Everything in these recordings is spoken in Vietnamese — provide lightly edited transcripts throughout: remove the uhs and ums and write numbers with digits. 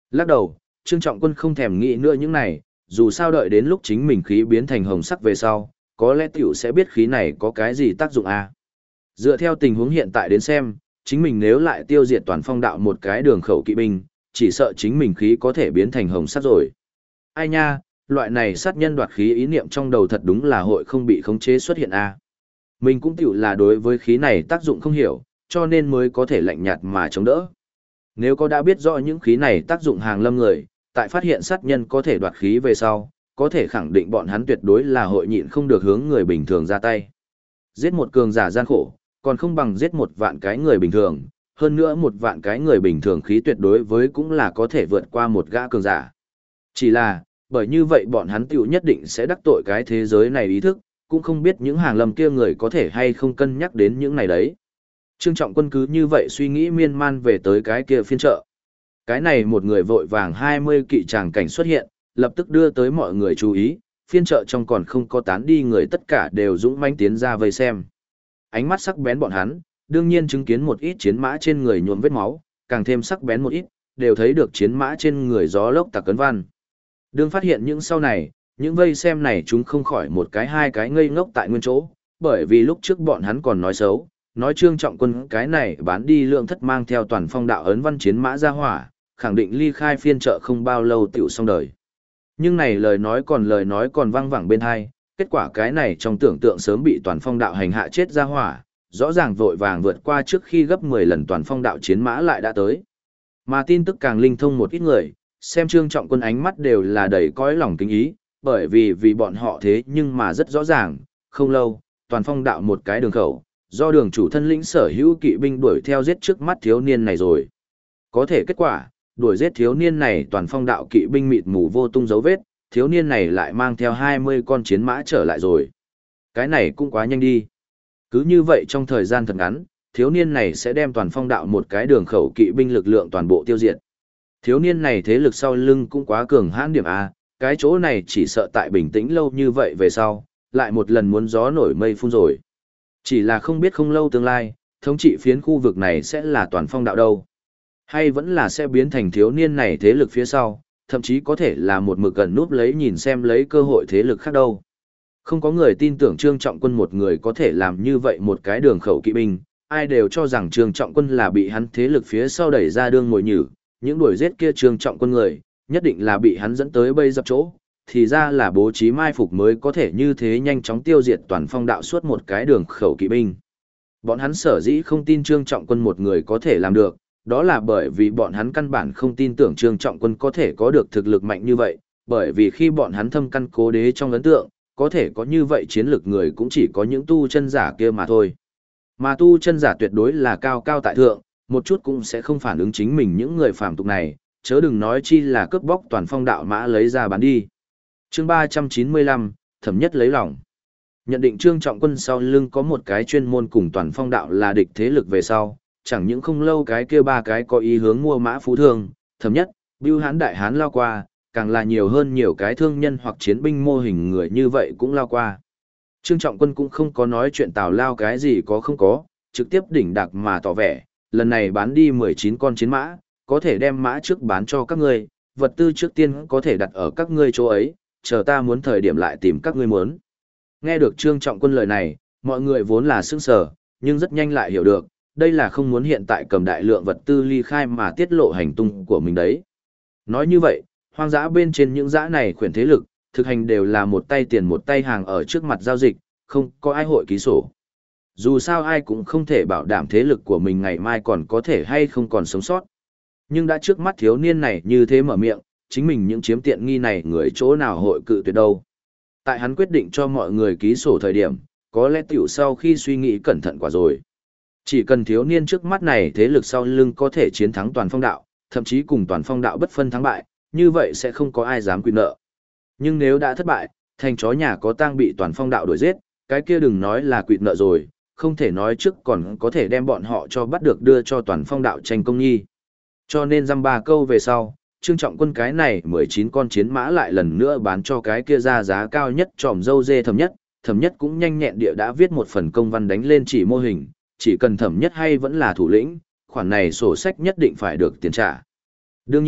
Lắc đầu, Trương Trọng Quân không thèm nghĩ nữa những này, dù sao đợi đến lúc chính mình khí biến thành hồng sắc về sau, có lẽ tiểu sẽ biết khí này có cái gì tác dụng à. Dựa theo tình huống hiện tại đến xem, chính mình nếu lại tiêu diệt toàn phong đạo một cái đường khẩu kỵ binh, chỉ sợ chính mình khí có thể biến thành hồng sắc rồi. Ai nha, loại này sát nhân đoạt khí ý niệm trong đầu thật đúng là hội không bị khống chế xuất hiện a. Mình cũng tiểu là đối với khí này tác dụng không hiểu, cho nên mới có thể lạnh nhạt mà chống đỡ. Nếu có đã biết rõ những khí này tác dụng hàng lâm người, tại phát hiện sát nhân có thể đoạt khí về sau, có thể khẳng định bọn hắn tuyệt đối là hội nhịn không được hướng người bình thường ra tay. Giết một cường giả gian khổ, còn không bằng giết một vạn cái người bình thường, hơn nữa một vạn cái người bình thường khí tuyệt đối với cũng là có thể vượt qua một gã cường giả. Chỉ là, bởi như vậy bọn hắn tiểu nhất định sẽ đắc tội cái thế giới này ý thức, cũng không biết những hàng lâm kia người có thể hay không cân nhắc đến những này đấy. Trương Trọng Quân cứ như vậy suy nghĩ miên man về tới cái kia phiên chợ. Cái này một người vội vàng 20 kỵ tràng cảnh xuất hiện, lập tức đưa tới mọi người chú ý, phiên chợ trong còn không có tán đi người tất cả đều dũng mãnh tiến ra vây xem. Ánh mắt sắc bén bọn hắn, đương nhiên chứng kiến một ít chiến mã trên người nhuộm vết máu, càng thêm sắc bén một ít, đều thấy được chiến mã trên người gió lốc tạc cấn văn. Đương phát hiện những sau này, những vây xem này chúng không khỏi một cái hai cái ngây ngốc tại nguyên chỗ, bởi vì lúc trước bọn hắn còn nói xấu, nói Trương Trọng Quân cái này bán đi lượng thất mang theo toàn phong đạo ấn văn chiến mã ra hỏa, khẳng định ly khai phiên chợ không bao lâu tiểu xong đời. Nhưng này lời nói còn văng vẳng bên hai, kết quả cái này trong tưởng tượng sớm bị toàn phong đạo hành hạ chết ra hỏa, rõ ràng vội vàng vượt qua trước khi gấp 10 lần toàn phong đạo chiến mã lại đã tới. Mà tin tức càng linh thông một ít người, xem Trương Trọng Quân ánh mắt đều là đầy cõi lòng kính ý, bởi vì bọn họ thế nhưng mà rất rõ ràng, không lâu, toàn phong đạo một cái đường khẩu, do đường chủ thân lĩnh sở hữu kỵ binh đuổi theo giết trước mắt thiếu niên này rồi. Có thể kết quả, đuổi giết thiếu niên này toàn phong đạo kỵ binh mịt mù vô tung dấu vết, thiếu niên này lại mang theo 20 con chiến mã trở lại rồi. Cái này cũng quá nhanh đi. Cứ như vậy trong thời gian thật ngắn, thiếu niên này sẽ đem toàn phong đạo một cái đường khẩu kỵ binh lực lượng toàn bộ tiêu diệt. Thiếu niên này thế lực sau lưng cũng quá cường hãn điểm A, cái chỗ này chỉ sợ tại bình tĩnh lâu như vậy về sau, lại một lần muốn gió nổi mây phun rồi. Chỉ là không biết không lâu tương lai, thống trị phiến khu vực này sẽ là toàn phong đạo đâu. Hay vẫn là sẽ biến thành thiếu niên này thế lực phía sau, thậm chí có thể là một mực gần núp lấy nhìn xem lấy cơ hội thế lực khác đâu. Không có người tin tưởng Trương Trọng Quân một người có thể làm như vậy một cái đường khẩu kỵ binh, ai đều cho rằng Trương Trọng Quân là bị hắn thế lực phía sau đẩy ra đương mồi nhử, những đuổi giết kia Trương Trọng Quân người, nhất định là bị hắn dẫn tới bây dập chỗ, thì ra là bố trí mai phục mới có thể như thế nhanh chóng tiêu diệt toàn phong đạo suốt một cái đường khẩu kỵ binh. Bọn hắn sở dĩ không tin Trương Trọng Quân một người có thể làm được, đó là bởi vì bọn hắn căn bản không tin tưởng Trương Trọng Quân có thể có được thực lực mạnh như vậy, bởi vì khi bọn hắn thâm căn cố đế trong ấn tượng, có thể có như vậy chiến lược người cũng chỉ có những tu chân giả kia mà thôi. Mà tu chân giả tuyệt đối là cao cao tại thượng, một chút cũng sẽ không phản ứng chính mình những người phàm tục này, chớ đừng nói chi là cướp bóc toàn phong đạo mã lấy ra bán đi. Chương 395, thẩm nhất lấy lòng. Nhận định Trương Trọng Quân sau lưng có một cái chuyên môn cùng toàn phong đạo là địch thế lực về sau, chẳng những không lâu cái kia ba cái có ý hướng mua mã phú thương, thẩm nhất, Bưu Hán Đại Hán lao qua, càng là nhiều hơn nhiều cái thương nhân hoặc chiến binh mô hình người như vậy cũng lao qua. Trương Trọng Quân cũng không có nói chuyện tào lao cái gì có không có, trực tiếp đỉnh đặc mà tỏ vẻ, lần này bán đi 19 con chiến mã, có thể đem mã trước bán cho các ngươi, vật tư trước tiên có thể đặt ở các ngươi chỗ ấy, chờ ta muốn thời điểm lại tìm các ngươi muốn. Nghe được Trương Trọng Quân lời này, mọi người vốn là sững sờ, nhưng rất nhanh lại hiểu được, đây là không muốn hiện tại cầm đại lượng vật tư ly khai mà tiết lộ hành tung của mình đấy. Nói như vậy, hoang dã bên trên những dã này khuyển thế lực, thực hành đều là một tay tiền một tay hàng ở trước mặt giao dịch, không có ai hội ký sổ. Dù sao ai cũng không thể bảo đảm thế lực của mình ngày mai còn có thể hay không còn sống sót. Nhưng đã trước mắt thiếu niên này như thế mở miệng, chính mình những chiếm tiện nghi này người chỗ nào hội cự tuyệt đâu. Tại hắn quyết định cho mọi người ký sổ thời điểm, có lẽ tiểu sau khi suy nghĩ cẩn thận quả rồi. Chỉ cần thiếu niên trước mắt này thế lực sau lưng có thể chiến thắng toàn phong đạo, thậm chí cùng toàn phong đạo bất phân thắng bại, như vậy sẽ không có ai dám quy nợ. Nhưng nếu đã thất bại, thành chó nhà có tang bị toàn phong đạo đuổi giết, cái kia đừng nói là quỵt nợ rồi, không thể nói trước còn có thể đem bọn họ cho bắt được đưa cho toàn phong đạo tranh công nhi. Cho nên dăm ba câu về sau, Trương Trọng Quân cái này 19 con chiến mã lại lần nữa bán cho cái kia ra giá cao nhất tròm dâu dê thẩm nhất cũng nhanh nhẹn địa đã viết một phần công văn đánh lên chỉ mô hình, chỉ cần thẩm nhất hay vẫn là thủ lĩnh, khoản này sổ sách nhất định phải được tiền trả. Đương nhiên,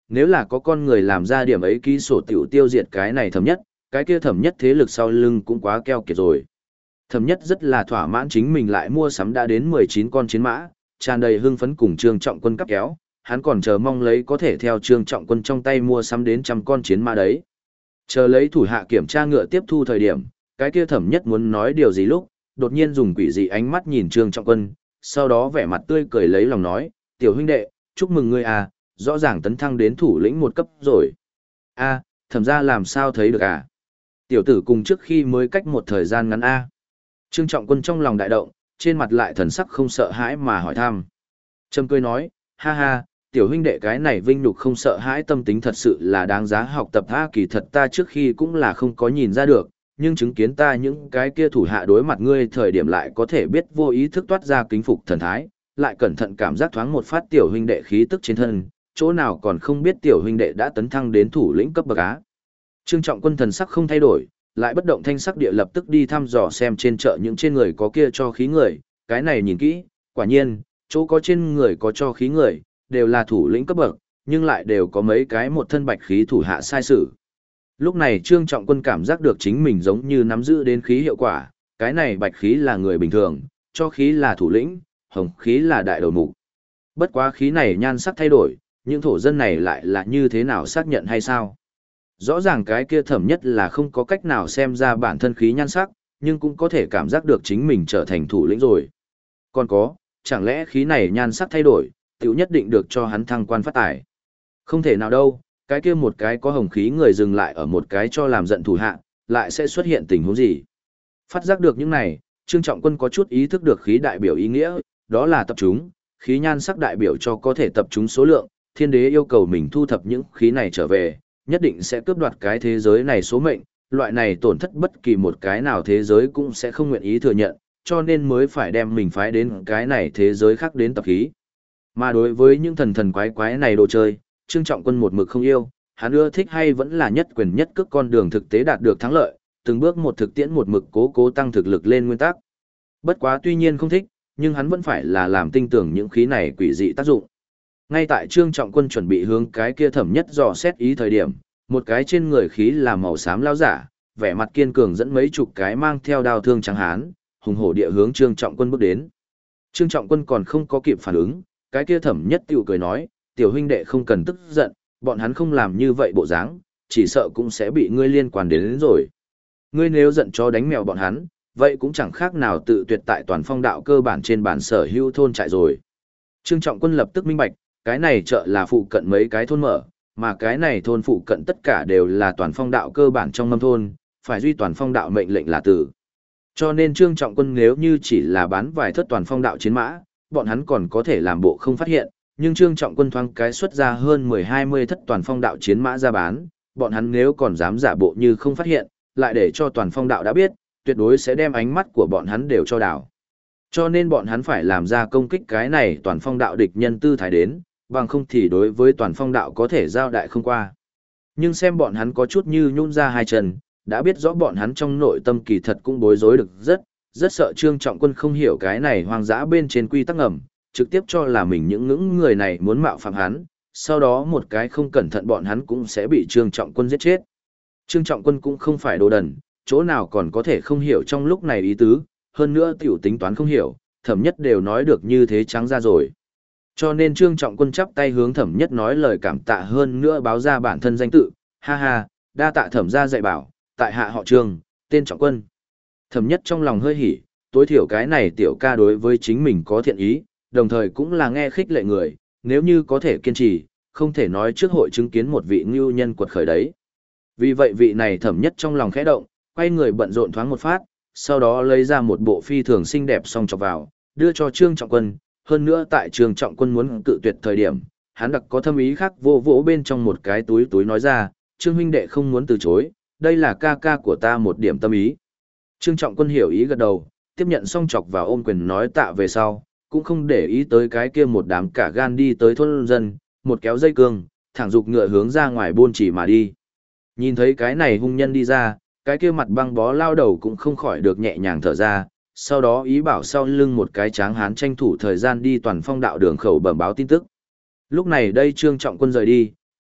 nếu là có con người làm ra điểm ấy ký sổ tiểu tiêu diệt cái này Thẩm Nhất, cái kia Thẩm Nhất thế lực sau lưng cũng quá keo kiệt rồi. Thẩm Nhất rất là thỏa mãn chính mình lại mua sắm đã đến 19 con chiến mã, tràn đầy hưng phấn cùng Trương Trọng Quân cắp kéo, hắn còn chờ mong lấy có thể theo Trương Trọng Quân trong tay mua sắm đến 100 con chiến mã đấy. Chờ lấy thủ hạ kiểm tra ngựa tiếp thu thời điểm, cái kia Thẩm Nhất muốn nói điều gì lúc, đột nhiên dùng quỷ dị ánh mắt nhìn Trương Trọng Quân, sau đó vẻ mặt tươi cười lấy lòng nói, tiểu huynh đệ, chúc mừng ngươi à, rõ ràng tấn thăng đến thủ lĩnh 1 cấp rồi. A, Thẩm gia làm sao thấy được à? Tiểu tử cùng trước khi mới cách một thời gian ngắn a. Trương Trọng Quân trong lòng đại động, trên mặt lại thần sắc không sợ hãi mà hỏi thăm. Trầm cười nói, ha ha, tiểu huynh đệ cái này vinh nhục không sợ hãi tâm tính thật sự là đáng giá học tập a, kỳ thật ta trước khi cũng là không có nhìn ra được, nhưng chứng kiến ta những cái kia thủ hạ đối mặt ngươi thời điểm lại có thể biết vô ý thức toát ra kính phục thần thái, lại cẩn thận cảm giác thoáng một phát tiểu huynh đệ khí tức trên thân, chỗ nào còn không biết tiểu huynh đệ đã tấn thăng đến thủ lĩnh cấp bậc á. Trương Trọng Quân thần sắc không thay đổi, lại bất động thanh sắc địa lập tức đi thăm dò xem trên chợ những trên người có kia cho khí người, cái này nhìn kỹ, quả nhiên, chỗ có trên người có cho khí người, đều là thủ lĩnh cấp bậc, nhưng lại đều có mấy cái một thân bạch khí thủ hạ sai sử. Lúc này Trương Trọng Quân cảm giác được chính mình giống như nắm giữ đến khí hiệu quả, cái này bạch khí là người bình thường, cho khí là thủ lĩnh, hồng khí là đại đầu mục. Bất quá khí này nhan sắc thay đổi, những thổ dân này lại là như thế nào xác nhận hay sao? Rõ ràng cái kia Thẩm Nhất là không có cách nào xem ra bản thân khí nhan sắc, nhưng cũng có thể cảm giác được chính mình trở thành thủ lĩnh rồi. Còn có, chẳng lẽ khí này nhan sắc thay đổi, tiểu nhất định được cho hắn thăng quan phát tài? Không thể nào đâu, cái kia một cái có hồng khí người dừng lại ở một cái cho làm giận thủ hạ, lại sẽ xuất hiện tình huống gì? Phát giác được những này, Trương Trọng Quân có chút ý thức được khí đại biểu ý nghĩa, đó là tập trung, khí nhan sắc đại biểu cho có thể tập trung số lượng, thiên đế yêu cầu mình thu thập những khí này trở về, nhất định sẽ cướp đoạt cái thế giới này số mệnh, loại này tổn thất bất kỳ một cái nào thế giới cũng sẽ không nguyện ý thừa nhận, cho nên mới phải đem mình phái đến cái này thế giới khác đến tập khí. Mà đối với những thần thần quái quái này đồ chơi, Trương Trọng Quân một mực không yêu, hắn ưa thích hay vẫn là nhất quyền nhất cước con đường thực tế đạt được thắng lợi, từng bước một thực tiễn một mực cố tăng thực lực lên nguyên tắc. Bất quá tuy nhiên không thích, nhưng hắn vẫn phải là làm tinh tưởng những khí này quỷ dị tác dụng. Ngay tại Trương Trọng Quân chuẩn bị hướng cái kia Thẩm Nhất dò xét ý thời điểm, một cái trên người khí là màu xám lao giả, vẻ mặt kiên cường dẫn mấy chục cái mang theo đao thương trắng hán, hùng hổ địa hướng Trương Trọng Quân bước đến. Trương Trọng Quân còn không có kịp phản ứng, cái kia Thẩm Nhất tiểu cười nói, tiểu huynh đệ không cần tức giận, bọn hắn không làm như vậy bộ dáng, chỉ sợ cũng sẽ bị ngươi liên quan đến rồi. Ngươi nếu giận cho đánh mèo bọn hắn, vậy cũng chẳng khác nào tự tuyệt tại toàn phong đạo cơ bản trên bản sở hữu thôn trại rồi. Trương Trọng Quân lập tức minh bạch, cái này chợ là phụ cận mấy cái thôn mở, mà cái này thôn phụ cận tất cả đều là toàn phong đạo cơ bản trong mâm thôn, phải duy toàn phong đạo mệnh lệnh là tử. Cho nên Trương Trọng Quân nếu như chỉ là bán vài thất toàn phong đạo chiến mã, bọn hắn còn có thể làm bộ không phát hiện, nhưng Trương Trọng Quân thoáng cái xuất ra hơn 10-20 thất toàn phong đạo chiến mã ra bán, bọn hắn nếu còn dám giả bộ như không phát hiện, lại để cho toàn phong đạo đã biết, tuyệt đối sẽ đem ánh mắt của bọn hắn đều cho đảo. Cho nên bọn hắn phải làm ra công kích cái này toàn phong đạo địch nhân tư thái đến, bằng không thì đối với toàn phong đạo có thể giao đại không qua. Nhưng xem bọn hắn có chút như nhún ra hai chân, đã biết rõ bọn hắn trong nội tâm kỳ thật cũng bối rối được rất sợ Trương Trọng Quân không hiểu cái này hoang dã bên trên quy tắc ngầm, trực tiếp cho là mình những người này muốn mạo phạm hắn, sau đó một cái không cẩn thận bọn hắn cũng sẽ bị Trương Trọng Quân giết chết. Trương Trọng Quân cũng không phải đồ đần, chỗ nào còn có thể không hiểu trong lúc này ý tứ, hơn nữa tiểu tính toán không hiểu, Thẩm Nhất đều nói được như thế trắng ra rồi. Cho nên Trương Trọng Quân chắp tay hướng Thẩm Nhất nói lời cảm tạ hơn nữa báo ra bản thân danh tự, ha ha, đa tạ Thẩm gia dạy bảo, tại hạ họ Trương, tên Trọng Quân. Thẩm Nhất trong lòng hơi hỉ, tối thiểu cái này tiểu ca đối với chính mình có thiện ý, đồng thời cũng là nghe khích lệ người, nếu như có thể kiên trì, không thể nói trước hội chứng kiến một vị ngưu nhân quật khởi đấy. Vì vậy vị này Thẩm Nhất trong lòng khẽ động, quay người bận rộn thoáng một phát, sau đó lấy ra một bộ phi thường xinh đẹp song chọc vào, đưa cho Trương Trọng Quân, hơn nữa tại Trương Trọng Quân muốn cự tuyệt thời điểm, hắn đặc có thâm ý khác vô vỗ bên trong một cái túi nói ra, Trương huynh đệ không muốn từ chối, đây là ca ca của ta một điểm tâm ý. Trương Trọng Quân hiểu ý gật đầu, tiếp nhận song chọc vào ôm quyền nói tạ về sau, cũng không để ý tới cái kia một đám cả gan đi tới thôn dân, một kéo dây cương, thẳng dục ngựa hướng ra ngoài buôn chỉ mà đi. Nhìn thấy cái này hung nhân đi ra, cái kia mặt băng bó lao đầu cũng không khỏi được nhẹ nhàng thở ra, sau đó ý bảo sau lưng một cái tráng hán tranh thủ thời gian đi toàn phong đạo đường khẩu bẩm báo tin tức. Lúc này đây Trương Trọng Quân rời đi,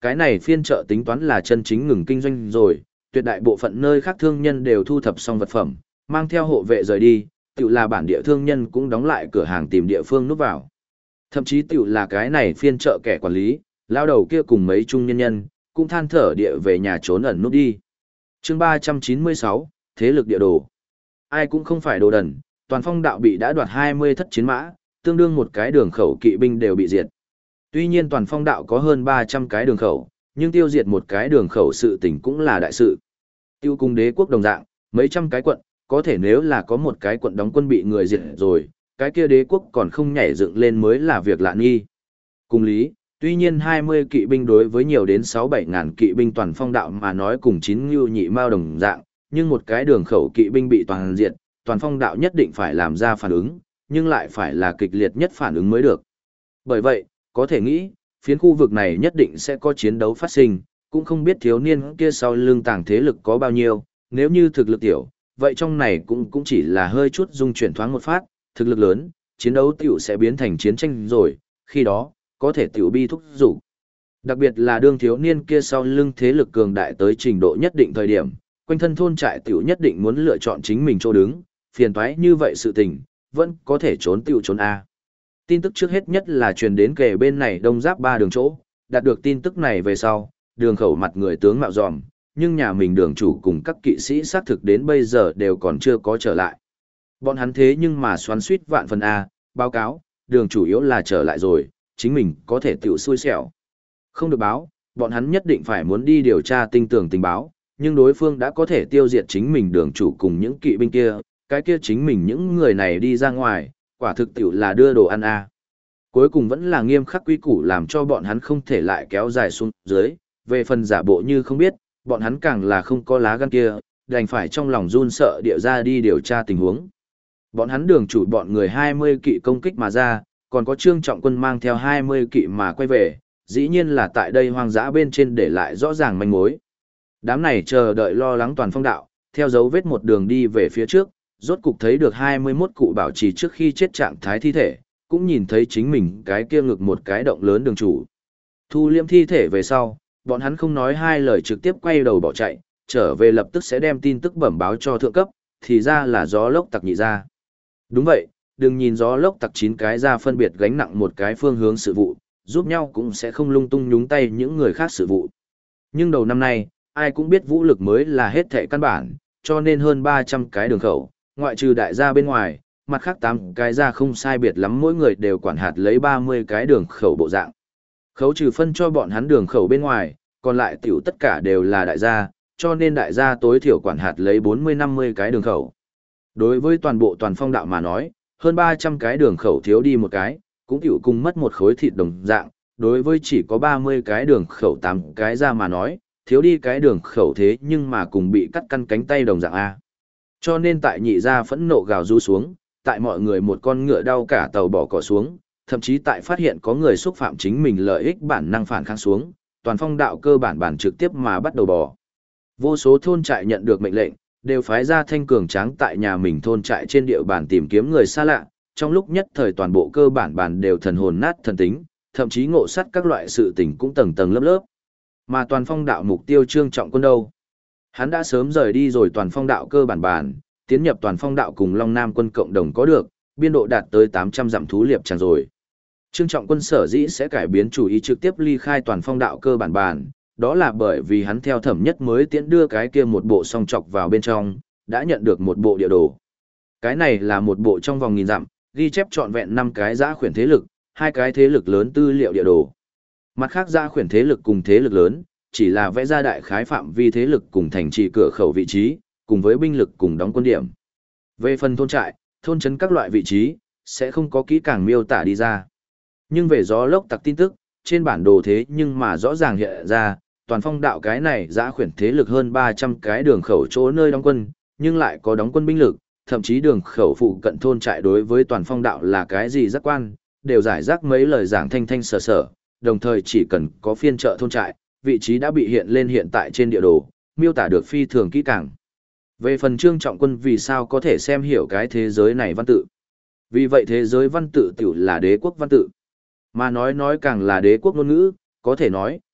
Cái này phiên chợ tính toán là chân chính ngừng kinh doanh rồi, tuyệt đại bộ phận nơi khác thương nhân đều thu thập xong vật phẩm, mang theo hộ vệ rời đi, tự là bản địa thương nhân cũng đóng lại cửa hàng tìm địa phương núp vào. Thậm chí tự là cái này phiên chợ kẻ quản lý, lao đầu kia cùng mấy trung nhân nhân, cũng than thở địa về nhà trốn ẩn núp đi. Chương 396, Thế lực địa đồ. Ai cũng không phải đồ đần, toàn phong đạo bị đã đoạt 20 thất chiến mã, tương đương một cái đường khẩu kỵ binh đều bị diệt. Tuy nhiên toàn phong đạo có hơn 300 cái đường khẩu, nhưng tiêu diệt một cái đường khẩu sự tình cũng là đại sự. Tiêu cung đế quốc đồng dạng, mấy trăm cái quận, có thể nếu là có một cái quận đóng quân bị người diệt rồi, cái kia đế quốc còn không nhảy dựng lên mới là việc lạ nghi. Cùng lý, tuy nhiên 20 kỵ binh đối với nhiều đến 6-7 ngàn kỵ binh toàn phong đạo mà nói cùng 9 ngưu nhị mao đồng dạng, nhưng một cái đường khẩu kỵ binh bị toàn diệt, toàn phong đạo nhất định phải làm ra phản ứng, nhưng lại phải là kịch liệt nhất phản ứng mới được. Bởi vậy, có thể nghĩ, phiến khu vực này nhất định sẽ có chiến đấu phát sinh, cũng không biết thiếu niên kia sau lưng tàng thế lực có bao nhiêu, nếu như thực lực tiểu, vậy trong này cũng chỉ là hơi chút dung chuyển thoáng một phát, thực lực lớn, chiến đấu tiểu sẽ biến thành chiến tranh rồi, khi đó, có thể tiểu bi thúc dục. Đặc biệt là đương thiếu niên kia sau lưng thế lực cường đại tới trình độ nhất định thời điểm, quanh thân thôn trại tiểu nhất định muốn lựa chọn chính mình chỗ đứng, phiền toái như vậy sự tình, vẫn có thể trốn tiểu trốn A. Tin tức trước hết nhất là truyền đến kề bên này đông giáp 3 đường chỗ, đạt được tin tức này về sau, đường khẩu mặt người tướng mạo dòm, nhưng nhà mình đường chủ cùng các kỵ sĩ xác thực đến bây giờ đều còn chưa có trở lại. Bọn hắn thế nhưng mà xoắn suýt vạn phần A, báo cáo, đường chủ yếu là trở lại rồi, chính mình có thể tiểu xui xẻo. Không được báo, bọn hắn nhất định phải muốn đi điều tra tinh tường tình báo, nhưng đối phương đã có thể tiêu diệt chính mình đường chủ cùng những kỵ binh kia, cái kia chính mình những người này đi ra ngoài, quả thực tiểu là đưa đồ ăn A. Cuối cùng vẫn là nghiêm khắc quy củ làm cho bọn hắn không thể lại kéo dài xuống dưới, về phần giả bộ như không biết, bọn hắn càng là không có lá gan kia, đành phải trong lòng run sợ địa ra đi điều tra tình huống. Bọn hắn đường chủ bọn người 20 kỵ công kích mà ra, còn có Trương Trọng Quân mang theo 20 kỵ mà quay về, dĩ nhiên là tại đây hoang dã bên trên để lại rõ ràng manh mối. Đám này chờ đợi lo lắng toàn phong đạo, theo dấu vết một đường đi về phía trước, rốt cục thấy được 21 cụ bảo trì trước khi chết trạng thái thi thể, cũng nhìn thấy chính mình cái kia ngực một cái động lớn đường chủ. Thu liêm thi thể về sau, bọn hắn không nói hai lời trực tiếp quay đầu bỏ chạy, trở về lập tức sẽ đem tin tức bẩm báo cho thượng cấp, thì ra là gió lốc tặc nhị ra. Đúng vậy, đừng nhìn gió lốc tặc 9 cái ra phân biệt gánh nặng một cái phương hướng sự vụ, giúp nhau cũng sẽ không lung tung nhúng tay những người khác sự vụ. Nhưng đầu năm nay, ai cũng biết vũ lực mới là hết thệ căn bản, cho nên hơn 300 cái đường khẩu, ngoại trừ đại gia bên ngoài, mặt khác 8 cái ra không sai biệt lắm mỗi người đều quản hạt lấy 30 cái đường khẩu bộ dạng. Khấu trừ phân cho bọn hắn đường khẩu bên ngoài, còn lại tiểu tất cả đều là đại gia, cho nên đại gia tối thiểu quản hạt lấy 40-50 cái đường khẩu. Đối với toàn bộ toàn phong đạo mà nói, hơn 300 cái đường khẩu thiếu đi một cái, cũng tiểu cùng mất một khối thịt đồng dạng, đối với chỉ có 30 cái đường khẩu 8 cái ra mà nói, thiếu đi cái đường khẩu thế nhưng mà cùng bị cắt căn cánh tay đồng dạng A. Cho nên tại nhị gia phẫn nộ gào rú xuống, tại mọi người một con ngựa đau cả tàu bỏ cỏ xuống, thậm chí tại phát hiện có người xúc phạm chính mình lợi ích bản năng phản kháng xuống, toàn phong đạo cơ bản trực tiếp mà bắt đầu bỏ. Vô số thôn trại nhận được mệnh lệnh, đều phái ra thanh cường tráng tại nhà mình thôn trại trên địa bàn tìm kiếm người xa lạ, trong lúc nhất thời toàn bộ cơ bản đều thần hồn nát thần tính, thậm chí ngộ sát các loại sự tình cũng tầng tầng lớp lớp. Mà toàn phong đạo mục tiêu Trương Trọng Quân đâu? Hắn đã sớm rời đi rồi toàn phong đạo cơ bản, tiến nhập toàn phong đạo cùng Long Nam quân cộng đồng có được, biên độ đạt tới 800 dặm thú liệp chẳng rồi. Trương Trọng Quân sở dĩ sẽ cải biến chủ ý trực tiếp ly khai toàn phong đạo cơ bản, đó là bởi vì hắn theo Thẩm Nhất mới tiễn đưa cái kia một bộ song trọc vào bên trong, đã nhận được một bộ địa đồ. Cái này là một bộ trong vòng nghìn dặm, ghi chép trọn vẹn 5 cái giã khuyển thế lực, 2 cái thế lực lớn tư liệu địa đồ. Mặt khác giã khuyển thế lực cùng thế lực lớn, chỉ là vẽ ra đại khái phạm vi thế lực cùng thành trì cửa khẩu vị trí, cùng với binh lực cùng đóng quân điểm. Về phần thôn trại, thôn trấn các loại vị trí, sẽ không có kỹ càng miêu tả đi ra. Nhưng về gió lốc tặc tin tức, trên bản đồ thế nhưng mà rõ ràng hiện ra, toàn phong đạo cái này giã khuyển thế lực hơn 300 cái đường khẩu chỗ nơi đóng quân, nhưng lại có đóng quân binh lực, thậm chí đường khẩu phụ cận thôn trại đối với toàn phong đạo là cái gì giác quan, đều giải rác mấy lời giảng thanh thanh sở sở, đồng thời chỉ cần có phiên chợ thôn trại, vị trí đã bị hiện lên hiện tại trên địa đồ, miêu tả được phi thường kỹ càng. Về phần Trương Trọng Quân vì sao có thể xem hiểu cái thế giới này văn tự. Vì vậy thế giới văn tự tiểu là đế quốc văn tự. Mà nói càng là đế quốc ngôn ngữ, có thể nói,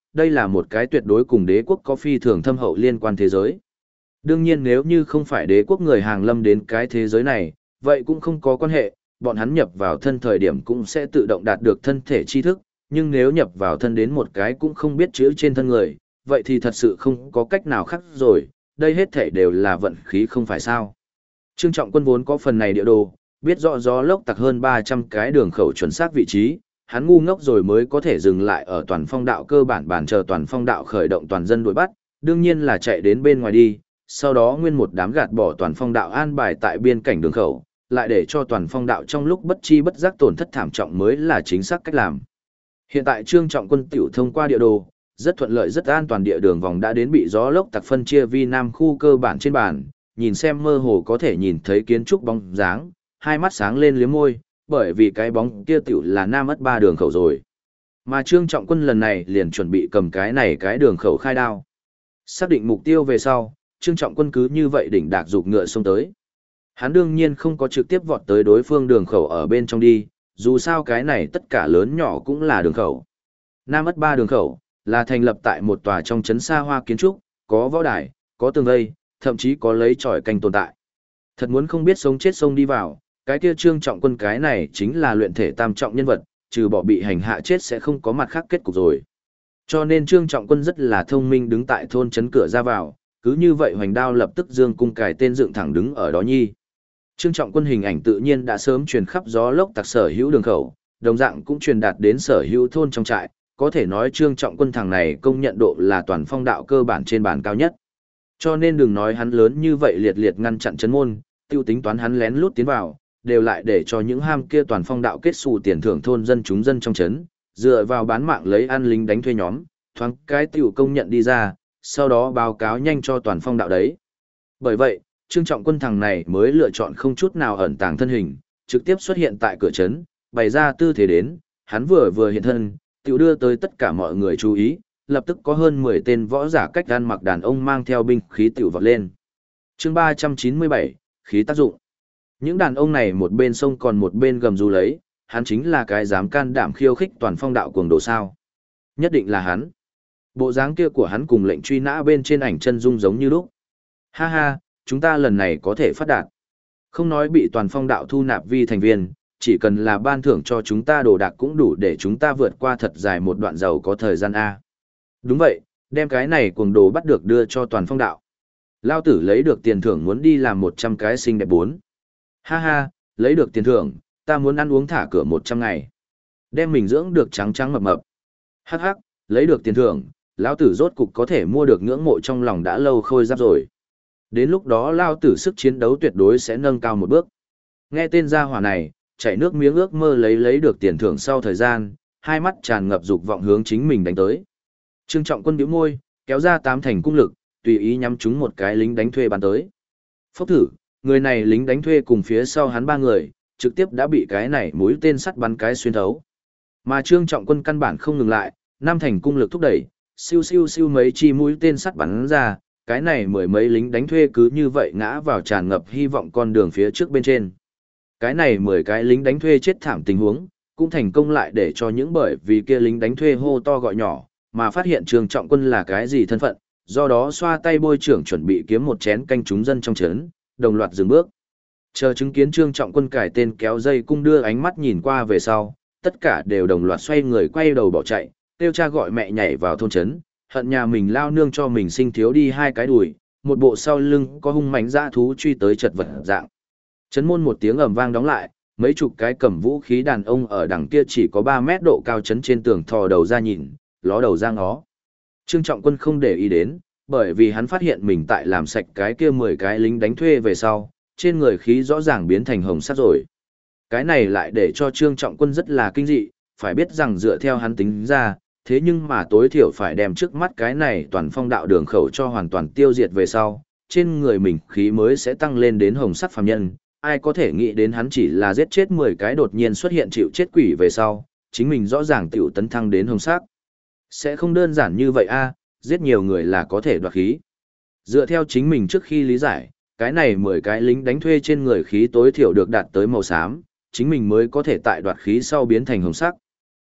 đây là một cái tuyệt đối cùng đế quốc có phi thường thâm hậu liên quan thế giới. Đương nhiên nếu như không phải đế quốc người hàng lâm đến cái thế giới này, vậy cũng không có quan hệ, bọn hắn nhập vào thân thời điểm cũng sẽ tự động đạt được thân thể tri thức, nhưng nếu nhập vào thân đến một cái cũng không biết chữ trên thân người, vậy thì thật sự không có cách nào khác rồi, đây hết thể đều là vận khí không phải sao. Trương Trọng Quân vốn có phần này địa đồ, biết rõ gió lốc tặc hơn 300 cái đường khẩu chuẩn xác vị trí, hắn ngu ngốc rồi mới có thể dừng lại ở toàn phong đạo cơ bản bàn chờ toàn phong đạo khởi động toàn dân đuổi bắt, đương nhiên là chạy đến bên ngoài đi, sau đó nguyên một đám gạt bỏ toàn phong đạo an bài tại biên cảnh đường khẩu, lại để cho toàn phong đạo trong lúc bất chi bất giác tổn thất thảm trọng mới là chính xác cách làm. Hiện tại Trương Trọng Quân tiểu thông qua địa đồ, rất thuận lợi rất an toàn địa đường vòng đã đến bị gió lốc tặc phân chia vi nam khu cơ bản trên bàn, nhìn xem mơ hồ có thể nhìn thấy kiến trúc bóng dáng, hai mắt sáng lên liếm môi, bởi vì cái bóng kia tiểu là nam ất 3 đường khẩu rồi. Mà Trương Trọng Quân lần này liền chuẩn bị cầm cái này cái đường khẩu khai đao. Xác định mục tiêu về sau, Trương Trọng Quân cứ như vậy đỉnh đạc dục ngựa xông tới. Hắn đương nhiên không có trực tiếp vọt tới đối phương đường khẩu ở bên trong đi, dù sao cái này tất cả lớn nhỏ cũng là đường khẩu. Nam ất 3 đường khẩu, là thành lập tại một tòa trong trấn xa hoa kiến trúc, có võ đài, có tường vây, thậm chí có lấy chòi canh tồn tại. Thật muốn không biết sống chết xông đi vào, cái kia Trương Trọng Quân cái này chính là luyện thể tam trọng nhân vật, trừ bỏ bị hành hạ chết sẽ không có mặt khác kết cục rồi. Cho nên Trương Trọng Quân rất là thông minh đứng tại thôn trấn cửa ra vào, cứ như vậy hoành đao lập tức dương cung cài tên dựng thẳng đứng ở đó nhi. Trương Trọng Quân hình ảnh tự nhiên đã sớm truyền khắp gió lốc tặc sở hữu đường khẩu, đồng dạng cũng truyền đạt đến sở hữu thôn trong trại, có thể nói Trương Trọng Quân thằng này công nhận độ là toàn phong đạo cơ bản trên bàn cao nhất. Cho nên đừng nói hắn lớn như vậy liệt liệt ngăn chặn trấn môn, tiêu tính toán hắn lén lút tiến vào, đều lại để cho những ham kia toàn phong đạo kết xù tiền thưởng thôn dân chúng dân trong trấn, dựa vào bán mạng lấy ăn lính đánh thuê nhóm, thoáng cái tiểu công nhận đi ra, sau đó báo cáo nhanh cho toàn phong đạo đấy. Bởi vậy, Trương Trọng Quân thằng này mới lựa chọn không chút nào ẩn tàng thân hình, trực tiếp xuất hiện tại cửa trấn, bày ra tư thế đến, hắn vừa hiện thân, tiểu đưa tới tất cả mọi người chú ý, lập tức có hơn 10 tên võ giả cách gan mặc đàn ông mang theo binh khí tiểu vọt lên. Chương 397, khí tác dụng. Những đàn ông này một bên sông còn một bên gầm rú lấy, hắn chính là cái dám can đảm khiêu khích toàn phong đạo cuồng đồ sao. Nhất định là hắn. Bộ dáng kia của hắn cùng lệnh truy nã bên trên ảnh chân dung giống như lúc. Ha ha, chúng ta lần này có thể phát đạt. Không nói bị toàn phong đạo thu nạp vi thành viên, chỉ cần là ban thưởng cho chúng ta đồ đạc cũng đủ để chúng ta vượt qua thật dài một đoạn giàu có thời gian A. Đúng vậy, đem cái này cuồng đồ bắt được đưa cho toàn phong đạo. Lao tử lấy được tiền thưởng muốn đi làm 100 cái xinh đẹp 4. Ha ha, lấy được tiền thưởng, ta muốn ăn uống thả cửa 100 ngày. Đem mình dưỡng được trắng trắng mập mập. Hắc hắc, lấy được tiền thưởng, lão tử rốt cục có thể mua được ngưỡng mộ trong lòng đã lâu khôi giáp rồi. Đến lúc đó lao tử sức chiến đấu tuyệt đối sẽ nâng cao một bước. Nghe tên gia hỏa này, chảy nước miếng ước mơ lấy được tiền thưởng sau thời gian, hai mắt tràn ngập dục vọng hướng chính mình đánh tới. Trương Trọng Quân bĩu môi, kéo ra 8 thành cung lực, tùy ý nhắm trúng một cái lính đánh thuê bắn tới. Phốc thử, người này lính đánh thuê cùng phía sau hắn 3 người, trực tiếp đã bị cái này mũi tên sắt bắn cái xuyên thấu. Mà Trương Trọng Quân căn bản không ngừng lại, 5 thành cung lực thúc đẩy, siêu siêu siêu mấy chi mũi tên sắt bắn ra, cái này mười mấy lính đánh thuê cứ như vậy ngã vào tràn ngập hy vọng con đường phía trước bên trên. Cái này 10 cái lính đánh thuê chết thảm tình huống, cũng thành công lại để cho những bởi vì kia lính đánh thuê hô to gọi nhỏ, mà phát hiện Trương Trọng Quân là cái gì thân phận, do đó xoa tay bôi trưởng chuẩn bị kiếm một chén canh chúng dân trong trấn, đồng loạt dừng bước. Chờ chứng kiến Trương Trọng Quân cải tên kéo dây cung đưa ánh mắt nhìn qua về sau, tất cả đều đồng loạt xoay người quay đầu bỏ chạy, kêu cha gọi mẹ nhảy vào thôn trấn, hận nhà mình lao nương cho mình sinh thiếu đi 2 cái đùi, một bộ sau lưng có hung mãnh dã thú truy tới chật vật dạng. Trấn môn một tiếng ầm vang đóng lại, mấy chục cái cầm vũ khí đàn ông ở đằng kia chỉ có 3 mét độ cao trấn trên tường thò đầu ra nhìn, ló đầu ra ngó. Trương Trọng Quân không để ý đến, bởi vì hắn phát hiện mình tại làm sạch cái kia 10 cái lính đánh thuê về sau, trên người khí rõ ràng biến thành hồng sắt rồi. Cái này lại để cho Trương Trọng Quân rất là kinh dị, phải biết rằng dựa theo hắn tính ra, thế nhưng mà tối thiểu phải đem trước mắt cái này toàn phong đạo đường khẩu cho hoàn toàn tiêu diệt về sau, trên người mình khí mới sẽ tăng lên đến hồng sắc phàm nhân, ai có thể nghĩ đến hắn chỉ là giết chết 10 cái đột nhiên xuất hiện chịu chết quỷ về sau, chính mình rõ ràng tiểu tấn thăng đến hồng sắc. Sẽ không đơn giản như vậy a, giết nhiều người là có thể đoạt khí. Dựa theo chính mình trước khi lý giải, cái này 10 cái lính đánh thuê trên người khí tối thiểu được đạt tới màu xám, chính mình mới có thể tại đoạt khí sau biến thành hồng sắc.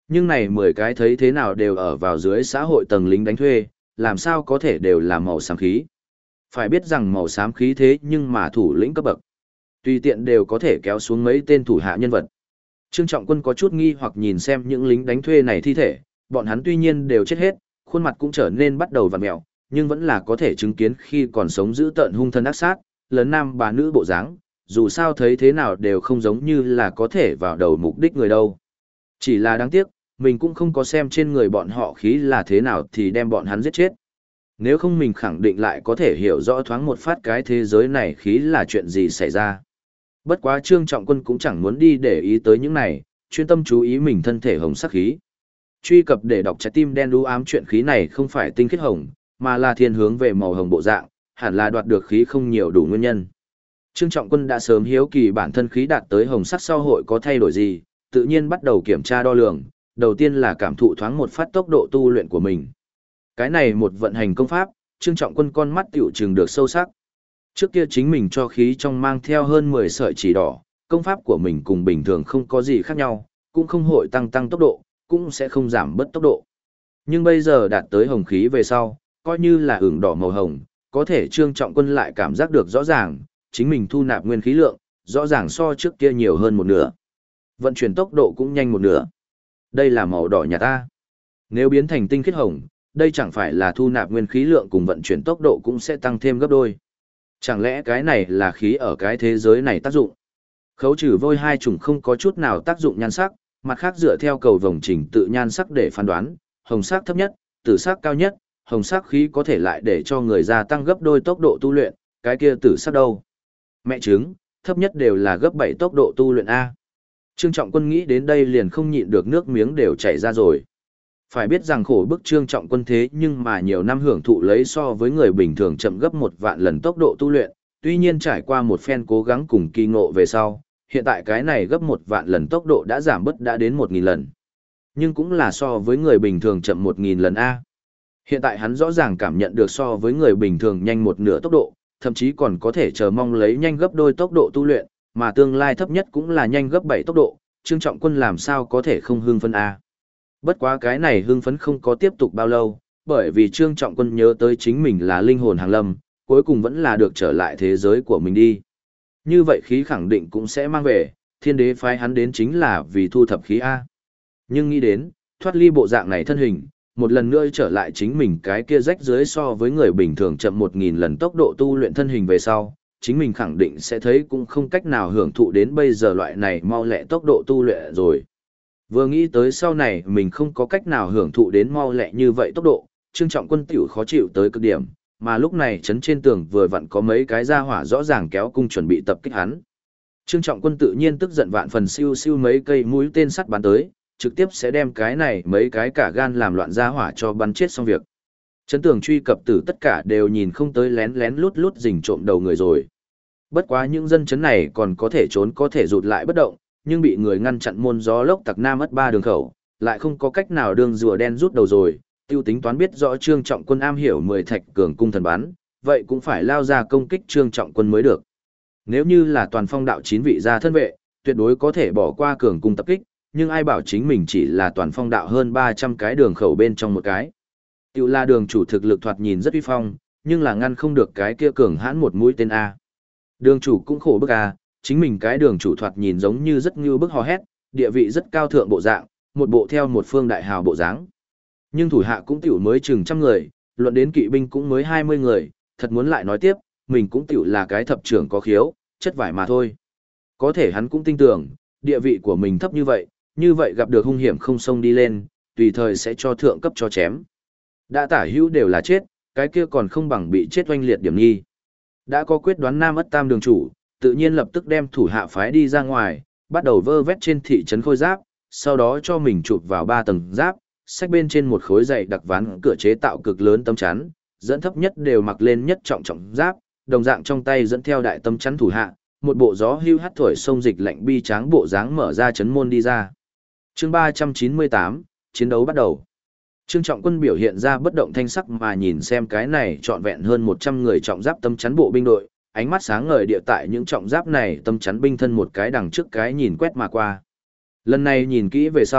Nhưng này 10 cái thấy thế nào đều ở vào dưới xã hội tầng lính đánh thuê, làm sao có thể đều là màu xám khí. Phải biết rằng màu xám khí thế nhưng mà thủ lĩnh cấp bậc. Tùy tiện đều có thể kéo xuống mấy tên thủ hạ nhân vật. Trương Trọng Quân có chút nghi hoặc nhìn xem những lính đánh thuê này thi thể, bọn hắn tuy nhiên đều chết hết, khuôn mặt cũng trở nên bắt đầu vặn mẹo, nhưng vẫn là có thể chứng kiến khi còn sống giữ tợn hung thân ác sát, lớn nam bà nữ bộ dáng, dù sao thấy thế nào đều không giống như là có thể vào đầu mục đích người đâu. Chỉ là đáng tiếc, mình cũng không có xem trên người bọn họ khí là thế nào thì đem bọn hắn giết chết. Nếu không mình khẳng định lại có thể hiểu rõ thoáng một phát cái thế giới này khí là chuyện gì xảy ra. Bất quá Trương Trọng Quân cũng chẳng muốn đi để ý tới những này, chuyên tâm chú ý mình thân thể hồng sắc khí. Truy cập để đọc trái tim đen đu ám chuyện khí này không phải tinh khiết hồng, mà là thiên hướng về màu hồng bộ dạng, hẳn là đoạt được khí không nhiều đủ nguyên nhân. Trương Trọng Quân đã sớm hiếu kỳ bản thân khí đạt tới hồng sắc sau hội có thay đổi gì, tự nhiên bắt đầu kiểm tra đo lường, đầu tiên là cảm thụ thoáng một phát tốc độ tu luyện của mình. Cái này một vận hành công pháp, Trương Trọng Quân con mắt tiểu trừng được sâu sắc. Trước kia chính mình cho khí trong mang theo hơn 10 sợi chỉ đỏ, công pháp của mình cùng bình thường không có gì khác nhau, cũng không hội tăng tốc độ, cũng sẽ không giảm bớt tốc độ. Nhưng bây giờ đạt tới hồng khí về sau, coi như là ửng đỏ màu hồng, có thể Trương Trọng Quân lại cảm giác được rõ ràng, chính mình thu nạp nguyên khí lượng, rõ ràng so trước kia nhiều hơn một nửa. Vận chuyển tốc độ cũng nhanh một nửa. Đây là màu đỏ nhà ta. Nếu biến thành tinh khiết hồng, đây chẳng phải là thu nạp nguyên khí lượng cùng vận chuyển tốc độ cũng sẽ tăng thêm gấp đôi. Chẳng lẽ cái này là khí ở cái thế giới này tác dụng? Khấu trừ vôi hai chủng không có chút nào tác dụng nhan sắc, mặt khác dựa theo cầu vồng trình tự nhan sắc để phán đoán, hồng sắc thấp nhất, tử sắc cao nhất, hồng sắc khí có thể lại để cho người gia tăng gấp đôi tốc độ tu luyện, cái kia tử sắc đâu? Mẹ chứng, thấp nhất đều là gấp 7 tốc độ tu luyện A. Trương Trọng Quân nghĩ đến đây liền không nhịn được nước miếng đều chảy ra rồi. Phải biết rằng khổ bức Trương Trọng Quân thế nhưng mà nhiều năm hưởng thụ lấy so với người bình thường chậm gấp 1 vạn lần tốc độ tu luyện, tuy nhiên trải qua một phen cố gắng cùng kỳ ngộ về sau, hiện tại cái này gấp 1 vạn lần tốc độ đã giảm bớt đã đến 1000 lần. Nhưng cũng là so với người bình thường chậm 1000 lần A. Hiện tại hắn rõ ràng cảm nhận được so với người bình thường nhanh một nửa tốc độ, thậm chí còn có thể chờ mong lấy nhanh gấp đôi tốc độ tu luyện, mà tương lai thấp nhất cũng là nhanh gấp 7 tốc độ, Trương Trọng Quân làm sao có thể không hưng phấn A. Bất quá cái này hưng phấn không có tiếp tục bao lâu, bởi vì Trương Trọng Quân nhớ tới chính mình là linh hồn hàng lâm, cuối cùng vẫn là được trở lại thế giới của mình đi. Như vậy khí khẳng định cũng sẽ mang về, thiên đế phái hắn đến chính là vì thu thập khí A. Nhưng nghĩ đến, thoát ly bộ dạng này thân hình, một lần nữa trở lại chính mình cái kia rách dưới so với người bình thường chậm 1000 lần tốc độ tu luyện thân hình về sau, chính mình khẳng định sẽ thấy cũng không cách nào hưởng thụ đến bây giờ loại này mau lẹ tốc độ tu luyện rồi. Vừa nghĩ tới sau này mình không có cách nào hưởng thụ đến mau lẹ như vậy tốc độ, Trương Trọng Quân tiểu khó chịu tới cực điểm, mà lúc này chấn trên tường vừa vặn có mấy cái gia hỏa rõ ràng kéo cung chuẩn bị tập kích hắn. Trương Trọng Quân tự nhiên tức giận vạn phần siêu siêu mấy cây mũi tên sắt bắn tới, trực tiếp sẽ đem cái này mấy cái cả gan làm loạn gia hỏa cho bắn chết xong việc. Chấn tường truy cập tử tất cả đều nhìn không tới lén lén lút lút rình trộm đầu người rồi. Bất quá những dân chấn này còn có thể trốn có thể rụt lại bất động, nhưng bị người ngăn chặn môn gió lốc tặc nam mất 3 đường khẩu, lại không có cách nào đường rùa đen rút đầu rồi, tiêu tính toán biết rõ Trương Trọng Quân am hiểu 10 thạch cường cung thần bắn, vậy cũng phải lao ra công kích Trương Trọng Quân mới được. Nếu như là toàn phong đạo 9 vị gia thân vệ, tuyệt đối có thể bỏ qua cường cung tập kích, nhưng ai bảo chính mình chỉ là toàn phong đạo hơn 300 cái đường khẩu bên trong một cái. Tiểu là đường chủ thực lực thoạt nhìn rất uy phong, nhưng là ngăn không được cái kia cường hãn một mũi tên A. Đường chủ cũng khổ bức A, chính mình cái đường chủ thoạt nhìn giống như rất như bức hò hét, địa vị rất cao thượng bộ dạng, một bộ theo một phương đại hào bộ dáng. Nhưng thủ hạ cũng tiểu mới chừng 100 người, luận đến kỵ binh cũng mới 20 người, thật muốn lại nói tiếp, mình cũng tiểu là cái thập trưởng có khiếu, chất vải mà thôi. Có thể hắn cũng tin tưởng, địa vị của mình thấp như vậy gặp được hung hiểm không xông đi lên, tùy thời sẽ cho thượng cấp cho chém. Đã tả hữu đều là chết, cái kia còn không bằng bị chết oanh liệt điểm nghi. Đã có quyết đoán Nam Ất Tam đường chủ, tự nhiên lập tức đem thủ hạ phái đi ra ngoài, bắt đầu vơ vét trên thị trấn khôi giáp, sau đó cho mình chụp vào 3 tầng giáp, xách bên trên một khối dày đặc ván cửa chế tạo cực lớn tấm chắn, dẫn thấp nhất đều mặc lên nhất trọng trọng giáp, đồng dạng trong tay dẫn theo đại tấm chắn thủ hạ, một bộ gió hưu hắt thổi sông dịch lạnh bi tráng bộ dáng mở ra trấn môn đi ra. Chương 398, chiến đấu bắt đầu. Trương Trọng Quân biểu hiện ra bất động thanh sắc mà nhìn xem cái này trọn vẹn hơn 100 người trọng giáp tấm chắn bộ binh đội, ánh mắt sáng ngời địa tại những trọng giáp này tấm chắn binh thân một cái đằng trước cái nhìn quét mà qua. Lần này nhìn kỹ về sau,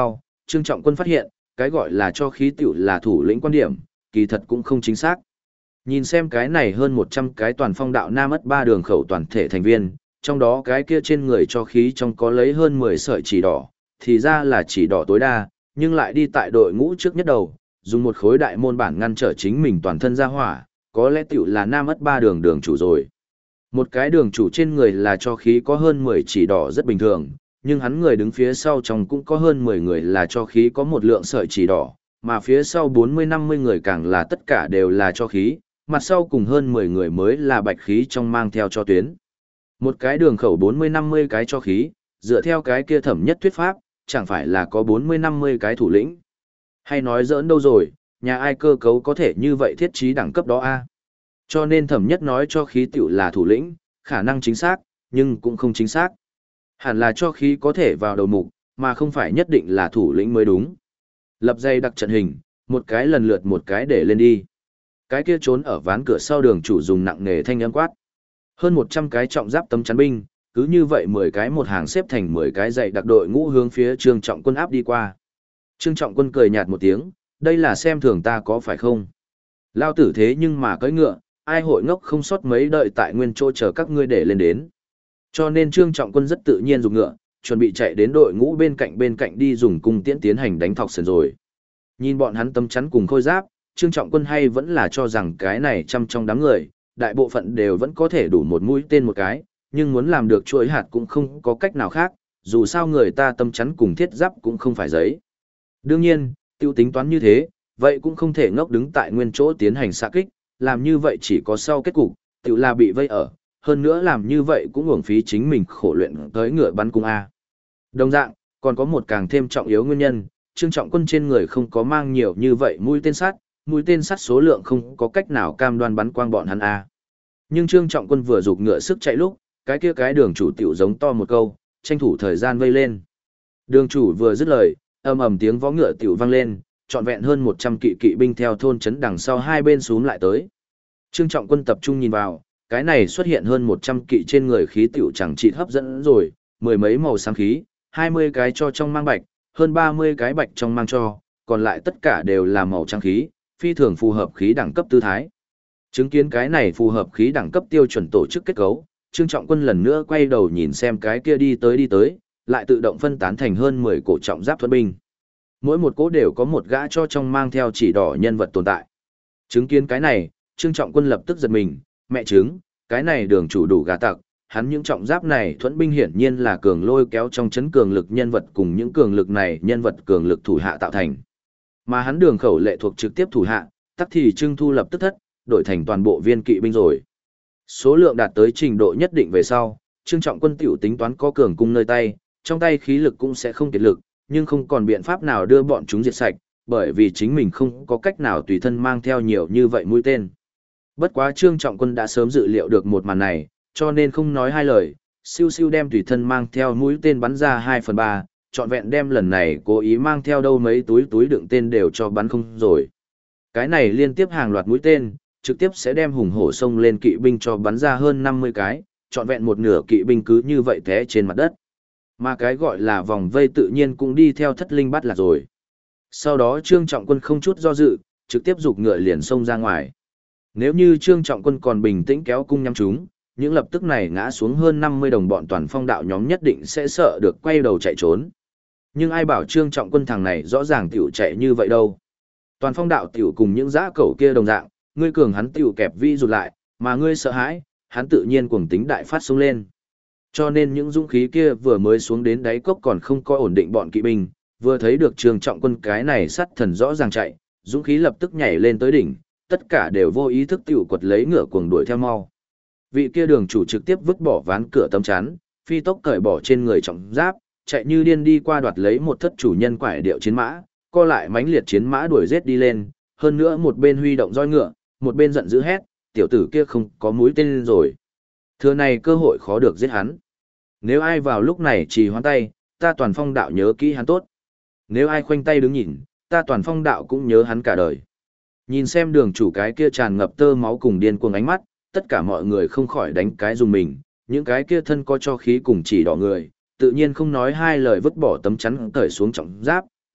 Trương Trọng Quân phát hiện, cái gọi là cho khí tiểu là thủ lĩnh quan điểm, kỳ thật cũng không chính xác. Nhìn xem cái này hơn 100 cái toàn phong đạo nam ất ba đường khẩu toàn thể thành viên, trong đó cái kia trên người cho khí trong có lấy hơn 10 sợi chỉ đỏ, thì ra là chỉ đỏ tối đa, nhưng lại đi tại đội ngũ trước nhất đầu, dùng một khối đại môn bản ngăn trở chính mình toàn thân ra hỏa, có lẽ tiểu là nam ất ba đường đường chủ rồi. Một cái đường chủ trên người là cho khí có hơn 10 chỉ đỏ rất bình thường, nhưng hắn người đứng phía sau trong cũng có hơn 10 người là cho khí có một lượng sợi chỉ đỏ, mà phía sau 40-50 người càng là tất cả đều là cho khí, mặt sau cùng hơn 10 người mới là bạch khí trong mang theo cho tuyến. Một cái đường khẩu 40-50 cái cho khí, dựa theo cái kia thẩm nhất thuyết pháp, chẳng phải là có 40-50 cái thủ lĩnh. Hay nói giỡn đâu rồi, nhà ai cơ cấu có thể như vậy thiết trí đẳng cấp đó a? Cho nên thẩm nhất nói cho khí tiểu là thủ lĩnh, khả năng chính xác, nhưng cũng không chính xác. Hẳn là cho khí có thể vào đầu mục, mà không phải nhất định là thủ lĩnh mới đúng. Lập dây đặc trận hình, một cái lần lượt một cái để lên đi. Cái kia trốn ở ván cửa sau đường chủ dùng nặng nề thanh âm quát. Hơn 100 cái trọng giáp tấm chắn binh, cứ như vậy 10 cái một hàng xếp thành 10 cái dày đặc đội ngũ hướng phía Trương Trọng Quân áp đi qua. Trương Trọng Quân cười nhạt một tiếng, đây là xem thường ta có phải không? Lao tử thế nhưng mà cưỡi ngựa, ai hội ngốc không sót mấy đợi tại nguyên chỗ chờ các ngươi để lên đến. Cho nên Trương Trọng Quân rất tự nhiên dùng ngựa, chuẩn bị chạy đến đội ngũ bên cạnh đi dùng cung tiễn tiến hành đánh thọc sườn rồi. Nhìn bọn hắn tấm chắn cùng khôi giáp, Trương Trọng Quân hay vẫn là cho rằng cái này trong đám người, đại bộ phận đều vẫn có thể đủ một mũi tên một cái, nhưng muốn làm được chuỗi hạt cũng không có cách nào khác, dù sao người ta tấm chắn cùng thiết giáp cũng không phải giấy. Đương nhiên, tiêu tính toán như thế, vậy cũng không thể ngốc đứng tại nguyên chỗ tiến hành xạ kích, làm như vậy chỉ có sau kết cục, tự là bị vây ở, hơn nữa làm như vậy cũng uổng phí chính mình khổ luyện tới ngựa bắn cung A. Đồng dạng, còn có một càng thêm trọng yếu nguyên nhân, Trương Trọng Quân trên người không có mang nhiều như vậy mũi tên sắt số lượng không có cách nào cam đoan bắn quang bọn hắn A. Nhưng Trương Trọng Quân vừa giục ngựa sức chạy lúc, cái đường chủ tiểu giống to một câu, tranh thủ thời gian vây lên. Đường chủ vừa dứt lời, ầm ầm tiếng vó ngựa tiểu vang lên, trọn vẹn hơn 100 kỵ binh theo thôn trấn đằng sau hai bên xúm lại tới. Trương Trọng Quân tập trung nhìn vào, cái này xuất hiện hơn 100 kỵ trên người khí tiểu chẳng chỉ hấp dẫn rồi, mười mấy màu sáng khí, 20 cái cho trong mang bạch, hơn 30 cái bạch trong mang cho, còn lại tất cả đều là màu trắng khí, phi thường phù hợp khí đẳng cấp tư thái. Chứng kiến cái này phù hợp khí đẳng cấp tiêu chuẩn tổ chức kết cấu, Trương Trọng Quân lần nữa quay đầu nhìn xem cái kia đi tới, lại tự động phân tán thành hơn 10 cổ trọng giáp thuẫn binh. Mỗi một cỗ đều có một gã cho trong mang theo chỉ đỏ nhân vật tồn tại. Chứng kiến cái này, Trương Trọng Quân lập tức giật mình, mẹ chứng, cái này đường chủ đủ gà tặc, hắn những trọng giáp này thuẫn binh hiển nhiên là cường lôi kéo trong chấn cường lực nhân vật cùng những cường lực này nhân vật cường lực thủ hạ tạo thành. Mà hắn đường khẩu lệ thuộc trực tiếp thủ hạ, tắc thì Trương Thu lập tức thất, đổi thành toàn bộ viên kỵ binh rồi. Số lượng đạt tới trình độ nhất định về sau, Trương Trọng Quân tiểu tính toán có cường cung nơi tay, trong tay khí lực cũng sẽ không kiệt lực, nhưng không còn biện pháp nào đưa bọn chúng diệt sạch, bởi vì chính mình không có cách nào tùy thân mang theo nhiều như vậy mũi tên. Bất quá Trương Trọng Quân đã sớm dự liệu được một màn này, cho nên không nói hai lời, siêu siêu đem tùy thân mang theo mũi tên bắn ra 2/3, trọn vẹn đem lần này cố ý mang theo đâu mấy túi đựng tên đều cho bắn không rồi. Cái này liên tiếp hàng loạt mũi tên, trực tiếp sẽ đem hùng hổ sông lên kỵ binh cho bắn ra hơn 50 cái, trọn vẹn một nửa kỵ binh cứ như vậy té trên mặt đất. Mà cái gọi là vòng vây tự nhiên cũng đi theo thất linh bắt lạc rồi. Sau đó Trương Trọng Quân không chút do dự, trực tiếp giục ngựa liền xông ra ngoài. Nếu như Trương Trọng Quân còn bình tĩnh kéo cung nhắm chúng, những lập tức này ngã xuống hơn 50 đồng bọn toàn phong đạo nhóm nhất định sẽ sợ được quay đầu chạy trốn. Nhưng ai bảo Trương Trọng Quân thằng này rõ ràng tiểu chạy như vậy đâu. Toàn phong đạo tiểu cùng những dã cẩu kia đồng dạng, ngươi cường hắn tiểu kẹp vi rụt lại, mà ngươi sợ hãi, hắn tự nhiên cuồng tính đại phát xuống lên. Cho nên những dũng khí kia vừa mới xuống đến đáy cốc còn không có ổn định bọn kỵ binh, vừa thấy được Trương Trọng Quân cái này sắt thần rõ ràng chạy, dũng khí lập tức nhảy lên tới đỉnh, tất cả đều vô ý thức tiểu quật lấy ngựa cuồng đuổi theo mau. Vị kia đường chủ trực tiếp vứt bỏ ván cửa tấm chắn, phi tốc cởi bỏ trên người trọng giáp, chạy như điên đi qua đoạt lấy một thất chủ nhân quải điệu chiến mã, co lại mãnh liệt chiến mã đuổi giết đi lên, hơn nữa một bên huy động roi ngựa, một bên giận dữ hét, tiểu tử kia không có mũi tên rồi. Thừa này cơ hội khó được giết hắn. Nếu ai vào lúc này trì hoãn tay, ta toàn phong đạo nhớ kỹ hắn tốt. Nếu ai khoanh tay đứng nhìn, ta toàn phong đạo cũng nhớ hắn cả đời. Nhìn xem đường chủ cái kia tràn ngập tơ máu cùng điên cuồng ánh mắt, tất cả mọi người không khỏi đánh cái dùng mình, những cái kia thân có cho khí cùng chỉ đỏ người, tự nhiên không nói hai lời vứt bỏ tấm chắn cởi xuống trọng giáp,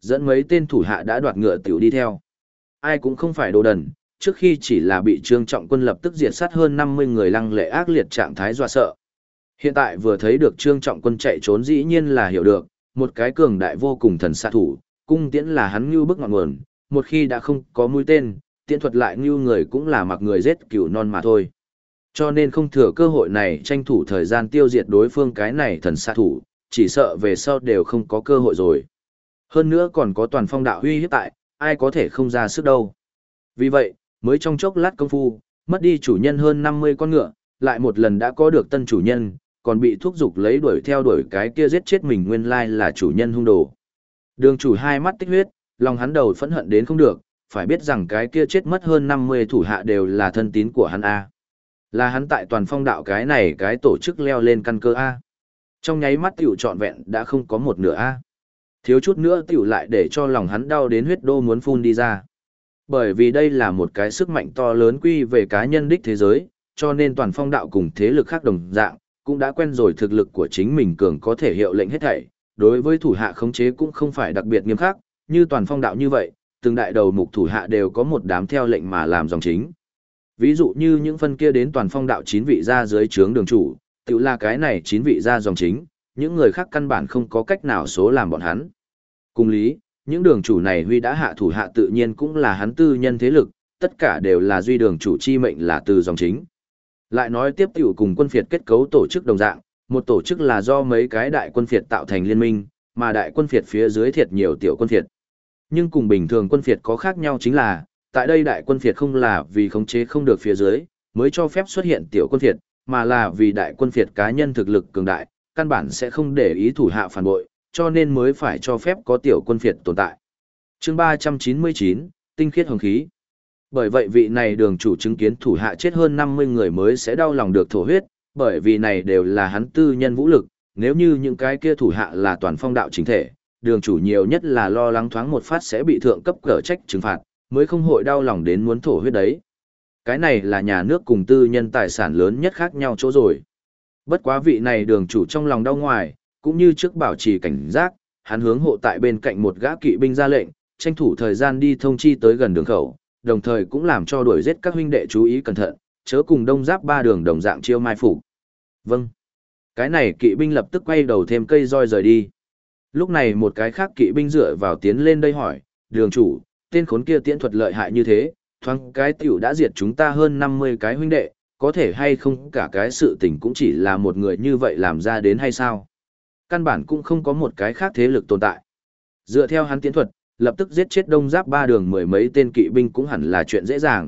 dẫn mấy tên thủ hạ đã đoạt ngựa tiểu đi theo. Ai cũng không phải đồ đần, trước khi chỉ là bị Trương Trọng Quân lập tức diệt sát hơn 50 người lăng lệ ác liệt trạng thái dọa sợ. Hiện tại vừa thấy được Trương Trọng Quân chạy trốn dĩ nhiên là hiểu được, một cái cường đại vô cùng thần xạ thủ, cung tiễn là hắn ngưu bức ngọn nguồn, một khi đã không có mũi tên, tiễn thuật lại ngưu người cũng là mặc người giết cừu non mà thôi. Cho nên không thừa cơ hội này tranh thủ thời gian tiêu diệt đối phương cái này thần xạ thủ, chỉ sợ về sau đều không có cơ hội rồi. Hơn nữa còn có toàn phong đạo huy hiếp tại, ai có thể không ra sức đâu. Vì vậy, mới trong chốc lát công phu, mất đi chủ nhân hơn 50 con ngựa, lại một lần đã có được tân chủ nhân, còn bị thúc giục lấy đuổi theo đuổi cái kia giết chết mình nguyên lai là chủ nhân hung đồ. Đường chủ hai mắt tích huyết, lòng hắn đầu phẫn hận đến không được, phải biết rằng cái kia chết mất hơn 50 thủ hạ đều là thân tín của hắn A. Là hắn tại toàn phong đạo cái này cái tổ chức leo lên căn cơ A. Trong nháy mắt tiểu trọn vẹn đã không có một nửa A. Thiếu chút nữa tiểu lại để cho lòng hắn đau đến huyết đô muốn phun đi ra. Bởi vì đây là một cái sức mạnh to lớn quy về cá nhân đích thế giới, cho nên toàn phong đạo cùng thế lực khác đồng dạng, cũng đã quen rồi thực lực của chính mình cường có thể hiệu lệnh hết thảy, đối với thủ hạ khống chế cũng không phải đặc biệt nghiêm khắc, như toàn phong đạo như vậy, từng đại đầu mục thủ hạ đều có một đám theo lệnh mà làm dòng chính. Ví dụ như những phân kia đến toàn phong đạo 9 vị ra dưới trướng đường chủ, tự là cái này 9 vị ra dòng chính, những người khác căn bản không có cách nào số làm bọn hắn. Cùng lý, những đường chủ này huy đã hạ thủ hạ tự nhiên cũng là hắn tư nhân thế lực, tất cả đều là duy đường chủ chi mệnh là từ dòng chính. Lại nói tiếp tiểu cùng quân phiệt kết cấu tổ chức đồng dạng, một tổ chức là do mấy cái đại quân phiệt tạo thành liên minh, mà đại quân phiệt phía dưới thiệt nhiều tiểu quân phiệt. Nhưng cùng bình thường quân phiệt có khác nhau chính là, tại đây đại quân phiệt không là vì khống chế không được phía dưới, mới cho phép xuất hiện tiểu quân phiệt, mà là vì đại quân phiệt cá nhân thực lực cường đại, căn bản sẽ không để ý thủ hạ phản bội, cho nên mới phải cho phép có tiểu quân phiệt tồn tại. Chương 399, tinh khiết hồng khí. Bởi vậy vị này đường chủ chứng kiến thủ hạ chết hơn 50 người mới sẽ đau lòng được thổ huyết, bởi vì này đều là hắn tư nhân vũ lực, nếu như những cái kia thủ hạ là toàn phong đạo chính thể, đường chủ nhiều nhất là lo lắng thoáng một phát sẽ bị thượng cấp cở trách trừng phạt, mới không hội đau lòng đến muốn thổ huyết đấy. Cái này là nhà nước cùng tư nhân tài sản lớn nhất khác nhau chỗ rồi. Bất quá vị này đường chủ trong lòng đau ngoài, cũng như trước bảo trì cảnh giác, hắn hướng hộ tại bên cạnh một gã kỵ binh ra lệnh, tranh thủ thời gian đi thông chi tới gần đường khẩu, đồng thời cũng làm cho đuổi giết các huynh đệ chú ý cẩn thận, chớ cùng đông giáp ba đường đồng dạng chiêu mai phục. Vâng. Cái này kỵ binh lập tức quay đầu thêm cây roi rời đi. Lúc này một cái khác kỵ binh dựa vào tiến lên đây hỏi, đường chủ, tên khốn kia tiễn thuật lợi hại như thế, thoáng cái tiểu đã diệt chúng ta hơn 50 cái huynh đệ, có thể hay không cả cái sự tình cũng chỉ là một người như vậy làm ra đến hay sao? Căn bản cũng không có một cái khác thế lực tồn tại. Dựa theo hắn tiễn thuật, lập tức giết chết đông giáp ba đường mười mấy tên kỵ binh cũng hẳn là chuyện dễ dàng.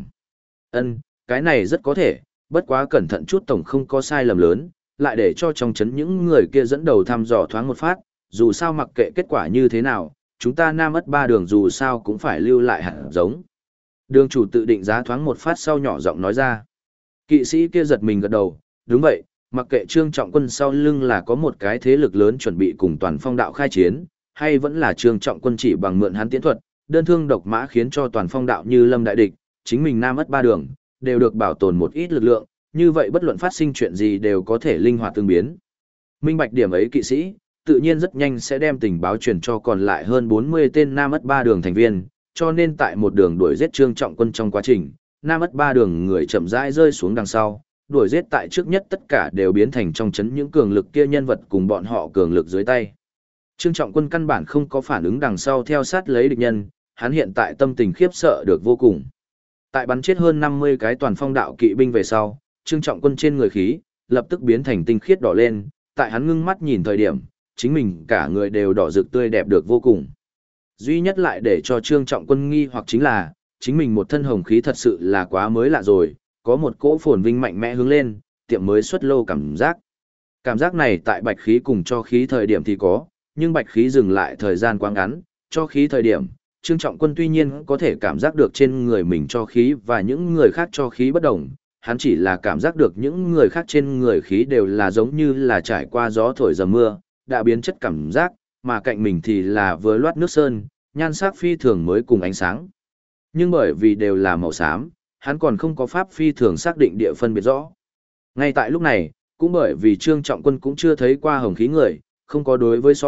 Cái này rất có thể, bất quá cẩn thận chút tổng không có sai lầm lớn, lại để cho trong chấn những người kia dẫn đầu thăm dò thoáng một phát, dù sao mặc kệ kết quả như thế nào, chúng ta nam ất ba đường dù sao cũng phải lưu lại hạt giống. Đường chủ tự định giá thoáng một phát sau nhỏ giọng nói ra. Kỵ sĩ kia giật mình gật đầu, đúng vậy, mặc kệ Trương Trọng Quân sau lưng là có một cái thế lực lớn chuẩn bị cùng toàn phong đạo khai chiến, hay vẫn là Trương Trọng Quân chỉ bằng mượn hắn tiễn thuật, đơn thương độc mã khiến cho toàn phong đạo như lâm đại địch, chính mình nam ất ba đường, đều được bảo tồn một ít lực lượng, như vậy bất luận phát sinh chuyện gì đều có thể linh hoạt tương biến. Minh bạch điểm ấy kỵ sĩ, tự nhiên rất nhanh sẽ đem tình báo truyền cho còn lại hơn 40 tên nam ất ba đường thành viên, cho nên tại một đường đuổi giết Trương Trọng Quân trong quá trình, nam ất ba đường người chậm rãi rơi xuống đằng sau, đuổi giết tại trước nhất tất cả đều biến thành trong chấn những cường lực kia nhân vật cùng bọn họ cường lực dưới tay. Trương Trọng Quân căn bản không có phản ứng đằng sau theo sát lấy địch nhân, hắn hiện tại tâm tình khiếp sợ được vô cùng. Tại bắn chết hơn 50 cái toàn phong đạo kỵ binh về sau, Trương Trọng Quân trên người khí, lập tức biến thành tinh khiết đỏ lên, tại hắn ngưng mắt nhìn thời điểm, chính mình cả người đều đỏ rực tươi đẹp được vô cùng. Duy nhất lại để cho Trương Trọng Quân nghi hoặc chính là, chính mình một thân hồng khí thật sự là quá mới lạ rồi, có một cỗ phồn vinh mạnh mẽ hướng lên, tiệm mới xuất lô cảm giác. Cảm giác này tại bạch khí cùng cho khí thời điểm thì có, nhưng bạch khí dừng lại thời gian quá ngắn, cho khí thời điểm, Trương Trọng Quân tuy nhiên có thể cảm giác được trên người mình cho khí và những người khác cho khí bất đồng, hắn chỉ là cảm giác được những người khác trên người khí đều là giống như là trải qua gió thổi dầm mưa, đã biến chất cảm giác, mà cạnh mình thì là vừa loát nước sơn, nhan sắc phi thường mới cùng ánh sáng. Nhưng bởi vì đều là màu xám, hắn còn không có pháp phi thường xác định địa phân biệt rõ. Ngay tại lúc này, cũng bởi vì Trương Trọng Quân cũng chưa thấy qua hồng khí người, không có đối với so,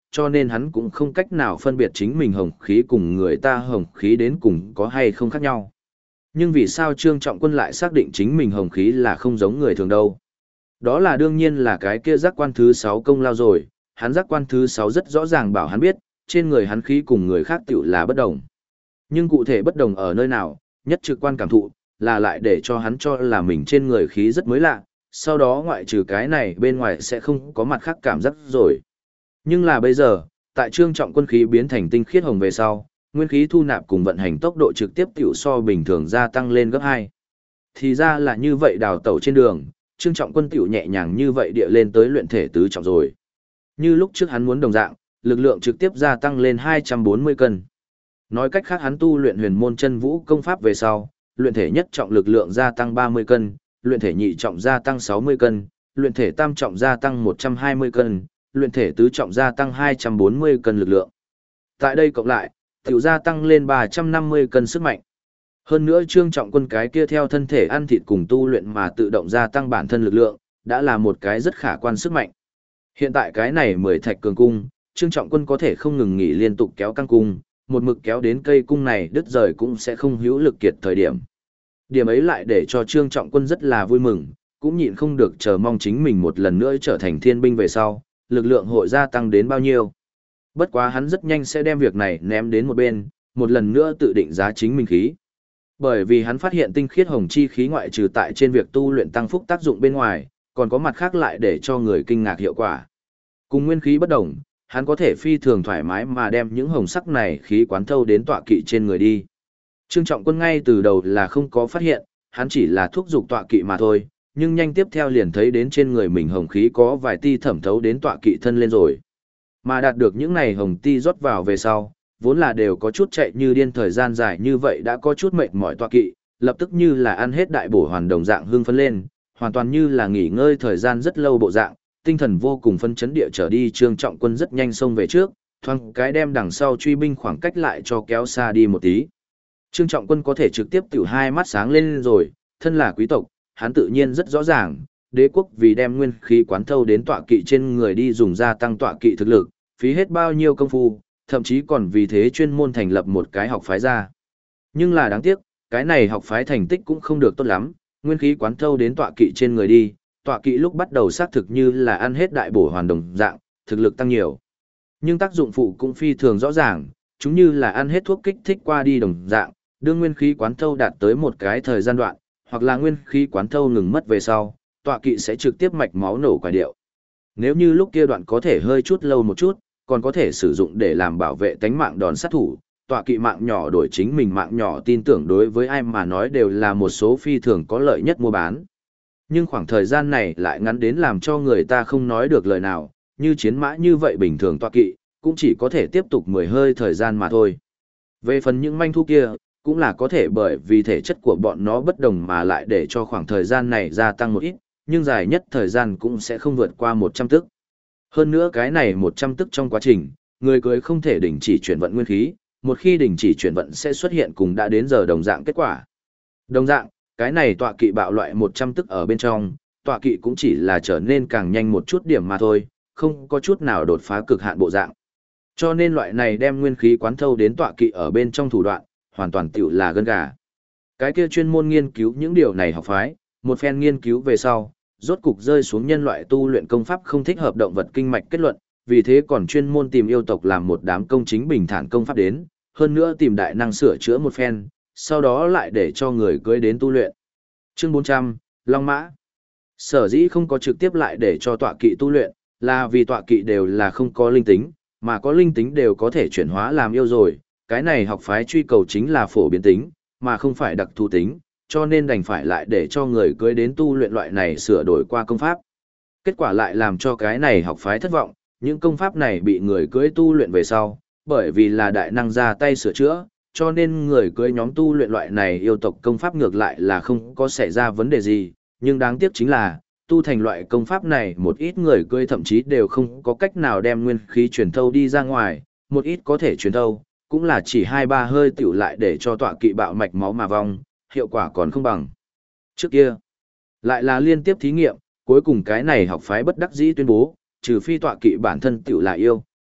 cho nên hắn cũng không cách nào phân biệt chính mình hồng khí cùng người ta hồng khí đến cùng có hay không khác nhau. Nhưng vì sao Trương Trọng Quân lại xác định chính mình hồng khí là không giống người thường đâu? Đó là đương nhiên là cái kia giác quan thứ 6 công lao rồi, hắn giác quan thứ 6 rất rõ ràng bảo hắn biết, trên người hắn khí cùng người khác tiểu là bất đồng. Nhưng cụ thể bất đồng ở nơi nào, nhất trực quan cảm thụ, là lại để cho hắn cho là mình trên người khí rất mới lạ, sau đó ngoại trừ cái này bên ngoài sẽ không có mặt khác cảm giác rồi. Nhưng là bây giờ, tại Trương Trọng Quân khí biến thành tinh khiết hồng về sau, nguyên khí thu nạp cùng vận hành tốc độ trực tiếp tiểu so bình thường gia tăng lên gấp 2. Thì ra là như vậy đào tẩu trên đường, Trương Trọng Quân tiểu nhẹ nhàng như vậy địa lên tới luyện thể tứ trọng rồi. Như lúc trước hắn muốn đồng dạng, lực lượng trực tiếp gia tăng lên 240 cân. Nói cách khác hắn tu luyện huyền môn chân vũ công pháp về sau, luyện thể nhất trọng lực lượng gia tăng 30 cân, luyện thể nhị trọng gia tăng 60 cân, luyện thể tam trọng gia tăng 120 cân, luyện thể tứ trọng gia tăng 240 cân lực lượng. Tại đây cộng lại, tiểu gia tăng lên 350 cân sức mạnh. Hơn nữa Trương Trọng Quân cái kia theo thân thể ăn thịt cùng tu luyện mà tự động gia tăng bản thân lực lượng, đã là một cái rất khả quan sức mạnh. Hiện tại cái này 10 thạch cường cung, Trương Trọng Quân có thể không ngừng nghỉ liên tục kéo căng cung, một mực kéo đến cây cung này đứt rời cũng sẽ không hữu lực kiệt thời điểm. Điểm ấy lại để cho Trương Trọng Quân rất là vui mừng, cũng nhịn không được chờ mong chính mình một lần nữa trở thành thiên binh về sau, lực lượng hội gia tăng đến bao nhiêu. Bất quá hắn rất nhanh sẽ đem việc này ném đến một bên, một lần nữa tự định giá chính mình khí. Bởi vì hắn phát hiện tinh khiết hồng chi khí ngoại trừ tại trên việc tu luyện tăng phúc tác dụng bên ngoài, còn có mặt khác lại để cho người kinh ngạc hiệu quả. Cùng nguyên khí bất đồng, hắn có thể phi thường thoải mái mà đem những hồng sắc này khí quán thâu đến tọa kỵ trên người đi. Trương Trọng Quân ngay từ đầu là không có phát hiện, hắn chỉ là thúc giục tọa kỵ mà thôi, nhưng nhanh tiếp theo liền thấy đến trên người mình hồng khí có vài ti thẩm thấu đến tọa kỵ thân lên rồi. Mà đạt được những này hồng ti rót vào về sau, vốn là đều có chút chạy như điên thời gian dài như vậy đã có chút mệt mỏi tọa kỵ, lập tức như là ăn hết đại bổ hoàn đồng dạng hưng phấn lên, hoàn toàn như là nghỉ ngơi thời gian rất lâu bộ dạng, tinh thần vô cùng phân chấn địa trở đi. Trương Trọng Quân rất nhanh xông về trước, thoáng cái đem đằng sau truy binh khoảng cách lại cho kéo xa đi một tí. Trương Trọng Quân có thể trực tiếp tiểu hai mắt sáng lên rồi, thân là quý tộc, hắn tự nhiên rất rõ ràng, đế quốc vì đem nguyên khí quán thâu đến tọa kỵ trên người đi dùng gia tăng tọa kỵ thực lực, phí hết bao nhiêu công phu, thậm chí còn vì thế chuyên môn thành lập một cái học phái ra. Nhưng là đáng tiếc, cái này học phái thành tích cũng không được tốt lắm, nguyên khí quán thâu đến tọa kỵ trên người đi, tọa kỵ lúc bắt đầu xác thực như là ăn hết đại bổ hoàn đồng dạng, thực lực tăng nhiều. Nhưng tác dụng phụ cũng phi thường rõ ràng, chúng như là ăn hết thuốc kích thích qua đi đồng dạng, đưa nguyên khí quán thâu đạt tới một cái thời gian đoạn, hoặc là nguyên khí quán thâu ngừng mất về sau, tọa kỵ sẽ trực tiếp mạch máu nổ quả điệu. Nếu như lúc kia đoạn có thể hơi chút lâu một chút, còn có thể sử dụng để làm bảo vệ tánh mạng đòn sát thủ, tọa kỵ mạng nhỏ đổi chính mình mạng nhỏ, tin tưởng đối với ai mà nói đều là một số phi thường có lợi nhất mua bán. Nhưng khoảng thời gian này lại ngắn đến làm cho người ta không nói được lời nào, như chiến mã như vậy bình thường tọa kỵ, cũng chỉ có thể tiếp tục 10 hơi thời gian mà thôi. Về phần những manh thu kia, cũng là có thể bởi vì thể chất của bọn nó bất đồng mà lại để cho khoảng thời gian này gia tăng một ít, nhưng dài nhất thời gian cũng sẽ không vượt qua 100 tức. Hơn nữa cái này 100 tức trong quá trình, người cưới không thể đình chỉ chuyển vận nguyên khí, một khi đình chỉ chuyển vận sẽ xuất hiện cùng đã đến giờ đồng dạng kết quả. Đồng dạng, cái này tọa kỵ bạo loại 100 tức ở bên trong, tọa kỵ cũng chỉ là trở nên càng nhanh một chút điểm mà thôi, không có chút nào đột phá cực hạn bộ dạng. Cho nên loại này đem nguyên khí quán thâu đến tọa kỵ ở bên trong thủ đoạn, hoàn toàn tiểu là gân gà. Cái kia chuyên môn nghiên cứu những điều này học phái, một phen nghiên cứu về sau, rốt cục rơi xuống nhân loại tu luyện công pháp không thích hợp động vật kinh mạch kết luận, vì thế còn chuyên môn tìm yêu tộc làm một đám công chính bình thản công pháp đến, hơn nữa tìm đại năng sửa chữa một phen, sau đó lại để cho người cưới đến tu luyện. Chương 400, Long Mã. Sở dĩ không có trực tiếp lại để cho tọa kỵ tu luyện, là vì tọa kỵ đều là không có linh tính, mà có linh tính đều có thể chuyển hóa làm yêu rồi, cái này học phái truy cầu chính là phổ biến tính, mà không phải đặc thù tính, cho nên đành phải lại để cho người cưới đến tu luyện loại này sửa đổi qua công pháp. Kết quả lại làm cho cái này học phái thất vọng, những công pháp này bị người cưới tu luyện về sau, bởi vì là đại năng ra tay sửa chữa, cho nên người cưới nhóm tu luyện loại này yêu tộc công pháp ngược lại là không có xảy ra vấn đề gì, nhưng đáng tiếc chính là, tu thành loại công pháp này một ít người cưới thậm chí đều không có cách nào đem nguyên khí truyền thâu đi ra ngoài, một ít có thể truyền thâu, cũng là chỉ 2-3 hơi tiểu lại để cho tọa kỵ bạo mạch máu mà vong, hiệu quả còn không bằng trước kia. Lại là liên tiếp thí nghiệm, cuối cùng cái này học phái bất đắc dĩ tuyên bố, trừ phi tọa kỵ bản thân tiểu là yêu,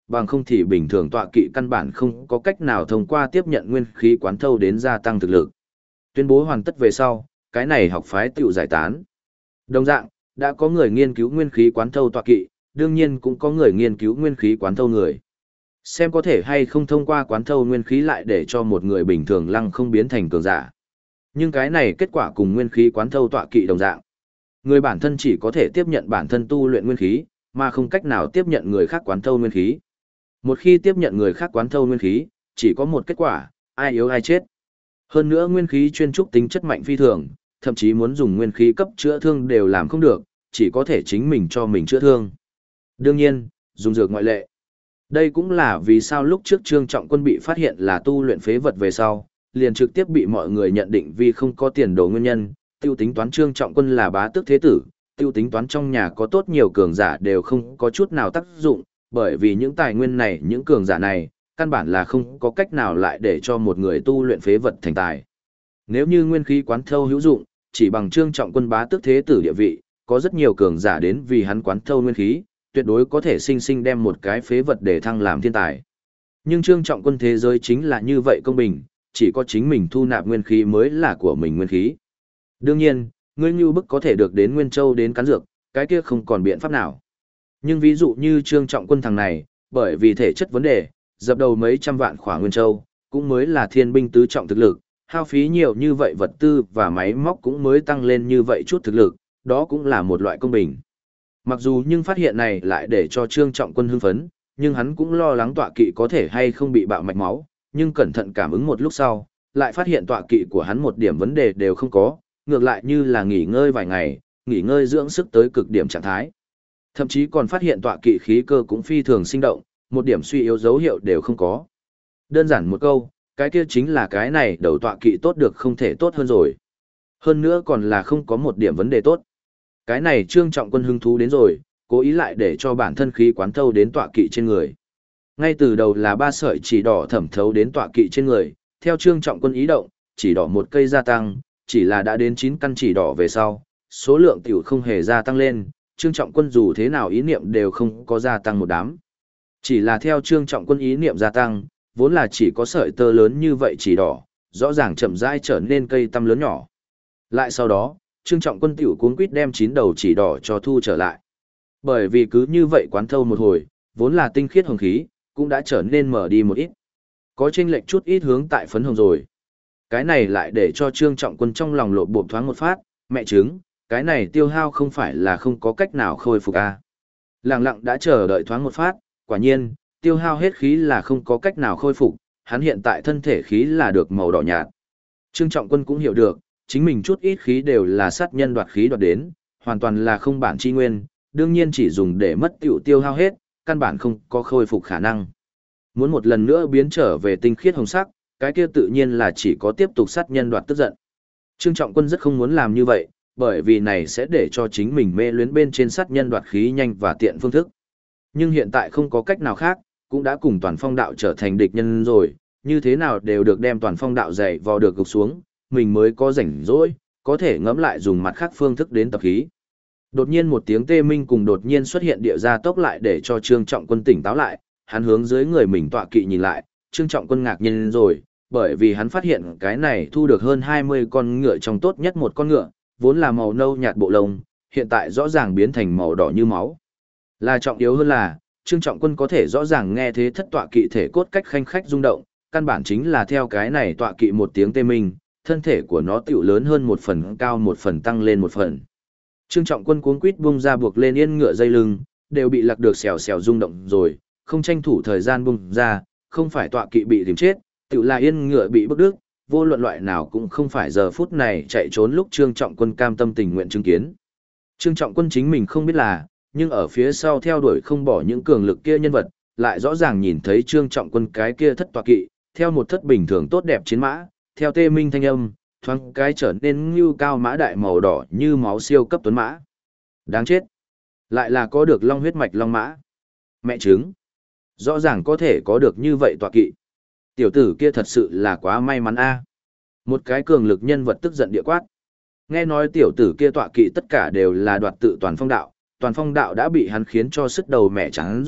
bằng không thì bình thường tọa kỵ căn bản không có cách nào thông qua tiếp nhận nguyên khí quán thâu đến gia tăng thực lực. Tuyên bố hoàn tất về sau, cái này học phái tiểu giải tán. Đồng dạng, đã có người nghiên cứu nguyên khí quán thâu tọa kỵ, đương nhiên cũng có người nghiên cứu nguyên khí quán thâu người. Xem có thể hay không thông qua quán thâu nguyên khí lại để cho một người bình thường lăng không biến thành cường giả. Nhưng cái này kết quả cùng nguyên khí quán thâu tọa kỵ đồng dạng. Người bản thân chỉ có thể tiếp nhận bản thân tu luyện nguyên khí, mà không cách nào tiếp nhận người khác quán thâu nguyên khí. Một khi tiếp nhận người khác quán thâu nguyên khí, chỉ có một kết quả, ai yếu ai chết. Hơn nữa nguyên khí chuyên trúc tính chất mạnh phi thường, thậm chí muốn dùng nguyên khí cấp chữa thương đều làm không được, chỉ có thể chính mình cho mình chữa thương. Đương nhiên, dùng dược ngoại lệ. Đây cũng là vì sao lúc trước Trương Trọng Quân bị phát hiện là tu luyện phế vật về sau, liền trực tiếp bị mọi người nhận định vì không có tiền đồ nguyên nhân, tiêu tính toán Trương Trọng Quân là bá tước thế tử, tiêu tính toán trong nhà có tốt nhiều cường giả đều không có chút nào tác dụng, bởi vì những tài nguyên này, những cường giả này, căn bản là không có cách nào lại để cho một người tu luyện phế vật thành tài. Nếu như nguyên khí quán thâu hữu dụng, chỉ bằng Trương Trọng Quân bá tước thế tử địa vị, có rất nhiều cường giả đến vì hắn quán thâu nguyên khí, tuyệt đối có thể sinh sinh đem một cái phế vật để thăng làm thiên tài. Nhưng Trương Trọng Quân thế giới chính là như vậy công bình, chỉ có chính mình thu nạp nguyên khí mới là của mình nguyên khí. Đương nhiên, ngươi như bức có thể được đến Nguyên Châu đến cắn dược, cái kia không còn biện pháp nào. Nhưng ví dụ như Trương Trọng Quân thằng này, bởi vì thể chất vấn đề, dập đầu mấy trăm vạn khỏa Nguyên Châu, cũng mới là thiên binh tứ trọng thực lực, hao phí nhiều như vậy vật tư và máy móc cũng mới tăng lên như vậy chút thực lực, đó cũng là một loại công bình. Mặc dù nhưng phát hiện này lại để cho Trương Trọng Quân hưng phấn, nhưng hắn cũng lo lắng tọa kỵ có thể hay không bị bạo mạch máu, nhưng cẩn thận cảm ứng một lúc sau, lại phát hiện tọa kỵ của hắn một điểm vấn đề đều không có, ngược lại như là nghỉ ngơi vài ngày, nghỉ ngơi dưỡng sức tới cực điểm trạng thái. Thậm chí còn phát hiện tọa kỵ khí cơ cũng phi thường sinh động, một điểm suy yếu dấu hiệu đều không có. Đơn giản một câu, cái kia chính là cái này đầu tọa kỵ tốt được không thể tốt hơn rồi. Hơn nữa còn là không có một điểm vấn đề tốt. Cái này Trương Trọng Quân hứng thú đến rồi, cố ý lại để cho bản thân khí quán thâu đến tọa kỵ trên người. Ngay từ đầu là 3 sợi chỉ đỏ thẩm thấu đến tọa kỵ trên người, theo Trương Trọng Quân ý động, chỉ đỏ một cây gia tăng, chỉ là đã đến 9 căn chỉ đỏ về sau, số lượng tiểu không hề gia tăng lên, Trương Trọng Quân dù thế nào ý niệm đều không có gia tăng một đám. Chỉ là theo Trương Trọng Quân ý niệm gia tăng, vốn là chỉ có sợi tơ lớn như vậy chỉ đỏ, rõ ràng chậm rãi trở nên cây tăm lớn nhỏ. Lại sau đó, Trương Trọng Quân tiểu cuống quýt đem 9 đầu chỉ đỏ cho thu trở lại. Bởi vì cứ như vậy quán thâu một hồi, vốn là tinh khiết hồng khí, cũng đã trở nên mở đi một ít. Có chênh lệch chút ít hướng tại phấn hồng rồi. Cái này lại để cho Trương Trọng Quân trong lòng lộ bộp thoáng một phát, mẹ chứng, cái này tiêu hao không phải là không có cách nào khôi phục à. Lặng lặng đã chờ đợi thoáng một phát, quả nhiên, tiêu hao hết khí là không có cách nào khôi phục, hắn hiện tại thân thể khí là được màu đỏ nhạt. Trương Trọng Quân cũng hiểu được, chính mình chút ít khí đều là sát nhân đoạt khí đoạt đến, hoàn toàn là không bản chi nguyên, đương nhiên chỉ dùng để mất tiêu hao hết, căn bản không có khôi phục khả năng. Muốn một lần nữa biến trở về tinh khiết hồng sắc, cái kia tự nhiên là chỉ có tiếp tục sát nhân đoạt tức giận. Trương Trọng Quân rất không muốn làm như vậy, bởi vì này sẽ để cho chính mình mê luyến bên trên sát nhân đoạt khí nhanh và tiện phương thức. Nhưng hiện tại không có cách nào khác, cũng đã cùng toàn phong đạo trở thành địch nhân rồi, như thế nào đều được đem toàn phong đạo dày vò được gục xuống, mình mới có rảnh rỗi, có thể ngẫm lại dùng mặt khác phương thức đến tập khí. Đột nhiên một tiếng tê minh cùng đột nhiên xuất hiện địa gia tốc lại để cho Trương Trọng Quân tỉnh táo lại, hắn hướng dưới người mình tọa kỵ nhìn lại, Trương Trọng Quân ngạc nhiên rồi, bởi vì hắn phát hiện cái này thu được hơn 20 con ngựa trong tốt nhất một con ngựa, vốn là màu nâu nhạt bộ lông, hiện tại rõ ràng biến thành màu đỏ như máu. Là trọng yếu hơn là, Trương Trọng Quân có thể rõ ràng nghe thế thất tọa kỵ thể cốt cách khanh khách rung động, căn bản chính là theo cái này tọa kỵ một tiếng tê minh, thân thể của nó tiểu lớn hơn một phần, cao một phần, tăng lên một phần. Trương Trọng Quân cuống quýt bung ra buộc lên yên ngựa dây lưng, đều bị lạc được xèo xèo rung động rồi, không tranh thủ thời gian bung ra, không phải tọa kỵ bị tìm chết, tiểu là yên ngựa bị bức đứt, vô luận loại nào cũng không phải giờ phút này chạy trốn lúc Trương Trọng Quân cam tâm tình nguyện chứng kiến. Trương Trọng Quân chính mình không biết là, nhưng ở phía sau theo đuổi không bỏ những cường lực kia nhân vật, lại rõ ràng nhìn thấy Trương Trọng Quân cái kia thất tọa kỵ, theo một thất bình thường tốt đẹp chiến mã, theo tê minh thanh âm, thoáng cái trở nên như cao mã đại màu đỏ như máu siêu cấp tuấn mã. Đáng chết. Lại là có được long huyết mạch long mã. Mẹ chứng. Rõ ràng có thể có được như vậy tọa kỵ. Tiểu tử kia thật sự là quá may mắn a. Một cái cường lực nhân vật tức giận địa quát. Nghe nói tiểu tử kia tọa kỵ tất cả đều là đoạt tự toàn phong đạo đã bị hắn khiến cho sức đầu mẹ trắng rồi,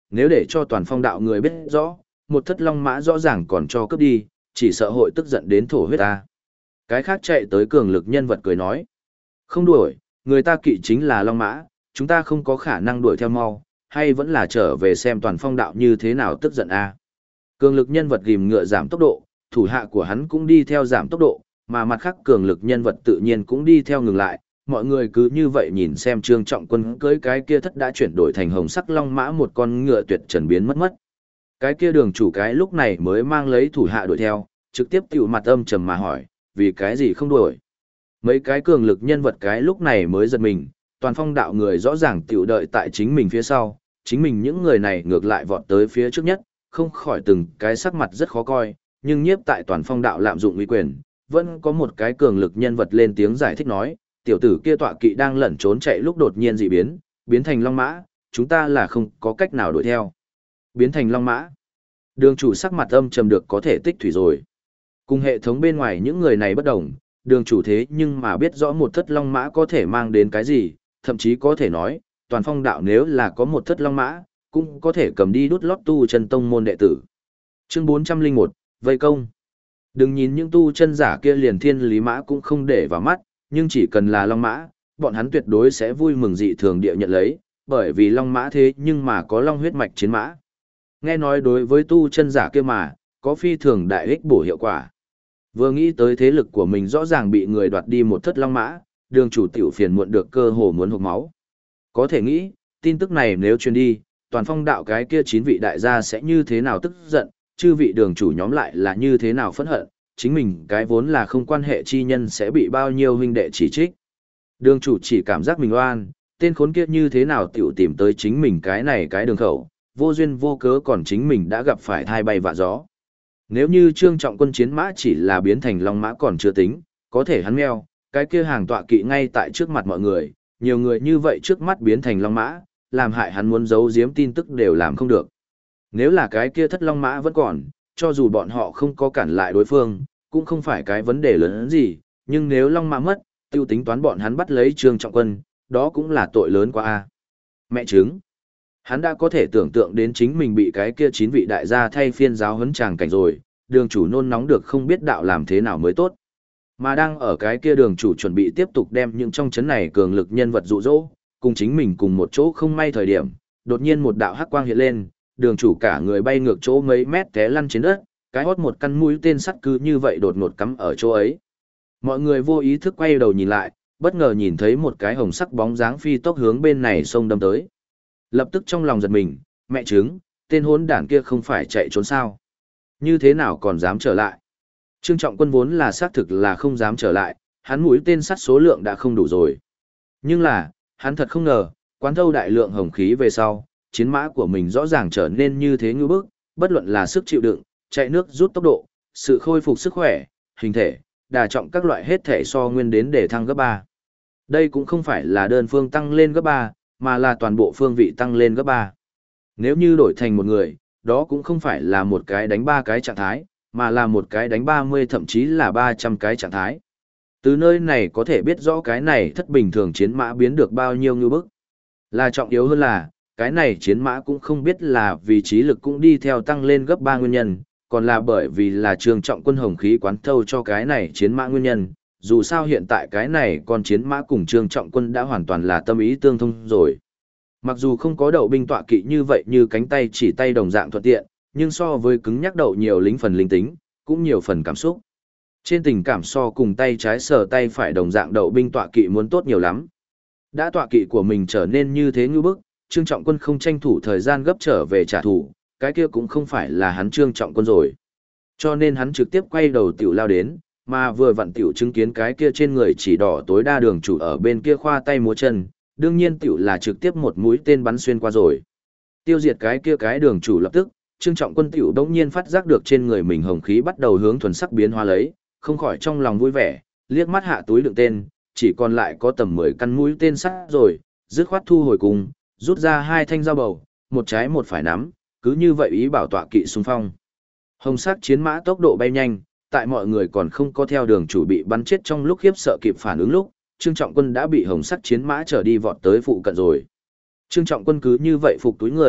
nếu để cho toàn phong đạo người biết rõ, một thất long mã rõ ràng còn cho cướp đi, chỉ sợ hội tức giận đến thổ huyết ta. Cái khác chạy tới cường lực nhân vật cười nói. Không đuổi, người ta kỵ chính là long mã, chúng ta không có khả năng đuổi theo mau, hay vẫn là trở về xem toàn phong đạo như thế nào tức giận a. Cường lực nhân vật ghim ngựa giảm tốc độ, thủ hạ của hắn cũng đi theo giảm tốc độ, mà mặt khác cường lực nhân vật tự nhiên cũng đi theo ngừng lại. Mọi người cứ như vậy nhìn xem Trương Trọng Quân cưỡi cái kia thất đã chuyển đổi thành hồng sắc long mã một con ngựa tuyệt trần biến mất mất. Cái kia đường chủ cái lúc này mới mang lấy thủ hạ đuổi theo, trực tiếp tiểu mặt âm trầm mà hỏi, vì cái gì không đuổi? Mấy cái cường lực nhân vật cái lúc này mới giật mình, toàn phong đạo người rõ ràng tiểu đợi tại chính mình phía sau, chính mình những người này ngược lại vọt tới phía trước nhất, không khỏi từng cái sắc mặt rất khó coi, nhưng nhiếp tại toàn phong đạo lạm dụng uy quyền, vẫn có một cái cường lực nhân vật lên tiếng giải thích nói, tiểu tử kia tọa kỵ đang lẩn trốn chạy lúc đột nhiên dị biến, biến thành long mã, chúng ta là không có cách nào đuổi theo. Biến thành long mã. Đường chủ sắc mặt âm trầm được có thể tích thủy rồi. Cùng hệ thống bên ngoài những người này bất đồng, đường chủ thế nhưng mà biết rõ một thất long mã có thể mang đến cái gì, thậm chí có thể nói, toàn phong đạo nếu là có một thất long mã, cũng có thể cầm đi đút lót tu chân tông môn đệ tử. Chương 401, Vây công. Đừng nhìn những tu chân giả kia liền thiên lý mã cũng không để vào mắt, nhưng chỉ cần là long mã, bọn hắn tuyệt đối sẽ vui mừng dị thường địa nhận lấy, bởi vì long mã thế nhưng mà có long huyết mạch chiến mã. Nghe nói đối với tu chân giả kia mà, có phi thường đại ích bổ hiệu quả. Vừa nghĩ tới thế lực của mình rõ ràng bị người đoạt đi một thất long mã, đường chủ tiểu phiền muộn được cơ hồ muốn hộc máu. Có thể nghĩ, tin tức này nếu truyền đi, toàn phong đạo cái kia 9 vị đại gia sẽ như thế nào tức giận, chư vị đường chủ nhóm lại là như thế nào phẫn hận, chính mình cái vốn là không quan hệ chi nhân sẽ bị bao nhiêu huynh đệ chỉ trích. Đường chủ chỉ cảm giác mình oan, tên khốn kia như thế nào tiểu tìm tới chính mình cái này cái đường khẩu, vô duyên vô cớ còn chính mình đã gặp phải thai bay vạ gió. Nếu như Trương Trọng Quân chiến mã chỉ là biến thành long mã còn chưa tính, có thể hắn meo, cái kia hàng tọa kỵ ngay tại trước mặt mọi người, nhiều người như vậy trước mắt biến thành long mã, làm hại hắn muốn giấu giếm tin tức đều làm không được. Nếu là cái kia thất long mã vẫn còn, cho dù bọn họ không có cản lại đối phương, cũng không phải cái vấn đề lớn gì, nhưng nếu long mã mất, tiêu tính toán bọn hắn bắt lấy Trương Trọng Quân, đó cũng là tội lớn quá a. Mẹ chứng. Hắn đã có thể tưởng tượng đến chính mình bị cái kia 9 vị đại gia thay phiên giáo huấn tràng cảnh rồi, đường chủ nôn nóng được không biết đạo làm thế nào mới tốt. Mà đang ở cái kia đường chủ chuẩn bị tiếp tục đem những trong chấn này cường lực nhân vật dụ dỗ, cùng chính mình cùng một chỗ không may thời điểm, đột nhiên một đạo hắc quang hiện lên, đường chủ cả người bay ngược chỗ mấy mét té lăn trên đất, cái hót một căn mũi tên sắt cứ như vậy đột ngột cắm ở chỗ ấy. Mọi người vô ý thức quay đầu nhìn lại, bất ngờ nhìn thấy một cái hồng sắc bóng dáng phi tốc hướng bên này xông đâm tới. Lập tức trong lòng giật mình, mẹ chứng, tên hốn đản kia không phải chạy trốn sao? Như thế nào còn dám trở lại? Trương Trọng Quân vốn là xác thực là không dám trở lại, hắn mũi tên sắt số lượng đã không đủ rồi. Nhưng là, hắn thật không ngờ, quán thâu đại lượng hồng khí về sau, chiến mã của mình rõ ràng trở nên như thế ngư bức, bất luận là sức chịu đựng, chạy nước rút tốc độ, sự khôi phục sức khỏe, hình thể, đà trọng các loại hết thể so nguyên đến để thăng gấp 3. Đây cũng không phải là đơn phương tăng lên gấp 3, mà là toàn bộ phương vị tăng lên gấp 3. Nếu như đổi thành một người, đó cũng không phải là một cái đánh 3 cái trạng thái, mà là một cái đánh 30 thậm chí là 300 cái trạng thái. Từ nơi này có thể biết rõ cái này thất bình thường chiến mã biến được bao nhiêu ngư bức. Là trọng yếu hơn là, cái này chiến mã cũng không biết là vì trí lực cũng đi theo tăng lên gấp 3 nguyên nhân, còn là bởi vì là Trương Trọng Quân hồng khí quán thâu cho cái này chiến mã nguyên nhân. Dù sao hiện tại cái này con chiến mã cùng Trương Trọng Quân đã hoàn toàn là tâm ý tương thông rồi. Mặc dù không có đậu binh tọa kỵ như vậy như cánh tay chỉ tay đồng dạng thuận tiện, nhưng so với cứng nhắc đậu nhiều lính phần linh tính, cũng nhiều phần cảm xúc. Trên tình cảm so cùng tay trái sờ tay phải đồng dạng đậu binh tọa kỵ muốn tốt nhiều lắm. Đã tọa kỵ của mình trở nên như thế ngư bức, Trương Trọng Quân không tranh thủ thời gian gấp trở về trả thù, cái kia cũng không phải là hắn Trương Trọng Quân rồi. Cho nên hắn trực tiếp quay đầu tiểu lao đến, mà vừa vặn tiểu chứng kiến cái kia trên người chỉ đỏ tối đa đường chủ ở bên kia khoa tay múa chân, đương nhiên tiểu là trực tiếp một mũi tên bắn xuyên qua rồi. Tiêu diệt cái kia cái đường chủ lập tức, Trương Trọng Quân tiểu đống nhiên phát giác được trên người mình hồng khí bắt đầu hướng thuần sắc biến hóa lấy, không khỏi trong lòng vui vẻ, liếc mắt hạ túi đựng tên, chỉ còn lại có tầm 10 căn mũi tên sắt rồi, dứt khoát thu hồi cùng, rút ra 2 thanh dao bầu, một trái một phải nắm, cứ như vậy ý bảo tọa kỵ xung phong. Hồng sắc chiến mã tốc độ bay nhanh, tại mọi người còn không có theo đường chủ bị bắn chết trong lúc khiếp sợ kịp phản ứng lúc, Trương Trọng Quân đã bị hồng sắc chiến mã trở đi vọt tới phụ cận rồi. Trương Trọng Quân cứ như vậy phục túi người,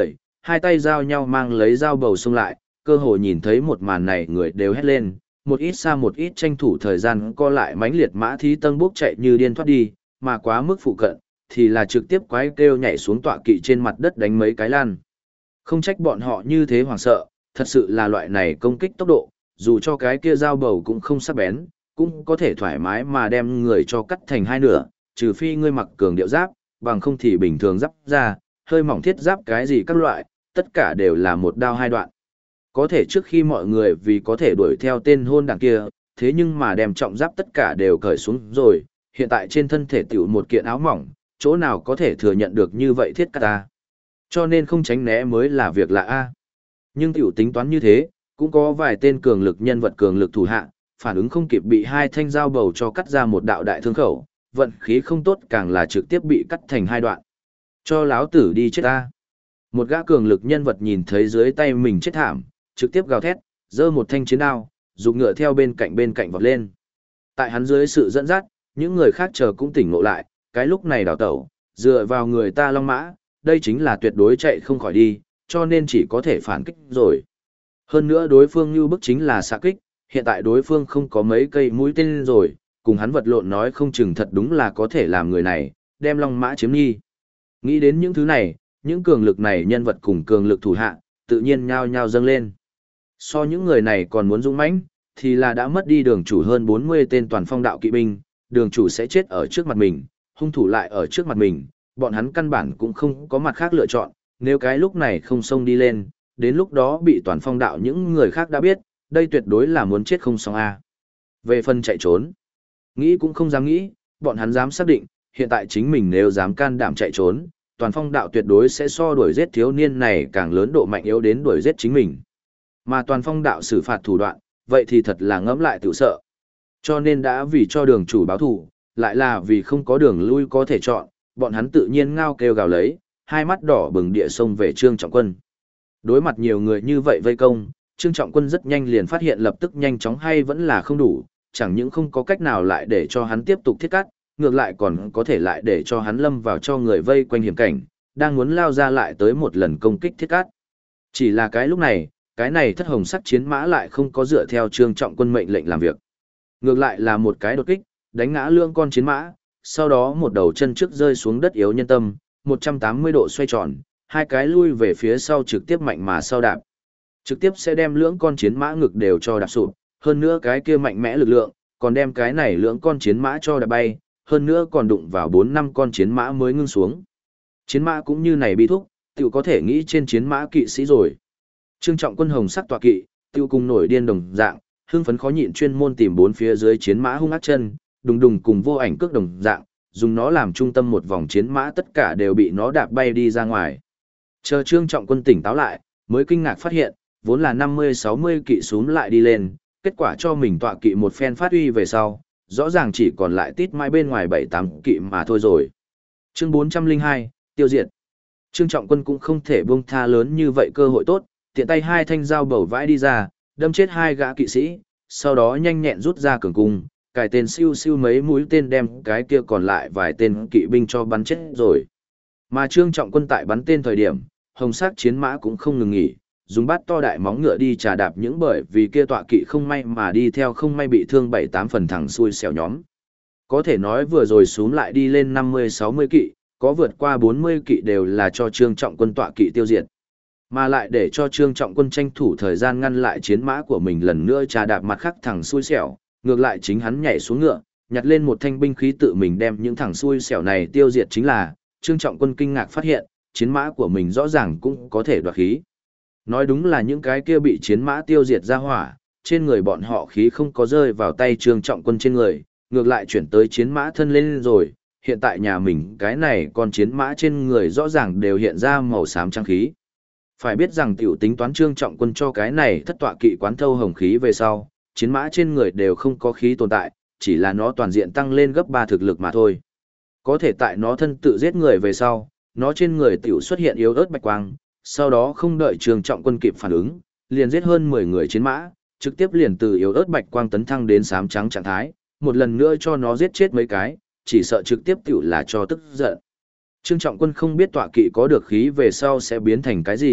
Hai tay giao nhau mang lấy dao bầu xông lại, cơ hồ nhìn thấy một màn này người đều hét lên, một ít xa một ít tranh thủ thời gian co lại mãnh liệt mã thí tân bốc chạy như điên thoát đi, mà quá mức phụ cận, thì là trực tiếp quái kêu nhảy xuống tọa kỵ trên mặt đất đánh mấy cái lan. Không trách bọn họ như thế hoảng sợ, thật sự là loại này công kích tốc độ, dù cho cái kia dao bầu cũng không sắc bén, cũng có thể thoải mái mà đem người cho cắt thành hai nửa, trừ phi ngươi mặc cường điệu giáp, bằng không thì bình thường giáp ra, hơi mỏng thiết giáp cái gì các loại, tất cả đều là một đao hai đoạn. Có thể trước khi mọi người vì có thể đuổi theo tên hôn đảng kia, thế nhưng mà đem trọng giáp tất cả đều cởi xuống rồi, hiện tại trên thân thể tiểu một kiện áo mỏng, chỗ nào có thể thừa nhận được như vậy thiết cắt ta. Cho nên không tránh né mới là việc lạ a. Nhưng tiểu tính toán như thế, cũng có vài tên cường lực nhân vật cường lực thủ hạ, phản ứng không kịp bị hai thanh dao bầu cho cắt ra một đạo đại thương khẩu, vận khí không tốt càng là trực tiếp bị cắt thành hai đoạn. Cho láo tử đi chết ta. Một gã cường lực nhân vật nhìn thấy dưới tay mình chết thảm, trực tiếp gào thét, giơ một thanh chiến đao, dục ngựa theo bên cạnh vọt lên. Tại hắn dưới sự dẫn dắt, những người khác chờ cũng tỉnh ngộ lại, cái lúc này đào tẩu, dựa vào người ta long mã, đây chính là tuyệt đối chạy không khỏi đi, cho nên chỉ có thể phản kích rồi. Hơn nữa đối phương như bức chính là xạ kích, hiện tại đối phương không có mấy cây mũi tên rồi, cùng hắn vật lộn nói không chừng thật đúng là có thể làm người này, đem long mã chiếm nghi. Nghĩ đến những thứ này, những cường lực này nhân vật cùng cường lực thủ hạ, tự nhiên nhao nhao dâng lên. So những người này còn muốn dũng mãnh, thì là đã mất đi đường chủ hơn 40 tên toàn phong đạo kỵ binh, đường chủ sẽ chết ở trước mặt mình, hung thủ lại ở trước mặt mình, bọn hắn căn bản cũng không có mặt khác lựa chọn, nếu cái lúc này không xông đi lên, đến lúc đó bị toàn phong đạo những người khác đã biết, đây tuyệt đối là muốn chết không xong a. Về phần chạy trốn, nghĩ cũng không dám nghĩ, bọn hắn dám xác định, hiện tại chính mình nếu dám can đảm chạy trốn, toàn phong đạo tuyệt đối sẽ so đuổi giết thiếu niên này càng lớn độ mạnh yếu đến đuổi giết chính mình. Mà toàn phong đạo xử phạt thủ đoạn, vậy thì thật là ngẫm lại tự sợ. Cho nên đã vì cho đường chủ báo thù, lại là vì không có đường lui có thể chọn, bọn hắn tự nhiên ngao kêu gào lấy, hai mắt đỏ bừng địa sông về Trương Trọng Quân. Đối mặt nhiều người như vậy vây công, Trương Trọng Quân rất nhanh liền phát hiện lập tức nhanh chóng hay vẫn là không đủ, chẳng những không có cách nào lại để cho hắn tiếp tục thiết cắt, ngược lại còn có thể lại để cho hắn lâm vào cho người vây quanh hiểm cảnh, đang muốn lao ra lại tới một lần công kích thiết cắt. Chỉ là cái lúc này, cái này thất hồng sắc chiến mã lại không có dựa theo Trương Trọng Quân mệnh lệnh làm việc. Ngược lại là một cái đột kích, đánh ngã lưỡng con chiến mã, sau đó một đầu chân trước rơi xuống đất yếu nhân tâm, 180 độ xoay tròn, hai cái lui về phía sau trực tiếp mạnh mà sau đạp. Trực tiếp sẽ đem lưỡng con chiến mã ngực đều cho đạp sụp, hơn nữa cái kia mạnh mẽ lực lượng, còn đem cái này lưỡng con chiến mã cho đạp bay, hơn nữa còn đụng vào 4-5 con chiến mã mới ngưng xuống. Chiến mã cũng như này bị thúc, tiểu có thể nghĩ trên chiến mã kỵ sĩ rồi. Trương Trọng Quân hồng sắc tọa kỵ, tiêu cùng nổi điên đồng dạng, hưng phấn khó nhịn chuyên môn tìm bốn phía dưới chiến mã hung ác chân, đùng đùng cùng vô ảnh cước đồng dạng, dùng nó làm trung tâm một vòng chiến mã tất cả đều bị nó đạp bay đi ra ngoài. Chờ Trương Trọng Quân tỉnh táo lại, mới kinh ngạc phát hiện, vốn là 50-60 kỵ xuống lại đi lên, kết quả cho mình tọa kỵ một phen phát uy về sau, rõ ràng chỉ còn lại tít mãi bên ngoài 7-8 kỵ mà thôi rồi. Chương 402, tiêu diệt. Trương Trọng Quân cũng không thể buông tha lớn như vậy cơ hội tốt, tiện tay hai thanh dao bầu vãi đi ra, đâm chết hai gã kỵ sĩ, sau đó nhanh nhẹn rút ra cường cung, cài tên siêu siêu mấy mũi tên đem cái kia còn lại vài tên kỵ binh cho bắn chết rồi. Mà Trương Trọng Quân tại bắn tên thời điểm, hồng sắc chiến mã cũng không ngừng nghỉ, dùng bát to đại móng ngựa đi trà đạp những bởi vì kia tọa kỵ không may mà đi theo không may bị thương 7-8 phần thằng xui xẻo nhóm. Có thể nói vừa rồi xuống lại đi lên 50-60 kỵ, có vượt qua 40 kỵ đều là cho Trương Trọng Quân tọa kỵ tiêu diệt. Mà lại để cho Trương Trọng Quân tranh thủ thời gian ngăn lại chiến mã của mình lần nữa trà đạp mặt khác thằng xui xẻo, ngược lại chính hắn nhảy xuống ngựa, nhặt lên một thanh binh khí tự mình đem những thằng xui xẻo này tiêu diệt chính là, Trương Trọng Quân kinh ngạc phát hiện, chiến mã của mình rõ ràng cũng có thể đoạt khí. Nói đúng là những cái kia bị chiến mã tiêu diệt ra hỏa, trên người bọn họ khí không có rơi vào tay Trương Trọng Quân trên người, ngược lại chuyển tới chiến mã thân lên rồi, hiện tại nhà mình cái này còn chiến mã trên người rõ ràng đều hiện ra màu xám trắng khí. Phải biết rằng tiểu tính toán Trương Trọng Quân cho cái này thất tọa kỵ quán thâu hồng khí về sau, chiến mã trên người đều không có khí tồn tại, chỉ là nó toàn diện tăng lên gấp 3 thực lực mà thôi. Có thể tại nó thân tự giết người về sau, nó trên người tiểu xuất hiện yếu ớt bạch quang, sau đó không đợi Trương Trọng Quân kịp phản ứng, liền giết hơn 10 người chiến mã, trực tiếp liền từ yếu ớt bạch quang tấn thăng đến xám trắng trạng thái, một lần nữa cho nó giết chết mấy cái, chỉ sợ trực tiếp tiểu là cho tức giận. Trương Trọng Quân không biết tọa kỵ có được khí về sau sẽ biến thành cái gì,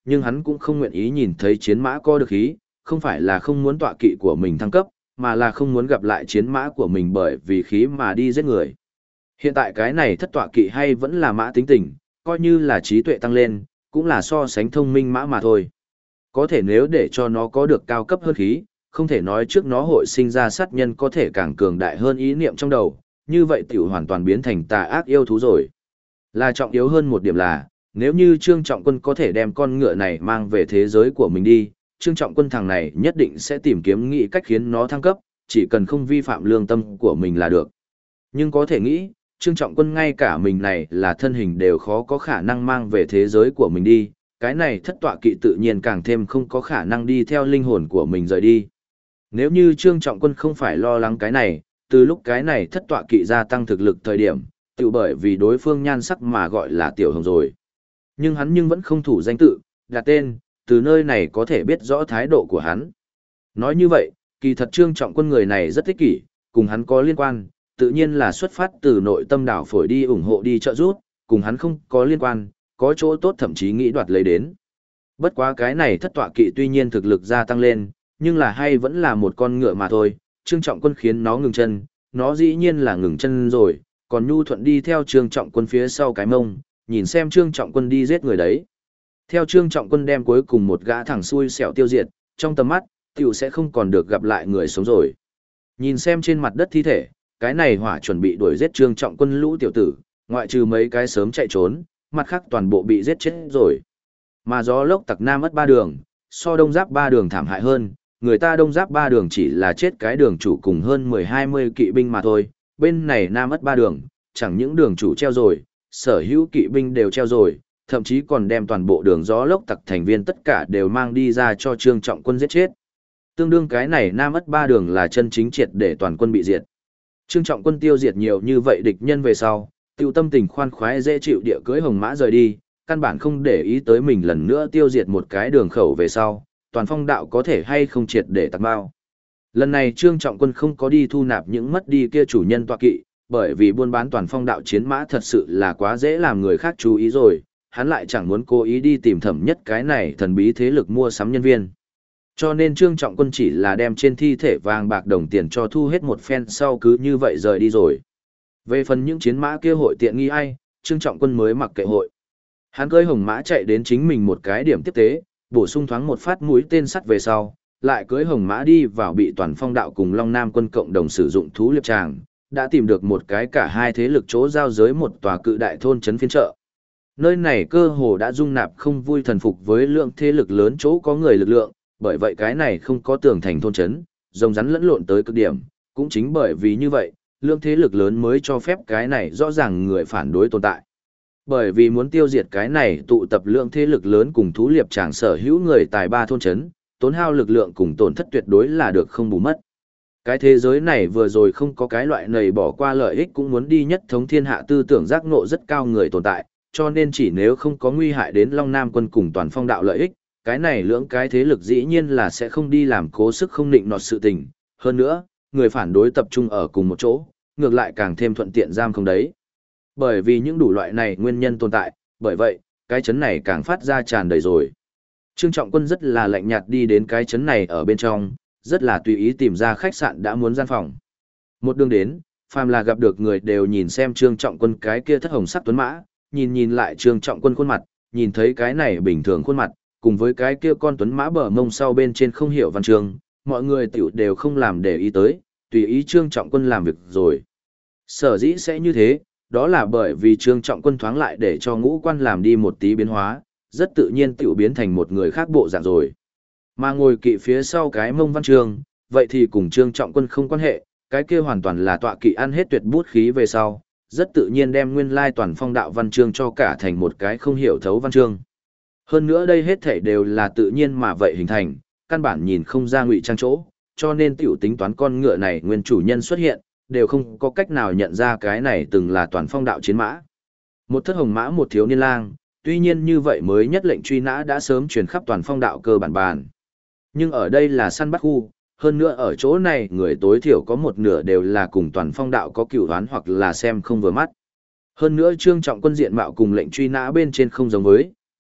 nhưng hắn cũng không nguyện ý nhìn thấy chiến mã có được khí, không phải là không muốn tọa kỵ của mình thăng cấp, mà là không muốn gặp lại chiến mã của mình bởi vì khí mà đi giết người. Hiện tại cái này thất tọa kỵ hay vẫn là mã tính tình, coi như là trí tuệ tăng lên, cũng là so sánh thông minh mã mà thôi. Có thể nếu để cho nó có được cao cấp hơn khí, không thể nói trước nó hội sinh ra sát nhân có thể càng cường đại hơn ý niệm trong đầu, như vậy tiểu hoàn toàn biến thành tà ác yêu thú rồi. Là trọng yếu hơn một điểm là, nếu như Trương Trọng Quân có thể đem con ngựa này mang về thế giới của mình đi, Trương Trọng Quân thằng này nhất định sẽ tìm kiếm nghĩ cách khiến nó thăng cấp, chỉ cần không vi phạm lương tâm của mình là được. Nhưng có thể nghĩ, Trương Trọng Quân ngay cả mình này là thân hình đều khó có khả năng mang về thế giới của mình đi, cái này thất tọa kỵ tự nhiên càng thêm không có khả năng đi theo linh hồn của mình rời đi. Nếu như Trương Trọng Quân không phải lo lắng cái này, từ lúc cái này thất tọa kỵ gia tăng thực lực thời điểm, tự bởi vì đối phương nhan sắc mà gọi là Tiểu Hồng rồi. Nhưng hắn vẫn không thủ danh tự, đặt tên, từ nơi này có thể biết rõ thái độ của hắn. Nói như vậy, kỳ thật Trương Trọng Quân người này rất ích kỷ, cùng hắn có liên quan, tự nhiên là xuất phát từ nội tâm đảo phổi đi ủng hộ đi trợ giúp, cùng hắn không có liên quan, có chỗ tốt thậm chí nghĩ đoạt lấy đến. Bất quá cái này thất tọa kỵ tuy nhiên thực lực gia tăng lên, nhưng là hay vẫn là một con ngựa mà thôi, Trương Trọng Quân khiến nó ngừng chân, nó dĩ nhiên là ngừng chân rồi, còn nhu thuận đi theo Trương Trọng Quân phía sau cái mông, nhìn xem Trương Trọng Quân đi giết người đấy. Theo Trương Trọng Quân đem cuối cùng một gã thẳng xuôi xẻo tiêu diệt, trong tầm mắt, tiểu sẽ không còn được gặp lại người sống rồi. Nhìn xem trên mặt đất thi thể, cái này hỏa chuẩn bị đuổi giết Trương Trọng Quân lũ tiểu tử, ngoại trừ mấy cái sớm chạy trốn, mặt khác toàn bộ bị giết chết rồi. Mà gió lốc tặc nam mất ba đường, so đông giáp ba đường thảm hại hơn, người ta đông giáp ba đường chỉ là chết cái đường chủ cùng hơn 10-20 kỵ binh mà thôi, bên này nam mất ba đường, chẳng những đường chủ treo rồi, sở hữu kỵ binh đều treo rồi, thậm chí còn đem toàn bộ đường gió lốc tặc thành viên tất cả đều mang đi ra cho Trương Trọng Quân giết chết. Tương đương cái này nam mất ba đường là chân chính triệt để toàn quân bị diệt. Trương Trọng Quân tiêu diệt nhiều như vậy địch nhân về sau, tiêu tâm tình khoan khoái dễ chịu địa cưỡi hồng mã rời đi, căn bản không để ý tới mình lần nữa tiêu diệt một cái đường khẩu về sau, toàn phong đạo có thể hay không triệt để tạc bao. Lần này Trương Trọng Quân không có đi thu nạp những mất đi kia chủ nhân tọa kỵ, bởi vì buôn bán toàn phong đạo chiến mã thật sự là quá dễ làm người khác chú ý rồi, hắn lại chẳng muốn cố ý đi tìm thẩm nhất cái này thần bí thế lực mua sắm nhân viên. Cho nên Trương Trọng Quân chỉ là đem trên thi thể vàng bạc đồng tiền cho thu hết một phen sau cứ như vậy rời đi rồi. Về phần những chiến mã kia hội tiện nghi ai, Trương Trọng Quân mới mặc kệ hội. Hắn cưỡi hồng mã chạy đến chính mình một cái điểm tiếp tế, bổ sung thoáng một phát mũi tên sắt về sau, lại cưỡi hồng mã đi vào bị toàn phong đạo cùng Long Nam quân cộng đồng sử dụng thú liệp tràng, đã tìm được một cái cả hai thế lực chỗ giao giới một tòa cự đại thôn trấn phiên chợ. Nơi này cơ hồ đã dung nạp không vui thần phục với lượng thế lực lớn chỗ có người lực lượng, bởi vậy cái này không có tường thành thôn trấn, rồng rắn lẫn lộn tới cực điểm, cũng chính bởi vì như vậy, lượng thế lực lớn mới cho phép cái này rõ ràng người phản đối tồn tại. Bởi vì muốn tiêu diệt cái này tụ tập lượng thế lực lớn cùng thú liệp tràng sở hữu người tài ba thôn trấn, tốn hao lực lượng cùng tổn thất tuyệt đối là được không bù mất. Cái thế giới này vừa rồi không có cái loại nầy bỏ qua lợi ích cũng muốn đi nhất thống thiên hạ tư tưởng giác ngộ rất cao người tồn tại, cho nên chỉ nếu không có nguy hại đến Long Nam quân cùng toàn phong đạo lợi ích, cái này lưỡng cái thế lực dĩ nhiên là sẽ không đi làm cố sức không định nọt sự tình. Hơn nữa, người phản đối tập trung ở cùng một chỗ, ngược lại càng thêm thuận tiện giam không đấy. Bởi vì những đủ loại này nguyên nhân tồn tại, bởi vậy, cái chấn này càng phát ra tràn đầy rồi. Trương Trọng Quân rất là lạnh nhạt đi đến cái chấn này ở bên trong, rất là tùy ý tìm ra khách sạn đã muốn gian phòng. Một đường đến, phàm là gặp được người đều nhìn xem Trương Trọng Quân cái kia thất hồng sắc tuấn mã, nhìn lại Trương Trọng Quân khuôn mặt, nhìn thấy cái này bình thường khuôn mặt, cùng với cái kia con tuấn mã bờ mông sau bên trên không hiểu văn chương, mọi người tiểu đều không làm để ý tới, tùy ý Trương Trọng Quân làm việc rồi. Sở dĩ sẽ như thế, đó là bởi vì Trương Trọng Quân thoáng lại để cho ngũ quan làm đi một tí biến hóa, rất tự nhiên tiểu biến thành một người khác bộ dạng rồi. Mà ngồi kỵ phía sau cái mông văn chương, vậy thì cùng Trương Trọng Quân không quan hệ, cái kia hoàn toàn là tọa kỵ ăn hết tuyệt bút khí về sau, rất tự nhiên đem nguyên lai toàn phong đạo văn chương cho cả thành một cái không hiểu thấu văn chương. Hơn nữa đây hết thảy đều là tự nhiên mà vậy hình thành, căn bản nhìn không ra ngụy trang chỗ, cho nên tiểu tính toán con ngựa này nguyên chủ nhân xuất hiện, đều không có cách nào nhận ra cái này từng là toàn phong đạo chiến mã. Một thất hồng mã một thiếu niên lang, tuy nhiên như vậy mới nhất lệnh truy nã đã sớm truyền khắp toàn phong đạo cơ bản bàn. Nhưng ở đây là săn bắt khu, hơn nữa ở chỗ này người tối thiểu có một nửa đều là cùng toàn phong đạo có cựu đoán hoặc là xem không vừa mắt. Hơn nữa Trương Trọng Quân diện mạo cùng lệnh truy nã bên trên không giống với,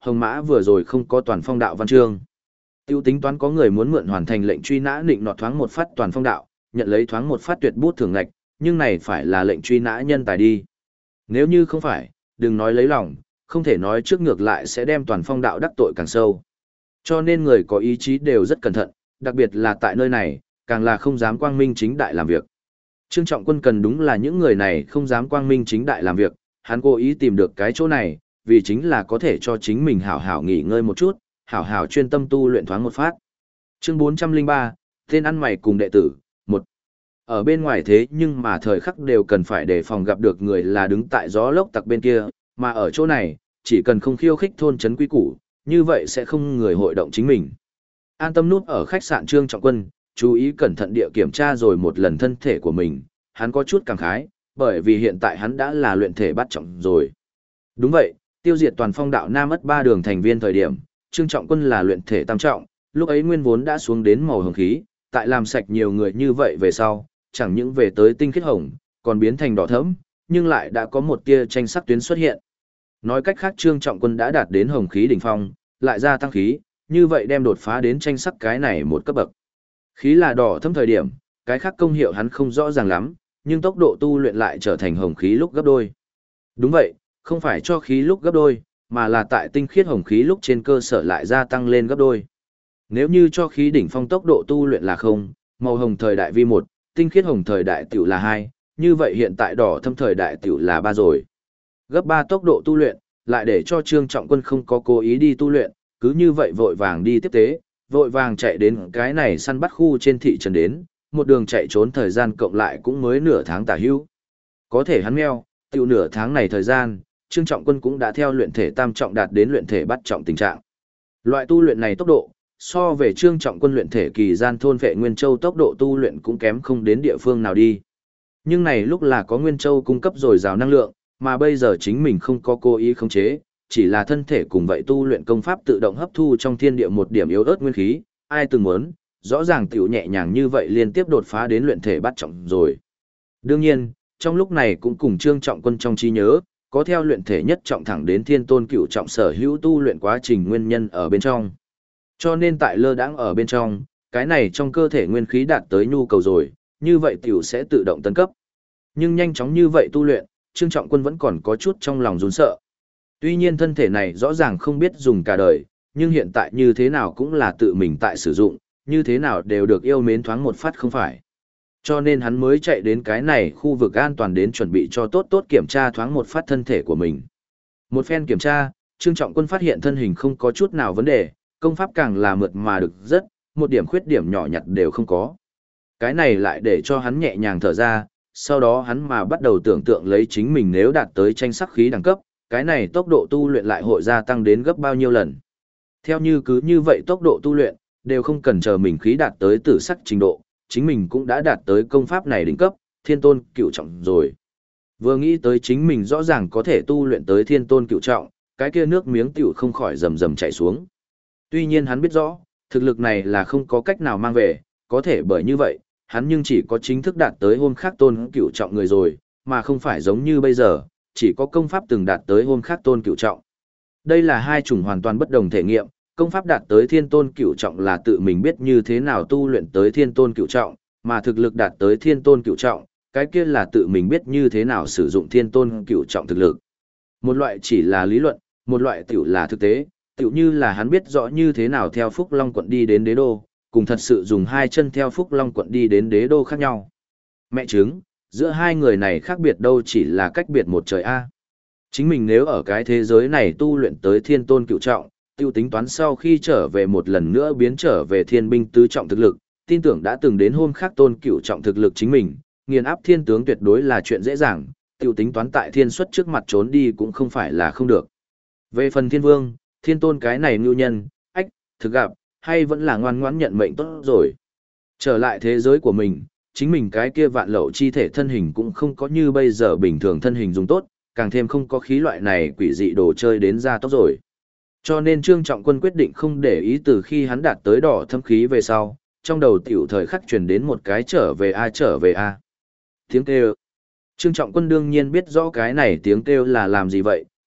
Hồng Mã vừa rồi không có toàn phong đạo văn chương. Tiêu tính toán có người muốn mượn hoàn thành lệnh truy nã định nọt thoáng một phát toàn phong đạo, nhận lấy thoáng một phát tuyệt bút thưởng ngạch, nhưng này phải là lệnh truy nã nhân tài đi. Nếu như không phải, đừng nói lấy lòng, không thể nói trước ngược lại sẽ đem toàn phong đạo đắc tội càng sâu. Cho nên người có ý chí đều rất cẩn thận, đặc biệt là tại nơi này, càng là không dám quang minh chính đại làm việc. Trương Trọng Quân cần đúng là những người này không dám quang minh chính đại làm việc, hắn cố ý tìm được cái chỗ này, vì chính là có thể cho chính mình hảo hảo nghỉ ngơi một chút, hảo hảo chuyên tâm tu luyện thoáng một phát. Chương 403, tên ăn mày cùng đệ tử, 1. Ở bên ngoài thế nhưng mà thời khắc đều cần phải đề phòng gặp được người là đứng tại gió lốc tặc bên kia, mà ở chỗ này, chỉ cần không khiêu khích thôn trấn quý củ, như vậy sẽ không người hội động chính mình. An tâm nút ở khách sạn Trương Trọng Quân, chú ý cẩn thận địa kiểm tra rồi một lần thân thể của mình, hắn có chút cảm khái, bởi vì hiện tại hắn đã là luyện thể bắt trọng rồi. Đúng vậy, tiêu diệt toàn phong đạo Nam ất 3 đường thành viên thời điểm, Trương Trọng Quân là luyện thể tam trọng, lúc ấy nguyên vốn đã xuống đến màu hồng khí, tại làm sạch nhiều người như vậy về sau, chẳng những về tới tinh khiết hồng, còn biến thành đỏ thẫm, nhưng lại đã có một tia tranh sắc tuyến xuất hiện. Nói cách khác Trương Trọng Quân đã đạt đến hồng khí đỉnh phong, lại gia tăng khí, như vậy đem đột phá đến tranh sắc cái này một cấp bậc. Khí là đỏ thẫm thời điểm, cái khác công hiệu hắn không rõ ràng lắm, nhưng tốc độ tu luyện lại trở thành hồng khí lúc gấp đôi. Đúng vậy, không phải cho khí lúc gấp đôi, mà là tại tinh khiết hồng khí lúc trên cơ sở lại gia tăng lên gấp đôi. Nếu như cho khí đỉnh phong tốc độ tu luyện là 0, màu hồng thời đại vi 1, tinh khiết hồng thời đại tiểu là 2, như vậy hiện tại đỏ thâm thời đại tiểu là 3 rồi. Gấp 3 tốc độ tu luyện, lại để cho Trương Trọng Quân không có cố ý đi tu luyện, cứ như vậy vội vàng đi tiếp tế, vội vàng chạy đến cái này săn bắt khu trên thị trấn đến, một đường chạy trốn thời gian cộng lại cũng mới nửa tháng tả hữu. Có thể hắn meo, tiểu nửa tháng này thời gian, Trương Trọng Quân cũng đã theo luyện thể tam trọng đạt đến luyện thể bắt trọng tình trạng. Loại tu luyện này tốc độ, so về Trương Trọng Quân luyện thể kỳ gian thôn vệ Nguyên Châu tốc độ tu luyện cũng kém không đến địa phương nào đi. Nhưng này lúc là có Nguyên Châu cung cấp dồi dào năng lượng, mà bây giờ chính mình không có cố ý khống chế, chỉ là thân thể cùng vậy tu luyện công pháp tự động hấp thu trong thiên địa một điểm yếu ớt nguyên khí, ai từng muốn, rõ ràng tiểu nhẹ nhàng như vậy liên tiếp đột phá đến luyện thể bắt trọng rồi. Đương nhiên, trong lúc này cũng cùng Trương Trọng Quân trong trí nhớ, có theo luyện thể nhất trọng thẳng đến thiên tôn cửu trọng sở hữu tu luyện quá trình nguyên nhân ở bên trong. Cho nên tại lơ đãng ở bên trong, cái này trong cơ thể nguyên khí đạt tới nhu cầu rồi, như vậy tiểu sẽ tự động tấn cấp. Nhưng nhanh chóng như vậy tu luyện, Trương Trọng Quân vẫn còn có chút trong lòng run sợ. Tuy nhiên thân thể này rõ ràng không biết dùng cả đời, nhưng hiện tại như thế nào cũng là tự mình tại sử dụng, như thế nào đều được yêu mến thoáng một phát không phải. Cho nên hắn mới chạy đến cái này khu vực an toàn đến chuẩn bị cho tốt tốt kiểm tra thoáng một phát thân thể của mình. Một phen kiểm tra, Trương Trọng Quân phát hiện thân hình không có chút nào vấn đề, công pháp càng là mượt mà được rất, một điểm khuyết điểm nhỏ nhặt đều không có. Cái này lại để cho hắn nhẹ nhàng thở ra, sau đó hắn mà bắt đầu tưởng tượng lấy chính mình nếu đạt tới tranh sắc khí đẳng cấp, cái này tốc độ tu luyện lại hội gia tăng đến gấp bao nhiêu lần. Theo như cứ như vậy tốc độ tu luyện, đều không cần chờ mình khí đạt tới tử sắc trình độ, chính mình cũng đã đạt tới công pháp này đỉnh cấp, thiên tôn cửu trọng rồi. Vừa nghĩ tới chính mình rõ ràng có thể tu luyện tới thiên tôn cửu trọng, cái kia nước miếng tiểu không khỏi rầm rầm chảy xuống. Tuy nhiên hắn biết rõ, thực lực này là không có cách nào mang về, có thể bởi như vậy, hắn nhưng chỉ có chính thức đạt tới hôm khác tôn cửu trọng người rồi, mà không phải giống như bây giờ, chỉ có công pháp từng đạt tới hôm khác tôn cửu trọng. Đây là hai chủng hoàn toàn bất đồng thể nghiệm, công pháp đạt tới thiên tôn cửu trọng là tự mình biết như thế nào tu luyện tới thiên tôn cửu trọng, mà thực lực đạt tới thiên tôn cửu trọng, cái kia là tự mình biết như thế nào sử dụng thiên tôn cửu trọng thực lực. Một loại chỉ là lý luận, một loại tiểu là thực tế, tiểu như là hắn biết rõ như thế nào theo Phúc Long quận đi đến đế đô, cùng thật sự dùng hai chân theo Phúc Long quận đi đến đế đô khác nhau. Mẹ chứng, giữa hai người này khác biệt đâu chỉ là cách biệt một trời A. Chính mình nếu ở cái thế giới này tu luyện tới thiên tôn cửu trọng, tiêu tính toán sau khi trở về một lần nữa biến trở về thiên binh tứ trọng thực lực, tin tưởng đã từng đến hôm khác tôn cửu trọng thực lực chính mình, nghiền áp thiên tướng tuyệt đối là chuyện dễ dàng, tiêu tính toán tại thiên xuất trước mặt trốn đi cũng không phải là không được. Về phần thiên vương, thiên tôn cái này ngưu nhân, ách, thực gặp, hay vẫn là ngoan ngoãn nhận mệnh tốt rồi. Trở lại thế giới của mình, chính mình cái kia vạn lậu chi thể thân hình cũng không có như bây giờ bình thường thân hình dùng tốt, càng thêm không có khí loại này quỷ dị đồ chơi đến ra tốc rồi. Cho nên Trương Trọng Quân quyết định không để ý từ khi hắn đạt tới đỏ thâm khí về sau, trong đầu tiểu thời khắc truyền đến một cái trở về a trở về a. Tiếng kêu. Trương Trọng Quân đương nhiên biết rõ cái này tiếng kêu là làm gì vậy,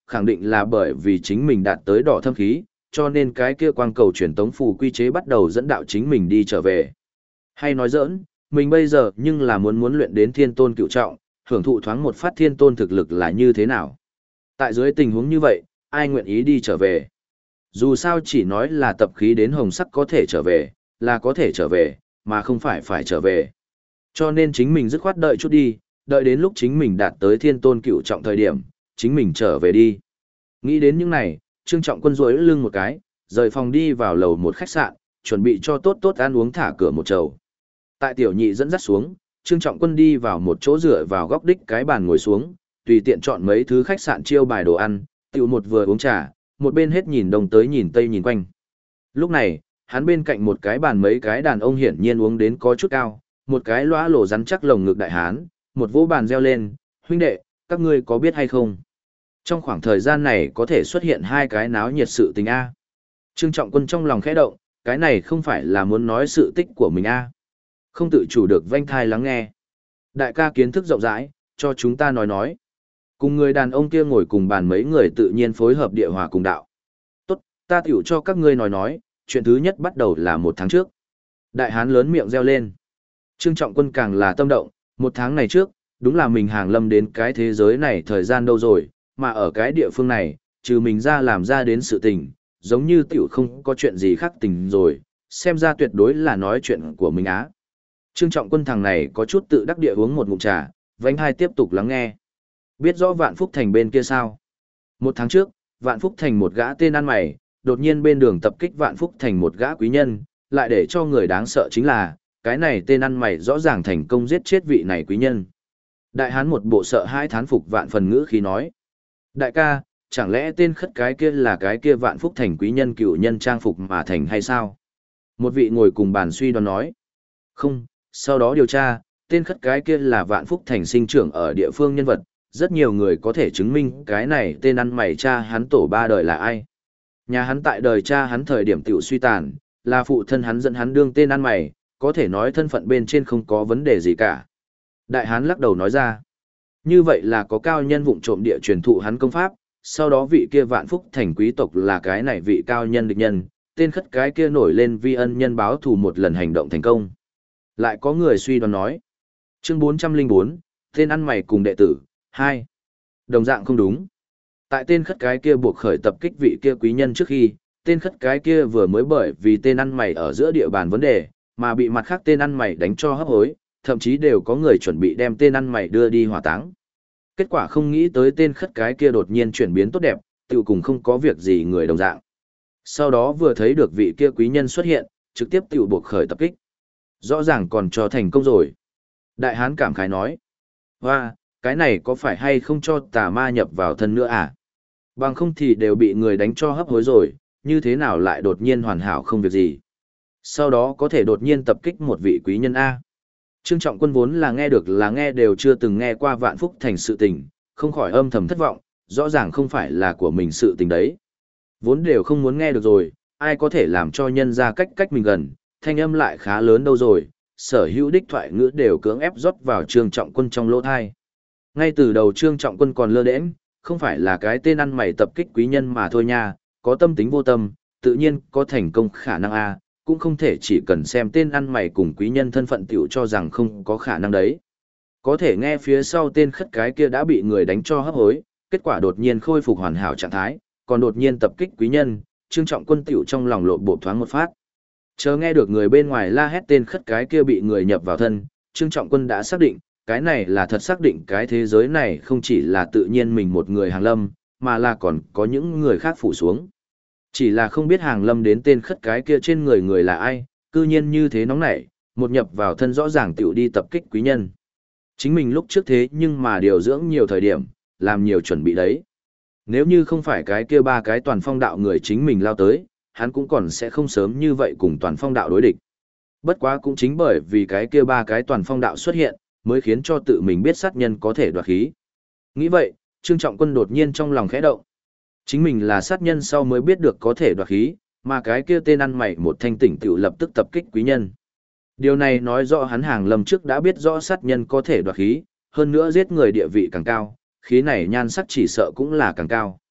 khẳng định là bởi vì chính mình đạt tới đỏ thâm khí, cho nên cái kia quang cầu truyền tống phù quy chế bắt đầu dẫn đạo chính mình đi trở về. Hay nói giỡn, mình bây giờ nhưng là muốn luyện đến thiên tôn cựu trọng, hưởng thụ thoáng một phát thiên tôn thực lực là như thế nào. Tại dưới tình huống như vậy, ai nguyện ý đi trở về. Dù sao chỉ nói là tập khí đến hồng sắc có thể trở về, là có thể trở về, mà không phải phải trở về. Cho nên chính mình dứt khoát đợi chút đi, đợi đến lúc chính mình đạt tới thiên tôn cựu trọng thời điểm, chính mình trở về đi. Nghĩ đến những này, Trương Trọng Quân duỗi lưng một cái, rời phòng đi vào lầu một khách sạn, chuẩn bị cho tốt tốt ăn uống thả cửa một chầu. Tại tiểu nhị dẫn dắt xuống, Trương Trọng Quân đi vào một chỗ dựa vào góc đích cái bàn ngồi xuống, tùy tiện chọn mấy thứ khách sạn chiêu bài đồ ăn, tiểu một vừa uống trà, một bên hết nhìn đông tới nhìn tây nhìn quanh. Lúc này, hắn bên cạnh một cái bàn mấy cái đàn ông hiển nhiên uống đến có chút cao, một cái lóa lổ rắn chắc lồng ngực đại hán, một vỗ bàn reo lên, huynh đệ, các ngươi có biết hay không? Trong khoảng thời gian này có thể xuất hiện hai cái náo nhiệt sự tình A. Trương Trọng Quân trong lòng khẽ động, cái này không phải là muốn nói sự tích của mình A. Không tự chủ được vênh thai lắng nghe. Đại ca kiến thức rộng rãi, cho chúng ta nói. Cùng người đàn ông kia ngồi cùng bàn mấy người tự nhiên phối hợp địa hòa cùng đạo. Tốt, ta tiểu cho các ngươi nói, chuyện thứ nhất bắt đầu là 1 tháng trước. Đại hán lớn miệng reo lên. Trương Trọng Quân càng là tâm động, 1 tháng này trước, đúng là mình hàng lâm đến cái thế giới này thời gian đâu rồi, mà ở cái địa phương này, trừ mình ra làm ra đến sự tình, giống như tiểu không có chuyện gì khác tình rồi, xem ra tuyệt đối là nói chuyện của mình á. Trương Trọng Quân thằng này có chút tự đắc địa uống một ngụm trà, vánh hai tiếp tục lắng nghe. Biết rõ Vạn Phúc Thành bên kia sao? 1 tháng trước, Vạn Phúc Thành một gã tên ăn mày, đột nhiên bên đường tập kích Vạn Phúc Thành một gã quý nhân, lại để cho người đáng sợ chính là, cái này tên ăn mày rõ ràng thành công giết chết vị này quý nhân. Đại hán một bộ sợ hai thán phục vạn phần ngữ khí nói. Đại ca, chẳng lẽ tên khất cái kia là cái kia Vạn Phúc Thành quý nhân cựu nhân trang phục mà thành hay sao? Một vị ngồi cùng bàn suy đoán nói. Không, sau đó điều tra, tên khất cái kia là Vạn Phúc Thành sinh trưởng ở địa phương nhân vật, rất nhiều người có thể chứng minh cái này tên ăn mày cha hắn tổ 3 đời là ai. Nhà hắn tại đời cha hắn thời điểm tiểu suy tàn, là phụ thân hắn dẫn hắn đương tên ăn mày, có thể nói thân phận bên trên không có vấn đề gì cả. Đại hán lắc đầu nói ra, như vậy là có cao nhân vụng trộm địa truyền thụ hắn công pháp, sau đó vị kia Vạn Phúc Thành quý tộc là cái này vị cao nhân địch nhân, tên khất cái kia nổi lên vi ân nhân báo thù một lần hành động thành công. Lại có người suy đoán nói, chương 404, tên ăn mày cùng đệ tử, 2. Đồng dạng không đúng. Tại tên khất cái kia buộc khởi tập kích vị kia quý nhân trước khi, tên khất cái kia vừa mới bởi vì tên ăn mày ở giữa địa bàn vấn đề, mà bị mặt khác tên ăn mày đánh cho hấp hối, thậm chí đều có người chuẩn bị đem tên ăn mày đưa đi hỏa táng. Kết quả không nghĩ tới tên khất cái kia đột nhiên chuyển biến tốt đẹp, tự cùng không có việc gì người đồng dạng. Sau đó vừa thấy được vị kia quý nhân xuất hiện, trực tiếp tự buộc khởi tập kích. Rõ ràng còn cho thành công rồi. Đại hán cảm khái nói, hoa, cái này có phải hay không cho tà ma nhập vào thân nữa à? Bằng không thì đều bị người đánh cho hấp hối rồi, như thế nào lại đột nhiên hoàn hảo không việc gì. Sau đó có thể đột nhiên tập kích một vị quý nhân A. Trương Trọng Quân vốn là nghe đều chưa từng nghe qua Vạn Phúc Thành sự tình, không khỏi âm thầm thất vọng, rõ ràng không phải là của mình sự tình đấy. Vốn đều không muốn nghe được rồi, ai có thể làm cho nhân ra cách mình gần, thanh âm lại khá lớn đâu rồi, sở hữu đích thoại ngữ đều cưỡng ép rót vào Trương Trọng Quân trong lỗ thai. Ngay từ đầu Trương Trọng Quân còn lơ đễnh, không phải là cái tên ăn mày tập kích quý nhân mà thôi nha, có tâm tính vô tâm, tự nhiên có thành công khả năng A, cũng không thể chỉ cần xem tên ăn mày cùng quý nhân thân phận tiểu cho rằng không có khả năng đấy. Có thể nghe phía sau tên khất cái kia đã bị người đánh cho hấp hối, kết quả đột nhiên khôi phục hoàn hảo trạng thái, còn đột nhiên tập kích quý nhân, Trương Trọng Quân tiểu trong lòng lộ bộ thoáng một phát. Chờ nghe được người bên ngoài la hét tên khất cái kia bị người nhập vào thân, Trương Trọng Quân đã xác định, cái này là thật xác định cái thế giới này không chỉ là tự nhiên mình một người hàng lâm, mà là còn có những người khác phủ xuống. Chỉ là không biết hàng lâm đến tên khất cái kia trên người là ai, cư nhiên như thế nóng nảy, một nhập vào thân rõ ràng tiểu đi tập kích quý nhân. Chính mình lúc trước thế nhưng mà điều dưỡng nhiều thời điểm, làm nhiều chuẩn bị đấy. Nếu như không phải cái kia 3 cái toàn phong đạo người chính mình lao tới, hắn cũng còn sẽ không sớm như vậy cùng toàn phong đạo đối địch. Bất quá cũng chính bởi vì cái kia 3 cái toàn phong đạo xuất hiện, mới khiến cho tự mình biết sát nhân có thể đoạt khí. Nghĩ vậy, Trương Trọng Quân đột nhiên trong lòng khẽ động. Chính mình là sát nhân sau mới biết được có thể đoạt khí, mà cái kia tên ăn mày một thanh tỉnh tiểu lập tức tập kích quý nhân. Điều này nói rõ hắn hàng lâm trước đã biết rõ sát nhân có thể đoạt khí, hơn nữa giết người địa vị càng cao, khí này nhan sắc chỉ sợ cũng là càng cao.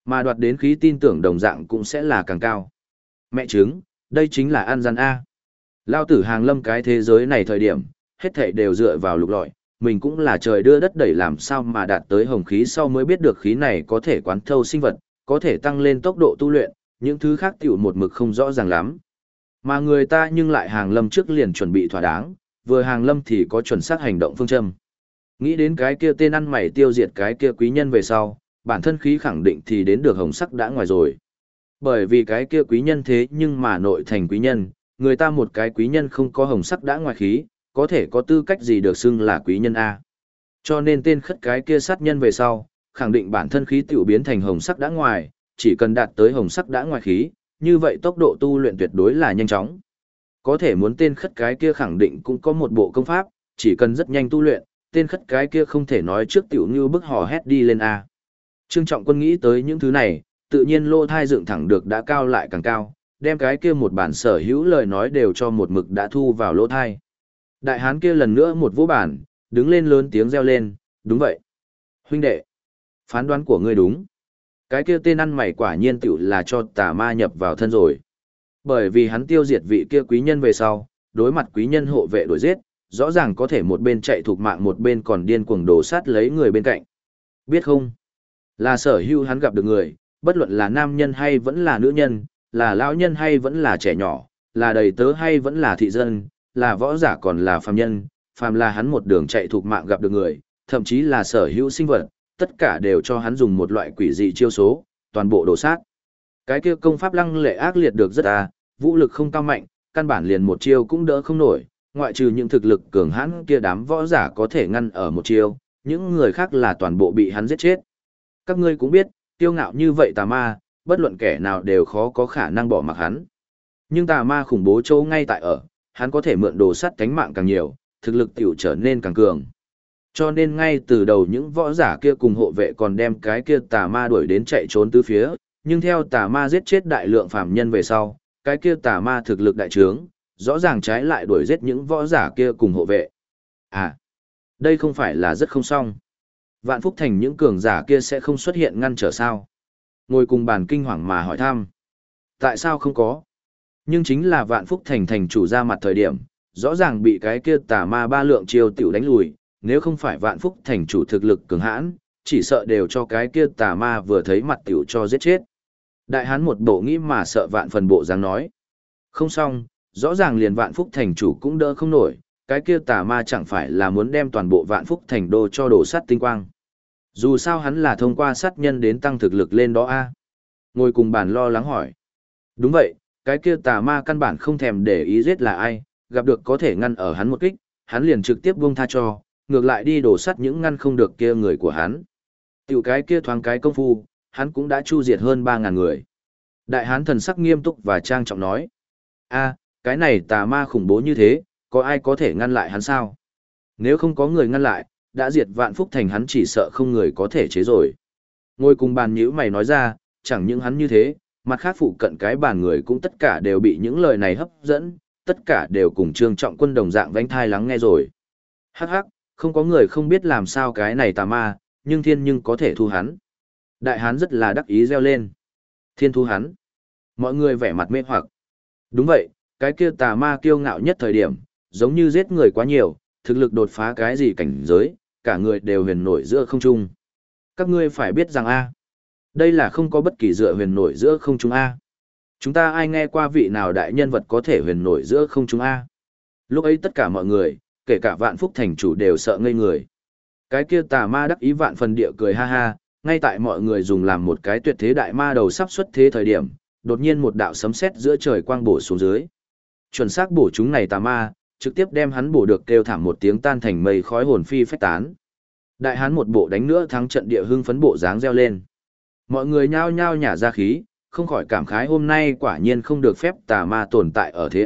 Mà đoạt đến khí tin tưởng đồng dạng cũng sẽ là càng cao. Mẹ chứng, đây chính là ăn gian A. Lao tử hàng lâm cái thế giới này thời điểm, hết thảy đều dựa vào lục lọi, mình cũng là trời đưa đất đẩy làm sao mà đạt tới hồng khí sau mới biết được khí này có thể quán thâu sinh vật, có thể tăng lên tốc độ tu luyện, những thứ khác tiểu một mực không rõ ràng lắm. Mà người ta nhưng lại hàng lâm trước liền chuẩn bị thỏa đáng, vừa hàng lâm thì có chuẩn xác hành động phương châm. Nghĩ đến cái kia tên ăn mày tiêu diệt cái kia quý nhân về sau, bản thân khí khẳng định thì đến được hồng sắc đã ngoài rồi. Bởi vì cái kia quý nhân thế nhưng mà nội thành quý nhân, người ta một cái quý nhân không có hồng sắc đã ngoài khí, có thể có tư cách gì được xưng là quý nhân A. Cho nên tên khất cái kia sát nhân về sau, khẳng định bản thân khí tiểu biến thành hồng sắc đã ngoài, chỉ cần đạt tới hồng sắc đã ngoài khí, như vậy tốc độ tu luyện tuyệt đối là nhanh chóng. Có thể muốn tên khất cái kia khẳng định cũng có một bộ công pháp, chỉ cần rất nhanh tu luyện, tên khất cái kia không thể nói trước tiểu như bức hò hét đi lên A. Trương Trọng Quân nghĩ tới những thứ này, tự nhiên lô thai dựng thẳng được đã cao lại càng cao, đem cái kia một bản sở hữu lời nói đều cho một mực đã thu vào lỗ thai. Đại hán kia lần nữa một vũ bản, đứng lên lớn tiếng reo lên, đúng vậy. Huynh đệ, phán đoán của ngươi đúng. Cái kia tên ăn mày quả nhiên tiểu là cho tà ma nhập vào thân rồi. Bởi vì hắn tiêu diệt vị kia quý nhân về sau, đối mặt quý nhân hộ vệ đuổi giết, rõ ràng có thể một bên chạy thục mạng một bên còn điên cuồng đổ sát lấy người bên cạnh. Biết không? Là sở hữu hắn gặp được người, bất luận là nam nhân hay vẫn là nữ nhân, là lão nhân hay vẫn là trẻ nhỏ, là đầy tớ hay vẫn là thị dân, là võ giả còn là phàm nhân, phàm là hắn một đường chạy thục mạng gặp được người, thậm chí là sở hữu sinh vật, tất cả đều cho hắn dùng một loại quỷ dị chiêu số, toàn bộ đổ sát. Cái kia công pháp lăng lệ ác liệt được rất vũ lực không cao mạnh, căn bản liền một chiêu cũng đỡ không nổi, ngoại trừ những thực lực cường hãn kia đám võ giả có thể ngăn ở một chiêu, những người khác là toàn bộ bị hắn giết chết. Các ngươi cũng biết, tiêu ngạo như vậy tà ma, bất luận kẻ nào đều khó có khả năng bỏ mặc hắn. Nhưng tà ma khủng bố châu ngay tại ở, hắn có thể mượn đồ sắt cánh mạng càng nhiều, thực lực tiểu trở nên càng cường. Cho nên ngay từ đầu những võ giả kia cùng hộ vệ còn đem cái kia tà ma đuổi đến chạy trốn tứ phía, nhưng theo tà ma giết chết đại lượng phàm nhân về sau, cái kia tà ma thực lực đại trướng, rõ ràng trái lại đuổi giết những võ giả kia cùng hộ vệ. À, đây không phải là rất không xong. Vạn Phúc Thành những cường giả kia sẽ không xuất hiện ngăn trở sao? Ngồi cùng bàn kinh hoàng mà hỏi thăm. Tại sao không có? Nhưng chính là Vạn Phúc Thành thành chủ ra mặt thời điểm, rõ ràng bị cái kia tà ma ba lượng chiêu tiểu đánh lùi, nếu không phải Vạn Phúc Thành chủ thực lực cường hãn, chỉ sợ đều cho cái kia tà ma vừa thấy mặt tiểu cho giết chết. Đại hán một bộ nghĩ mà sợ vạn phần bộ dáng nói. Không xong, rõ ràng liền Vạn Phúc Thành chủ cũng đỡ không nổi, cái kia tà ma chẳng phải là muốn đem toàn bộ Vạn Phúc Thành đô cho đổ sắt tinh quang. Dù sao hắn là thông qua sát nhân đến tăng thực lực lên đó a. Ngồi cùng bàn lo lắng hỏi. Đúng vậy, cái kia tà ma căn bản không thèm để ý giết là ai, gặp được có thể ngăn ở hắn một kích, hắn liền trực tiếp buông tha cho, ngược lại đi đổ sắt những ngăn không được kia người của hắn. Tiểu cái kia thoáng cái công phu, hắn cũng đã chu diệt hơn 3.000 người. Đại hán thần sắc nghiêm túc và trang trọng nói. A, cái này tà ma khủng bố như thế, có ai có thể ngăn lại hắn sao? Nếu không có người ngăn lại, đã diệt Vạn Phúc Thành hắn chỉ sợ không người có thể chế rồi. Ngồi cùng bàn nhữ mày nói ra, chẳng những hắn như thế, mặt khác phụ cận cái bàn người cũng tất cả đều bị những lời này hấp dẫn, tất cả đều cùng Trương Trọng Quân đồng dạng vánh thai lắng nghe rồi. Hắc hắc, không có người không biết làm sao cái này tà ma, nhưng thiên nhưng có thể thu hắn. Đại hán rất là đắc ý reo lên. Thiên thu hắn. Mọi người vẻ mặt mê hoặc. Đúng vậy, cái kia tà ma kiêu ngạo nhất thời điểm, giống như giết người quá nhiều, thực lực đột phá cái gì cảnh giới, cả người đều huyền nổi giữa không trung. Các ngươi phải biết rằng đây là không có bất kỳ dựa huyền nổi giữa không trung Chúng ta ai nghe qua vị nào đại nhân vật có thể huyền nổi giữa không trung Lúc ấy tất cả mọi người, kể cả Vạn Phúc Thành chủ đều sợ ngây người. Cái kia tà ma đắc ý vạn phần địa cười ha ha, ngay tại mọi người dùng làm một cái tuyệt thế đại ma đầu sắp xuất thế thời điểm, đột nhiên một đạo sấm sét giữa trời quang bổ xuống dưới. Chuẩn xác bổ chúng này tà ma, trực tiếp đem hắn bổ được kêu thảm một tiếng tan thành mây khói hồn phi phách tán. Đại hán một bộ đánh nữa thắng trận địa hưng phấn bộ dáng reo lên. Mọi người nhao nhao nhả ra khí, không khỏi cảm khái hôm nay quả nhiên không được phép tà ma tồn tại ở thế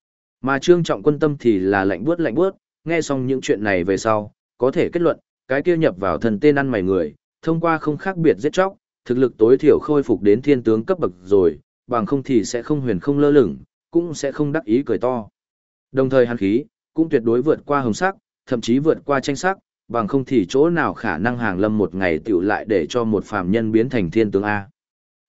Mà Trương Trọng Quân tâm thì là lạnh buốt, nghe xong những chuyện này về sau, có thể kết luận, cái kia nhập vào thần tên ăn mày người, thông qua không khác biệt giết chóc, thực lực tối thiểu khôi phục đến thiên tướng cấp bậc rồi, bằng không thì sẽ không huyền không lơ lửng, cũng sẽ không đắc ý cười to. Đồng thời hắn khí, cũng tuyệt đối vượt qua hồng sắc, thậm chí vượt qua tranh sắc, bằng không thì chỗ nào khả năng hàng lâm một ngày tiểu lại để cho một phàm nhân biến thành thiên tướng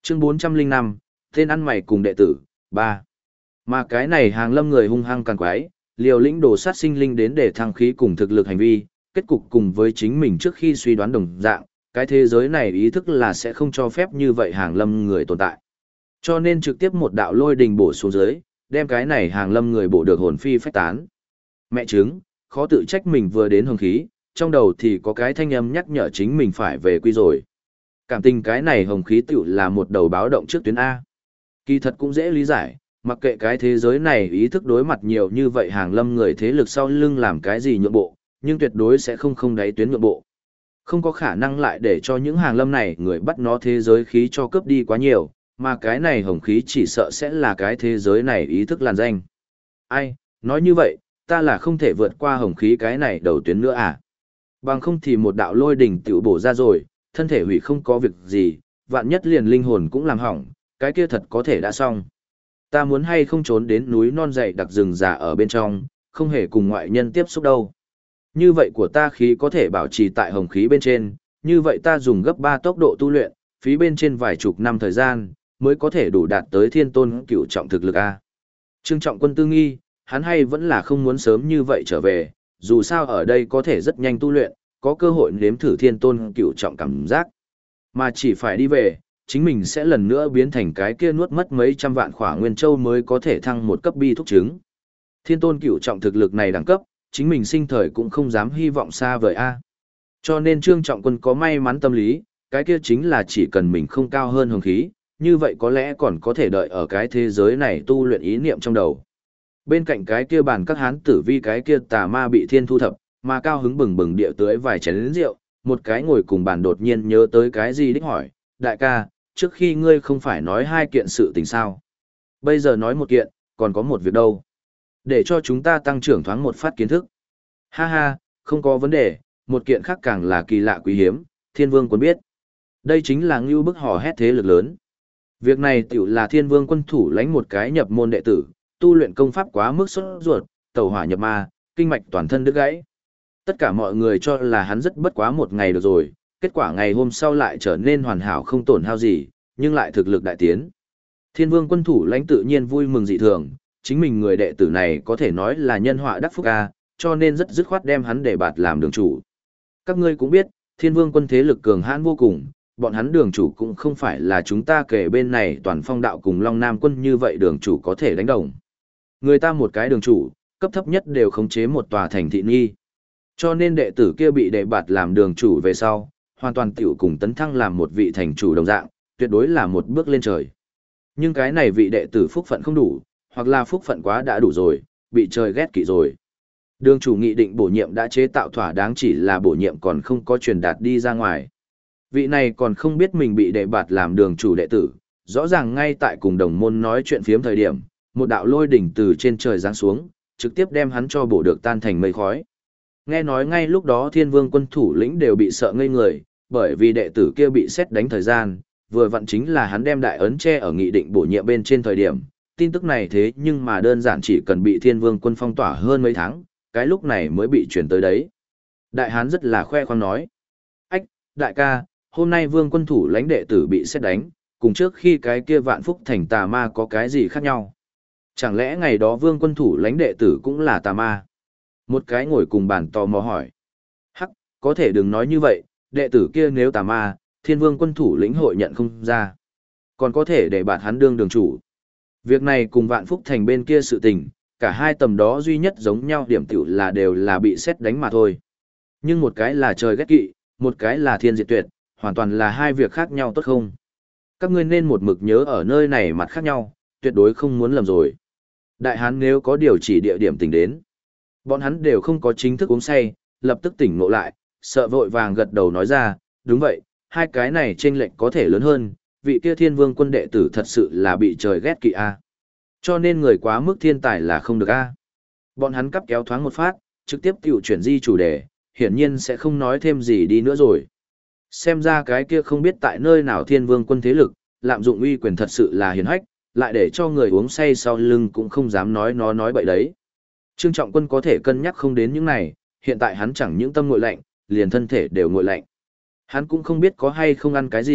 Chương 405, tên ăn mày cùng đệ tử, 3. Mà cái này hàng lâm người hung hăng càng quái, liều lĩnh đồ sát sinh linh đến để thăng khí cùng thực lực hành vi, kết cục cùng với chính mình trước khi suy đoán đồng dạng, cái thế giới này ý thức là sẽ không cho phép như vậy hàng lâm người tồn tại. Cho nên trực tiếp một đạo lôi đình bổ xuống dưới, đem cái này hàng lâm người bổ được hồn phi phách tán. Mẹ chứng, khó tự trách mình vừa đến hồng khí, trong đầu thì có cái thanh âm nhắc nhở chính mình phải về quy rồi. Cảm tình cái này hồng khí tiểu là một đầu báo động trước tuyến A. Kỳ thật cũng dễ lý giải, mặc kệ cái thế giới này ý thức đối mặt nhiều như vậy hàng lâm người thế lực sau lưng làm cái gì nhượng bộ, nhưng tuyệt đối sẽ không đáy tuyến nhượng bộ. Không có khả năng lại để cho những hàng lâm này người bắt nó thế giới khí cho cướp đi quá nhiều, mà cái này hồng khí chỉ sợ sẽ là cái thế giới này ý thức làn danh. Ai, nói như vậy, ta là không thể vượt qua hồng khí cái này đầu tuyến nữa à? Bằng không thì một đạo lôi đỉnh tiểu bổ ra rồi, thân thể hủy không có việc gì, vạn nhất liền linh hồn cũng làm hỏng, cái kia thật có thể đã xong. Ta muốn hay không trốn đến núi non dày đặc rừng già ở bên trong, không hề cùng ngoại nhân tiếp xúc đâu. Như vậy của ta khí có thể bảo trì tại hồng khí bên trên, như vậy ta dùng gấp 3 tốc độ tu luyện, phí bên trên vài chục năm thời gian, mới có thể đủ đạt tới thiên tôn cửu trọng thực lực A. Trương Trọng Quân tư nghi, hắn hay vẫn là không muốn sớm như vậy trở về, dù sao ở đây có thể rất nhanh tu luyện, có cơ hội nếm thử thiên tôn cửu trọng cảm giác. Mà chỉ phải đi về, chính mình sẽ lần nữa biến thành cái kia nuốt mất mấy trăm vạn khỏa nguyên châu mới có thể thăng một cấp bi thúc chứng. Thiên tôn cửu trọng thực lực này đẳng cấp, chính mình sinh thời cũng không dám hy vọng xa vời A. Cho nên Trương Trọng Quân có may mắn tâm lý, cái kia chính là chỉ cần mình không cao hơn hồng khí, như vậy có lẽ còn có thể đợi ở cái thế giới này tu luyện ý niệm trong đầu. Bên cạnh cái kia bàn các hán tử vi cái kia tà ma bị thiên thu thập, mà cao hứng bừng bừng địa tưới vài chén rượu, một cái ngồi cùng bàn đột nhiên nhớ tới cái gì đích hỏi, đại ca, trước khi ngươi không phải nói 2 kiện sự tình sao? Bây giờ nói 1 kiện, còn có một việc đâu? Để cho chúng ta tăng trưởng thoáng một phát kiến thức. Ha ha, không có vấn đề, 1 kiện khác càng là kỳ lạ quý hiếm, Thiên Vương Quân biết. Đây chính là ngưu bức hò hét thế lực lớn. Việc này tiểu là Thiên Vương Quân thủ lãnh một cái nhập môn đệ tử, tu luyện công pháp quá mức sốt ruột, tẩu hỏa nhập ma, kinh mạch toàn thân đứt gãy. Tất cả mọi người cho là hắn rất bất quá 1 ngày được rồi, kết quả ngày hôm sau lại trở nên hoàn hảo không tổn hao gì, nhưng lại thực lực đại tiến. Thiên Vương Quân thủ lãnh tự nhiên vui mừng dị thường, chính mình người đệ tử này có thể nói là nhân họa đắc phúc ca, cho nên rất dứt khoát đem hắn để bạt làm đường chủ. Các ngươi cũng biết, Thiên Vương Quân thế lực cường hãn vô cùng, bọn hắn đường chủ cũng không phải là chúng ta kể bên này toàn phong đạo cùng Long Nam Quân như vậy đường chủ có thể đánh đồng. Người ta một cái đường chủ, cấp thấp nhất đều khống chế một tòa thành thị nghi. Cho nên đệ tử kia bị đệ bạt làm đường chủ về sau, hoàn toàn tiểu cùng tấn thăng làm một vị thành chủ đồng dạng, tuyệt đối là một bước lên trời. Nhưng cái này vị đệ tử phúc phận không đủ, hoặc là phúc phận quá đã đủ rồi, bị trời ghét kỵ rồi. Đường chủ nghị định bổ nhiệm đã chế tạo thỏa đáng, chỉ là bổ nhiệm còn không có truyền đạt đi ra ngoài. Vị này còn không biết mình bị đệ bạt làm đường chủ đệ tử, rõ ràng ngay tại cùng đồng môn nói chuyện phiếm thời điểm, một đạo lôi đỉnh từ trên trời giáng xuống, trực tiếp đem hắn cho bổ được tan thành mây khói. Nghe nói ngay lúc đó Thiên Vương Quân thủ lĩnh đều bị sợ ngây người, bởi vì đệ tử kia bị sét đánh thời gian, vừa vặn chính là hắn đem đại ấn che ở nghị định bổ nhiệm bên trên thời điểm. Tin tức này thế nhưng mà đơn giản chỉ cần bị Thiên Vương Quân phong tỏa hơn mấy tháng, cái lúc này mới bị chuyển tới đấy. Đại hán rất là khoe khoang nói: "Ách, đại ca, hôm nay Vương Quân thủ lãnh đệ tử bị sét đánh, cùng trước khi cái kia Vạn Phúc thành tà ma có cái gì khác nhau? Chẳng lẽ ngày đó Vương Quân thủ lãnh đệ tử cũng là tà ma?" Một cái ngồi cùng bàn tò mò hỏi: "Hắc, có thể đừng nói như vậy, đệ tử kia nếu tà ma, Thiên Vương Quân thủ lĩnh hội nhận không ra. Còn có thể để bạt hắn đương đường chủ." Việc này cùng Vạn Phúc thành bên kia sự tình, cả hai tầm đó duy nhất giống nhau điểm tiểu là đều là bị sét đánh mà thôi. Nhưng một cái là trời ghét kỵ, một cái là thiên diệt tuyệt, hoàn toàn là hai việc khác nhau tốt không? Các ngươi nên một mực nhớ ở nơi này mặt khác nhau, tuyệt đối không muốn lầm rồi. Đại hán nếu có điều chỉ địa điểm tỉnh đến. Bọn hắn đều không có chính thức uống say, lập tức tỉnh ngộ lại, sợ vội vàng gật đầu nói ra, đúng vậy, hai cái này chênh lệch có thể lớn hơn, vị kia Thiên Vương Quân đệ tử thật sự là bị trời ghét kỵ a. Cho nên người quá mức thiên tài là không được a. Bọn hắn cắp kéo thoáng một phát, trực tiếp tiểu chuyển di chủ đề, hiển nhiên sẽ không nói thêm gì đi nữa rồi. Xem ra cái kia không biết tại nơi nào Thiên Vương Quân thế lực, lạm dụng uy quyền thật sự là hiển hách, lại để cho người uống say sau lưng cũng không dám nói nó nói bậy đấy. Trương Trọng Quân có thể cân nhắc không đến những này, hiện tại hắn chẳng những tâm nguội lạnh, liền thân thể đều nguội lạnh. Hắn cũng không biết có hay không ăn cái gì,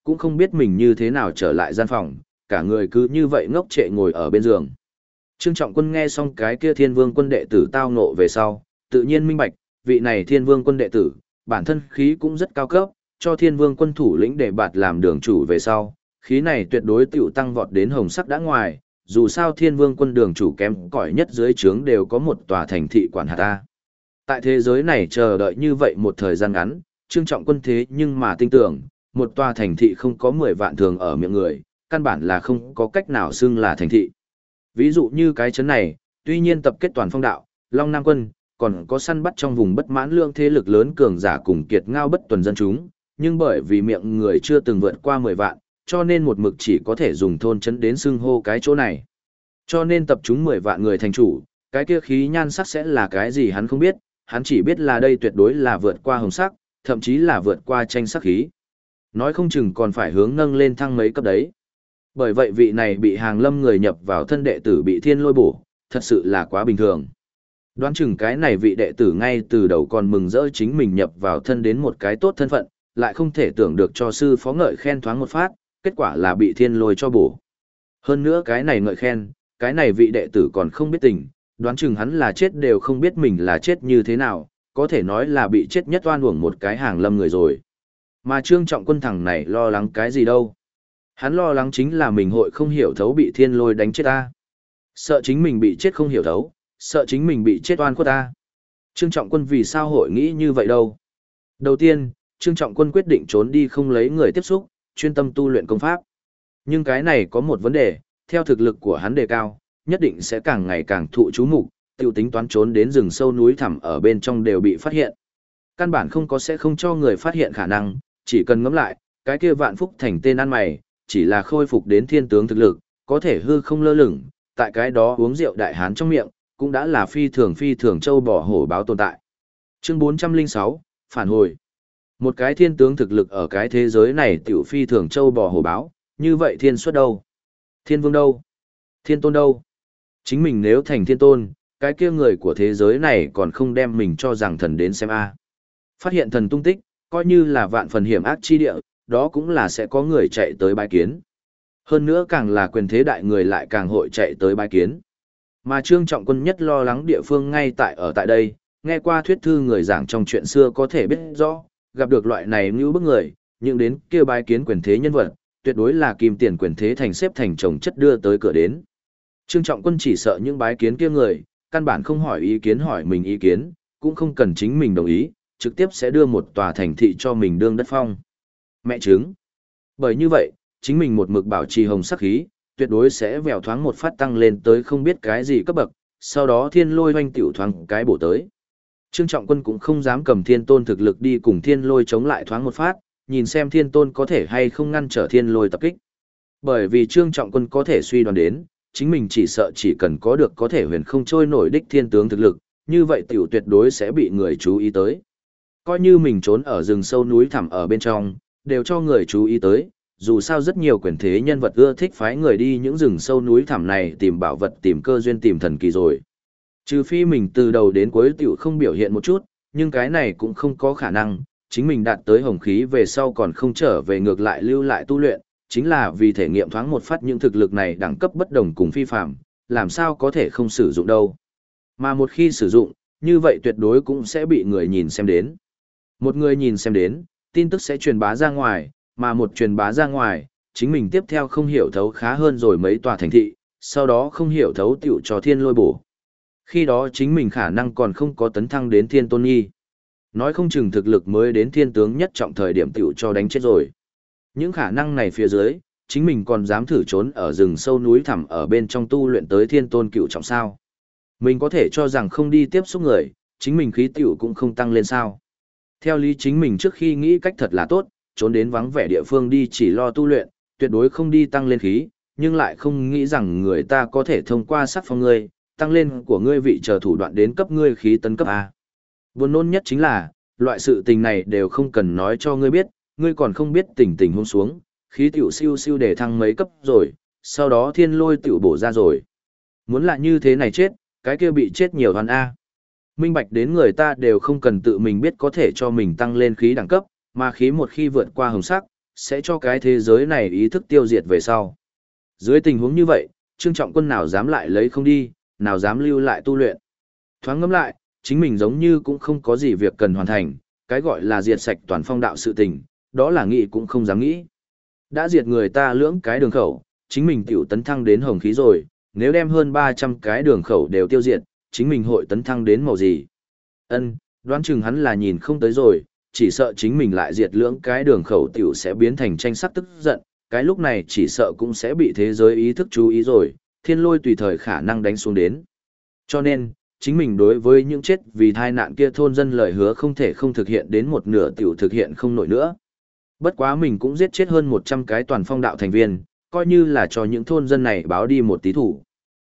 cũng không biết mình như thế nào trở lại gian phòng, cả người cứ như vậy ngốc trệ ngồi ở bên giường. Trương Trọng Quân nghe xong cái kia Thiên Vương quân đệ tử tao ngộ về sau, tự nhiên minh bạch, vị này Thiên Vương quân đệ tử, bản thân khí cũng rất cao cấp, cho Thiên Vương quân thủ lĩnh để bạt làm đường chủ về sau, khí này tuyệt đối tiểu tăng vọt đến hồng sắc đã ngoài, dù sao Thiên Vương quân đường chủ kém cỏi nhất dưới trướng đều có một tòa thành thị quản hạt ta. Tại thế giới này chờ đợi như vậy một thời gian ngắn, Trương Trọng Quân thế nhưng mà tin tưởng, một tòa thành thị không có 10 vạn thường ở miệng người, căn bản là không có cách nào xưng là thành thị. Ví dụ như cái trấn này, tuy nhiên tập kết toàn phong đạo, Long Nam quân, còn có săn bắt trong vùng bất mãn lương thế lực lớn cường giả cùng kiệt ngao bất tuần dân chúng, nhưng bởi vì miệng người chưa từng vượt qua 10 vạn, cho nên một mực chỉ có thể dùng thôn trấn đến xưng hô cái chỗ này. Cho nên tập chúng 10 vạn người thành chủ, cái kia khí nhan sắc sẽ là cái gì hắn không biết, hắn chỉ biết là đây tuyệt đối là vượt qua hồng sắc, thậm chí là vượt qua tranh sắc khí. Nói không chừng còn phải hướng nâng lên thăng mấy cấp đấy. Bởi vậy vị này bị hàng lâm người nhập vào thân đệ tử bị thiên lôi bổ, thật sự là quá bình thường. Đoán chừng cái này vị đệ tử ngay từ đầu còn mừng rỡ chính mình nhập vào thân đến một cái tốt thân phận, lại không thể tưởng được cho sư phó ngợi khen thoáng một phát, kết quả là bị thiên lôi cho bổ. Hơn nữa cái này ngợi khen, cái này vị đệ tử còn không biết tình, đoán chừng hắn là chết đều không biết mình là chết như thế nào, có thể nói là bị chết nhất oan uổng một cái hàng lâm người rồi. Mà Trương Trọng Quân thằng này lo lắng cái gì đâu. Hắn lo lắng chính là mình hội không hiểu thấu bị thiên lôi đánh chết ta. Sợ chính mình bị chết không hiểu thấu, sợ chính mình bị chết oan khuất ta. Trương Trọng Quân vì sao hội nghĩ như vậy đâu? Đầu tiên, Trương Trọng Quân quyết định trốn đi không lấy người tiếp xúc, chuyên tâm tu luyện công pháp. Nhưng cái này có một vấn đề, theo thực lực của hắn đề cao, nhất định sẽ càng ngày càng thụ chú mục, tiêu tính toán trốn đến rừng sâu núi thẳm ở bên trong đều bị phát hiện. Căn bản không có sẽ không cho người phát hiện khả năng, chỉ cần ngẫm lại, cái kia Vạn Phúc Thành tên ăn mày, chỉ là khôi phục đến thiên tướng thực lực, có thể hư không lơ lửng, tại cái đó uống rượu đại hán trong miệng, cũng đã là phi thường châu bò hổ báo tồn tại. Chương 406, phản hồi. Một cái thiên tướng thực lực ở cái thế giới này tiểu phi thường châu bò hổ báo, như vậy thiên xuất đâu? Thiên vương đâu? Thiên tôn đâu? Chính mình nếu thành thiên tôn, cái kia người của thế giới này còn không đem mình cho rằng thần đến xem a. Phát hiện thần tung tích, coi như là vạn phần hiểm ác chi địa, đó cũng là sẽ có người chạy tới bái kiến. Hơn nữa càng là quyền thế đại người lại càng hội chạy tới bái kiến. Mà Trương Trọng Quân nhất lo lắng địa phương ngay tại đây, nghe qua thuyết thư người giảng trong chuyện xưa có thể biết rõ, gặp được loại này như bức người, nhưng đến kia bái kiến quyền thế nhân vật, tuyệt đối là kim tiền quyền thế thành xếp thành chồng chất đưa tới cửa đến. Trương Trọng Quân chỉ sợ những bái kiến kia người, căn bản không hỏi ý kiến hỏi mình ý kiến, cũng không cần chính mình đồng ý, trực tiếp sẽ đưa một tòa thành thị cho mình đương đất phong. Mẹ chứng. Bởi như vậy, chính mình một mực bảo trì hồng sắc khí, tuyệt đối sẽ vèo thoáng một phát tăng lên tới không biết cái gì cấp bậc, sau đó thiên lôi hoanh tiểu thoáng cái bổ tới. Trương Trọng Quân cũng không dám cầm thiên tôn thực lực đi cùng thiên lôi chống lại thoáng một phát, nhìn xem thiên tôn có thể hay không ngăn trở thiên lôi tập kích. Bởi vì Trương Trọng Quân có thể suy đoán đến, chính mình chỉ sợ chỉ cần có được có thể huyền không trôi nổi đích thiên tướng thực lực, như vậy tiểu tuyệt đối sẽ bị người chú ý tới. Coi như mình trốn ở rừng sâu núi thẳm ở bên trong, đều cho người chú ý tới, dù sao rất nhiều quyền thế nhân vật ưa thích phái người đi những rừng sâu núi thẳm này tìm bảo vật tìm cơ duyên tìm thần kỳ rồi. Trừ phi mình từ đầu đến cuối tiểu không biểu hiện một chút, nhưng cái này cũng không có khả năng, chính mình đạt tới hồng khí về sau còn không trở về ngược lại lưu lại tu luyện, chính là vì thể nghiệm thoáng một phát những thực lực này đẳng cấp bất đồng cùng phi phạm, làm sao có thể không sử dụng đâu. Mà một khi sử dụng, như vậy tuyệt đối cũng sẽ bị người nhìn xem đến. Một người nhìn xem đến, tin tức sẽ truyền bá ra ngoài, mà một truyền bá ra ngoài, chính mình tiếp theo không hiểu thấu khá hơn rồi mấy tòa thành thị, sau đó không hiểu thấu tiểu cho thiên lôi bổ. Khi đó chính mình khả năng còn không có tấn thăng đến thiên tôn nghi. Nói không chừng thực lực mới đến thiên tướng nhất trọng thời điểm tiểu cho đánh chết rồi. Những khả năng này phía dưới, chính mình còn dám thử trốn ở rừng sâu núi thẳm ở bên trong tu luyện tới thiên tôn cựu trọng sao. Mình có thể cho rằng không đi tiếp xúc người, chính mình khí tiểu cũng không tăng lên sao. Theo lý chính mình trước khi nghĩ cách thật là tốt, trốn đến vắng vẻ địa phương đi chỉ lo tu luyện, tuyệt đối không đi tăng lên khí, nhưng lại không nghĩ rằng người ta có thể thông qua sắc phong ngươi, tăng lên của ngươi vị chờ thủ đoạn đến cấp ngươi khí tấn cấp A. Buồn nôn nhất chính là, loại sự tình này đều không cần nói cho ngươi biết, ngươi còn không biết tình huống xuống, khí tiểu siêu siêu để thăng mấy cấp rồi, sau đó thiên lôi tiểu bổ ra rồi. Muốn là như thế này chết, cái kia bị chết nhiều hoàn A. Minh bạch đến người ta đều không cần tự mình biết có thể cho mình tăng lên khí đẳng cấp, mà khí một khi vượt qua hồng sắc, sẽ cho cái thế giới này ý thức tiêu diệt về sau. Dưới tình huống như vậy, Trương Trọng Quân nào dám lại lấy không đi, nào dám lưu lại tu luyện. Thoáng ngẫm lại, chính mình giống như cũng không có gì việc cần hoàn thành, cái gọi là diệt sạch toàn phong đạo sự tình, đó là nghĩ cũng không dám nghĩ. Đã diệt người ta lưỡng cái đường khẩu, chính mình tiểu tấn thăng đến hồng khí rồi, nếu đem hơn 300 cái đường khẩu đều tiêu diệt, chính mình hội tấn thăng đến màu gì? Đoán chừng hắn là nhìn không tới rồi, chỉ sợ chính mình lại diệt lưỡng cái đường khẩu tiểu sẽ biến thành tranh sắc tức giận, cái lúc này chỉ sợ cũng sẽ bị thế giới ý thức chú ý rồi, thiên lôi tùy thời khả năng đánh xuống đến. Cho nên, chính mình đối với những chết vì tai nạn kia thôn dân lời hứa không thể không thực hiện đến một nửa tiểu thực hiện không nổi nữa. Bất quá mình cũng giết chết hơn 100 cái toàn phong đạo thành viên, coi như là cho những thôn dân này báo đi một tí thủ.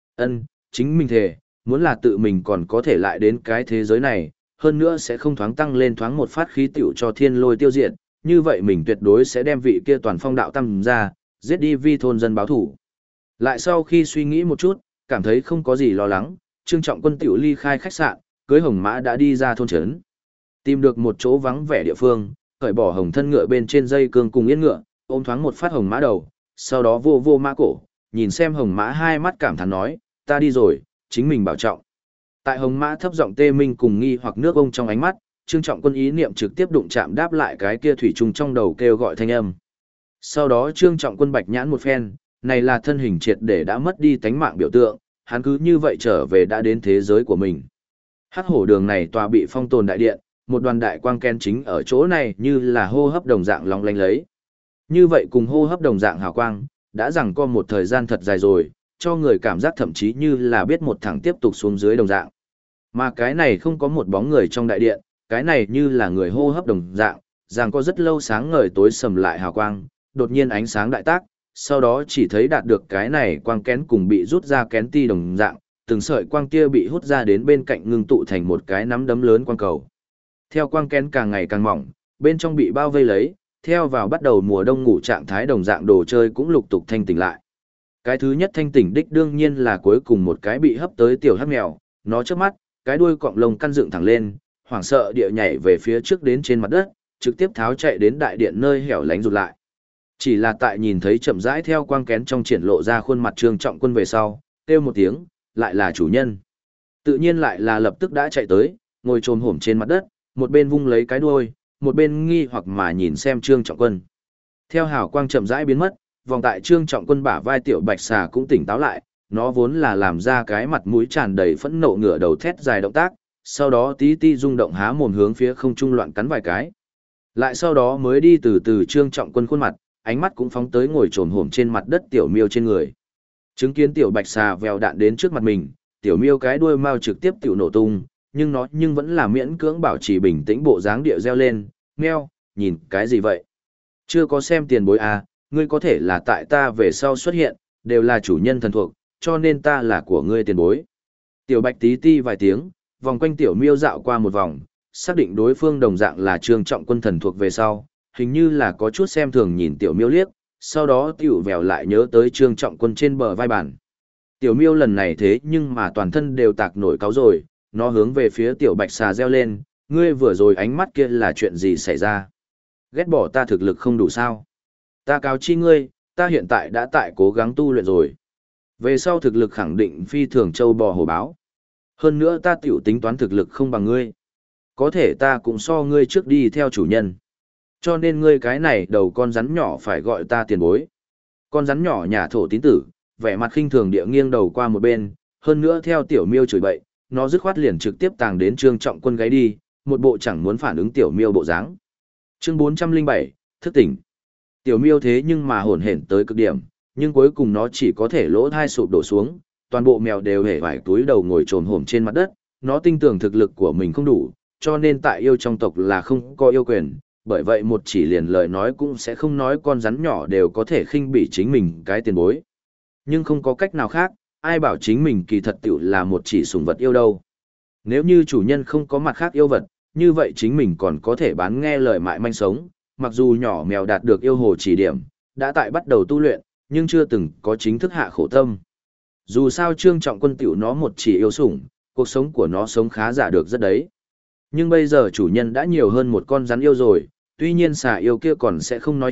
Chính mình thề, muốn là tự mình còn có thể lại đến cái thế giới này, hơn nữa sẽ không thoáng tăng lên thoáng một phát khí tiểu cho thiên lôi tiêu diệt, như vậy mình tuyệt đối sẽ đem vị kia toàn phong đạo tăng ra, giết đi vi thôn dân báo thủ. Lại sau khi suy nghĩ một chút, cảm thấy không có gì lo lắng, Trương Trọng Quân tiểu ly khai khách sạn, cưới hồng mã đã đi ra thôn trấn. Tìm được một chỗ vắng vẻ địa phương, cởi bỏ hồng thân ngựa bên trên dây cương cùng yên ngựa, ôm thoáng một phát hồng mã đầu, sau đó vô vô mã cổ, nhìn xem hồng mã hai mắt cảm thán nói, ta đi rồi, chính mình bảo trọng. Tại hồng mã thấp giọng tê minh cùng nghi hoặc nước ông trong ánh mắt, Trương Trọng Quân ý niệm trực tiếp đụng chạm đáp lại cái kia thủy trùng trong đầu kêu gọi thanh âm. Sau đó Trương Trọng Quân bạch nhãn một phen, này là thân hình triệt để đã mất đi tánh mạng biểu tượng, hắn cứ như vậy trở về đã đến thế giới của mình. Hắc hổ đường này tòa bị phong tồn đại điện, một đoàn đại quang ken chính ở chỗ này như là hô hấp đồng dạng long lanh lấy. Như vậy cùng hô hấp đồng dạng hào quang, đã rằng có một thời gian thật dài rồi, cho người cảm giác thậm chí như là biết một thẳng tiếp tục xuống dưới đồng dạng. Mà cái này không có một bóng người trong đại điện, cái này như là người hô hấp đồng dạng, rằng có rất lâu sáng ngời tối sầm lại hào quang, đột nhiên ánh sáng đại tác, sau đó chỉ thấy đạt được cái này quang kén cùng bị rút ra kén ti đồng dạng, từng sợi quang kia bị hút ra đến bên cạnh ngưng tụ thành một cái nắm đấm lớn quang cầu. Theo quang kén càng ngày càng mỏng, bên trong bị bao vây lấy, theo vào bắt đầu mùa đông ngủ trạng thái đồng dạng đồ chơi cũng lục tục thanh tỉnh lại. Cái thứ nhất thanh tỉnh đích đương nhiên là cuối cùng một cái bị hấp tới tiểu hắc mèo, nó chớp mắt, cái đuôi cọng lông căn dựng thẳng lên, hoảng sợ địa nhảy về phía trước đến trên mặt đất, trực tiếp tháo chạy đến đại điện nơi hẻo lánh rụt lại. Chỉ là tại nhìn thấy chậm rãi theo quang kén trong triển lộ ra khuôn mặt Trương Trọng Quân về sau, kêu một tiếng, lại là chủ nhân. Tự nhiên lại là lập tức đã chạy tới, ngồi trồm hổm trên mặt đất, một bên vung lấy cái đuôi, một bên nghi hoặc mà nhìn xem Trương Trọng Quân. Theo hào quang chậm rãi biến mất, vòng tại Trương Trọng Quân bả vai tiểu bạch xà cũng tỉnh táo lại, nó vốn là làm ra cái mặt mũi tràn đầy phẫn nộ ngửa đầu thét dài động tác, sau đó tí ti rung động há mồm hướng phía không trung loạn cắn vài cái. Lại sau đó mới đi từ từ Trương Trọng Quân khuôn mặt, ánh mắt cũng phóng tới ngồi trồm hổm trên mặt đất tiểu miêu trên người. Chứng kiến tiểu bạch xà vèo đạn đến trước mặt mình, tiểu miêu cái đuôi mau trực tiếp tiểu nổ tung, nhưng nó vẫn là miễn cưỡng bảo trì bình tĩnh bộ dáng điệu reo lên, meo, nhìn cái gì vậy? Chưa có xem tiền bối à, ngươi có thể là tại ta về sau xuất hiện, đều là chủ nhân thần thuộc, cho nên ta là của ngươi tiền bối. Tiểu bạch tí ti vài tiếng, vòng quanh tiểu miêu dạo qua một vòng, xác định đối phương đồng dạng là Trương Trọng Quân thần thuộc về sau, hình như là có chút xem thường nhìn tiểu miêu liếc, sau đó tiểu vèo lại nhớ tới Trương Trọng Quân trên bờ vai bàn. Tiểu miêu lần này thế nhưng mà toàn thân đều tạc nổi cáu rồi, nó hướng về phía tiểu bạch xà reo lên, ngươi vừa rồi ánh mắt kia là chuyện gì xảy ra? Ghét bỏ ta thực lực không đủ sao? Ta cáo chi ngươi, ta hiện tại đã tại cố gắng tu luyện rồi. Về sau thực lực khẳng định phi thường châu bò hổ báo. Hơn nữa ta tiểu tính toán thực lực không bằng ngươi. Có thể ta cũng so ngươi trước đi theo chủ nhân. Cho nên ngươi cái này đầu con rắn nhỏ phải gọi ta tiền bối. Con rắn nhỏ nhà thổ tín tử, vẻ mặt khinh thường địa nghiêng đầu qua một bên, hơn nữa theo tiểu miêu chửi bậy, nó dứt khoát liền trực tiếp tàng đến Trương Trọng Quân gáy đi, một bộ chẳng muốn phản ứng tiểu miêu bộ dáng. Chương 407, thức tỉnh. Tiểu miêu thế nhưng mà hổn hển tới cực điểm, nhưng cuối cùng nó chỉ có thể lỗ thai sụp đổ xuống, toàn bộ mèo đều hề vải túi đầu ngồi trồm hổm trên mặt đất, nó tin tưởng thực lực của mình không đủ, cho nên tại yêu trong tộc là không có yêu quyền, bởi vậy một chỉ liền lời nói cũng sẽ không nói con rắn nhỏ đều có thể khinh bỉ chính mình cái tiền bối. Nhưng không có cách nào khác, ai bảo chính mình kỳ thật tiểu là một chỉ sủng vật yêu đâu. Nếu như chủ nhân không có mặt khác yêu vật, như vậy chính mình còn có thể bán nghe lời mại manh sống, mặc dù nhỏ mèo đạt được yêu hồ chỉ điểm, đã tại bắt đầu tu luyện, nhưng chưa từng có chính thức hạ khổ tâm. Dù sao Trương Trọng Quân tiểu nó một chỉ yêu sủng, cuộc sống của nó sống khá giả được rất đấy. Nhưng bây giờ chủ nhân đã nhiều hơn một con rắn yêu rồi, tuy nhiên xà yêu kia còn sẽ không nói chuyện,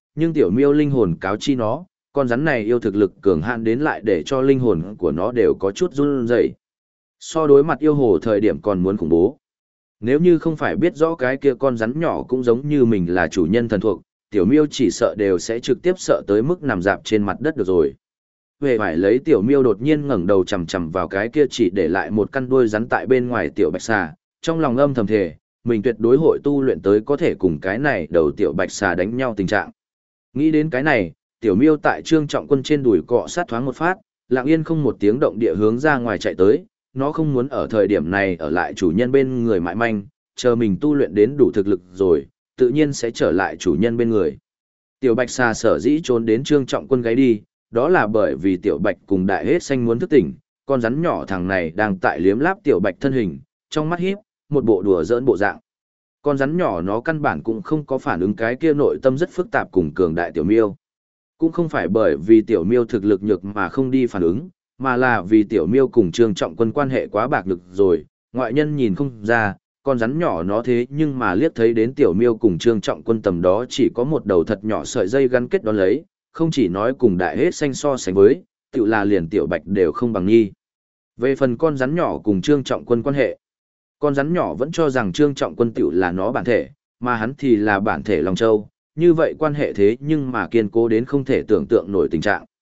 nhưng tiểu miêu linh hồn cáo chi nó, con rắn này yêu thực lực cường hạn đến lại để cho linh hồn của nó đều có chút run rẩy. So đối mặt yêu hồ thời điểm còn muốn khủng bố. Nếu như không phải biết rõ cái kia con rắn nhỏ cũng giống như mình là chủ nhân thần thuộc, tiểu miêu chỉ sợ đều sẽ trực tiếp sợ tới mức nằm dạp trên mặt đất được rồi. Về phải lấy tiểu miêu đột nhiên ngẩng đầu chằm chằm vào cái kia chỉ để lại một căn đuôi rắn tại bên ngoài tiểu bạch xà, trong lòng âm thầm thề, mình tuyệt đối hội tu luyện tới có thể cùng cái này đầu tiểu bạch xà đánh nhau tình trạng. Nghĩ đến cái này, tiểu miêu tại Trương Trọng Quân trên đùi cọ sát thoáng một phát, lặng yên không một tiếng động địa hướng ra ngoài chạy tới, nó không muốn ở thời điểm này ở lại chủ nhân bên người mãi manh, chờ mình tu luyện đến đủ thực lực rồi, tự nhiên sẽ trở lại chủ nhân bên người. Tiểu bạch xà sở dĩ trốn đến Trương Trọng Quân gáy đi, đó là bởi vì tiểu bạch cùng đại hết xanh muốn thức tỉnh, con rắn nhỏ thằng này đang tại liếm láp tiểu bạch thân hình, trong mắt híp, một bộ đùa giỡn bộ dạng. Con rắn nhỏ nó căn bản cũng không có phản ứng cái kia nội tâm rất phức tạp cùng cường đại tiểu miêu. Cũng không phải bởi vì tiểu miêu thực lực nhược mà không đi phản ứng, mà là vì tiểu miêu cùng Trương Trọng Quân quan hệ quá bạc lực rồi, ngoại nhân nhìn không ra, con rắn nhỏ nó thế nhưng mà liếc thấy đến tiểu miêu cùng Trương Trọng Quân tầm đó chỉ có một đầu thật nhỏ sợi dây gắn kết đón lấy, không chỉ nói cùng đại hết xanh so sánh với, tự là liền tiểu bạch đều không bằng nhi. Về phần con rắn nhỏ cùng Trương Trọng Quân quan hệ, con rắn nhỏ vẫn cho rằng Trương Trọng Quân tiểu là nó bản thể, mà hắn thì là bản thể Long Châu, như vậy quan hệ thế nhưng mà kiên cố đến không thể tưởng tượng nổi tình trạng.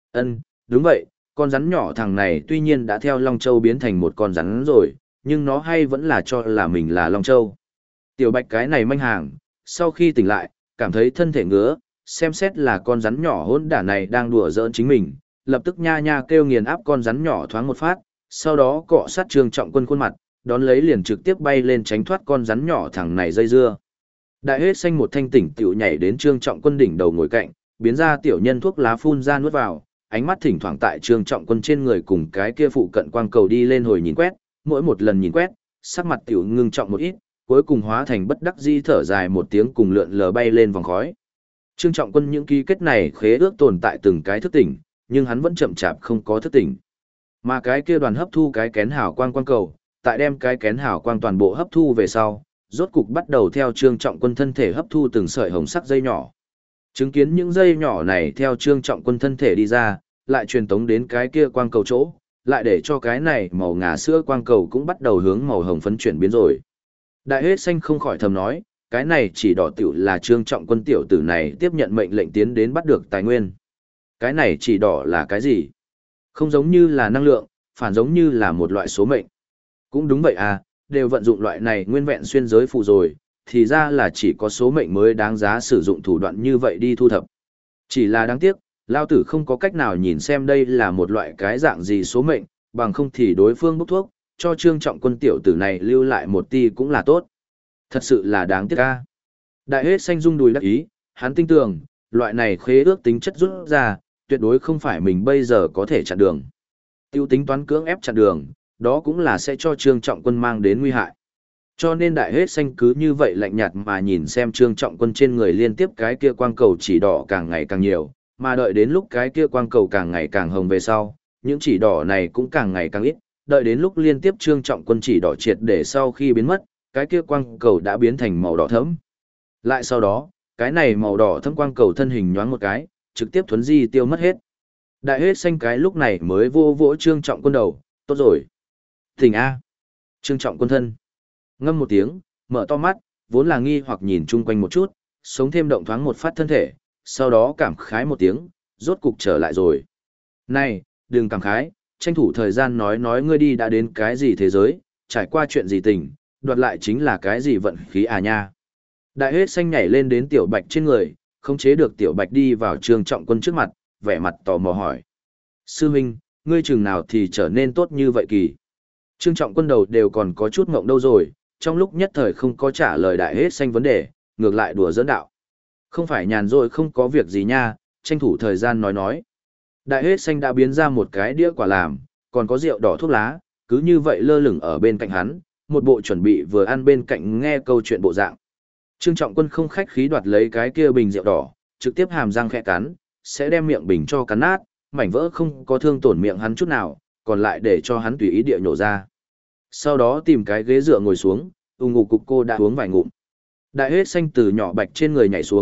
Đúng vậy, con rắn nhỏ thằng này tuy nhiên đã theo Long Châu biến thành một con rắn rồi, nhưng nó hay vẫn là cho là mình là Long Châu. Tiểu bạch cái này manh hàng, sau khi tỉnh lại, cảm thấy thân thể ngứa, xem xét là con rắn nhỏ hỗn đản này đang đùa giỡn chính mình, lập tức nha nha kêu nghiền áp con rắn nhỏ thoáng một phát, sau đó cọ sát Trương Trọng Quân khuôn mặt, đón lấy liền trực tiếp bay lên tránh thoát con rắn nhỏ thằng này dây dưa. Đại hết xanh một thanh tỉnh tiểu nhảy đến Trương Trọng Quân đỉnh đầu ngồi cạnh, biến ra tiểu nhân thuốc lá phun ra nuốt vào, ánh mắt thỉnh thoảng tại Trương Trọng Quân trên người cùng cái kia phụ cận quang cầu đi lên hồi nhìn quét, mỗi một lần nhìn quét, sắc mặt tiểu ngưng trọng một ít, cuối cùng hóa thành bất đắc dĩ thở dài một tiếng cùng lượn lờ bay lên vòng khói. Trương Trọng Quân những ký kết này khế ước tồn tại từng cái thức tỉnh, nhưng hắn vẫn chậm chạp không có thức tỉnh. Mà cái kia đoàn hấp thu cái kén hào quang quang cầu, tại đem cái kén hào quang toàn bộ hấp thu về sau, rốt cục bắt đầu theo Trương Trọng Quân thân thể hấp thu từng sợi hồng sắc dây nhỏ. Chứng kiến những dây nhỏ này theo Trương Trọng Quân thân thể đi ra, lại truyền tống đến cái kia quang cầu chỗ, lại để cho cái này màu ngà sữa quang cầu cũng bắt đầu hướng màu hồng phấn chuyển biến rồi. Đại hết xanh không khỏi thầm nói, cái này chỉ đỏ tiểu là Trương Trọng Quân tiểu tử này tiếp nhận mệnh lệnh tiến đến bắt được tài nguyên. Cái này chỉ đỏ là cái gì? Không giống như là năng lượng, phản giống như là một loại số mệnh. Cũng đúng vậy à, đều vận dụng loại này nguyên vẹn xuyên giới phụ rồi, thì ra là chỉ có số mệnh mới đáng giá sử dụng thủ đoạn như vậy đi thu thập. Chỉ là đáng tiếc, lao tử không có cách nào nhìn xem đây là một loại cái dạng gì số mệnh, bằng không thì đối phương bốc thuốc, cho Trương Trọng Quân tiểu tử này lưu lại một ti cũng là tốt. Thật sự là đáng tiếc ca. Đại hết xanh rung đùi đắc ý, hắn tin tưởng, loại này khế ước tính chất rút ra, tuyệt đối không phải mình bây giờ có thể chặn đường. Tiêu tính toán cưỡng ép chặn đường, đó cũng là sẽ cho Trương Trọng Quân mang đến nguy hại. Cho nên đại hết xanh cứ như vậy lạnh nhạt mà nhìn xem Trương Trọng Quân trên người liên tiếp cái kia quang cầu chỉ đỏ càng ngày càng nhiều, mà đợi đến lúc cái kia quang cầu càng ngày càng hồng về sau, những chỉ đỏ này cũng càng ngày càng ít, đợi đến lúc liên tiếp Trương Trọng Quân chỉ đỏ triệt để sau khi biến mất, cái kia quang cầu đã biến thành màu đỏ thẫm. Lại sau đó, cái này màu đỏ thẫm quang cầu thân hình nhoáng một cái, trực tiếp thuấn di tiêu mất hết. Đại hết xanh cái lúc này mới vô vỗ Trương Trọng Quân đầu, tốt rồi. Thỉnh A. Trương Trọng Quân thân. Ngâm một tiếng, mở to mắt, vốn là nghi hoặc nhìn chung quanh một chút, sống thêm động thoáng một phát thân thể, sau đó cảm khái một tiếng, rốt cục trở lại rồi. Này, đừng cảm khái, tranh thủ thời gian nói ngươi đi đã đến cái gì thế giới, trải qua chuyện gì tình, đoạt lại chính là cái gì vận khí à nha. Đại hết xanh nhảy lên đến tiểu bạch trên người, không chế được tiểu bạch đi vào Trương Trọng Quân trước mặt, vẻ mặt tò mò hỏi. Sư huynh, ngươi chừng nào thì trở nên tốt như vậy kỳ. Trương Trọng Quân đầu đều còn có chút ngộng đâu rồi, trong lúc nhất thời không có trả lời đại hết xanh vấn đề, ngược lại đùa giỡn đạo. Không phải nhàn rỗi không có việc gì nha, tranh thủ thời gian nói. Đại hết xanh đã biến ra một cái đĩa quả làm, còn có rượu đỏ thuốc lá, cứ như vậy lơ lửng ở bên cạnh hắn, một bộ chuẩn bị vừa ăn bên cạnh nghe câu chuyện bộ dạng. Trương Trọng Quân không khách khí đoạt lấy cái kia bình rượu đỏ, trực tiếp hàm răng khẽ cắn, sẽ đem miệng bình cho cắn nát, mảnh vỡ không có thương tổn miệng hắn chút nào, còn lại để cho hắn tùy ý địa nhổ ra. Sau đó tìm cái ghế dựa ngồi xuống, ngủ cục cô đã uống vài ngụm. Đại hết xanh từ nhỏ bạch trên người nhảy xuống,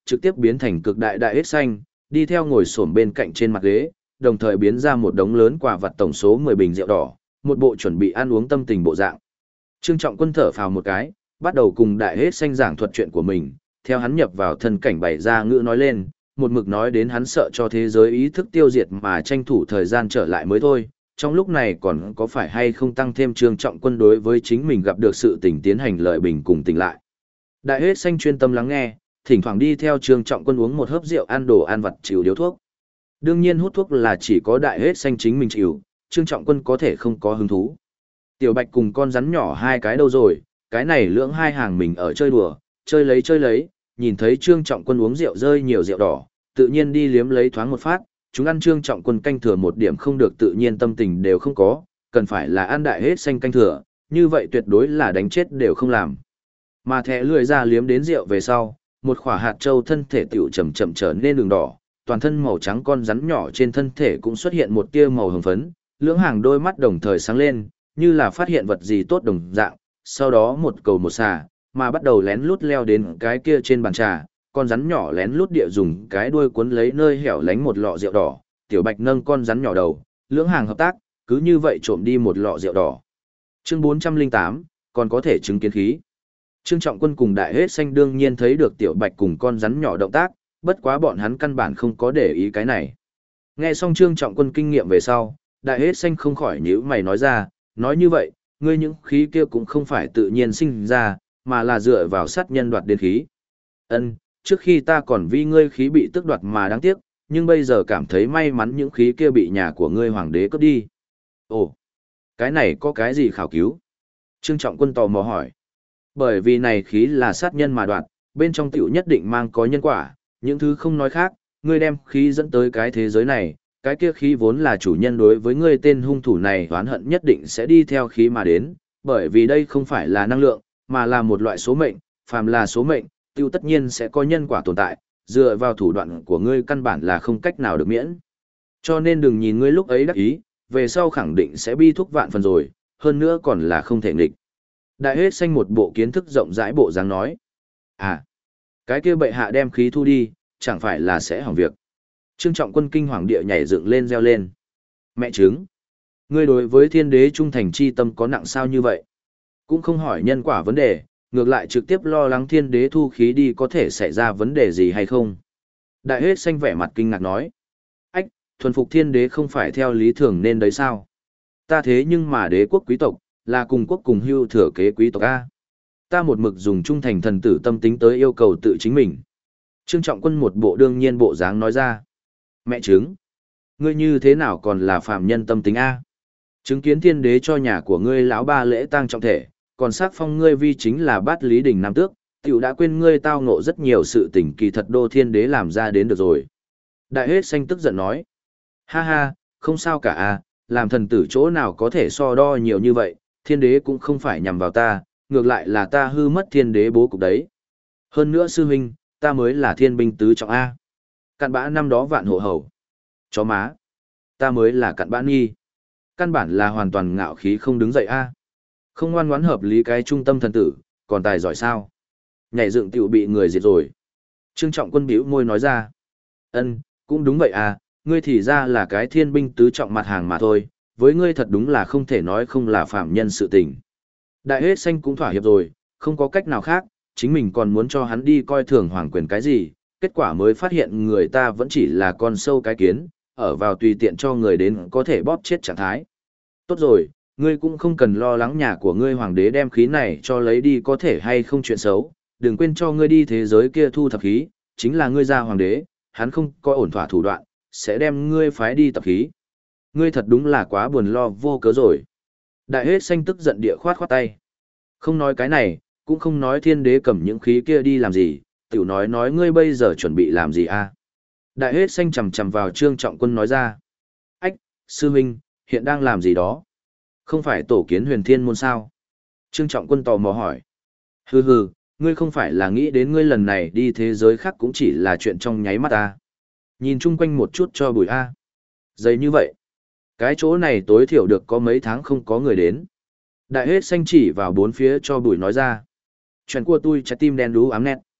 trực tiếp biến thành cực đại đại hết xanh, đi theo ngồi xổm bên cạnh trên mặt ghế, đồng thời biến ra một đống lớn quả vật tổng số 10 bình rượu đỏ, một bộ chuẩn bị ăn uống tâm tình bộ dạng. Trương Trọng Quân thở phào một cái, bắt đầu cùng đại hết xanh giảng thuật chuyện của mình, theo hắn nhập vào thân cảnh bày ra ngữ nói lên, một mực nói đến hắn sợ cho thế giới ý thức tiêu diệt mà tranh thủ thời gian trở lại mới thôi. Trong lúc này còn có phải hay không tăng thêm Trương Trọng Quân đối với chính mình gặp được sự tình tiến hành lợi bình cùng tỉnh lại. Đại hết xanh chuyên tâm lắng nghe, thỉnh thoảng đi theo Trương Trọng Quân uống một hớp rượu, ăn đồ ăn vặt, chịu điếu thuốc. Đương nhiên hút thuốc là chỉ có đại hết xanh chính mình chịu, Trương Trọng Quân có thể không có hứng thú. Tiểu Bạch cùng con rắn nhỏ hai cái đâu rồi, cái này lưỡng hai hàng mình ở chơi đùa, chơi lấy, nhìn thấy Trương Trọng Quân uống rượu rơi nhiều rượu đỏ, tự nhiên đi liếm lấy thoáng một phát, chúng ăn Trương Trọng Quân canh thừa một điểm không được tự nhiên tâm tình đều không có, cần phải là ăn đại hết xanh canh thừa, như vậy tuyệt đối là đánh chết đều không làm. Mà thẻ lười ra liếm đến rượu về sau, một quả hạt châu thân thể tiểu chậm chậm trở nên đường đỏ, toàn thân màu trắng con rắn nhỏ trên thân thể cũng xuất hiện một tia màu hồng phấn, lưỡng hàng đôi mắt đồng thời sáng lên, như là phát hiện vật gì tốt đồng dạng, sau đó một cầu một xà, mà bắt đầu lén lút leo đến cái kia trên bàn trà, con rắn nhỏ lén lút địa dùng cái đuôi cuốn lấy nơi hẻo lánh một lọ rượu đỏ, Tiểu Bạch nâng con rắn nhỏ đầu, lưỡng hàng hợp tác, cứ như vậy trộm đi một lọ rượu đỏ. Chương 408, còn có thể chứng kiến khí. Trương Trọng Quân cùng đại hết xanh đương nhiên thấy được Tiểu Bạch cùng con rắn nhỏ động tác, bất quá bọn hắn căn bản không có để ý cái này. Nghe xong Trương Trọng Quân kinh nghiệm về sau, đại hết xanh không khỏi nhíu mày nói ra, nói như vậy, ngươi những khí kia cũng không phải tự nhiên sinh ra, mà là dựa vào sát nhân đoạt đến khí. Ân, trước khi ta còn vì ngươi khí bị tước đoạt mà đáng tiếc, nhưng bây giờ cảm thấy may mắn những khí kia bị nhà của ngươi hoàng đế cướp đi. Ồ, cái này có cái gì khảo cứu? Trương Trọng Quân tò mò hỏi. Bởi vì này khí là sát nhân mà đoạt, bên trong tiểu nhất định mang có nhân quả, những thứ không nói khác, ngươi đem khí dẫn tới cái thế giới này, cái kia khí vốn là chủ nhân đối với ngươi tên hung thủ này oán hận nhất định sẽ đi theo khí mà đến, bởi vì đây không phải là năng lượng, mà là một loại số mệnh, phàm là số mệnh, tiêu tất nhiên sẽ có nhân quả tồn tại, dựa vào thủ đoạn của ngươi căn bản là không cách nào được miễn. Cho nên đừng nhìn ngươi lúc ấy đắc ý, về sau khẳng định sẽ bi thúc vạn phần rồi, hơn nữa còn là không thể nghịch. Đại hết xanh một bộ kiến thức rộng rãi bộ dáng nói. À, cái kia bệ hạ đem khí thu đi, chẳng phải là sẽ hỏng việc. Trương Trọng Quân kinh hoàng địa nhảy dựng lên reo lên. Mẹ chứng, ngươi đối với thiên đế trung thành chi tâm có nặng sao như vậy? Cũng không hỏi nhân quả vấn đề, ngược lại trực tiếp lo lắng thiên đế thu khí đi có thể xảy ra vấn đề gì hay không? Đại hết xanh vẻ mặt kinh ngạc nói. Ách, thuần phục thiên đế không phải theo lý thường nên đấy sao? Ta thế nhưng mà đế quốc quý tộc, là cùng quốc cùng hưu thừa kế quý tộc A. Ta một mực dùng trung thành thần tử tâm tính tới yêu cầu tự chính mình. Trương Trọng Quân một bộ đương nhiên bộ dáng nói ra. Mẹ chứng, ngươi như thế nào còn là phạm nhân tâm tính A? Chứng kiến thiên đế cho nhà của ngươi lão ba lễ tang trọng thể, còn sắc phong ngươi vi chính là bát lý đình nam tước, tiểu đã quên ngươi tao ngộ rất nhiều sự tình kỳ thật đô thiên đế làm ra đến được rồi. Đại hết xanh tức giận nói. Ha ha, không sao cả A, làm thần tử chỗ nào có thể so đo nhiều như vậy, thiên đế cũng không phải nhằm vào ta, ngược lại là ta hư mất thiên đế bố cục đấy. Hơn nữa sư huynh, ta mới là thiên binh tứ trọng A. Cặn bã năm đó vạn hộ hầu. Chó má. Ta mới là cặn bã nghi. Căn bản là hoàn toàn ngạo khí không đứng dậy A. Không ngoan ngoãn hợp lý cái trung tâm thần tử, còn tài giỏi sao? Nhảy dựng tiểu bị người diệt rồi. Trương Trọng Quân bĩu môi nói ra. Ân, cũng đúng vậy à, ngươi thì ra là cái thiên binh tứ trọng mặt hàng mà thôi, với ngươi thật đúng là không thể nói không là phạm nhân sự tình. Đại hết xanh cũng thỏa hiệp rồi, không có cách nào khác, chính mình còn muốn cho hắn đi coi thường hoàng quyền cái gì, kết quả mới phát hiện người ta vẫn chỉ là con sâu cái kiến, ở vào tùy tiện cho người đến có thể bóp chết trạng thái. Tốt rồi, ngươi cũng không cần lo lắng nhà của ngươi hoàng đế đem khí này cho lấy đi có thể hay không chuyện xấu, đừng quên cho ngươi đi thế giới kia thu thập khí, chính là ngươi ra hoàng đế, hắn không có ổn thỏa thủ đoạn, sẽ đem ngươi phái đi tập khí. Ngươi thật đúng là quá buồn lo vô cớ rồi. Đại hết xanh tức giận địa khoát khoát tay. Không nói cái này, cũng không nói thiên đế cầm những khí kia đi làm gì, tiểu nói ngươi bây giờ chuẩn bị làm gì a? Đại hết xanh chầm chầm vào Trương Trọng Quân nói ra. Ách, sư huynh, hiện đang làm gì đó? Không phải tổ kiến huyền thiên môn sao? Trương Trọng Quân tò mò hỏi. Hừ hừ, ngươi không phải là nghĩ đến ngươi lần này đi thế giới khác cũng chỉ là chuyện trong nháy mắt ta. Nhìn chung quanh một chút cho bùi a. Dày như vậy. Cái chỗ này tối thiểu được có mấy tháng không có người đến. Đại hết xanh chỉ vào bốn phía cho bùi nói ra. Chuyện của tôi trái tim đen đú ám nét.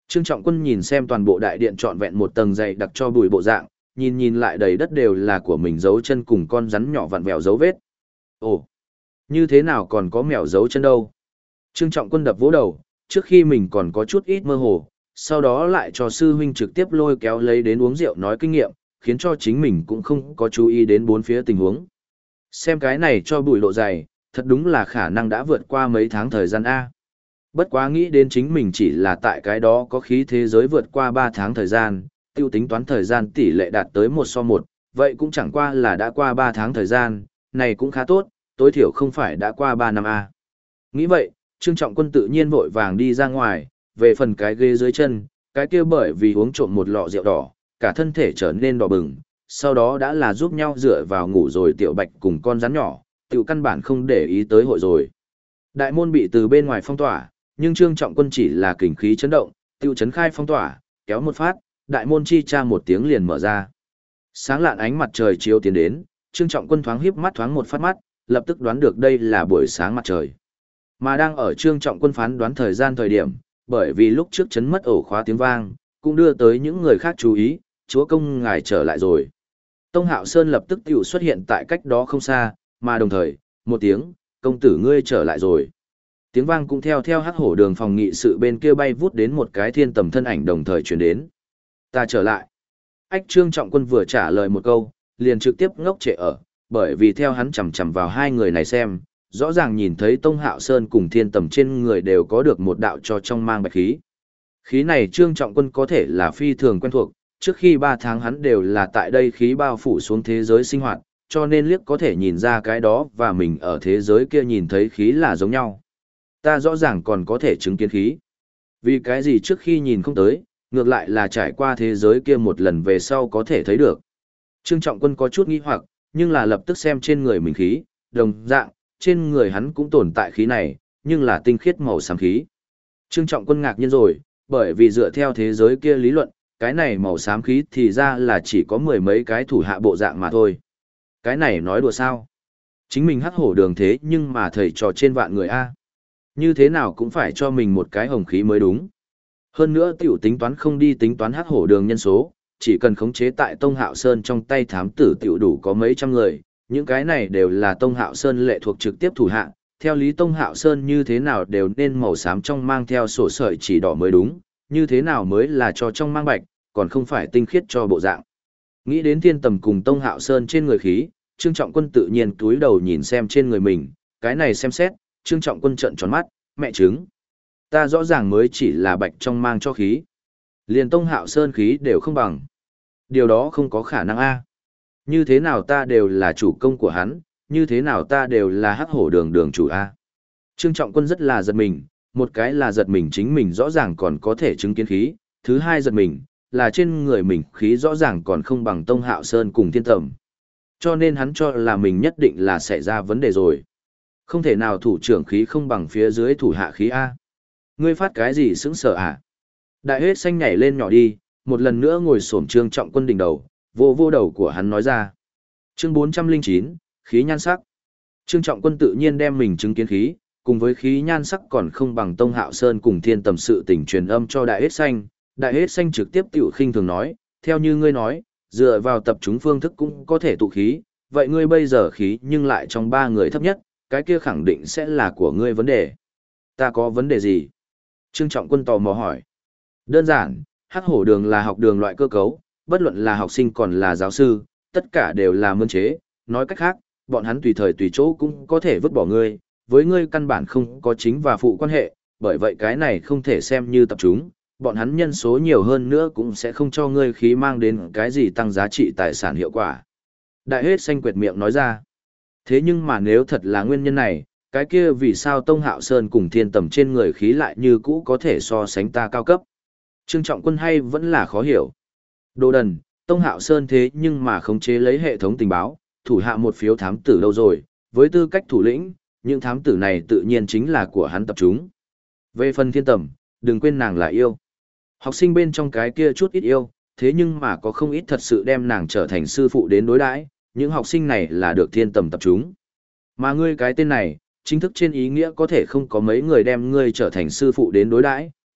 Trương Trọng Quân nhìn xem toàn bộ đại điện trọn vẹn một tầng dày đặc cho bụi bộ dạng, nhìn lại đầy đất đều là của mình dấu chân cùng con rắn nhỏ vặn vẹo dấu vết. Ồ, như thế nào còn có mèo dấu chân đâu? Trương Trọng Quân đập vỗ đầu, trước khi mình còn có chút ít mơ hồ, sau đó lại cho sư huynh trực tiếp lôi kéo lấy đến uống rượu nói kinh nghiệm, khiến cho chính mình cũng không có chú ý đến bốn phía tình huống. Xem cái này cho bụi độ dày, thật đúng là khả năng đã vượt qua mấy tháng thời gian A. Bất quá nghĩ đến chính mình chỉ là tại cái đó có khí thế giới vượt qua 3 tháng thời gian, tiêu tính toán thời gian tỷ lệ đạt tới 1:1, vậy cũng chẳng qua là đã qua 3 tháng thời gian, này cũng khá tốt, tối thiểu không phải đã qua 3 năm A. Nghĩ vậy, Trương Trọng Quân tự nhiên vội vàng đi ra ngoài, về phần cái ghế dưới chân, cái kia bởi vì uống trộm một lọ rượu đỏ, cả thân thể trở nên đỏ bừng, sau đó đã là giúp nhau dựa vào ngủ rồi Tiểu Bạch cùng con rắn nhỏ, tiểu căn bản không để ý tới hội rồi. Đại môn bị từ bên ngoài phong tỏa, nhưng Trương Trọng Quân chỉ là kình khí chấn động, tiêu chấn khai phong tỏa, kéo một phát, đại môn chi tra một tiếng liền mở ra. Sáng lạn ánh mặt trời chiếu tiến đến, Trương Trọng Quân thoáng híp mắt thoáng một phát mắt, lập tức đoán được đây là buổi sáng mặt trời. Mà đang ở Trương Trọng Quân phán đoán thời gian thời điểm, bởi vì lúc trước chấn mất ổ khóa tiếng vang, cũng đưa tới những người khác chú ý, chúa công ngài trở lại rồi. Tông Hạo Sơn lập tức tiểu xuất hiện tại cách đó không xa, mà đồng thời, một tiếng, công tử ngươi trở lại rồi. Tiếng vang cũng theo hắc hổ đường phòng nghị sự bên kia bay vút đến một cái thiên tầm thân ảnh đồng thời truyền đến. Ta trở lại. Ách Trương Trọng Quân vừa trả lời một câu, liền trực tiếp ngốc trệ ở, bởi vì theo hắn chầm chầm vào hai người này xem, rõ ràng nhìn thấy Tông Hạo Sơn cùng thiên tầm trên người đều có được một đạo cho trong mang bạch khí. Khí này Trương Trọng Quân có thể là phi thường quen thuộc, trước khi 3 tháng hắn đều là tại đây khí bao phủ xuống thế giới sinh hoạt, cho nên liếc có thể nhìn ra cái đó và mình ở thế giới kia nhìn thấy khí là giống nhau. Ta rõ ràng còn có thể chứng kiến khí. Vì cái gì trước khi nhìn không tới, ngược lại là trải qua thế giới kia một lần về sau có thể thấy được. Trương Trọng Quân có chút nghi hoặc, nhưng là lập tức xem trên người mình khí, đồng dạng, trên người hắn cũng tồn tại khí này, nhưng là tinh khiết màu xám khí. Trương Trọng Quân ngạc nhiên rồi, bởi vì dựa theo thế giới kia lý luận, cái này màu xám khí thì ra là chỉ có 10 mấy cái thủ hạ bộ dạng mà thôi. Cái này nói đùa sao? Chính mình hắc hổ đường thế nhưng mà thầy trò trên vạn người A. Như thế nào cũng phải cho mình một cái hồng khí mới đúng. Hơn nữa tiểu tính toán không đi tính toán hắc hổ đường nhân số, chỉ cần khống chế tại Tông Hạo Sơn trong tay thám tử tiểu đủ có mấy trăm người, những cái này đều là Tông Hạo Sơn lệ thuộc trực tiếp thủ hạ, theo lý Tông Hạo Sơn như thế nào đều nên màu xám trong mang theo sổ sợi chỉ đỏ mới đúng, như thế nào mới là cho trong mang bạch, còn không phải tinh khiết cho bộ dạng. Nghĩ đến thiên tầm cùng Tông Hạo Sơn trên người khí, Trương Trọng Quân tự nhiên túi đầu nhìn xem trên người mình, cái này xem xét, Trương Trọng Quân trợn tròn mắt, mẹ trứng. Ta rõ ràng mới chỉ là bạch trong mang cho khí. Liền Tông Hạo Sơn khí đều không bằng. Điều đó không có khả năng a. Như thế nào ta đều là chủ công của hắn, như thế nào ta đều là hắc hổ đường đường chủ a. Trương Trọng Quân rất là giật mình, một cái là giật mình chính mình rõ ràng còn có thể chứng kiến khí, thứ hai giật mình, là trên người mình khí rõ ràng còn không bằng Tông Hạo Sơn cùng thiên tầm. Cho nên hắn cho là mình nhất định là xảy ra vấn đề rồi. Không thể nào thủ trưởng khí không bằng phía dưới thủ hạ khí A. Ngươi phát cái gì sững sờ à? Đại hết xanh nhảy lên nhỏ đi, một lần nữa ngồi xổm Trương Trọng Quân đỉnh đầu, vô vô đầu của hắn nói ra. Chương 409, khí nhan sắc. Trương Trọng Quân tự nhiên đem mình chứng kiến khí, cùng với khí nhan sắc còn không bằng Tông Hạo Sơn cùng thiên tầm sự tình truyền âm cho đại hết xanh. Đại hết xanh trực tiếp tiểu khinh thường nói, theo như ngươi nói, dựa vào tập trung phương thức cũng có thể tụ khí, vậy ngươi bây giờ khí nhưng lại trong 3 người thấp nhất, cái kia khẳng định sẽ là của ngươi vấn đề. Ta có vấn đề gì? Trương Trọng Quân tò mò hỏi. Đơn giản, hắc hổ đường là học đường loại cơ cấu, bất luận là học sinh còn là giáo sư, tất cả đều là mươn chế, nói cách khác, bọn hắn tùy thời tùy chỗ cũng có thể vứt bỏ ngươi, với ngươi căn bản không có chính và phụ quan hệ, bởi vậy cái này không thể xem như tập trung, bọn hắn nhân số nhiều hơn nữa cũng sẽ không cho ngươi khí mang đến cái gì tăng giá trị tài sản hiệu quả. Đại hết xanh quệt miệng nói ra. Thế nhưng mà nếu thật là nguyên nhân này, cái kia vì sao Tông Hạo Sơn cùng thiên tầm trên người khí lại như cũ có thể so sánh ta cao cấp? Trương Trọng Quân hay vẫn là khó hiểu. Đồ đần, Tông Hạo Sơn thế nhưng mà khống chế lấy hệ thống tình báo, thủ hạ một phiếu thám tử đâu rồi, với tư cách thủ lĩnh, những thám tử này tự nhiên chính là của hắn tập trung. Về phần thiên tầm, đừng quên nàng là yêu. Học sinh bên trong cái kia chút ít yêu, thế nhưng mà có không ít thật sự đem nàng trở thành sư phụ đến đối đãi, những học sinh này là được thiên tầm tập trung. Mà ngươi cái tên này, chính thức trên ý nghĩa có thể không có mấy người đem ngươi trở thành sư phụ đến đối đãi,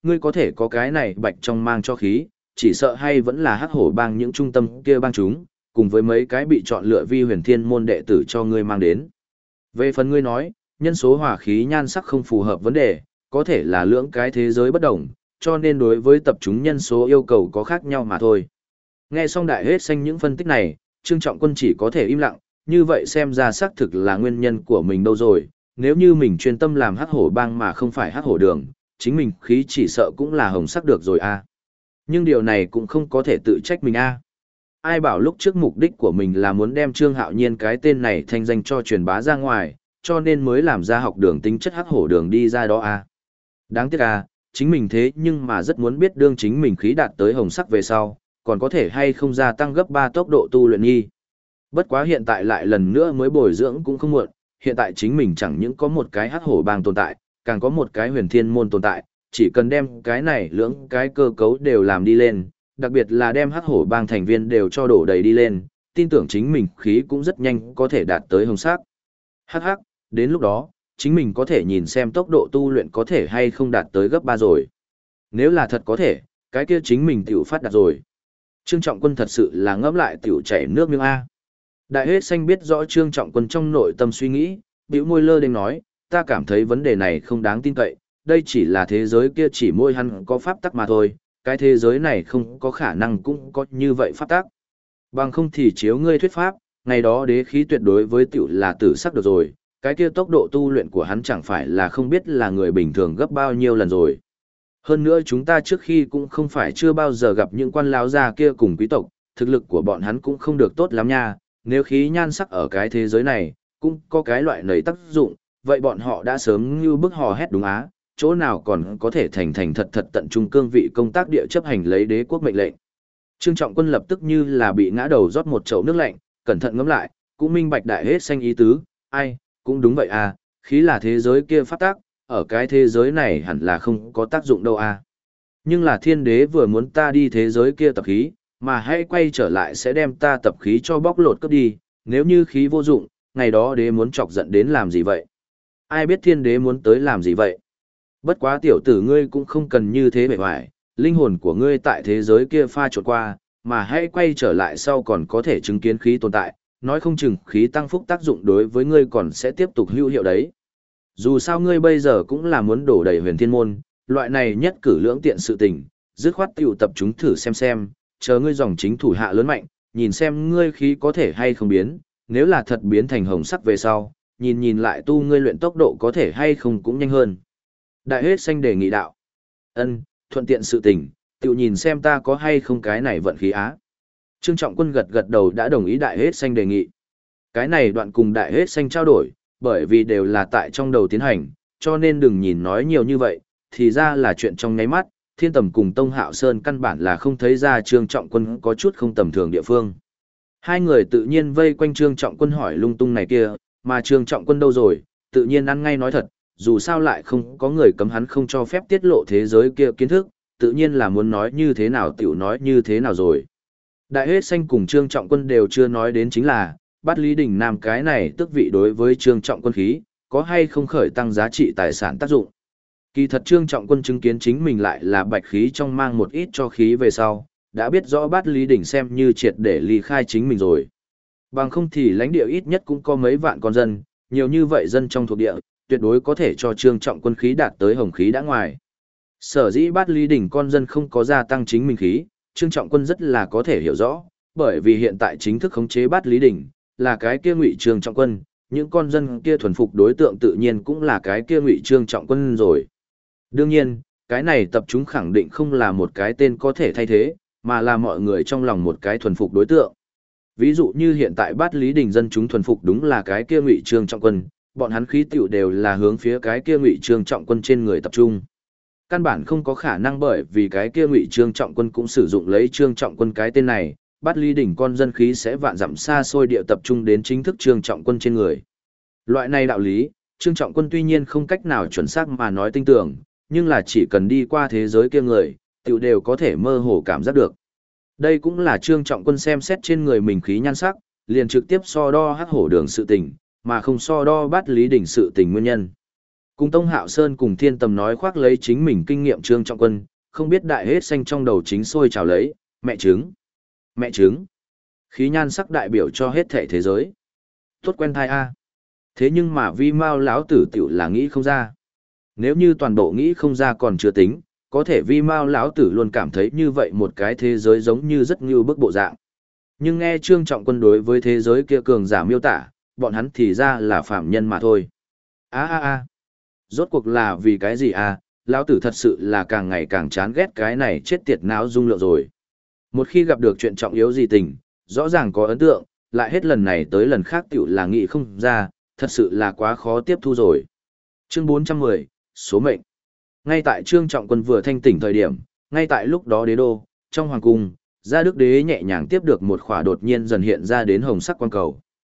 ngươi có thể có cái này bạch trong mang cho khí, chỉ sợ hay vẫn là hắc hổ bang những trung tâm kia bang chúng, cùng với mấy cái bị chọn lựa vi huyền thiên môn đệ tử cho ngươi mang đến. Về phần ngươi nói, nhân số hỏa khí nhan sắc không phù hợp vấn đề, có thể là lưỡng cái thế giới bất đồng, cho nên đối với tập chúng nhân số yêu cầu có khác nhau mà thôi. Nghe xong đại hết xanh những phân tích này, Trương Trọng Quân chỉ có thể im lặng, như vậy xem ra xác thực là nguyên nhân của mình đâu rồi, nếu như mình chuyên tâm làm hắc hổ bang mà không phải hắc hổ đường, chính mình khí chỉ sợ cũng là hồng sắc được rồi a. Nhưng điều này cũng không có thể tự trách mình a. Ai bảo lúc trước mục đích của mình là muốn đem Trương Hạo Nhiên cái tên này thanh danh cho truyền bá ra ngoài, cho nên mới làm ra học đường tính chất hắc hổ đường đi ra đó a. Đáng tiếc a, chính mình thế nhưng mà rất muốn biết đương chính mình khí đạt tới hồng sắc về sau, còn có thể hay không gia tăng gấp 3 tốc độ tu luyện nghi. Bất quá hiện tại lại lần nữa mới bồi dưỡng cũng không muộn, hiện tại chính mình chẳng những có một cái hắc hổ bang tồn tại, càng có một cái huyền thiên môn tồn tại, chỉ cần đem cái này lưỡng cái cơ cấu đều làm đi lên, đặc biệt là đem hắc hổ bang thành viên đều cho đổ đầy đi lên, tin tưởng chính mình khí cũng rất nhanh có thể đạt tới hồng sắc. Hắc hắc, đến lúc đó, chính mình có thể nhìn xem tốc độ tu luyện có thể hay không đạt tới gấp 3 rồi. Nếu là thật có thể, cái kia chính mình tiểu phát đạt rồi. Trương Trọng Quân thật sự là ngẫm lại tiểu chảy nước miếng A. Đại hết xanh biết rõ Trương Trọng Quân trong nội tâm suy nghĩ, bĩu môi lơ đênh nói, ta cảm thấy vấn đề này không đáng tin cậy, đây chỉ là thế giới kia chỉ môi hắn có pháp tắc mà thôi, cái thế giới này không có khả năng cũng có như vậy pháp tắc. Bằng không thì chiếu ngươi thuyết pháp, ngày đó đế khí tuyệt đối với tiểu là tử sắc được rồi, cái kia tốc độ tu luyện của hắn chẳng phải là không biết là người bình thường gấp bao nhiêu lần rồi. Hơn nữa chúng ta trước khi cũng không phải chưa bao giờ gặp những quan lão già kia cùng quý tộc, thực lực của bọn hắn cũng không được tốt lắm nha, nếu khí nhan sắc ở cái thế giới này, cũng có cái loại nầy tác dụng, vậy bọn họ đã sớm như bức hò hét đúng á, chỗ nào còn có thể thành thành thật thật tận trung cương vị công tác địa chấp hành lấy đế quốc mệnh lệnh. Trương Trọng Quân lập tức như là bị ngã đầu rót một chậu nước lạnh, cẩn thận ngẫm lại, cũng minh bạch đại hết xanh ý tứ, ai, cũng đúng vậy à, khí là thế giới kia phát tác, ở cái thế giới này hẳn là không có tác dụng đâu à. Nhưng là thiên đế vừa muốn ta đi thế giới kia tập khí, mà hãy quay trở lại sẽ đem ta tập khí cho bóc lột cướp đi, nếu như khí vô dụng, ngày đó đế muốn chọc giận đến làm gì vậy? Ai biết thiên đế muốn tới làm gì vậy? Bất quá tiểu tử ngươi cũng không cần như thế bề ngoài, linh hồn của ngươi tại thế giới kia pha trộn qua, mà hãy quay trở lại sau còn có thể chứng kiến khí tồn tại, nói không chừng khí tăng phúc tác dụng đối với ngươi còn sẽ tiếp tục hữu hiệu đấy. Dù sao ngươi bây giờ cũng là muốn đổ đầy huyền thiên môn, loại này nhất cử lưỡng tiện sự tình, dứt khoát tiểu tập chúng thử xem, chờ ngươi dòng chính thủ hạ lớn mạnh, nhìn xem ngươi khí có thể hay không biến, nếu là thật biến thành hồng sắc về sau, nhìn lại tu ngươi luyện tốc độ có thể hay không cũng nhanh hơn. Đại hết xanh đề nghị đạo. Ân, thuận tiện sự tình, tiểu nhìn xem ta có hay không cái này vận khí á. Trương Trọng Quân gật đầu đã đồng ý đại hết xanh đề nghị. Cái này đoạn cùng đại hết xanh trao đổi, bởi vì đều là tại trong đầu tiến hành, cho nên đừng nhìn nói nhiều như vậy, thì ra là chuyện trong nháy mắt, Thiên Tầm cùng Tông Hạo Sơn căn bản là không thấy ra Trương Trọng Quân có chút không tầm thường địa phương. Hai người tự nhiên vây quanh Trương Trọng Quân hỏi lung tung này kia, mà Trương Trọng Quân đâu rồi, tự nhiên ăn ngay nói thật, dù sao lại không có người cấm hắn không cho phép tiết lộ thế giới kia kiến thức, tự nhiên là muốn nói như thế nào tiểu nói như thế nào rồi. Đại hết xanh cùng Trương Trọng Quân đều chưa nói đến chính là, bắt Lý Đình Nam cái này tức vị đối với Trương Trọng Quân khí, có hay không khởi tăng giá trị tài sản tác dụng. Kỳ thật Trương Trọng Quân chứng kiến chính mình lại là bạch khí trong mang một ít cho khí về sau, đã biết rõ bắt Lý Đình xem như triệt để ly khai chính mình rồi. Bằng không thì lãnh địa ít nhất cũng có mấy vạn con dân, nhiều như vậy dân trong thuộc địa, tuyệt đối có thể cho Trương Trọng Quân khí đạt tới hồng khí đã ngoài. Sở dĩ bắt Lý Đình con dân không có gia tăng chính mình khí, Trương Trọng Quân rất là có thể hiểu rõ, bởi vì hiện tại chính thức khống chế bắt Lý Đình, là cái kia Ngụy Trương Trọng Quân, những con dân kia thuần phục đối tượng tự nhiên cũng là cái kia Ngụy Trương Trọng Quân rồi. Đương nhiên, cái này tập trung khẳng định không là một cái tên có thể thay thế, mà là mọi người trong lòng một cái thuần phục đối tượng. Ví dụ như hiện tại Bát Lý Đình dân chúng thuần phục đúng là cái kia Ngụy Trương Trọng Quân, bọn hắn khí tiểu đều là hướng phía cái kia Ngụy Trương Trọng Quân trên người tập trung. Căn bản không có khả năng bởi vì cái kia Ngụy Trương Trọng Quân cũng sử dụng lấy Trương Trọng Quân cái tên này, Bát Lý Đình con dân khí sẽ vạn dặm xa xôi địa tập trung đến chính thức Trương Trọng Quân trên người. Loại này đạo lý, Trương Trọng Quân tuy nhiên không cách nào chuẩn xác mà nói tinh tưởng, nhưng là chỉ cần đi qua thế giới kia người, tiểu đều có thể mơ hồ cảm giác được. Đây cũng là Trương Trọng Quân xem xét trên người mình khí nhan sắc, liền trực tiếp so đo hắc hổ đường sự tình, mà không so đo Bát Lý Đình sự tình nguyên nhân. Cùng Tông Hạo Sơn cùng Thiên Tầm nói khoác lấy chính mình kinh nghiệm Trương Trọng Quân, không biết đại hết xanh trong đầu chính sôi trào lấy, mẹ trứng, mẹ trứng. Khí nhan sắc đại biểu cho hết thể thế giới. Tốt quen thai a. Thế nhưng mà vi mao lão tử tiểu là nghĩ không ra. Nếu như toàn bộ nghĩ không ra còn chưa tính, có thể vi mao lão tử luôn cảm thấy như vậy một cái thế giới giống như rất như bức bộ dạng. Nhưng nghe Trương Trọng Quân đối với thế giới kia cường giả miêu tả, bọn hắn thì ra là phạm nhân mà thôi. Rốt cuộc là vì cái gì à, lão tử thật sự là càng ngày càng chán ghét cái này chết tiệt não dung lượng rồi. Một khi gặp được chuyện trọng yếu gì tình, rõ ràng có ấn tượng, lại hết lần này tới lần khác tiểu là nghĩ không ra, thật sự là quá khó tiếp thu rồi. Chương 410, số mệnh. Ngay tại Trương Trọng Quân vừa thanh tỉnh thời điểm, ngay tại lúc đó đế đô, trong hoàng cung, Gia Đức Đế nhẹ nhàng tiếp được một khỏa đột nhiên dần hiện ra đến hồng sắc quan cầu.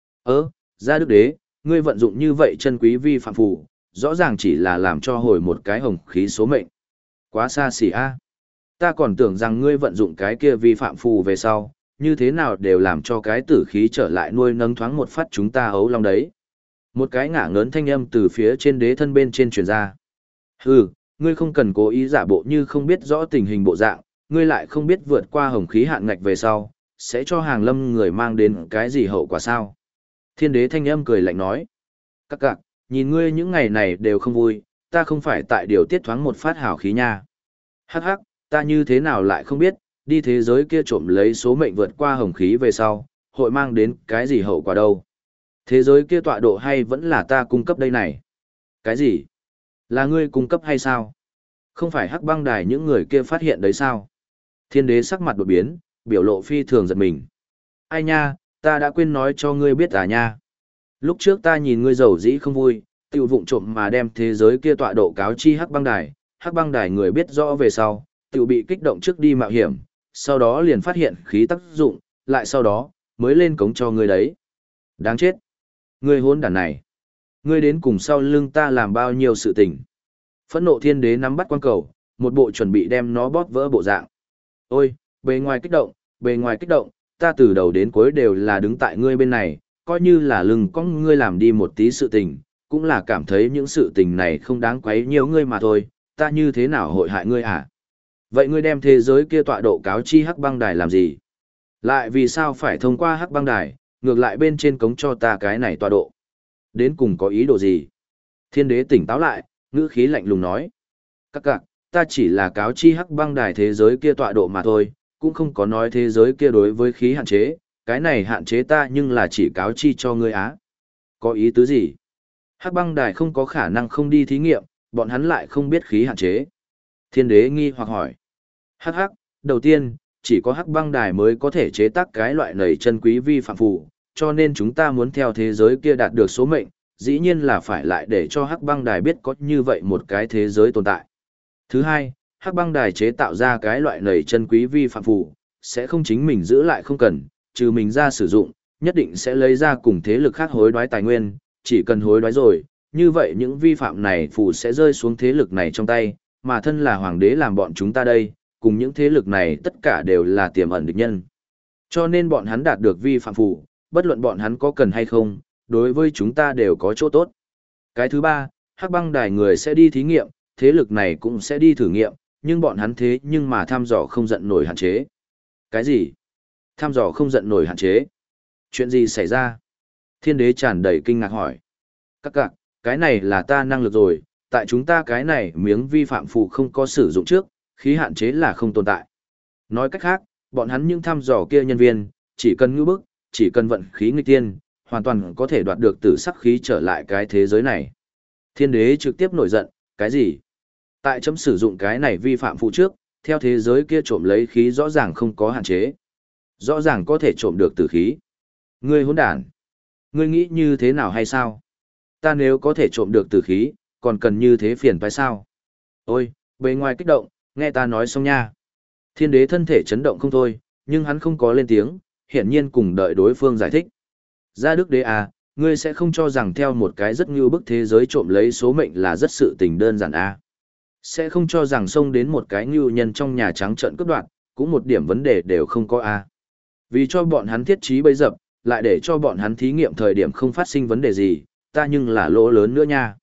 Gia Đức Đế, ngươi vận dụng như vậy chân quý vi phạm phù, rõ ràng chỉ là làm cho hồi một cái hồng khí số mệnh. Quá xa xỉ a. Ta còn tưởng rằng ngươi vận dụng cái kia vi phạm phù về sau, như thế nào đều làm cho cái tử khí trở lại nuôi nấng thoáng một phát chúng ta ấu long đấy. Một cái ngả ngớn thanh âm từ phía trên đế thân bên trên truyền ra. Hừ, ngươi không cần cố ý giả bộ như không biết rõ tình hình bộ dạng, ngươi lại không biết vượt qua hồng khí hạn ngạch về sau, sẽ cho hàng lâm người mang đến cái gì hậu quả sao. Thiên đế thanh âm cười lạnh nói. Các cạc, nhìn ngươi những ngày này đều không vui, ta không phải tại điều tiết thoáng một phát hào khí nha. Hắc hắc, ta như thế nào lại không biết, đi thế giới kia trộm lấy số mệnh vượt qua hồng khí về sau, hội mang đến cái gì hậu quả đâu. Thế giới kia tọa độ hay vẫn là ta cung cấp đây này? Cái gì? Là ngươi cung cấp hay sao? Không phải hắc băng đài những người kia phát hiện đấy sao? Thiên đế sắc mặt đột biến, biểu lộ phi thường giật mình. Ai nha, ta đã quên nói cho ngươi biết à nha. Lúc trước ta nhìn ngươi giàu dĩ không vui, tiêu vụng trộm mà đem thế giới kia tọa độ cáo chi hắc băng đài người biết rõ về sau, tiêu bị kích động trước đi mạo hiểm, sau đó liền phát hiện khí tác dụng, lại sau đó, mới lên cống cho ngươi đấy. Đáng chết. Ngươi hôn đàn này. Ngươi đến cùng sau lưng ta làm bao nhiêu sự tình. Phẫn nộ thiên đế nắm bắt quan cầu, một bộ chuẩn bị đem nó bóp vỡ bộ dạng. Ôi, bề ngoài kích động, ta từ đầu đến cuối đều là đứng tại ngươi bên này, coi như là lưng có ngươi làm đi một tí sự tình, cũng là cảm thấy những sự tình này không đáng quấy nhiều ngươi mà thôi, ta như thế nào hội hại ngươi hả? Vậy ngươi đem thế giới kia tọa độ cáo chi hắc băng đài làm gì? Lại vì sao phải thông qua hắc băng đài, ngược lại bên trên cống cho ta cái này tọa độ? Đến cùng có ý đồ gì? Thiên đế tỉnh táo lại, ngữ khí lạnh lùng nói. Các cạc, ta chỉ là cáo chi hắc băng đài thế giới kia tọa độ mà thôi, cũng không có nói thế giới kia đối với khí hạn chế, cái này hạn chế ta nhưng là chỉ cáo chi cho ngươi á. Có ý tứ gì? Hắc băng đài không có khả năng không đi thí nghiệm, bọn hắn lại không biết khí hạn chế. Thiên đế nghi hoặc hỏi. Hắc hắc, đầu tiên, chỉ có hắc băng đài mới có thể chế tác cái loại nầy chân quý vi phạm phù, cho nên chúng ta muốn theo thế giới kia đạt được số mệnh, dĩ nhiên là phải lại để cho hắc băng đài biết có như vậy một cái thế giới tồn tại. Thứ hai, hắc băng đài chế tạo ra cái loại nầy chân quý vi phạm phù, sẽ không chính mình giữ lại không cần, trừ mình ra sử dụng, nhất định sẽ lấy ra cùng thế lực khác hối đoái tài nguyên, chỉ cần hối đoái rồi, như vậy những vi phạm này phù sẽ rơi xuống thế lực này trong tay, mà thân là hoàng đế làm bọn chúng ta đây, cùng những thế lực này tất cả đều là tiềm ẩn địch nhân. Cho nên bọn hắn đạt được vi phạm phù, bất luận bọn hắn có cần hay không, đối với chúng ta đều có chỗ tốt. Cái thứ ba, hắc băng đài người sẽ đi thí nghiệm, thế lực này cũng sẽ đi thử nghiệm, nhưng bọn hắn thế nhưng mà thăm dò không giận nổi hạn chế. Cái gì? Thăm dò không giận nổi hạn chế? Chuyện gì xảy ra? Thiên đế tràn đầy kinh ngạc hỏi. Các cạc, cái này là ta năng lực rồi, tại chúng ta cái này miếng vi phạm phù không có sử dụng trước, khí hạn chế là không tồn tại. Nói cách khác, bọn hắn những thăm dò kia nhân viên, chỉ cần ngữ bức, chỉ cần vận khí nghịch tiên, hoàn toàn có thể đoạt được tử sắc khí trở lại cái thế giới này. Thiên đế trực tiếp nổi giận, cái gì? Tại chấm sử dụng cái này vi phạm phụ trước, theo thế giới kia trộm lấy khí rõ ràng không có hạn chế. Rõ ràng có thể trộm được tử khí. Ngươi hỗn đản. Ngươi nghĩ như thế nào hay sao? Ta nếu có thể trộm được tử khí, còn cần như thế phiền phải sao? Ôi, bề ngoài kích động, nghe ta nói xong nha. Thiên đế thân thể chấn động không thôi, nhưng hắn không có lên tiếng, hiển nhiên cùng đợi đối phương giải thích. Gia Đức Đế à, ngươi sẽ không cho rằng theo một cái rất như bức thế giới trộm lấy số mệnh là rất sự tình đơn giản à. Sẽ không cho rằng xông đến một cái ngưu nhân trong nhà trắng trợn cướp đoạt, cũng một điểm vấn đề đều không có à. Vì cho bọn hắn thiết trí bấy dập, lại để cho bọn hắn thí nghiệm thời điểm không phát sinh vấn đề gì, ta nhưng là lỗ lớn nữa nha.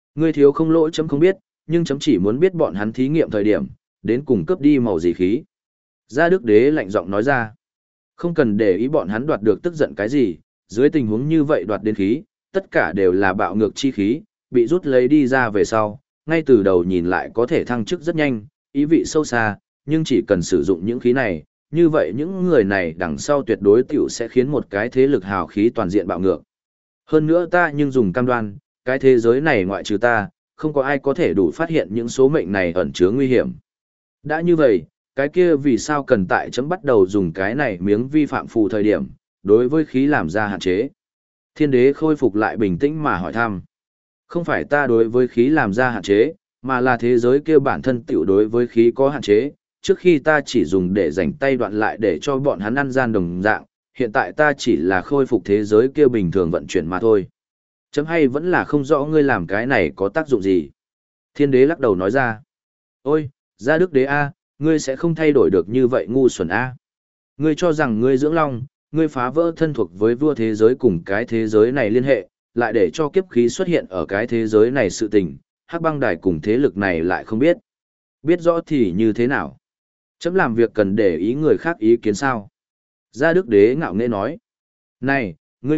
Ngươi thiếu không lỗi chấm không biết, nhưng chấm chỉ muốn biết bọn hắn thí nghiệm thời điểm, đến cùng cướp đi màu gì khí. Gia Đức Đế lạnh giọng nói ra. Không cần để ý bọn hắn đoạt được tức giận cái gì, dưới tình huống như vậy đoạt đến khí, tất cả đều là bạo ngược chi khí, bị rút lấy đi ra về sau, ngay từ đầu nhìn lại có thể thăng chức rất nhanh, ý vị sâu xa, nhưng chỉ cần sử dụng những khí này, như vậy những người này đằng sau tuyệt đối tiểu sẽ khiến một cái thế lực hào khí toàn diện bạo ngược. Hơn nữa ta nhưng dùng cam đoan, cái thế giới này ngoại trừ ta, không có ai có thể đủ phát hiện những số mệnh này ẩn chứa nguy hiểm. Đã như vậy, cái kia vì sao cần tại chấm bắt đầu dùng cái này miếng vi phạm phù thời điểm, đối với khí làm ra hạn chế. Thiên đế khôi phục lại bình tĩnh mà hỏi thăm. Không phải ta đối với khí làm ra hạn chế, mà là thế giới kia bản thân tiểu đối với khí có hạn chế, trước khi ta chỉ dùng để rảnh tay đoạn lại để cho bọn hắn ăn gian đồng dạng, hiện tại ta chỉ là khôi phục thế giới kia bình thường vận chuyển mà thôi. Chấm hay vẫn là không rõ ngươi làm cái này có tác dụng gì. Thiên đế lắc đầu nói ra. Ôi, Gia Đức Đế A, ngươi sẽ không thay đổi được như vậy ngu xuẩn A. Ngươi cho rằng ngươi dưỡng long, ngươi phá vỡ thân thuộc với vua thế giới cùng cái thế giới này liên hệ, lại để cho kiếp khí xuất hiện ở cái thế giới này sự tình, Hắc Băng Đài cùng thế lực này lại không biết. Biết rõ thì như thế nào? Chấm làm việc cần để ý người khác ý kiến sao? Gia Đức Đế ngạo nghễ nói. Này,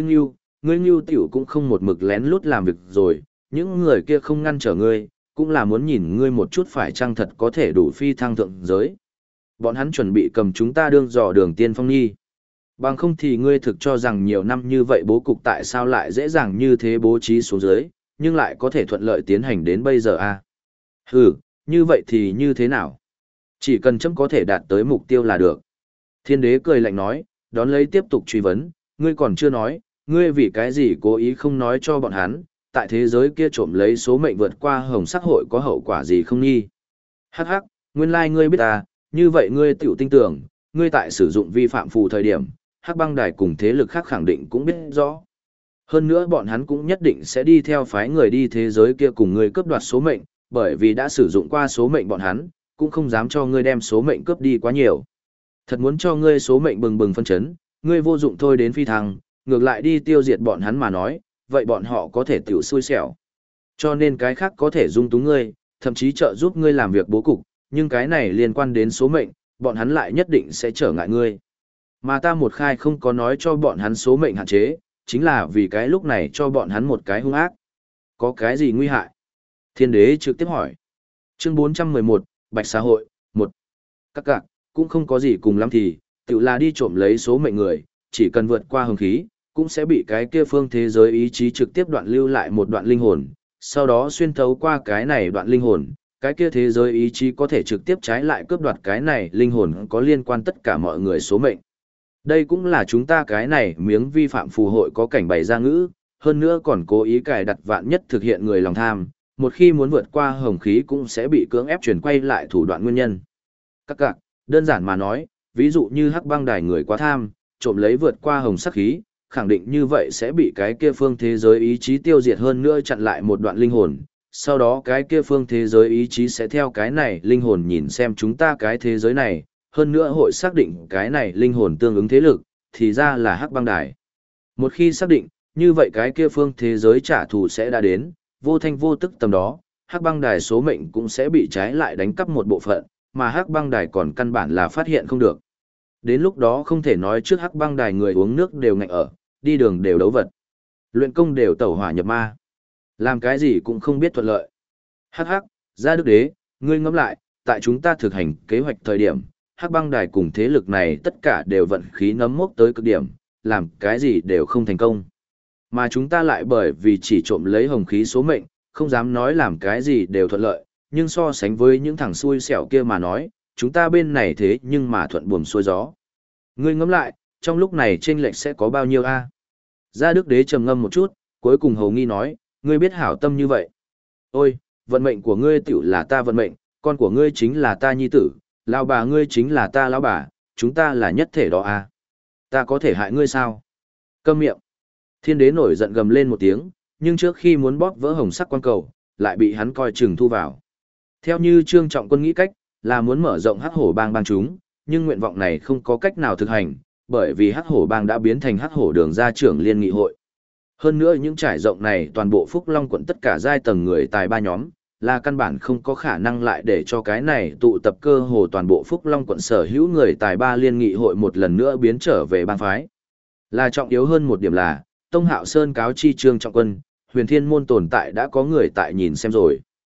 ngươi Ngưu tiểu cũng không một mực lén lút làm việc rồi, những người kia không ngăn trở ngươi, cũng là muốn nhìn ngươi một chút phải chăng thật có thể đủ phi thăng thượng giới. Bọn hắn chuẩn bị cầm chúng ta đương dò đường tiên phong nhi. Bằng không thì ngươi thực cho rằng nhiều năm như vậy bố cục tại sao lại dễ dàng như thế bố trí xuống dưới, nhưng lại có thể thuận lợi tiến hành đến bây giờ à? Hừ, như vậy thì như thế nào? Chỉ cần chấm có thể đạt tới mục tiêu là được. Thiên đế cười lạnh nói, đón lấy tiếp tục truy vấn, ngươi còn chưa nói, ngươi vì cái gì cố ý không nói cho bọn hắn, tại thế giới kia trộm lấy số mệnh vượt qua hồng sắc hội có hậu quả gì không nghi? Hắc hắc, nguyên lai ngươi biết à, như vậy ngươi tiểu tin tưởng, ngươi tại sử dụng vi phạm phù thời điểm, Hắc Băng Đài cùng thế lực khác khẳng định cũng biết rõ. Hơn nữa bọn hắn cũng nhất định sẽ đi theo phái người đi thế giới kia cùng ngươi cướp đoạt số mệnh, bởi vì đã sử dụng qua số mệnh bọn hắn, cũng không dám cho ngươi đem số mệnh cướp đi quá nhiều. Thật muốn cho ngươi số mệnh bừng bừng phân chấn, ngươi vô dụng thôi đến phi thăng, ngược lại đi tiêu diệt bọn hắn mà nói, vậy bọn họ có thể tiểu xui xẻo. Cho nên cái khác có thể dung túng ngươi, thậm chí trợ giúp ngươi làm việc bố cục, nhưng cái này liên quan đến số mệnh, bọn hắn lại nhất định sẽ trở ngại ngươi. Mà ta một khai không có nói cho bọn hắn số mệnh hạn chế, chính là vì cái lúc này cho bọn hắn một cái hung ác. Có cái gì nguy hại? Thiên đế trực tiếp hỏi. Chương 411, Bạch xã hội, 1. Các cạc, cũng không có gì cùng lắm thì, tự là đi trộm lấy số mệnh người, chỉ cần vượt qua hồng khí, cũng sẽ bị cái kia phương thế giới ý chí trực tiếp đoạn lưu lại một đoạn linh hồn, sau đó xuyên thấu qua cái này đoạn linh hồn, cái kia thế giới ý chí có thể trực tiếp trái lại cướp đoạt cái này linh hồn có liên quan tất cả mọi người số mệnh. Đây cũng là chúng ta cái này miếng vi phạm phù hội có cảnh bày ra ngữ, hơn nữa còn cố ý cài đặt vạn nhất thực hiện người lòng tham, một khi muốn vượt qua hồng khí cũng sẽ bị cưỡng ép chuyển quay lại thủ đoạn nguyên nhân. Các cạc, đơn giản mà nói, ví dụ như Hắc Băng Đài người quá tham, trộm lấy vượt qua hồng sắc khí, khẳng định như vậy sẽ bị cái kia phương thế giới ý chí tiêu diệt hơn nữa chặn lại một đoạn linh hồn. Sau đó cái kia phương thế giới ý chí sẽ theo cái này linh hồn nhìn xem chúng ta cái thế giới này, hơn nữa hội xác định cái này linh hồn tương ứng thế lực, thì ra là Hắc Băng Đài. Một khi xác định, như vậy cái kia phương thế giới trả thù sẽ đã đến, vô thanh vô tức tầm đó, Hắc Băng Đài số mệnh cũng sẽ bị trái lại đánh cắp một bộ phận, mà Hắc Băng Đài còn căn bản là phát hiện không được. Đến lúc đó không thể nói trước Hắc Băng Đài người uống nước đều ngạnh ở, đi đường đều đấu vật. Luyện công đều tẩu hỏa nhập ma. Làm cái gì cũng không biết thuận lợi. Hắc hắc, Gia Đức Đế, ngươi ngẫm lại, tại chúng ta thực hành kế hoạch thời điểm, Hắc Băng Đài cùng thế lực này tất cả đều vận khí nấm mốc tới cực điểm, làm cái gì đều không thành công. Mà chúng ta lại bởi vì chỉ trộm lấy hồng khí số mệnh, không dám nói làm cái gì đều thuận lợi, nhưng so sánh với những thằng xui xẻo kia mà nói, chúng ta bên này thế nhưng mà thuận buồm xuôi gió. Ngươi ngẫm lại, trong lúc này chênh lệch sẽ có bao nhiêu a? Gia Đức Đế trầm ngâm một chút, cuối cùng hầu nghi nói, ngươi biết hảo tâm như vậy. Ôi, vận mệnh của ngươi tiểu là ta vận mệnh, con của ngươi chính là ta nhi tử, lão bà ngươi chính là ta lão bà, chúng ta là nhất thể đó a. Ta có thể hại ngươi sao? Câm miệng. Thiên đế nổi giận gầm lên một tiếng, nhưng trước khi muốn bóp vỡ hồng sắc quan cầu, lại bị hắn coi chừng thu vào. Theo như Trương Trọng Quân nghĩ cách, là muốn mở rộng Hắc Hổ Bang bang chúng, nhưng nguyện vọng này không có cách nào thực hành, bởi vì Hắc Hổ Bang đã biến thành Hắc Hổ Đường gia trưởng liên nghị hội. Hơn nữa những trải rộng này toàn bộ Phúc Long quận tất cả giai tầng người tài ba nhóm, là căn bản không có khả năng lại để cho cái này tụ tập cơ hồ toàn bộ Phúc Long quận sở hữu người tài ba liên nghị hội một lần nữa biến trở về bang phái. Là trọng yếu hơn một điểm là, Tông Hạo Sơn cáo chi Trương Trọng Quân, Huyền Thiên môn tồn tại đã có người tại nhìn xem rồi.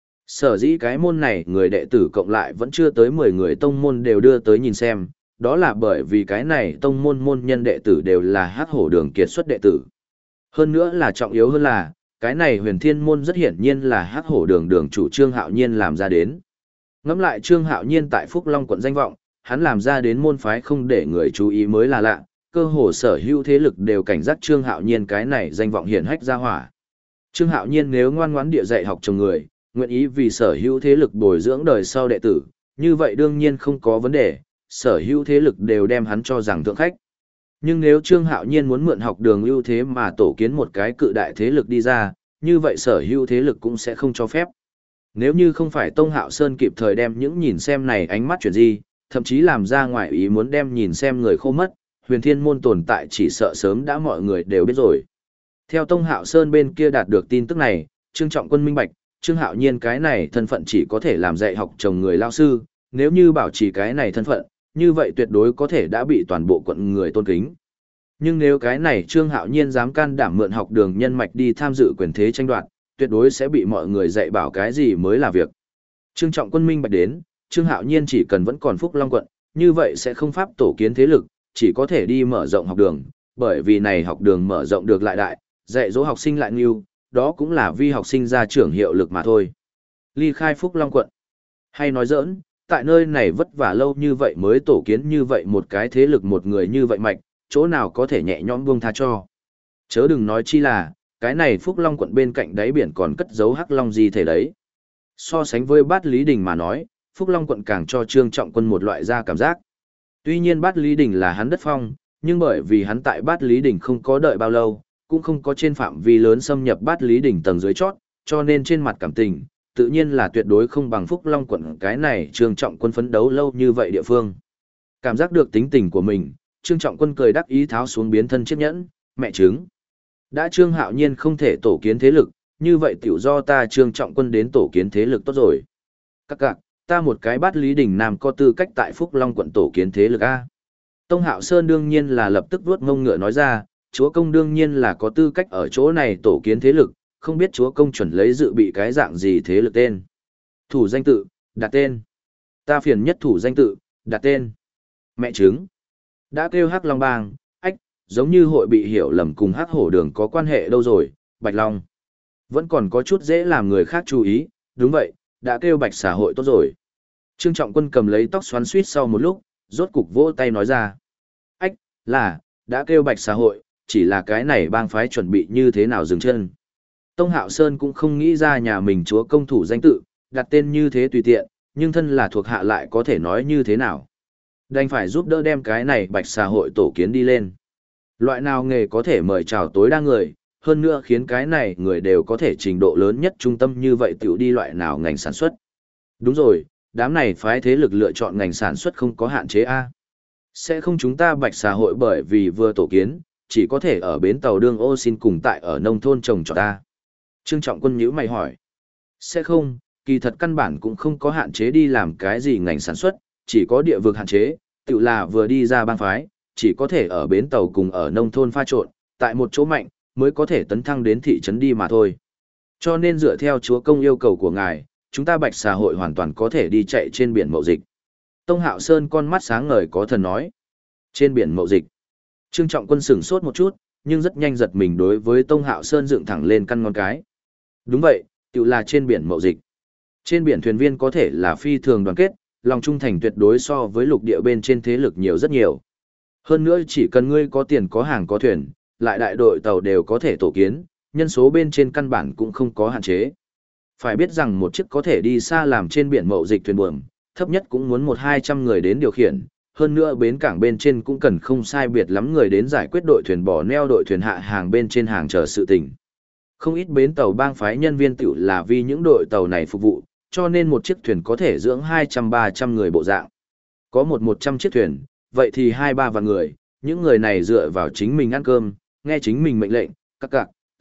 Sở dĩ cái môn này người đệ tử cộng lại vẫn chưa tới 10 người tông môn đều đưa tới nhìn xem, đó là bởi vì cái này tông môn môn nhân đệ tử đều là Hắc Hổ Đường kiệt xuất đệ tử. Hơn nữa là trọng yếu hơn là, cái này Huyền Thiên môn rất hiển nhiên là Hắc Hổ Đường đường chủ Trương Hạo Nhiên làm ra đến. Ngẫm lại Trương Hạo Nhiên tại Phúc Long quận danh vọng, hắn làm ra đến môn phái không để người chú ý mới là lạ, cơ hồ sở hữu thế lực đều cảnh giác Trương Hạo Nhiên cái này danh vọng hiển hách ra hỏa. Trương Hạo Nhiên nếu ngoan ngoãn địa dạy học chồng người, nguyện ý vì sở hữu thế lực bồi dưỡng đời sau đệ tử, như vậy đương nhiên không có vấn đề, sở hữu thế lực đều đem hắn cho rằng thượng khách. Nhưng nếu Trương Hạo Nhiên muốn mượn học đường ưu thế mà tổ kiến một cái cự đại thế lực đi ra, như vậy sở hữu thế lực cũng sẽ không cho phép. Nếu như không phải Tông Hạo Sơn kịp thời đem những nhìn xem này ánh mắt chuyển di, thậm chí làm ra ngoài ý muốn đem nhìn xem người khô mất, Huyền Thiên môn tồn tại chỉ sợ sớm đã mọi người đều biết rồi. Theo Tông Hạo Sơn bên kia đạt được tin tức này, Trương Trọng Quân minh bạch, Trương Hạo Nhiên cái này thân phận chỉ có thể làm dạy học chồng người lao sư, nếu như bảo trì cái này thân phận, như vậy tuyệt đối có thể đã bị toàn bộ quận người tôn kính. Nhưng nếu cái này Trương Hạo Nhiên dám can đảm mượn học đường nhân mạch đi tham dự quyền thế tranh đoạt, tuyệt đối sẽ bị mọi người dạy bảo cái gì mới là việc. Trương Trọng Quân minh bạch đến, Trương Hạo Nhiên chỉ cần vẫn còn Phúc Long quận, như vậy sẽ không pháp tổ kiến thế lực, chỉ có thể đi mở rộng học đường, bởi vì này học đường mở rộng được lại đại, dạy dỗ học sinh lại nhiều, đó cũng là vi học sinh ra trưởng hiệu lực mà thôi. Ly khai Phúc Long quận. Hay nói giỡn, tại nơi này vất vả lâu như vậy mới tổ kiến như vậy một cái thế lực một người như vậy mạnh, chỗ nào có thể nhẹ nhõm buông tha cho. Chớ đừng nói chi là, cái này Phúc Long quận bên cạnh đáy biển còn cất giấu Hắc Long gì thể đấy. So sánh với Bát Lý Đình mà nói, Phúc Long quận càng cho Trương Trọng Quân một loại ra cảm giác. Tuy nhiên Bát Lý Đình là hắn đất phong, nhưng bởi vì hắn tại Bát Lý Đình không có đợi bao lâu, cũng không có trên phạm vi lớn xâm nhập Bát Lý Đỉnh tầng dưới chót, cho nên trên mặt cảm tình, tự nhiên là tuyệt đối không bằng Phúc Long quận cái này Trương Trọng Quân phấn đấu lâu như vậy địa phương. Cảm giác được tính tình của mình, Trương Trọng Quân cười đắc ý tháo xuống biến thân chiếc nhẫn, mẹ trứng. Đã Trương Hạo Nhiên không thể tổ kiến thế lực, như vậy tiểu do ta Trương Trọng Quân đến tổ kiến thế lực tốt rồi. Các cạc, ta một cái Bát Lý Đỉnh nam có tư cách tại Phúc Long quận tổ kiến thế lực A. Tông Hạo Sơn đương nhiên là lập tức vuốt ngông ngựa nói ra, chúa công đương nhiên là có tư cách ở chỗ này tổ kiến thế lực, không biết chúa công chuẩn lấy dự bị cái dạng gì thế lực tên. Thủ danh tự, đặt tên. Ta phiền nhất thủ danh tự, đặt tên. Mẹ trứng. Đã kêu Hắc Long Bang, ách, giống như hội bị hiểu lầm cùng Hắc Hổ Đường có quan hệ đâu rồi, Bạch Long. Vẫn còn có chút dễ làm người khác chú ý, đúng vậy, đã kêu Bạch Xà hội tốt rồi. Trương Trọng Quân cầm lấy tóc xoắn suýt sau một lúc, rốt cục vỗ tay nói ra. Ách, là, đã kêu Bạch Xà hội, chỉ là cái này bang phái chuẩn bị như thế nào dừng chân. Tông Hạo Sơn cũng không nghĩ ra nhà mình chúa công thủ danh tự, đặt tên như thế tùy tiện, nhưng thân là thuộc hạ lại có thể nói như thế nào. Đành phải giúp đỡ đem cái này Bạch Xà hội tổ kiến đi lên. Loại nào nghề có thể mời chào tối đa người, hơn nữa khiến cái này người đều có thể trình độ lớn nhất trung tâm như vậy tiểu đi loại nào ngành sản xuất. Đúng rồi, đám này phái thế lực lựa chọn ngành sản xuất không có hạn chế A. Sẽ không chúng ta Bạch Xà hội bởi vì vừa tổ kiến, chỉ có thể ở bến tàu đương ô xin cùng tại ở nông thôn trồng trọt ta. Trương Trọng Quân nhíu mày hỏi. Sẽ không, kỳ thật căn bản cũng không có hạn chế đi làm cái gì ngành sản xuất, chỉ có địa vực hạn chế, tự là vừa đi ra bang phái, chỉ có thể ở bến tàu cùng ở nông thôn pha trộn, tại một chỗ mạnh, mới có thể tấn thăng đến thị trấn đi mà thôi. Cho nên dựa theo chúa công yêu cầu của ngài, chúng ta Bạch Xà hội hoàn toàn có thể đi chạy trên biển mậu dịch. Tông Hạo Sơn con mắt sáng ngời có thần nói. Trên biển mậu dịch. Trương Trọng Quân sửng sốt một chút, nhưng rất nhanh giật mình đối với Tông Hạo Sơn dựng thẳng lên căn ngón cái. Đúng vậy, tự là trên biển mậu dịch. Trên biển thuyền viên có thể là phi thường đoàn kết, lòng trung thành tuyệt đối so với lục địa bên trên thế lực nhiều rất nhiều. Hơn nữa chỉ cần ngươi có tiền có hàng có thuyền, lại đại đội tàu đều có thể tổ kiến, nhân số bên trên căn bản cũng không có hạn chế. Phải biết rằng một chiếc có thể đi xa làm trên biển mậu dịch thuyền buồm, thấp nhất cũng muốn 100-200 người đến điều khiển, hơn nữa bến cảng bên trên cũng cần không sai biệt lắm người đến giải quyết đội thuyền bỏ neo đội thuyền hạ hàng bên trên hàng chờ sự tình. Không ít bến tàu bang phái nhân viên tiểu là vì những đội tàu này phục vụ, cho nên một chiếc thuyền có thể dưỡng 200-300 người bộ dạng. Có 100 chiếc thuyền, vậy thì 2-3 vạn người, những người này dựa vào chính mình ăn cơm, nghe chính mình mệnh lệnh, các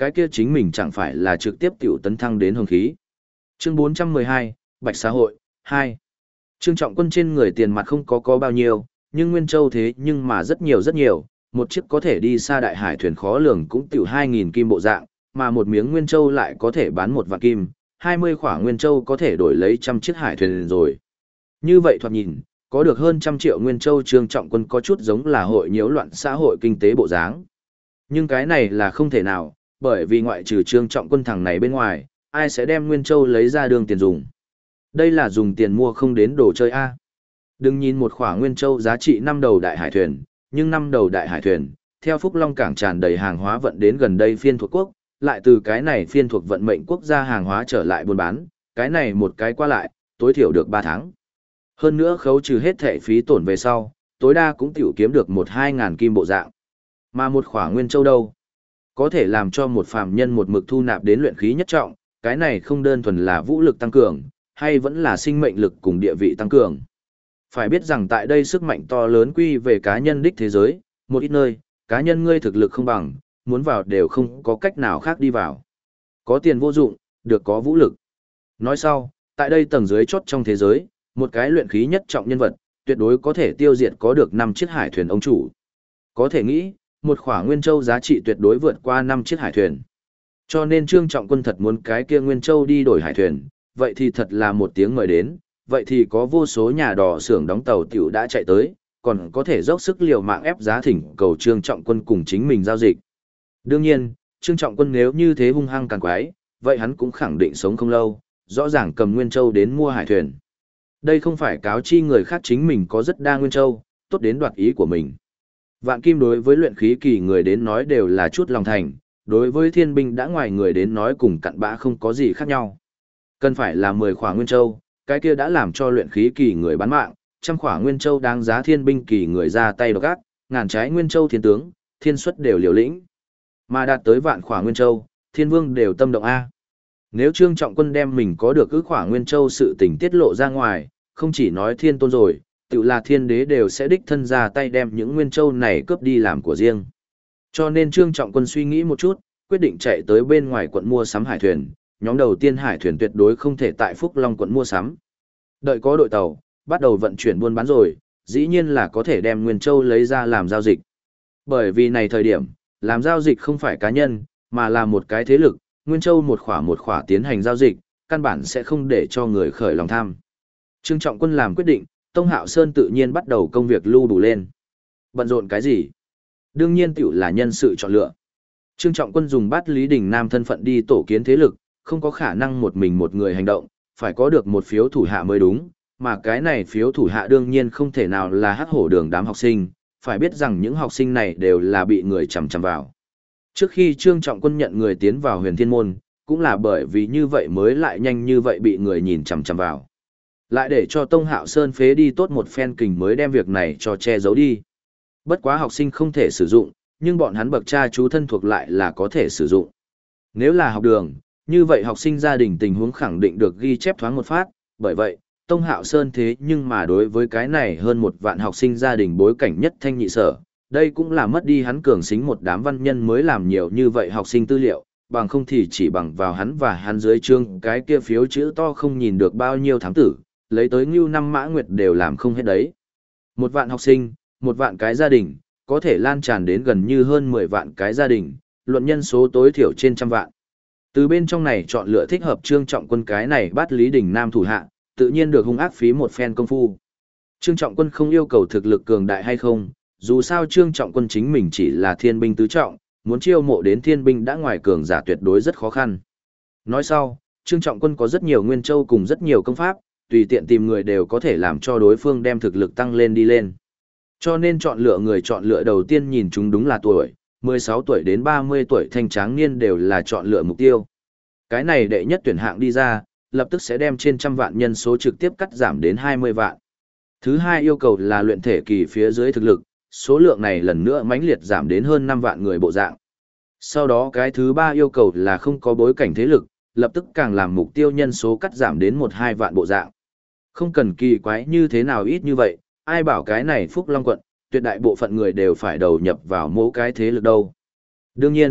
cái kia chính mình chẳng phải là trực tiếp tiểu tấn thăng đến hồng khí. Chương 412, Bạch xã hội, 2. Trương Trọng Quân trên người tiền mặt không có bao nhiêu, nhưng Nguyên Châu thế nhưng mà rất nhiều, một chiếc có thể đi xa đại hải thuyền khó lường cũng tiểu 2.000 kim bộ dạng, mà một miếng Nguyên Châu lại có thể bán 1 vạn kim, 20 khỏa Nguyên Châu có thể đổi lấy 100 chiếc hải thuyền rồi. Như vậy thoạt nhìn, có được hơn 100 triệu Nguyên Châu Trương Trọng Quân có chút giống là hội nhiễu loạn xã hội kinh tế bộ dáng. Nhưng cái này là không thể nào, bởi vì ngoại trừ Trương Trọng Quân thằng này bên ngoài, ai sẽ đem Nguyên Châu lấy ra đường tiền dùng. Đây là dùng tiền mua không đến đồ chơi A. Đừng nhìn một khỏa Nguyên Châu giá trị 5 đầu đại hải thuyền, nhưng 5 đầu đại hải thuyền, theo Phúc Long cảng tràn đầy hàng hóa vận đến gần đây phiên thuộc quốc, lại từ cái này phiên thuộc vận mệnh quốc gia hàng hóa trở lại buôn bán, cái này một cái qua lại, tối thiểu được 3 tháng. Hơn nữa khấu trừ hết thẻ phí tổn về sau, tối đa cũng tiểu kiếm được 1-2 ngàn kim bộ dạng. Mà một khỏa Nguyên Châu đâu? Có thể làm cho một phàm nhân một mực thu nạp đến luyện khí nhất trọng, cái này không đơn thuần là vũ lực tăng cường, hay vẫn là sinh mệnh lực cùng địa vị tăng cường. Phải biết rằng tại đây sức mạnh to lớn quy về cá nhân đích thế giới, một ít nơi, cá nhân ngươi thực lực không bằng, muốn vào đều không có cách nào khác đi vào. Có tiền vô dụng, được có vũ lực. Nói sau, tại đây tầng dưới chốt trong thế giới, một cái luyện khí nhất trọng nhân vật, tuyệt đối có thể tiêu diệt có được 5 chiếc hải thuyền ông chủ. Có thể nghĩ, một khỏa Nguyên Châu giá trị tuyệt đối vượt qua 5 chiếc hải thuyền. Cho nên Trương Trọng Quân thật muốn cái kia Nguyên Châu đi đổi hải thuyền, vậy thì thật là một tiếng mời đến, vậy thì có vô số nhà đò xưởng đóng tàu tiểu đã chạy tới, còn có thể dốc sức liều mạng ép giá thỉnh cầu Trương Trọng Quân cùng chính mình giao dịch. Đương nhiên, Trương Trọng Quân nếu như thế hung hăng càng quái, vậy hắn cũng khẳng định sống không lâu, rõ ràng cầm Nguyên Châu đến mua hải thuyền. Đây không phải cáo chi người khác chính mình có rất đa Nguyên Châu, tốt đến đoạt ý của mình. Vạn kim đối với luyện khí kỳ người đến nói đều là chút lòng thành, đối với thiên binh đã ngoài người đến nói cùng cặn bã không có gì khác nhau. Cần phải là 10 khỏa Nguyên Châu, cái kia đã làm cho luyện khí kỳ người bán mạng, 100 khỏa Nguyên Châu đáng giá thiên binh kỳ người ra tay độc ác, ngàn trái Nguyên Châu thiên tướng, thiên xuất đều liều lĩnh. Mà đạt tới vạn khỏa Nguyên Châu, thiên vương đều tâm động A. Nếu Trương Trọng Quân đem mình có được ước khỏa Nguyên Châu sự tình tiết lộ ra ngoài, không chỉ nói thiên tôn rồi, tự là thiên đế đều sẽ đích thân ra tay đem những Nguyên Châu này cướp đi làm của riêng. Cho nên Trương Trọng Quân suy nghĩ một chút, quyết định chạy tới bên ngoài quận mua sắm hải thuyền, nhóm đầu tiên hải thuyền tuyệt đối không thể tại Phúc Long quận mua sắm. Đợi có đội tàu, bắt đầu vận chuyển buôn bán rồi, dĩ nhiên là có thể đem Nguyên Châu lấy ra làm giao dịch. Bởi vì này thời điểm, làm giao dịch không phải cá nhân, mà là một cái thế lực, Nguyên Châu một khỏa tiến hành giao dịch, căn bản sẽ không để cho người khởi lòng tham. Trương Trọng Quân làm quyết định, Tông Hạo Sơn tự nhiên bắt đầu công việc lưu đủ lên. Bận rộn cái gì? Đương nhiên tiểu là nhân sự chọn lựa. Trương Trọng Quân dùng Bát Lý Đình Nam thân phận đi tổ kiến thế lực, không có khả năng một mình một người hành động, phải có được một phiếu thủ hạ mới đúng, mà cái này phiếu thủ hạ đương nhiên không thể nào là hắc hổ đường đám học sinh, phải biết rằng những học sinh này đều là bị người chằm chằm vào. Trước khi Trương Trọng Quân nhận người tiến vào Huyền Thiên Môn, cũng là bởi vì như vậy mới lại nhanh như vậy bị người nhìn chằm chằm vào. Lại để cho Tông Hạo Sơn phế đi tốt một phen kình mới đem việc này cho che giấu đi. Bất quá học sinh không thể sử dụng, nhưng bọn hắn bậc cha chú thân thuộc lại là có thể sử dụng. Nếu là học đường, như vậy học sinh gia đình tình huống khẳng định được ghi chép thoáng một phát, bởi vậy, Tông Hạo Sơn thế nhưng mà đối với cái này hơn 1 vạn học sinh gia đình bối cảnh nhất thanh nhị sở, đây cũng là mất đi hắn cường xính một đám văn nhân mới làm nhiều như vậy học sinh tư liệu, bằng không thì chỉ bằng vào hắn và hắn dưới chương cái kia phiếu chữ to không nhìn được bao nhiêu thám tử, lấy tới Ngưu Năm Mã Nguyệt đều làm không hết đấy. 1 vạn học sinh, 1 vạn cái gia đình, có thể lan tràn đến gần như hơn 10 vạn cái gia đình, luận nhân số tối thiểu trên 100 vạn. Từ bên trong này chọn lựa thích hợp Trương Trọng Quân cái này Bát Lý Đình Nam thủ hạ, tự nhiên được hung ác phí một phen công phu. Trương Trọng Quân không yêu cầu thực lực cường đại hay không, dù sao Trương Trọng Quân chính mình chỉ là thiên binh tứ trọng, muốn chiêu mộ đến thiên binh đã ngoài cường giả tuyệt đối rất khó khăn. Nói sau, Trương Trọng Quân có rất nhiều Nguyên Châu cùng rất nhiều công pháp, tùy tiện tìm người đều có thể làm cho đối phương đem thực lực tăng lên đi lên. Cho nên chọn lựa đầu tiên nhìn chúng đúng là tuổi, 16 tuổi đến 30 tuổi thanh tráng niên đều là chọn lựa mục tiêu. Cái này đệ nhất tuyển hạng đi ra, lập tức sẽ đem trên 100 vạn nhân số trực tiếp cắt giảm đến 20 vạn. Thứ hai yêu cầu là luyện thể kỳ phía dưới thực lực, số lượng này lần nữa mãnh liệt giảm đến hơn 5 vạn người bộ dạng. Sau đó cái thứ ba yêu cầu là không có bối cảnh thế lực, lập tức càng làm mục tiêu nhân số cắt giảm đến 1-2 vạn bộ dạng. Không cần kỳ quái như thế nào ít như vậy, ai bảo cái này Phúc Long quận, tuyệt đại bộ phận người đều phải đầu nhập vào mỗi cái thế lực đâu. Đương nhiên,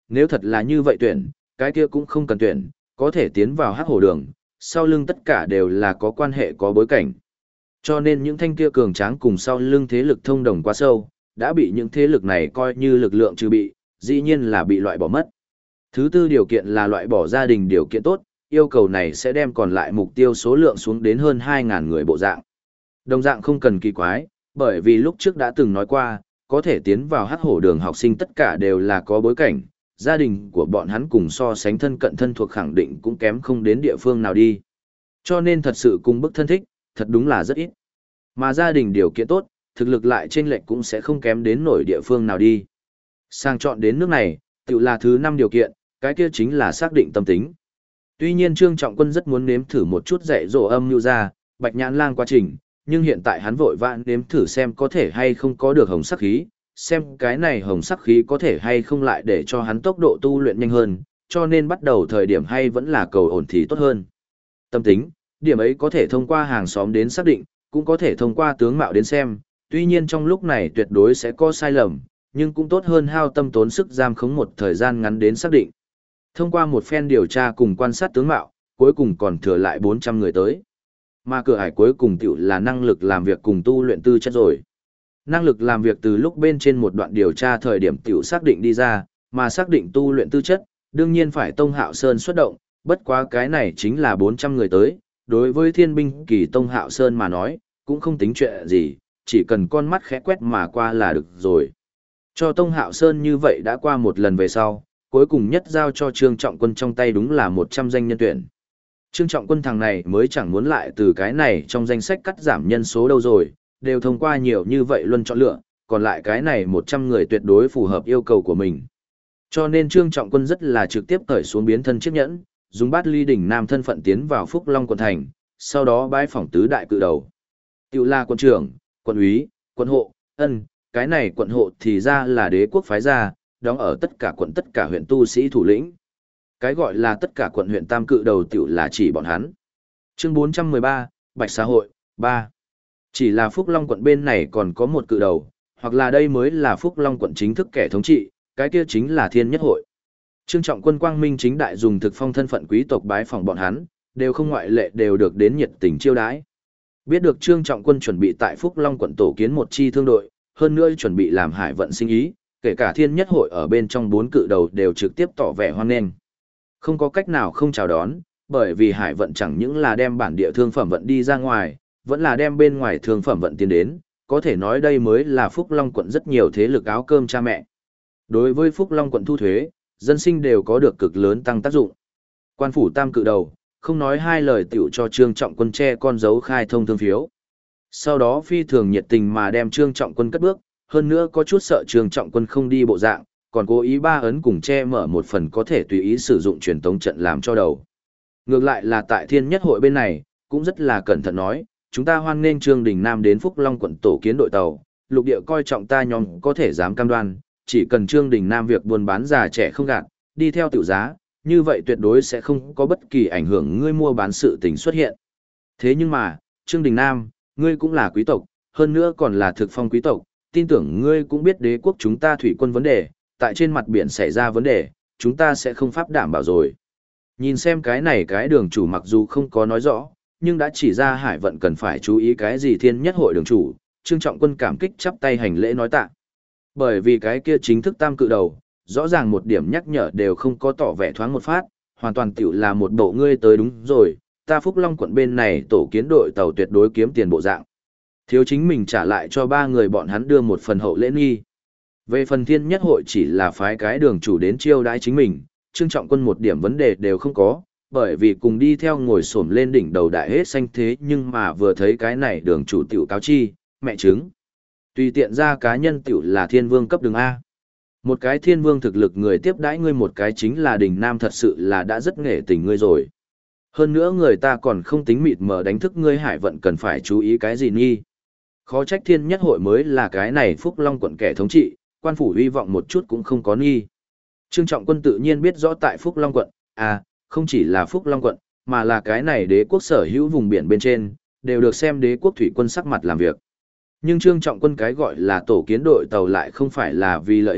Nếu thật là như vậy tuyển, cái kia cũng không cần tuyển, có thể tiến vào hắc hổ đường, sau lưng tất cả đều là có quan hệ có bối cảnh. Cho nên những thanh kia cường tráng cùng sau lưng thế lực thông đồng quá sâu, đã bị những thế lực này coi như lực lượng trừ bị, dĩ nhiên là bị loại bỏ mất. Thứ tư điều kiện là loại bỏ gia đình điều kiện tốt, yêu cầu này sẽ đem còn lại mục tiêu số lượng xuống đến hơn 2.000 người bộ dạng. Đồng dạng không cần kỳ quái, bởi vì lúc trước đã từng nói qua, có thể tiến vào hắc hổ đường học sinh tất cả đều là có bối cảnh, gia đình của bọn hắn cùng so sánh thân cận thân thuộc khẳng định cũng kém không đến địa phương nào đi. Cho nên thật sự cùng bức thân thích, thật đúng là rất ít. Mà gia đình điều kiện tốt, thực lực lại chênh lệch cũng sẽ không kém đến nổi địa phương nào đi. Sang chọn đến nước này, tự là thứ 5 điều kiện, cái kia chính là xác định tâm tính. Tuy nhiên Trương Trọng Quân rất muốn nếm thử một chút dạy dỗ âm lưu ra, bạch nhãn lang quá trình, nhưng hiện tại hắn vội vã nếm thử xem có thể hay không có được hồng sắc khí, xem cái này hồng sắc khí có thể hay không lại để cho hắn tốc độ tu luyện nhanh hơn, cho nên bắt đầu thời điểm hay vẫn là cầu ổn thì tốt hơn. Tâm tính, điểm ấy có thể thông qua hàng xóm đến xác định, cũng có thể thông qua tướng mạo đến xem, tuy nhiên trong lúc này tuyệt đối sẽ có sai lầm, nhưng cũng tốt hơn hao tâm tốn sức giam khống một thời gian ngắn đến xác định. Thông qua một phen điều tra cùng quan sát tướng mạo, cuối cùng còn thừa lại 400 người tới. Mà cửa ải cuối cùng tiểu là năng lực làm việc cùng tu luyện tư chất rồi. Năng lực làm việc từ lúc bên trên một đoạn điều tra thời điểm tiểu xác định đi ra, mà xác định tu luyện tư chất, đương nhiên phải Tông Hạo Sơn xuất động, bất quá cái này chính là 400 người tới, đối với thiên binh kỳ Tông Hạo Sơn mà nói, cũng không tính chuyện gì, chỉ cần con mắt khẽ quét mà qua là được rồi. Cho Tông Hạo Sơn như vậy đã qua một lần về sau, cuối cùng nhất giao cho Trương Trọng Quân trong tay đúng là 100 danh nhân tuyển. Trương Trọng Quân thằng này mới chẳng muốn lại từ cái này trong danh sách cắt giảm nhân số đâu rồi, đều thông qua nhiều như vậy luôn chọn lựa, còn lại cái này 100 người tuyệt đối phù hợp yêu cầu của mình. Cho nên Trương Trọng Quân rất là trực tiếp cởi xuống biến thân chiếc nhẫn, dùng bát ly đỉnh nam thân phận tiến vào Phúc Long quận thành, sau đó bái phỏng tứ đại cự đầu. Tiểu là quận trưởng, quận úy, quận hộ, cái này quận hộ thì ra là đế quốc phái ra, đóng ở tất cả quận tất cả huyện tu sĩ thủ lĩnh. Cái gọi là tất cả quận huyện tam cự đầu tiểu là chỉ bọn hắn. Chương 413, Bạch xã hội, 3. Chỉ là Phúc Long quận bên này còn có một cự đầu, hoặc là đây mới là Phúc Long quận chính thức kẻ thống trị, cái kia chính là Thiên Nhất Hội. Trương Trọng Quân quang minh chính đại dùng thực phong thân phận quý tộc bái phòng bọn hắn, đều không ngoại lệ đều được đến nhiệt tình chiêu đãi. Biết được Trương Trọng Quân chuẩn bị tại Phúc Long quận tổ kiến một chi thương đội, hơn nữa chuẩn bị làm hải vận sinh ý, kể cả Thiên Nhất Hội ở bên trong 4 cự đầu đều trực tiếp tỏ vẻ hoan nghênh. Không có cách nào không chào đón, bởi vì hải vận chẳng những là đem bản địa thương phẩm vận đi ra ngoài, vẫn là đem bên ngoài thương phẩm vận tiến đến, có thể nói đây mới là Phúc Long quận rất nhiều thế lực áo cơm cha mẹ. Đối với Phúc Long quận thu thuế, dân sinh đều có được cực lớn tăng tác dụng. Quan phủ tam cự đầu, không nói hai lời tiểu cho Trương Trọng Quân che con dấu khai thông thương phiếu. Sau đó phi thường nhiệt tình mà đem Trương Trọng Quân cất bước, hơn nữa có chút sợ Trương Trọng Quân không đi bộ dạng, còn cố ý ba ấn cùng che mở một phần có thể tùy ý sử dụng truyền tống trận làm cho đầu. Ngược lại là tại Thiên Nhất Hội bên này, cũng rất là cẩn thận nói, chúng ta hoan nghênh Trương Đình Nam đến Phúc Long quận tổ kiến đội tàu, lục địa coi trọng ta nhóm có thể dám cam đoan, chỉ cần Trương Đình Nam việc buôn bán già trẻ không gạt, đi theo tiểu giá, như vậy tuyệt đối sẽ không có bất kỳ ảnh hưởng ngươi mua bán sự tình xuất hiện. Thế nhưng mà, Trương Đình Nam, ngươi cũng là quý tộc, hơn nữa còn là thực phong quý tộc, tin tưởng ngươi cũng biết đế quốc chúng ta thủy quân vấn đề, tại trên mặt biển xảy ra vấn đề, chúng ta sẽ không pháp đảm bảo rồi. Nhìn xem cái này cái đường chủ mặc dù không có nói rõ, nhưng đã chỉ ra hải vận cần phải chú ý cái gì Thiên Nhất Hội đường chủ, Trương Trọng Quân cảm kích chắp tay hành lễ nói tạ. Bởi vì cái kia chính thức tam cự đầu, rõ ràng một điểm nhắc nhở đều không có tỏ vẻ thoáng một phát, hoàn toàn tiểu là một bộ ngươi tới đúng rồi, ta Phúc Long quận bên này tổ kiến đội tàu tuyệt đối kiếm tiền bộ dạng. Thiếu chính mình trả lại cho 3 người bọn hắn đưa một phần hậu lễ nghi. Về phần Thiên Nhất Hội chỉ là phái cái đường chủ đến chiêu đãi chính mình, Trương Trọng Quân một điểm vấn đề đều không có, bởi vì cùng đi theo ngồi xổm lên đỉnh đầu đại hết xanh thế nhưng mà vừa thấy cái này đường chủ tiểu cáo chi, mẹ chứng. Tùy tiện ra cá nhân tiểu là thiên vương cấp đường A. Một cái thiên vương thực lực người tiếp đãi ngươi một cái chính là đình nam thật sự là đã rất nghệ tình ngươi rồi. Hơn nữa người ta còn không tính mịt mờ đánh thức ngươi hải vận cần phải chú ý cái gì nghi. Khó trách Thiên Nhất Hội mới là cái này Phúc Long quận kẻ thống trị, quan phủ hy vọng một chút cũng không có nghi. Trương Trọng Quân tự nhiên biết rõ tại Phúc Long quận, không chỉ là Phúc Long quận, mà là cái này đế quốc sở hữu vùng biển bên trên, đều được xem đế quốc thủy quân sắc mặt làm việc. Nhưng Trương Trọng Quân cái gọi là tổ kiến đội tàu lại không phải là vì lợi ích,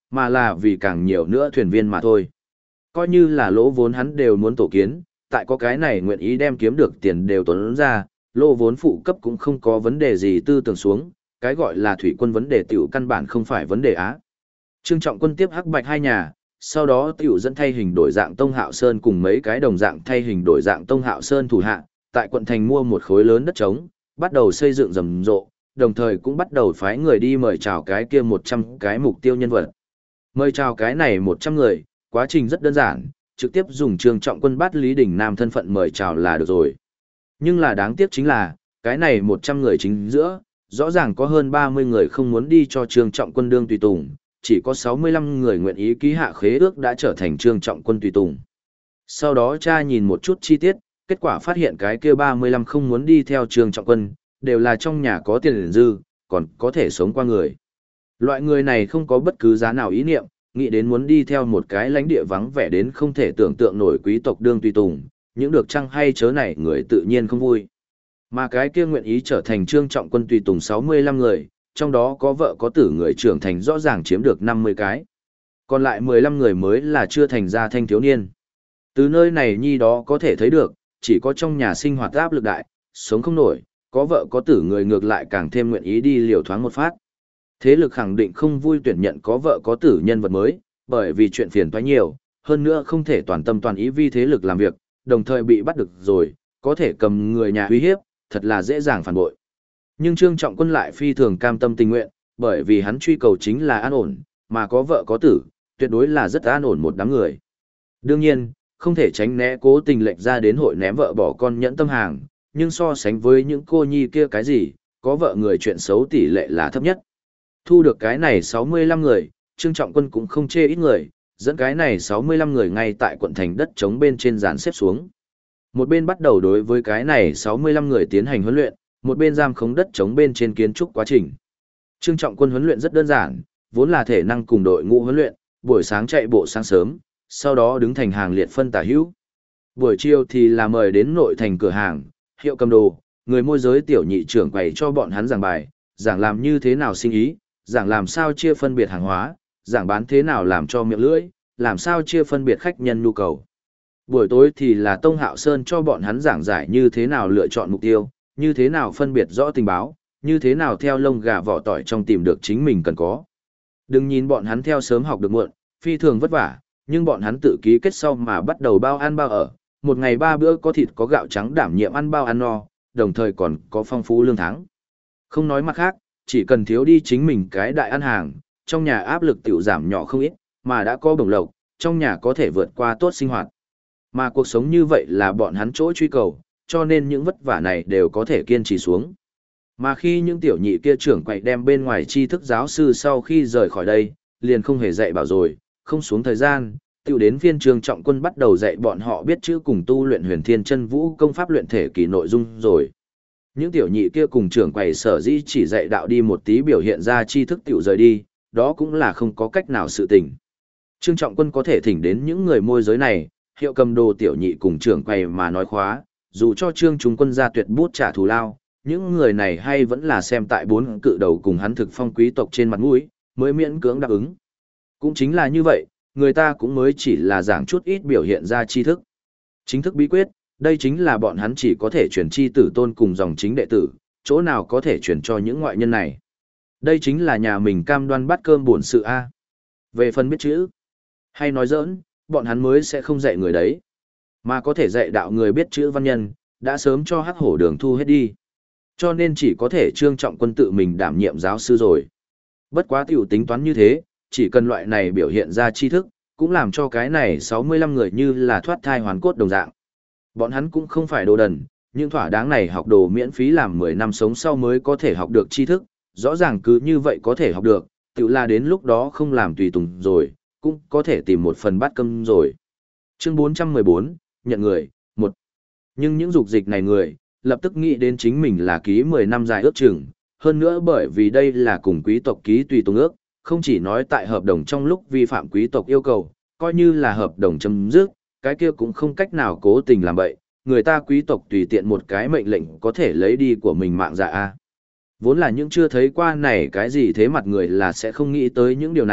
mà là vì càng nhiều nữa thuyền viên mà thôi. Coi như là lỗ vốn hắn đều muốn tổ kiến, tại có cái này nguyện ý đem kiếm được tiền đều tốn ra, lỗ vốn phụ cấp cũng không có vấn đề gì tư tưởng xuống, cái gọi là thủy quân vấn đề tiểu căn bản không phải vấn đề á. Trương Trọng Quân tiếp Hắc Bạch hai nhà, sau đó tiểu dẫn thay hình đổi dạng Tông Hạo Sơn cùng mấy cái đồng dạng thay hình đổi dạng Tông Hạo Sơn thủ hạ, tại quận thành mua một khối lớn đất trống, bắt đầu xây dựng rầm rộ, đồng thời cũng bắt đầu phái người đi mời chào cái kia 100 cái mục tiêu nhân vật. Mời chào cái này 100 người, quá trình rất đơn giản, trực tiếp dùng Trương Trọng Quân bắt Lý Đình Nam thân phận mời chào là được rồi. Nhưng là đáng tiếc chính là, cái này 100 người chính giữa, rõ ràng có hơn 30 người không muốn đi cho Trương Trọng Quân đương tùy tùng, chỉ có 65 người nguyện ý ký hạ khế ước đã trở thành Trương Trọng Quân tùy tùng. Sau đó cha nhìn một chút chi tiết, kết quả phát hiện cái kia 35 không muốn đi theo Trương Trọng Quân, đều là trong nhà có tiền dư, còn có thể sống qua người. Loại người này không có bất cứ giá nào ý niệm, nghĩ đến muốn đi theo một cái lãnh địa vắng vẻ đến không thể tưởng tượng nổi quý tộc đương tùy tùng, những được chăng hay chớ này người tự nhiên không vui. Mà cái kia nguyện ý trở thành Trương Trọng Quân tùy tùng 65 người, trong đó có vợ có tử người trưởng thành rõ ràng chiếm được 50 cái. Còn lại 15 người mới là chưa thành ra thanh thiếu niên. Từ nơi này nhi đó có thể thấy được, chỉ có trong nhà sinh hoạt áp lực đại, sống không nổi, có vợ có tử người ngược lại càng thêm nguyện ý đi liều thoáng một phát. Thế lực khẳng định không vui tuyển nhận có vợ có tử nhân vật mới, bởi vì chuyện phiền toái nhiều, hơn nữa không thể toàn tâm toàn ý vì thế lực làm việc, đồng thời bị bắt được rồi, có thể cầm người nhà uy hiếp, thật là dễ dàng phản bội. Nhưng Trương Trọng Quân lại phi thường cam tâm tình nguyện, bởi vì hắn truy cầu chính là an ổn, mà có vợ có tử, tuyệt đối là rất an ổn một đám người. Đương nhiên, không thể tránh né cố tình lệch ra đến hội ném vợ bỏ con nhẫn tâm hàng, nhưng so sánh với những cô nhi kia cái gì, có vợ người chuyện xấu tỷ lệ là thấp nhất. Thu được cái này 65 người, Trương Trọng Quân cũng không chê ít người, dẫn cái này 65 người ngay tại quận thành đất trống bên trên dàn xếp xuống. Một bên bắt đầu đối với cái này 65 người tiến hành huấn luyện, một bên giam khống đất trống bên trên kiến trúc quá trình. Trương Trọng Quân huấn luyện rất đơn giản, vốn là thể năng cùng đội ngũ huấn luyện, buổi sáng chạy bộ sáng sớm, sau đó đứng thành hàng liệt phân tả hữu. Buổi chiều thì là mời đến nội thành cửa hàng, hiệu cầm đồ, người môi giới tiểu nhị trưởng quầy cho bọn hắn giảng bài, giảng làm như thế nào sinh ý, giảng làm sao chia phân biệt hàng hóa, giảng bán thế nào làm cho miệng lưỡi, làm sao chia phân biệt khách nhân nhu cầu. Buổi tối thì là Tông Hạo Sơn cho bọn hắn giảng giải như thế nào lựa chọn mục tiêu, như thế nào phân biệt rõ tình báo, như thế nào theo lông gà vỏ tỏi trong tìm được chính mình cần có. Đừng nhìn bọn hắn theo sớm học được muộn, phi thường vất vả, nhưng bọn hắn tự ký kết sau mà bắt đầu bao ăn bao ở, một ngày 3 bữa có thịt có gạo trắng đảm nhiệm ăn bao ăn no, đồng thời còn có phong phú lương tháng. Không nói mặt khác, chỉ cần thiếu đi chính mình cái đại ăn hàng, trong nhà áp lực tiểu giảm nhỏ không ít, mà đã có bổng lộc, trong nhà có thể vượt qua tốt sinh hoạt. Mà cuộc sống như vậy là bọn hắn chỗ truy cầu, cho nên những vất vả này đều có thể kiên trì xuống. Mà khi những tiểu nhị kia trưởng quậy đem bên ngoài tri thức giáo sư sau khi rời khỏi đây, liền không hề dạy bảo rồi, không xuống thời gian, tiểu đến phiên Trương Trọng Quân bắt đầu dạy bọn họ biết chữ cùng tu luyện Huyền Thiên Chân Vũ công pháp luyện thể kỳ nội dung rồi. Những tiểu nhị kia cùng trưởng quầy sở dĩ chỉ dạy đạo đi một tí biểu hiện ra tri thức tiểu rời đi, đó cũng là không có cách nào sự tình. Trương Trọng Quân có thể thỉnh đến những người môi giới này, hiệu cầm đồ tiểu nhị cùng trưởng quầy mà nói khóa, dù cho Trương Trung Quân ra tuyệt bút trả thù lao, những người này hay vẫn là xem tại 4 cự đầu cùng hắn thực phong quý tộc trên mặt mũi, mới miễn cưỡng đáp ứng. Cũng chính là như vậy, người ta cũng mới chỉ là giảng chút ít biểu hiện ra tri thức. Chính thức bí quyết, đây chính là bọn hắn chỉ có thể truyền chi tử tôn cùng dòng chính đệ tử, chỗ nào có thể truyền cho những ngoại nhân này. Đây chính là nhà mình cam đoan bát cơm buồn sự A. Về phần biết chữ, hay nói giỡn, bọn hắn mới sẽ không dạy người đấy. Mà có thể dạy đạo người biết chữ văn nhân, đã sớm cho Hắc Hổ Đường thu hết đi. Cho nên chỉ có thể Trương Trọng Quân tự mình đảm nhiệm giáo sư rồi. Bất quá tiểu tính toán như thế, chỉ cần loại này biểu hiện ra tri thức, cũng làm cho cái này 65 người như là thoát thai hoàn cốt đồng dạng. Bọn hắn cũng không phải đồ đần, nhưng thỏa đáng này học đồ miễn phí làm 10 năm sống sau mới có thể học được tri thức, rõ ràng cứ như vậy có thể học được, tự là đến lúc đó không làm tùy tùng rồi, cũng có thể tìm một phần bát cơm rồi. Chương 414, nhận người, 1. Nhưng những dục dịch này người, lập tức nghĩ đến chính mình là ký 10 năm dài ước chừng, hơn nữa bởi vì đây là cùng quý tộc ký tùy tùng ước, không chỉ nói tại hợp đồng trong lúc vi phạm quý tộc yêu cầu, coi như là hợp đồng chấm dứt, cái kia cũng không cách nào cố tình làm vậy, người ta quý tộc tùy tiện một cái mệnh lệnh có thể lấy đi của mình mạng dạ a. Vốn là những chưa thấy qua này cái gì thế mặt người là sẽ không nghĩ tới những điều này,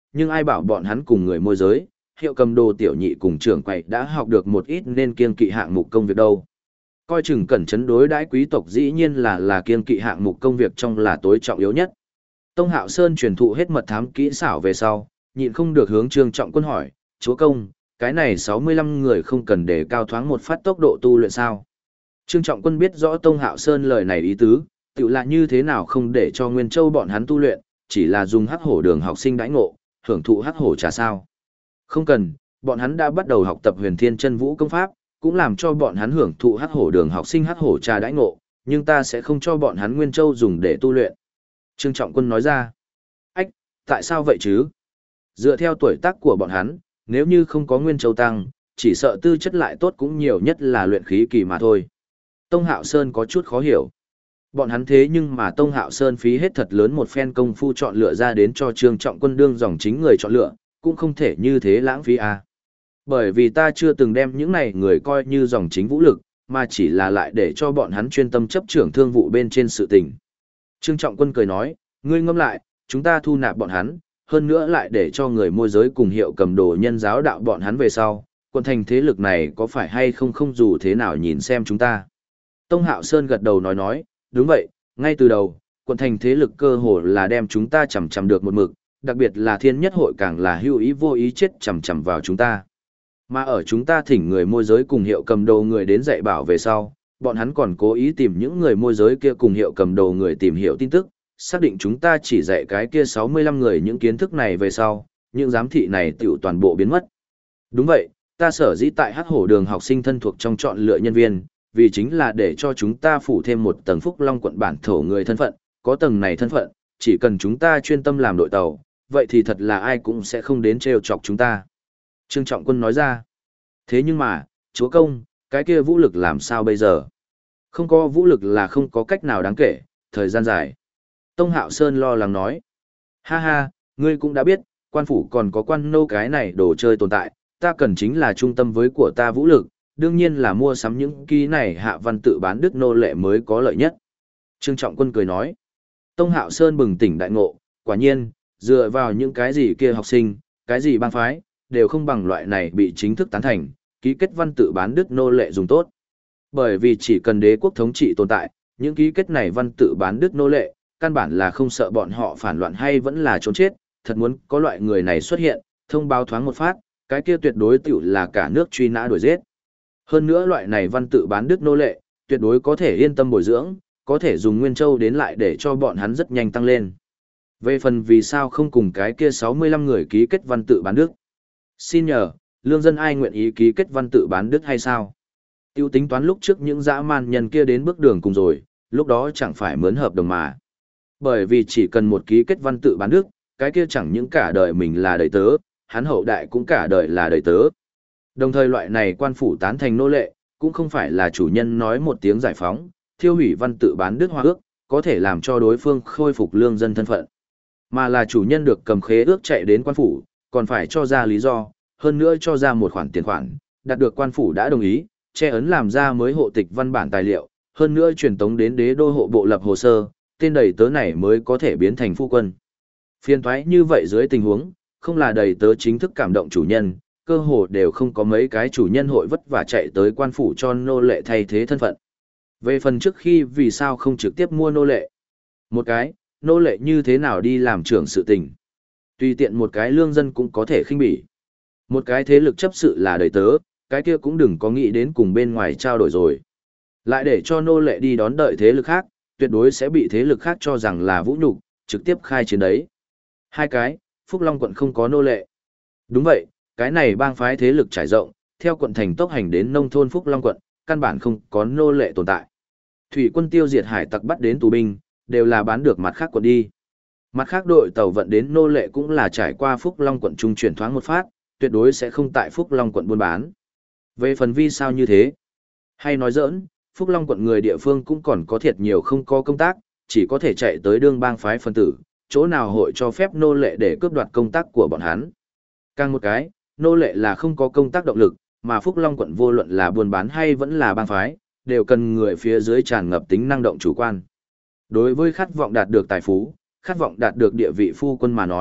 nhưng ai bảo bọn hắn cùng người môi giới, hiệu cầm đồ tiểu nhị cùng trưởng quầy đã học được một ít nên kiêng kỵ hạng mục công việc đâu. Coi chừng cẩn chấn đối đãi quý tộc dĩ nhiên là kiêng kỵ hạng mục công việc trong là tối trọng yếu nhất. Tông Hạo Sơn truyền thụ hết mật thám kỹ xảo về sau, nhịn không được hướng Trương Trọng Quân hỏi, chúa công, cái này 65 người không cần để cao thoáng một phát tốc độ tu luyện sao? Trương Trọng Quân biết rõ Tông Hạo Sơn lời này ý tứ, tự là như thế nào không để cho Nguyên Châu bọn hắn tu luyện, chỉ là dùng hắc hổ đường học sinh đãi ngộ, hưởng thụ hắc hổ trà sao. Không cần, bọn hắn đã bắt đầu học tập huyền thiên chân vũ công pháp, cũng làm cho bọn hắn hưởng thụ hắc hổ đường học sinh hắc hổ trà đãi ngộ, nhưng ta sẽ không cho bọn hắn Nguyên Châu dùng để tu luyện. Trương Trọng Quân nói ra, ách, tại sao vậy chứ? Dựa theo tuổi tác của bọn hắn, nếu như không có Nguyên Châu tăng, chỉ sợ tư chất lại tốt cũng nhiều nhất là luyện khí kỳ mà thôi. Tông Hạo Sơn có chút khó hiểu. Bọn hắn thế nhưng mà Tông Hạo Sơn phí hết thật lớn một phen công phu chọn lựa ra đến cho Trương Trọng Quân đương dòng chính người chọn lựa, cũng không thể như thế lãng phí à. Bởi vì ta chưa từng đem những này người coi như dòng chính vũ lực, mà chỉ là lại để cho bọn hắn chuyên tâm chấp trưởng thương vụ bên trên sự tình. Trương Trọng Quân cười nói, ngươi ngẫm lại, chúng ta thu nạp bọn hắn, hơn nữa lại để cho người môi giới cùng hiệu cầm đồ nhân giáo đạo bọn hắn về sau, quận thành thế lực này có phải hay không không dù thế nào nhìn xem chúng ta. Tông Hạo Sơn gật đầu nói, đúng vậy, ngay từ đầu, quận thành thế lực cơ hồ là đem chúng ta chầm chầm được một mực, đặc biệt là thiên nhất hội càng là hữu ý vô ý chết chầm chầm vào chúng ta. Mà ở chúng ta thỉnh người môi giới cùng hiệu cầm đồ người đến dạy bảo về sau, bọn hắn còn cố ý tìm những người môi giới kia cùng hiệu cầm đồ người tìm hiểu tin tức, xác định chúng ta chỉ dạy cái kia 65 người những kiến thức này về sau, những giám thị này tiểu toàn bộ biến mất. Đúng vậy, ta sở dĩ tại Hắc Hổ Đường học sinh thân thuộc trong chọn lựa nhân viên, vì chính là để cho chúng ta phủ thêm một tầng Phúc Long quận bản thổ người thân phận, có tầng này thân phận, chỉ cần chúng ta chuyên tâm làm đội tàu, vậy thì thật là ai cũng sẽ không đến trêu chọc chúng ta. Trương Trọng Quân nói ra, thế nhưng mà, chúa công, cái kia vũ lực làm sao bây giờ? Không có vũ lực là không có cách nào đáng kể, thời gian dài. Tông Hạo Sơn lo lắng nói, ha ha, ngươi cũng đã biết, quan phủ còn có quan nô cái này đồ chơi tồn tại, ta cần chính là trung tâm với của ta vũ lực, đương nhiên là mua sắm những ký này hạ văn tự bán đức nô lệ mới có lợi nhất. Trương Trọng Quân cười nói, Tông Hạo Sơn bừng tỉnh đại ngộ, quả nhiên, dựa vào những cái gì kia học sinh, cái gì bang phái, đều không bằng loại này bị chính thức tán thành, ký kết văn tự bán đức nô lệ dùng tốt. Bởi vì chỉ cần đế quốc thống trị tồn tại, những ký kết này văn tự bán đức nô lệ, căn bản là không sợ bọn họ phản loạn hay vẫn là trốn chết, thật muốn có loại người này xuất hiện, thông báo thoáng một phát, cái kia tuyệt đối tiểu là cả nước truy nã đuổi giết. Hơn nữa loại này văn tự bán đức nô lệ, tuyệt đối có thể yên tâm bồi dưỡng, có thể dùng Nguyên Châu đến lại để cho bọn hắn rất nhanh tăng lên. Về phần vì sao không cùng cái kia 65 người ký kết văn tự bán đức. Xin nhờ, lương dân ai nguyện ý ký kết văn tự bán đức hay sao? Tiêu tính toán lúc trước những dã man nhân kia đến bước đường cùng rồi, lúc đó chẳng phải mướn hợp đồng mà. Bởi vì chỉ cần một ký kết văn tự bán đức, cái kia chẳng những cả đời mình là đầy tớ, hắn hậu đại cũng cả đời là đầy tớ. Đồng thời loại này quan phủ tán thành nô lệ, cũng không phải là chủ nhân nói một tiếng giải phóng, thiêu hủy văn tự bán đức hoa ước, có thể làm cho đối phương khôi phục lương dân thân phận. Mà là chủ nhân được cầm khế ước chạy đến quan phủ, còn phải cho ra lý do, hơn nữa cho ra một khoản tiền khoản, đạt được quan phủ đã đồng ý, che ấn làm ra mới hộ tịch văn bản tài liệu, hơn nữa truyền tống đến đế đô hộ bộ lập hồ sơ, tên đầy tớ này mới có thể biến thành phu quân. Phiên thoái như vậy dưới tình huống, không là đầy tớ chính thức cảm động chủ nhân, cơ hồ đều không có mấy cái chủ nhân hội vất vả chạy tới quan phủ cho nô lệ thay thế thân phận. Về phần trước khi vì sao không trực tiếp mua nô lệ. Một cái, nô lệ như thế nào đi làm trưởng sự tình. Tùy tiện một cái lương dân cũng có thể khinh bỉ. Một cái thế lực chấp sự là đầy tớ, cái kia cũng đừng có nghĩ đến cùng bên ngoài trao đổi rồi. Lại để cho nô lệ đi đón đợi thế lực khác, tuyệt đối sẽ bị thế lực khác cho rằng là vũ nhục, trực tiếp khai chiến đấy. Hai cái, Phúc Long quận không có nô lệ. Đúng vậy, cái này bang phái thế lực trải rộng, theo quận thành tốc hành đến nông thôn Phúc Long quận, căn bản không có nô lệ tồn tại. Thủy quân tiêu diệt hải tặc bắt đến tù binh, đều là bán được mặt khác quận đi. Mặt khác đội tàu vận đến nô lệ cũng là trải qua Phúc Long quận trung chuyển thoáng một phát, tuyệt đối sẽ không tại Phúc Long quận buôn bán. Về phần vi sao như thế? Hay nói giỡn, Phúc Long quận người địa phương cũng còn có thiệt nhiều không có công tác, chỉ có thể chạy tới đương bang phái phân tử, chỗ nào hội cho phép nô lệ để cướp đoạt công tác của bọn hắn. Càng một cái, nô lệ là không có công tác động lực, mà Phúc Long quận vô luận là buôn bán hay vẫn là bang phái, đều cần người phía dưới tràn ngập tính năng động chủ quan. Đối với khát vọng đạt được tài phú, khát vọng đạt được địa vị phu quân mà nói,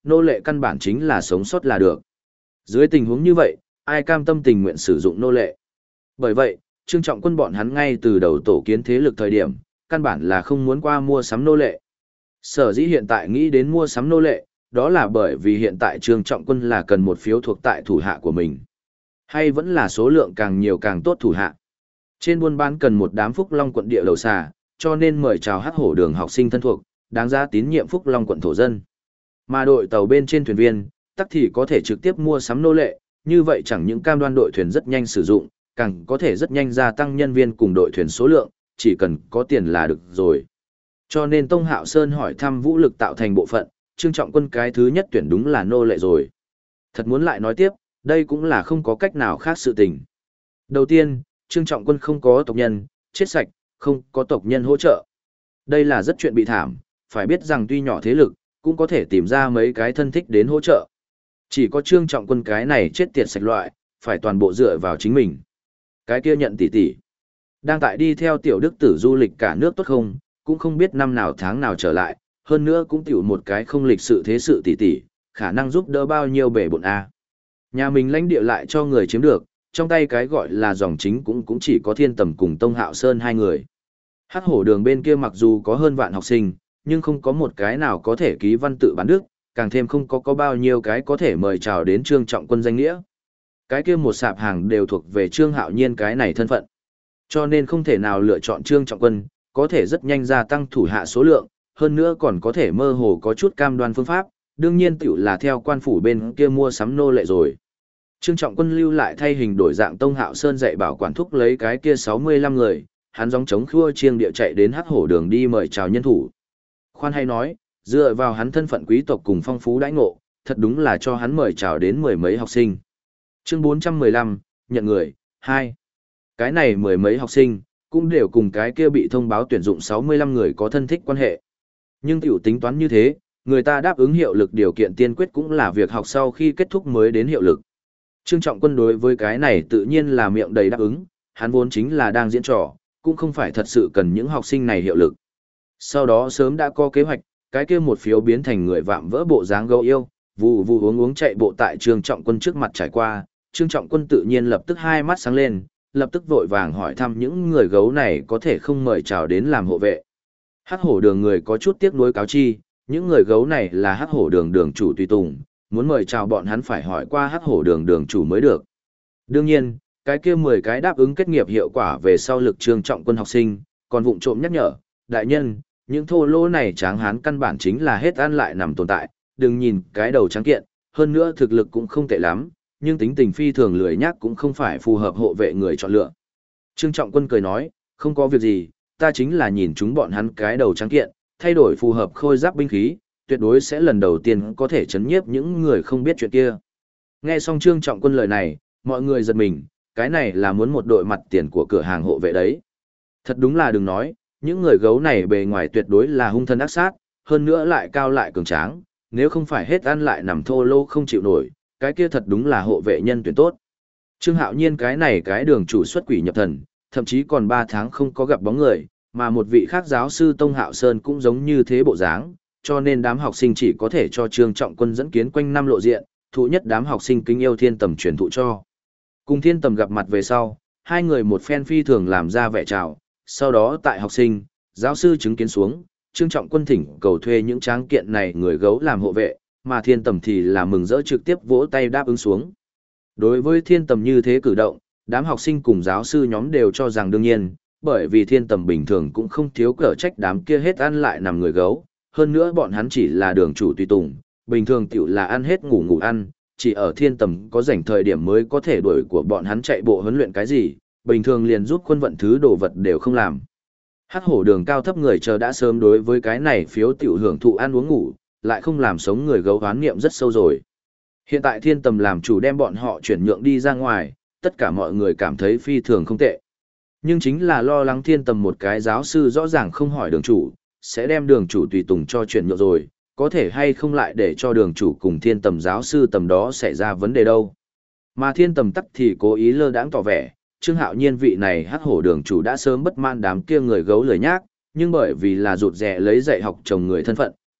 nô lệ căn bản chính là sống sót là được. Dưới tình huống như vậy, ai cam tâm tình nguyện sử dụng nô lệ. Bởi vậy, Trương Trọng Quân bọn hắn ngay từ đầu tổ kiến thế lực thời điểm, căn bản là không muốn qua mua sắm nô lệ. Sở dĩ hiện tại nghĩ đến mua sắm nô lệ, đó là bởi vì hiện tại Trương Trọng Quân là cần một phiếu thuộc tại thủ hạ của mình. Hay vẫn là số lượng càng nhiều càng tốt thủ hạ. Trên buôn bán cần một đám Phúc Long quận địa đầu xà, cho nên mời chào Hắc Hổ Đường học sinh thân thuộc, đáng giá tín nhiệm Phúc Long quận thổ dân. Mà đội tàu bên trên thuyền viên, tắc thì có thể trực tiếp mua sắm nô lệ, như vậy chẳng những cam đoan đội thuyền rất nhanh sử dụng, càng có thể rất nhanh gia tăng nhân viên cùng đội thuyền số lượng, chỉ cần có tiền là được rồi. Cho nên Tông Hạo Sơn hỏi thăm vũ lực tạo thành bộ phận, Trương Trọng Quân cái thứ nhất tuyển đúng là nô lệ rồi. Thật muốn lại nói tiếp, đây cũng là không có cách nào khác sự tình. Đầu tiên, Trương Trọng Quân không có tộc nhân, chết sạch, không có tộc nhân hỗ trợ. Đây là rất chuyện bị thảm, phải biết rằng tuy nhỏ thế lực, cũng có thể tìm ra mấy cái thân thích đến hỗ trợ. Chỉ có Trương Trọng Quân cái này chết tiệt sạch loại, phải toàn bộ dựa vào chính mình. Cái kia nhận tỷ tỷ. Đang tại đi theo tiểu đức tử du lịch cả nước tốt không, cũng không biết năm nào tháng nào trở lại, hơn nữa cũng tiểu một cái không lịch sự thế sự tỷ tỷ, khả năng giúp đỡ bao nhiêu bể bộn a. Nhà mình lãnh địa lại cho người chiếm được, trong tay cái gọi là dòng chính cũng chỉ có Thiên Tầm cùng Tông Hạo Sơn hai người. Hắc Hổ Đường bên kia mặc dù có hơn vạn học sinh, nhưng không có một cái nào có thể ký văn tự bán đức, càng thêm không có bao nhiêu cái có thể mời chào đến Trương Trọng Quân danh nghĩa. Cái kia một sạp hàng đều thuộc về Trương Hạo Nhiên cái này thân phận. Cho nên không thể nào lựa chọn Trương Trọng Quân, có thể rất nhanh gia tăng thủ hạ số lượng, hơn nữa còn có thể mơ hồ có chút cam đoan phương pháp, đương nhiên tiểu là theo quan phủ bên kia mua sắm nô lệ rồi. Trương Trọng Quân lưu lại thay hình đổi dạng Tông Hạo Sơn dạy bảo quản thúc lấy cái kia 65 người, hắn gióng trống khua chiêng địa chạy đến Hắc Hổ Đường đi mời chào nhân thủ. Khoan hay nói, dựa vào hắn thân phận quý tộc cùng phong phú đãi ngộ, thật đúng là cho hắn mời chào đến mười mấy học sinh. Chương 415, nhận người, 2. Cái này mười mấy học sinh, cũng đều cùng cái kia bị thông báo tuyển dụng 65 người có thân thích quan hệ. Nhưng tiểu tính toán như thế, người ta đáp ứng hiệu lực điều kiện tiên quyết cũng là việc học sau khi kết thúc mới đến hiệu lực. Trương Trọng Quân đối với cái này tự nhiên là miệng đầy đáp ứng, hắn vốn chính là đang diễn trò, cũng không phải thật sự cần những học sinh này hiệu lực. Sau đó sớm đã có kế hoạch, cái kia một phiếu biến thành người vạm vỡ bộ dáng gấu yêu, vù vù uống chạy bộ tại Trương Trọng Quân trước mặt trải qua, Trương Trọng Quân tự nhiên lập tức hai mắt sáng lên, lập tức vội vàng hỏi thăm những người gấu này có thể không mời chào đến làm hộ vệ. Hắc Hổ Đường người có chút tiếc nuối cáo chi, những người gấu này là Hắc Hổ Đường đường chủ tùy tùng, muốn mời chào bọn hắn phải hỏi qua Hắc Hổ Đường đường chủ mới được. Đương nhiên, cái kia 10 cái đáp ứng kết nghiệp hiệu quả về sau lực Trương Trọng Quân học sinh, còn vụng trộm nhắc nhở, đại nhân, những thô lỗ này tráng hán căn bản chính là hết ăn lại nằm tồn tại, đừng nhìn cái đầu trắng kiện, hơn nữa thực lực cũng không tệ lắm, nhưng tính tình phi thường lười nhác cũng không phải phù hợp hộ vệ người chọn lựa. Trương Trọng Quân cười nói, không có việc gì, ta chính là nhìn chúng bọn hắn cái đầu trắng kiện, thay đổi phù hợp khôi giáp binh khí, tuyệt đối sẽ lần đầu tiên có thể chấn nhiếp những người không biết chuyện kia. Nghe xong Trương Trọng Quân lời này, mọi người giật mình, cái này là muốn một đội mặt tiền của cửa hàng hộ vệ đấy. Thật đúng là đừng nói, những người gấu này bề ngoài tuyệt đối là hung thân ác sát, hơn nữa lại cao lại cường tráng, nếu không phải hết ăn lại nằm thô lô không chịu nổi, cái kia thật đúng là hộ vệ nhân tuyển tốt. Trương Hạo Nhiên cái này cái đường chủ xuất quỷ nhập thần, thậm chí còn 3 tháng không có gặp bóng người, mà một vị khác giáo sư Tông Hạo Sơn cũng giống như thế bộ dáng, cho nên đám học sinh chỉ có thể cho Trương Trọng Quân dẫn kiến quanh năm lộ diện, thụ nhất đám học sinh kính yêu Thiên Tầm truyền thụ cho. Cùng Thiên Tầm gặp mặt về sau, hai người một phen phi thường làm ra vẻ chào, sau đó tại học sinh, giáo sư chứng kiến xuống, Trương Trọng Quân thỉnh cầu thuê những tráng kiện này người gấu làm hộ vệ, mà Thiên Tầm thì là mừng rỡ trực tiếp vỗ tay đáp ứng xuống. Đối với Thiên Tầm như thế cử động, đám học sinh cùng giáo sư nhóm đều cho rằng đương nhiên, bởi vì Thiên Tầm bình thường cũng không thiếu cở trách đám kia hết ăn lại nằm người gấu, hơn nữa bọn hắn chỉ là đường chủ tùy tùng, bình thường tiểu là ăn hết ngủ ngủ ăn, chỉ ở Thiên Tầm có rảnh thời điểm mới có thể đuổi của bọn hắn chạy bộ huấn luyện cái gì, bình thường liền giúp quân vận thứ đồ vật đều không làm. Hắc Hổ Đường cao thấp người chờ đã sớm đối với cái này phiếu tiểu hưởng thụ ăn uống ngủ, lại không làm sống người gấu hoán niệm rất sâu rồi. Hiện tại Thiên Tầm làm chủ đem bọn họ chuyển nhượng đi ra ngoài, tất cả mọi người cảm thấy phi thường không tệ. Nhưng chính là lo lắng Thiên Tầm một cái giáo sư rõ ràng không hỏi đường chủ, sẽ đem đường chủ tùy tùng cho chuyển nhượng rồi, có thể hay không lại để cho đường chủ cùng Thiên Tầm giáo sư tầm đó xảy ra vấn đề đâu. Mà Thiên Tầm tắc thì cố ý lơ đãng tỏ vẻ, Trương Hạo Nhiên vị này Hắc Hổ Đường chủ đã sớm bất man đám kia người gấu lười nhác, nhưng bởi vì là rụt rè lấy dạy học chồng người thân phận,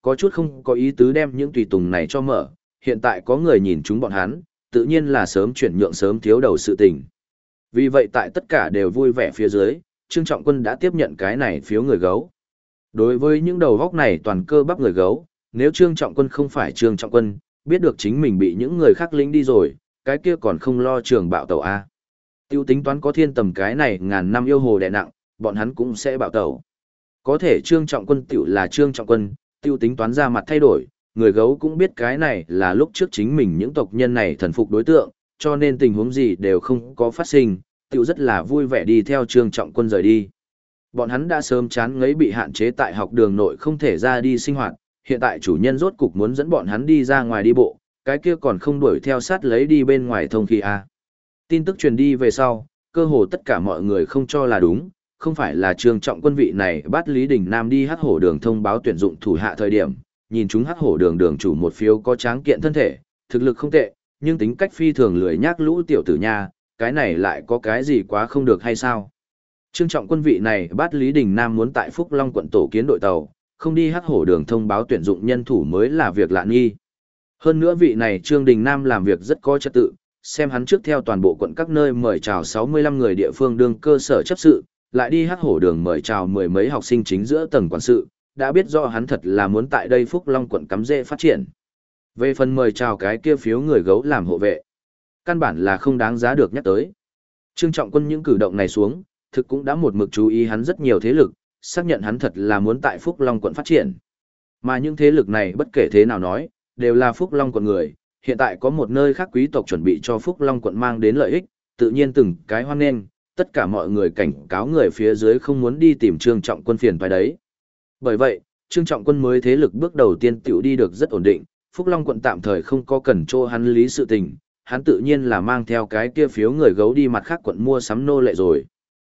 có chút không có ý tứ đem những tùy tùng này cho mở, hiện tại có người nhìn chúng bọn hắn, tự nhiên là sớm chuyển nhượng sớm thiếu đầu sự tình. Vì vậy tại tất cả đều vui vẻ phía dưới, Trương Trọng Quân đã tiếp nhận cái này phiếu người gấu. Đối với những đầu góc này toàn cơ bắp người gấu, nếu Trương Trọng Quân không phải Trương Trọng Quân, biết được chính mình bị những người khác lĩnh đi rồi, cái kia còn không lo trường bạo tẩu A. Tiêu tính toán có thiên tầm cái này ngàn năm yêu hồ đè nặng, bọn hắn cũng sẽ bạo tẩu. Có thể Trương Trọng Quân tiểu là Trương Trọng Quân, tiêu tính toán ra mặt thay đổi, người gấu cũng biết cái này là lúc trước chính mình những tộc nhân này thần phục đối tượng, cho nên tình huống gì đều không có phát sinh, tiểu rất là vui vẻ đi theo Trương Trọng Quân rời đi. Bọn hắn đã sớm chán ngấy bị hạn chế tại học đường nội không thể ra đi sinh hoạt, hiện tại chủ nhân rốt cục muốn dẫn bọn hắn đi ra ngoài đi bộ, cái kia còn không đuổi theo sát lấy đi bên ngoài thông khí a. Tin tức truyền đi về sau, cơ hồ tất cả mọi người không cho là đúng, không phải là Trương Trọng Quân vị này bắt Lý Đình Nam đi Hắc Hổ Đường thông báo tuyển dụng thủ hạ thời điểm, nhìn chúng Hắc Hổ Đường đường chủ một phiếu có tráng kiện thân thể, thực lực không tệ, nhưng tính cách phi thường lười nhác lũ tiểu tử nha, cái này lại có cái gì quá không được hay sao? Trương Trọng Quân vị này bắt Lý Đình Nam muốn tại Phúc Long quận tổ kiến đội tàu, không đi Hắc Hổ Đường thông báo tuyển dụng nhân thủ mới là việc lạ nghi. Hơn nữa vị này Trương Đình Nam làm việc rất có trật tự, xem hắn trước theo toàn bộ quận các nơi mời chào 65 người địa phương đương cơ sở chấp sự, lại đi Hắc Hổ Đường mời chào mười mấy học sinh chính giữa tầng quản sự, đã biết rõ hắn thật là muốn tại đây Phúc Long quận cắm rễ phát triển. Về phần mời chào cái kia phiếu người gấu làm hộ vệ, căn bản là không đáng giá được nhắc tới. Trương Trọng Quân những cử động này xuống, thực cũng đã một mực chú ý hắn rất nhiều thế lực, xác nhận hắn thật là muốn tại Phúc Long quận phát triển. Mà những thế lực này bất kể thế nào nói, đều là Phúc Long quận người, hiện tại có một nơi khác quý tộc chuẩn bị cho Phúc Long quận mang đến lợi ích, tự nhiên từng cái hoan nghênh, tất cả mọi người cảnh cáo người phía dưới không muốn đi tìm Trương Trọng Quân phiền phải đấy. Bởi vậy, Trương Trọng Quân mới thế lực bước đầu tiên tiểu đi được rất ổn định, Phúc Long quận tạm thời không có cần cho hắn lý sự tình, hắn tự nhiên là mang theo cái kia phiếu người gấu đi mặt khác quận mua sắm nô lệ rồi.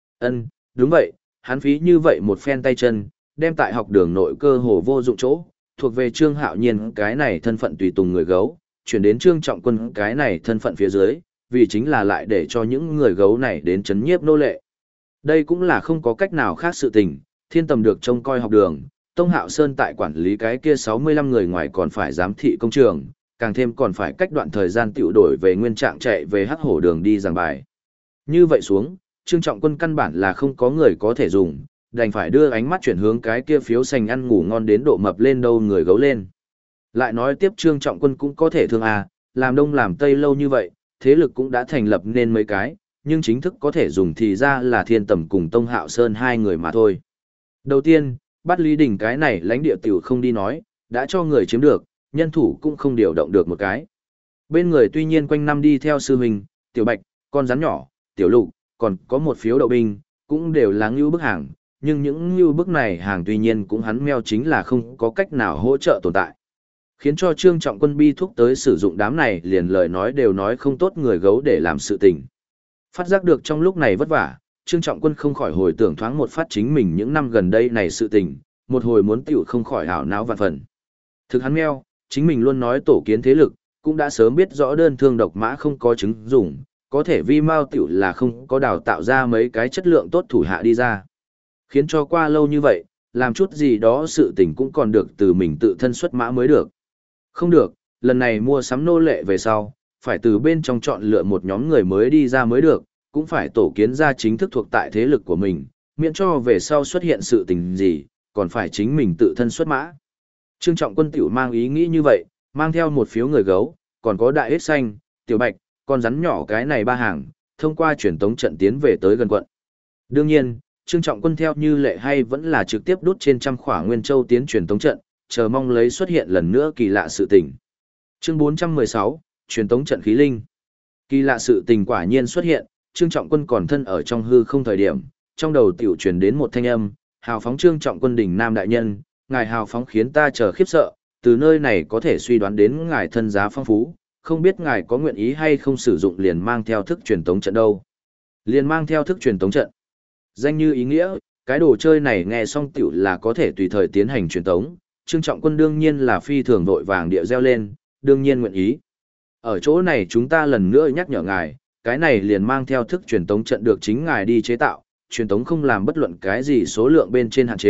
Đúng vậy, hắn phí như vậy một phen tay chân, đem tại học đường nội cơ hồ vô dụng chỗ, thuộc về Trương Hạo Nhiên cái này thân phận tùy tùng người gấu, chuyển đến Trương Trọng Quân cái này thân phận phía dưới, vì chính là lại để cho những người gấu này đến chấn nhiếp nô lệ. Đây cũng là không có cách nào khác sự tình, thiên tầm được trông coi học đường, Tông Hạo Sơn tại quản lý cái kia 65 người ngoài còn phải giám thị công trường, càng thêm còn phải cách đoạn thời gian tiểu đổi về nguyên trạng chạy về Hắc Hổ Đường đi giảng bài. Như vậy xuống, Trương Trọng Quân căn bản là không có người có thể dùng, đành phải đưa ánh mắt chuyển hướng cái kia phiếu sành ăn ngủ ngon đến độ mập lên đâu người gấu lên. Lại nói tiếp Trương Trọng Quân cũng có thể thương làm đông làm tây lâu như vậy, thế lực cũng đã thành lập nên mấy cái, nhưng chính thức có thể dùng thì ra là Thiên Tầm cùng Tông Hạo Sơn hai người mà thôi. Đầu tiên, bắt Lý Đình cái này lãnh địa tiểu không đi nói, đã cho người chiếm được, nhân thủ cũng không điều động được một cái. Bên người tuy nhiên quanh năm đi theo sư huynh, Tiểu Bạch, con rắn nhỏ, Tiểu Lục, còn có một phiếu đậu binh, cũng đều là ngưu bức hàng, nhưng những ngưu bức này hàng tuy nhiên cũng hắn meo chính là không có cách nào hỗ trợ tồn tại. Khiến cho Trương Trọng Quân bi thúc tới sử dụng đám này liền lời nói đều nói không tốt người gấu để làm sự tình. Phát giác được trong lúc này vất vả, Trương Trọng Quân không khỏi hồi tưởng thoáng một phát chính mình những năm gần đây này sự tình, một hồi muốn tiểu không khỏi hảo não vạn phần. Thực hắn meo, chính mình luôn nói tổ kiến thế lực, cũng đã sớm biết rõ đơn thương độc mã không có chứng dùng, có thể vi mao tiểu là không có đào tạo ra mấy cái chất lượng tốt thủ hạ đi ra. Khiến cho qua lâu như vậy, làm chút gì đó sự tình cũng còn được từ mình tự thân xuất mã mới được. Không được, lần này mua sắm nô lệ về sau, phải từ bên trong chọn lựa một nhóm người mới đi ra mới được, cũng phải tổ kiến ra chính thức thuộc tại thế lực của mình, miễn cho về sau xuất hiện sự tình gì, còn phải chính mình tự thân xuất mã. Trương Trọng Quân tiểu mang ý nghĩ như vậy, mang theo một phiếu người gấu, còn có đại hết xanh, Tiểu Bạch, con rắn nhỏ cái này ba hàng, thông qua truyền tống trận tiến về tới gần quận. Đương nhiên, Trương Trọng Quân theo như lệ hay vẫn là trực tiếp đút trên trăm khỏa Nguyên Châu tiến truyền tống trận, chờ mong lấy xuất hiện lần nữa kỳ lạ sự tình. Chương 416, truyền tống trận khí linh. Kỳ lạ sự tình quả nhiên xuất hiện, Trương Trọng Quân còn thân ở trong hư không thời điểm, trong đầu tiểu truyền đến một thanh âm, hào phóng Trương Trọng Quân đỉnh nam đại nhân, ngài hào phóng khiến ta chờ khiếp sợ, từ nơi này có thể suy đoán đến ngài thân giá phong phú, không biết ngài có nguyện ý hay không sử dụng liền mang theo thức truyền tống trận đâu. Liền mang theo thức truyền tống trận. Danh như ý nghĩa, cái đồ chơi này nghe xong tiểu là có thể tùy thời tiến hành truyền tống, Trương Trọng Quân đương nhiên là phi thường vội vàng địa reo lên, đương nhiên nguyện ý. Ở chỗ này chúng ta lần nữa nhắc nhở ngài, cái này liền mang theo thức truyền tống trận được chính ngài đi chế tạo, truyền tống không làm bất luận cái gì số lượng bên trên hạn chế,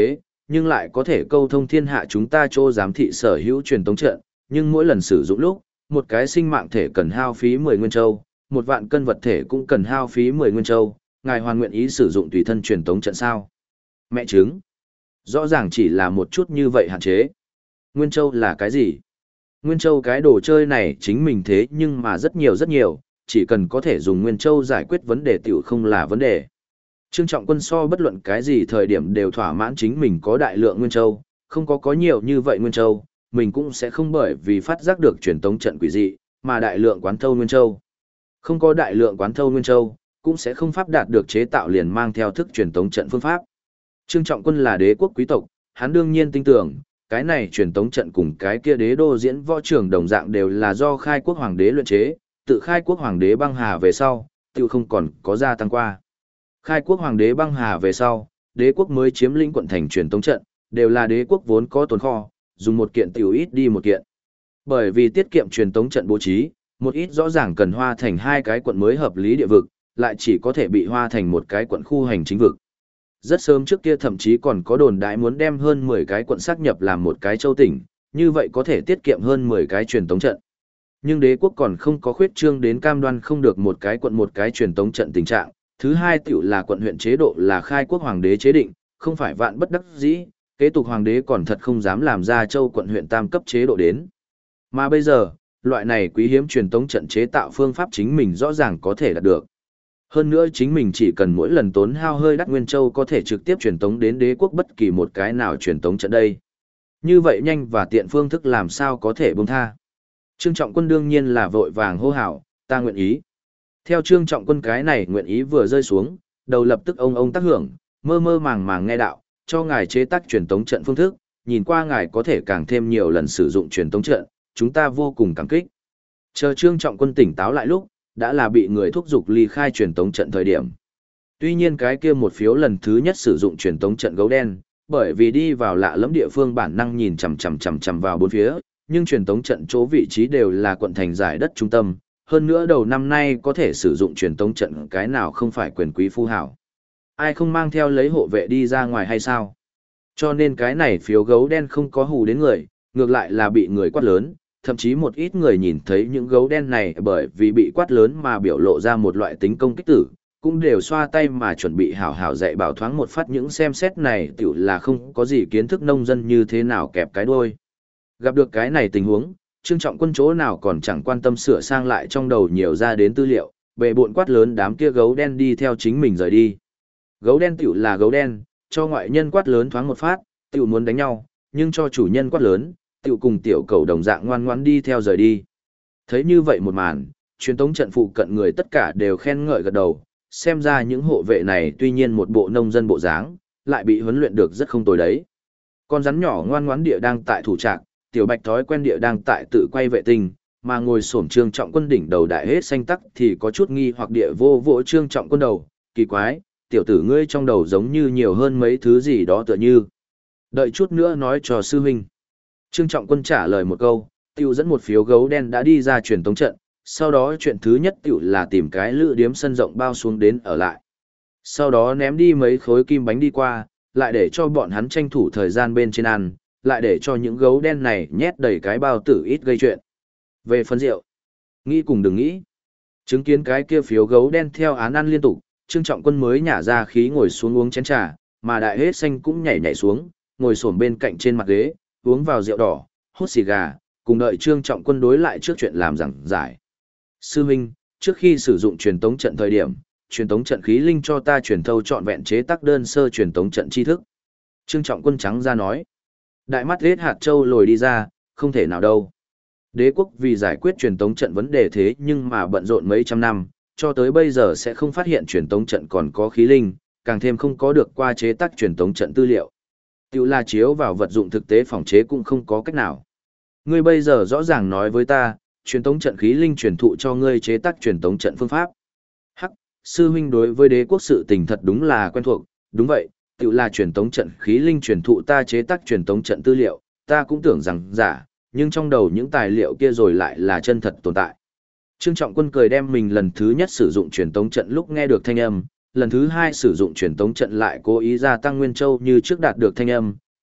nhưng lại có thể câu thông thiên hạ chúng ta chỗ giám thị sở hữu truyền tống trận, nhưng mỗi lần sử dụng lúc, một cái sinh mạng thể cần hao phí 10 nguyên châu, một vạn cân vật thể cũng cần hao phí 10 nguyên châu, ngài hoàn nguyện ý sử dụng tùy thân truyền tống trận sao? Mẹ chứng. Rõ ràng chỉ là một chút như vậy hạn chế. Nguyên châu là cái gì? Nguyên châu cái đồ chơi này chính mình thế nhưng mà rất nhiều, chỉ cần có thể dùng Nguyên châu giải quyết vấn đề tiểu không là vấn đề. Trương Trọng Quân so bất luận cái gì thời điểm đều thỏa mãn chính mình có đại lượng Nguyên châu, không có nhiều như vậy Nguyên châu, mình cũng sẽ không bởi vì phát giác được truyền tống trận quỷ dị, mà đại lượng quán thâu Nguyên châu. Không có đại lượng quán thâu Nguyên châu, cũng sẽ không pháp đạt được chế tạo liền mang theo thức truyền tống trận phương pháp. Trương Trọng Quân là đế quốc quý tộc, hắn đương nhiên tin tưởng, cái này truyền tống trận cùng cái kia đế đô diễn võ trường đồng dạng đều là do khai quốc hoàng đế luyện chế, tự khai quốc hoàng đế băng hà về sau, tiêu không còn có gia tăng qua. Khai quốc hoàng đế băng hà về sau, đế quốc mới chiếm lĩnh quận thành truyền tống trận, đều là đế quốc vốn có tồn kho, dùng một kiện tiểu ít đi một kiện. Bởi vì tiết kiệm truyền tống trận bố trí, một ít rõ ràng cần hoa thành hai cái quận mới hợp lý địa vực, lại chỉ có thể bị hoa thành một cái quận khu hành chính vực. Rất sớm trước kia thậm chí còn có đồn đại muốn đem hơn 10 cái quận xác nhập làm một cái châu tỉnh, như vậy có thể tiết kiệm hơn 10 cái truyền tống trận. Nhưng đế quốc còn không có khuyết trương đến cam đoan không được một cái quận một cái truyền tống trận tình trạng. Thứ hai tiểu là quận huyện chế độ là khai quốc hoàng đế chế định, không phải vạn bất đắc dĩ, kế tục hoàng đế còn thật không dám làm ra châu quận huyện tam cấp chế độ đến. Mà bây giờ, loại này quý hiếm truyền tống trận chế tạo phương pháp chính mình rõ ràng có thể đạt được. Hơn nữa chính mình chỉ cần mỗi lần tốn hao hơi đắt nguyên châu có thể trực tiếp truyền tống đến đế quốc bất kỳ một cái nào truyền tống trận đây. Như vậy nhanh và tiện phương thức làm sao có thể buông tha. Trương Trọng Quân đương nhiên là vội vàng hô hào, ta nguyện ý. Theo Trương Trọng Quân cái này nguyện ý vừa rơi xuống, đầu lập tức ông tác hưởng, mơ mơ màng màng nghe đạo, cho ngài chế tác truyền tống trận phương thức, nhìn qua ngài có thể càng thêm nhiều lần sử dụng truyền tống trận, chúng ta vô cùng cảm kích. Chờ Trương Trọng Quân tỉnh táo lại lúc, đã là bị người thúc giục ly khai truyền tống trận thời điểm. Tuy nhiên cái kia một phiếu lần thứ nhất sử dụng truyền tống trận gấu đen, bởi vì đi vào lạ lẫm địa phương bản năng nhìn chằm vào bốn phía, nhưng truyền tống trận chỗ vị trí đều là quận thành giải đất trung tâm, hơn nữa đầu năm nay có thể sử dụng truyền tống trận cái nào không phải quyền quý phu hảo. Ai không mang theo lấy hộ vệ đi ra ngoài hay sao? Cho nên cái này phiếu gấu đen không có hù đến người, ngược lại là bị người quát lớn, thậm chí một ít người nhìn thấy những gấu đen này bởi vì bị quát lớn mà biểu lộ ra một loại tính công kích tử, cũng đều xoa tay mà chuẩn bị hảo hảo dạy bảo thoáng một phát những xem xét này tiểu là không có gì kiến thức nông dân như thế nào kẹp cái đuôi. Gặp được cái này tình huống, Trương Trọng Quân chỗ nào còn chẳng quan tâm sửa sang lại trong đầu nhiều ra đến tư liệu, bệ bộn quát lớn đám kia gấu đen đi theo chính mình rời đi. Gấu đen tiểu là gấu đen, cho ngoại nhân quát lớn thoáng một phát, tiểu muốn đánh nhau, nhưng cho chủ nhân quát lớn, tiểu cùng tiểu cầu đồng dạng ngoan ngoãn đi theo rời đi. Thấy như vậy một màn, truyền tống trận phụ cận người tất cả đều khen ngợi gật đầu, xem ra những hộ vệ này tuy nhiên một bộ nông dân bộ dáng, lại bị huấn luyện được rất không tồi đấy. Con rắn nhỏ ngoan ngoãn địa đang tại thủ trạc, tiểu bạch thói quen địa đang tại tự quay vệ tinh, mà ngồi xổm Trương Trọng Quân đỉnh đầu đại hết xanh tắc thì có chút nghi hoặc địa vô vỗ Trương Trọng Quân đầu, kỳ quái, tiểu tử ngươi trong đầu giống như nhiều hơn mấy thứ gì đó tựa như. Đợi chút nữa nói cho sư huynh. Trương Trọng Quân trả lời một câu, tiêu dẫn một phiếu gấu đen đã đi ra truyền tống trận, sau đó chuyện thứ nhất tiểu là tìm cái lữ điếm sân rộng bao xuống đến ở lại. Sau đó ném đi mấy khối kim bánh đi qua, lại để cho bọn hắn tranh thủ thời gian bên trên ăn, lại để cho những gấu đen này nhét đầy cái bao tử ít gây chuyện. Về phần rượu, nghĩ cùng đừng nghĩ. Chứng kiến cái kia phiếu gấu đen theo án ăn liên tục, Trương Trọng Quân mới nhả ra khí ngồi xuống uống chén trà, mà đại hết xanh cũng nhảy xuống, ngồi xổm bên cạnh trên mặt ghế, uống vào rượu đỏ, hút xì gà, cùng đợi Trương Trọng Quân đối lại trước chuyện làm giảng giải. Sư huynh, trước khi sử dụng truyền tống trận thời điểm, truyền tống trận khí linh cho ta truyền thâu trọn vẹn chế tác đơn sơ truyền tống trận tri thức. Trương Trọng Quân trắng ra nói. Đại mắt hết hạt châu lồi đi ra, không thể nào đâu. Đế quốc vì giải quyết truyền tống trận vấn đề thế nhưng mà bận rộn mấy trăm năm, cho tới bây giờ sẽ không phát hiện truyền tống trận còn có khí linh, càng thêm không có được qua chế tác truyền tống trận tư liệu. Tiểu là chiếu vào vật dụng thực tế phòng chế cũng không có cách nào. Ngươi bây giờ rõ ràng nói với ta, truyền tống trận khí linh truyền thụ cho ngươi chế tác truyền tống trận phương pháp. Hắc, sư huynh đối với đế quốc sự tình thật đúng là quen thuộc, đúng vậy, tiểu là truyền tống trận khí linh truyền thụ ta chế tác truyền tống trận tư liệu, ta cũng tưởng rằng giả, nhưng trong đầu những tài liệu kia rồi lại là chân thật tồn tại. Trương Trọng Quân cười đem mình lần thứ nhất sử dụng truyền tống trận lúc nghe được thanh âm, lần thứ hai sử dụng truyền tống trận lại cố ý gia tăng nguyên châu như trước đạt được thanh âm,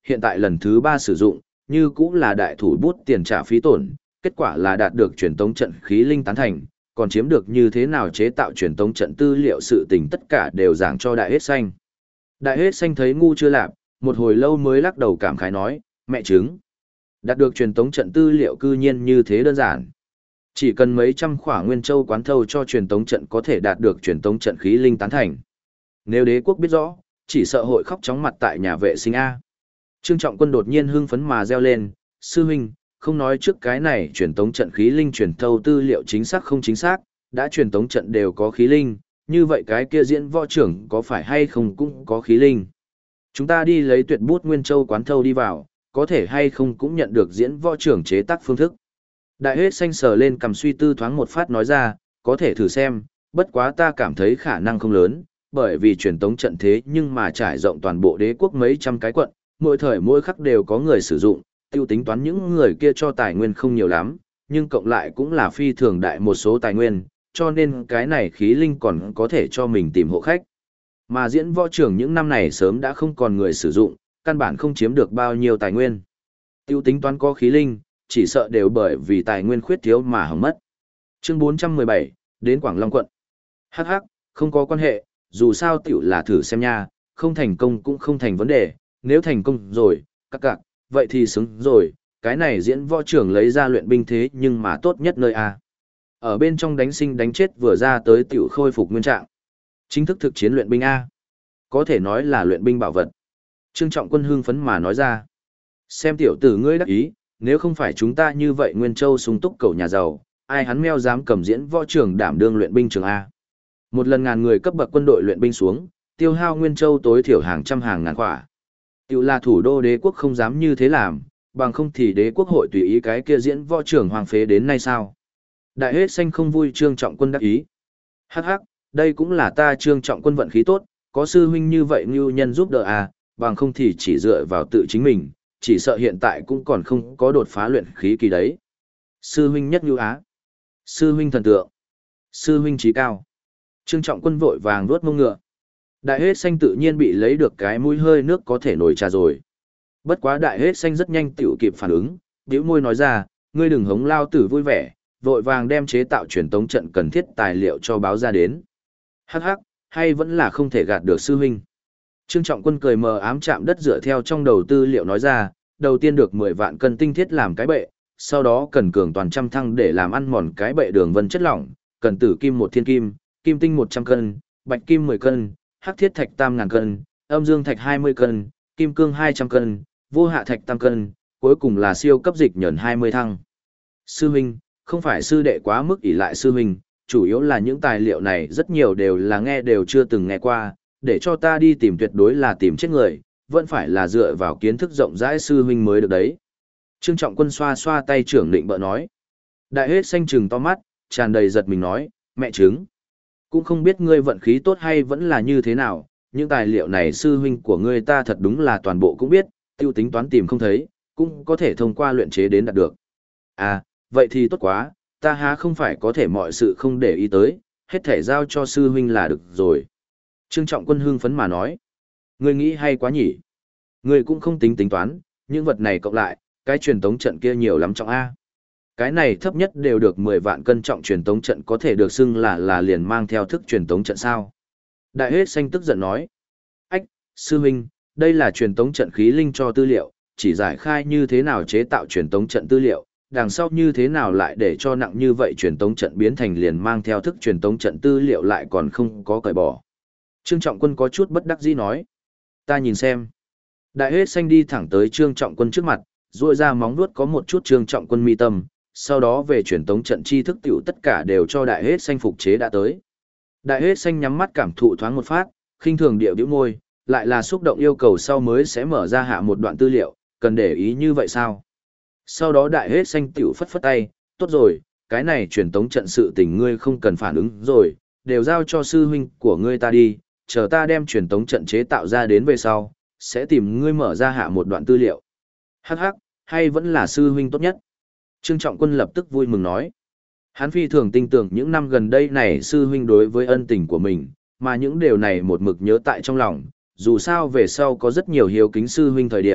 hiện tại lần thứ 3 sử dụng, như cũng là đại thủ bút tiền trả phí tổn, kết quả là đạt được truyền tống trận khí linh tán thành, còn chiếm được như thế nào chế tạo truyền tống trận tư liệu sự tình tất cả đều giảng cho đại hết xanh. Đại hết xanh thấy ngu chưa lạp, một hồi lâu mới lắc đầu cảm khái nói, mẹ chứng. Đạt được truyền tống trận tư liệu cư nhiên như thế đơn giản. Chỉ cần mấy trăm khỏa nguyên châu quán thâu cho truyền tống trận có thể đạt được truyền tống trận khí linh tán thành. Nếu đế quốc biết rõ, chỉ sợ hội khóc chóng mặt tại nhà vệ sinh A. Trương Trọng Quân đột nhiên hưng phấn mà reo lên, sư huynh, không nói trước cái này truyền tống trận khí linh truyền thâu tư liệu chính xác không chính xác, đã truyền tống trận đều có khí linh, như vậy cái kia diễn võ trưởng có phải hay không cũng có khí linh. Chúng ta đi lấy tuyệt bút nguyên châu quán thâu đi vào, có thể hay không cũng nhận được diễn võ trưởng chế tác phương thức. Đại hết xanh sờ lên cầm suy tư thoáng một phát nói ra, có thể thử xem, bất quá ta cảm thấy khả năng không lớn, bởi vì truyền tống trận thế nhưng mà trải rộng toàn bộ đế quốc mấy trăm cái quận, mỗi thời mỗi khắc đều có người sử dụng, tiêu tính toán những người kia cho tài nguyên không nhiều lắm, nhưng cộng lại cũng là phi thường đại một số tài nguyên, cho nên cái này khí linh còn có thể cho mình tìm hộ khách. Mà diễn võ trưởng những năm này sớm đã không còn người sử dụng, căn bản không chiếm được bao nhiêu tài nguyên. Tiêu tính toán có khí linh, chỉ sợ đều bởi vì tài nguyên khuyết thiếu mà hỏng mất. Chương 417, đến Quảng Long quận. Hắc hắc, không có quan hệ, dù sao tiểu là thử xem nha, không thành công cũng không thành vấn đề, nếu thành công rồi, các cạc, vậy thì xứng rồi, cái này diễn võ trưởng lấy ra luyện binh thế nhưng mà tốt nhất nơi A. Ở bên trong đánh sinh đánh chết vừa ra tới tiểu khôi phục nguyên trạng. Chính thức thực chiến luyện binh A. Có thể nói là luyện binh bảo vật. Trương Trọng Quân hưng phấn mà nói ra. Xem tiểu tử ngươi đắc ý, nếu không phải chúng ta như vậy Nguyên Châu sung túc cầu nhà giàu, ai hắn meo dám cầm diễn võ trưởng đảm đương luyện binh trường A. Một lần ngàn người cấp bậc quân đội luyện binh xuống, tiêu hao Nguyên Châu tối thiểu hàng trăm hàng ngàn quả. Tiểu là thủ đô đế quốc không dám như thế làm, bằng không thì đế quốc hội tùy ý cái kia diễn võ trưởng hoàng phế đến nay sao. Đại hết xanh không vui Trương Trọng Quân đắc ý. Hắc hắc, đây cũng là ta Trương Trọng Quân vận khí tốt, có sư huynh như vậy ngưu nhân giúp đỡ à, bằng không thì chỉ dựa vào tự chính mình, chỉ sợ hiện tại cũng còn không có đột phá luyện khí kỳ đấy. Sư huynh nhất ngưu á. Sư huynh thần tượng. Sư huynh trí cao. Trương Trọng Quân vội vàng vuốt mông ngựa. Đại hết xanh tự nhiên bị lấy được cái mũi hơi nước có thể nổi trà rồi. Bất quá đại hết xanh rất nhanh tiểu kịp phản ứng, bĩu môi nói ra, ngươi đừng hống lao tử vui vẻ, vội vàng đem chế tạo truyền tống trận cần thiết tài liệu cho báo ra đến. Hắc hắc, hay vẫn là không thể gạt được sư huynh. Trương Trọng Quân cười mờ ám chạm đất dựa theo trong đầu tư liệu nói ra, đầu tiên được 10 vạn cân tinh thiết làm cái bệ, sau đó cần cường toàn trăm thăng để làm ăn mòn cái bệ đường vân chất lỏng, cần tử kim 1 thiên kim, kim tinh 100 cân, bạch kim 10 cân, hắc thiết thạch tam ngàn cân, âm dương thạch 20 cân, kim cương 200 cân, vô hạ thạch tam cân, cuối cùng là siêu cấp dịch nhẫn 20 thăng. Sư huynh, không phải sư đệ quá mức ỷ lại sư huynh, chủ yếu là những tài liệu này rất nhiều đều là nghe đều chưa từng nghe qua, để cho ta đi tìm tuyệt đối là tìm chết người, vẫn phải là dựa vào kiến thức rộng rãi sư huynh mới được đấy. Trương Trọng Quân xoa xoa tay trưởng định bợ nói. Đại hết xanh trừng to mắt, tràn đầy giật mình nói, mẹ chứng. Cũng không biết ngươi vận khí tốt hay vẫn là như thế nào, những tài liệu này sư huynh của ngươi ta thật đúng là toàn bộ cũng biết, tiêu tính toán tìm không thấy, cũng có thể thông qua luyện chế đến đạt được. À, vậy thì tốt quá, ta há không phải có thể mọi sự không để ý tới, hết thể giao cho sư huynh là được rồi. Trương Trọng Quân hưng phấn mà nói, ngươi nghĩ hay quá nhỉ, ngươi cũng không tính toán, những vật này cộng lại, cái truyền tống trận kia nhiều lắm trọng A. Cái này thấp nhất đều được 10 vạn cân trọng truyền tống trận có thể được xưng là liền mang theo thức truyền tống trận sao. Đại hết xanh tức giận nói, ách, sư huynh, đây là truyền tống trận khí linh cho tư liệu, chỉ giải khai như thế nào chế tạo truyền tống trận tư liệu, đằng sau như thế nào lại để cho nặng như vậy truyền tống trận biến thành liền mang theo thức truyền tống trận tư liệu lại còn không có cởi bỏ. Trương Trọng Quân có chút bất đắc dĩ nói, ta nhìn xem. Đại hết xanh đi thẳng tới Trương Trọng Quân trước mặt, duỗi ra móng vuốt có một chút Trương Trọng Quân mi tâm, sau đó về truyền tống trận chi thức tiểu tất cả đều cho đại hết xanh phục chế đã tới. Đại hết xanh nhắm mắt cảm thụ thoáng một phát, khinh thường điệu bĩu môi, lại là xúc động yêu cầu sau mới sẽ mở ra hạ một đoạn tư liệu, cần để ý như vậy sao? Sau đó đại hết xanh tiểu phất phất tay, tốt rồi, cái này truyền tống trận sự tình ngươi không cần phản ứng rồi, đều giao cho sư huynh của ngươi ta đi, chờ ta đem truyền tống trận chế tạo ra đến về sau, sẽ tìm ngươi mở ra hạ một đoạn tư liệu. Hắc hắc, hay vẫn là sư huynh tốt nhất. Trương Trọng Quân lập tức vui mừng nói. Hắn phi thường tin tưởng những năm gần đây này sư huynh đối với ân tình của mình, mà những điều này một mực nhớ tại trong lòng, dù sao về sau có rất nhiều hiếu kính sư huynh thời điểm,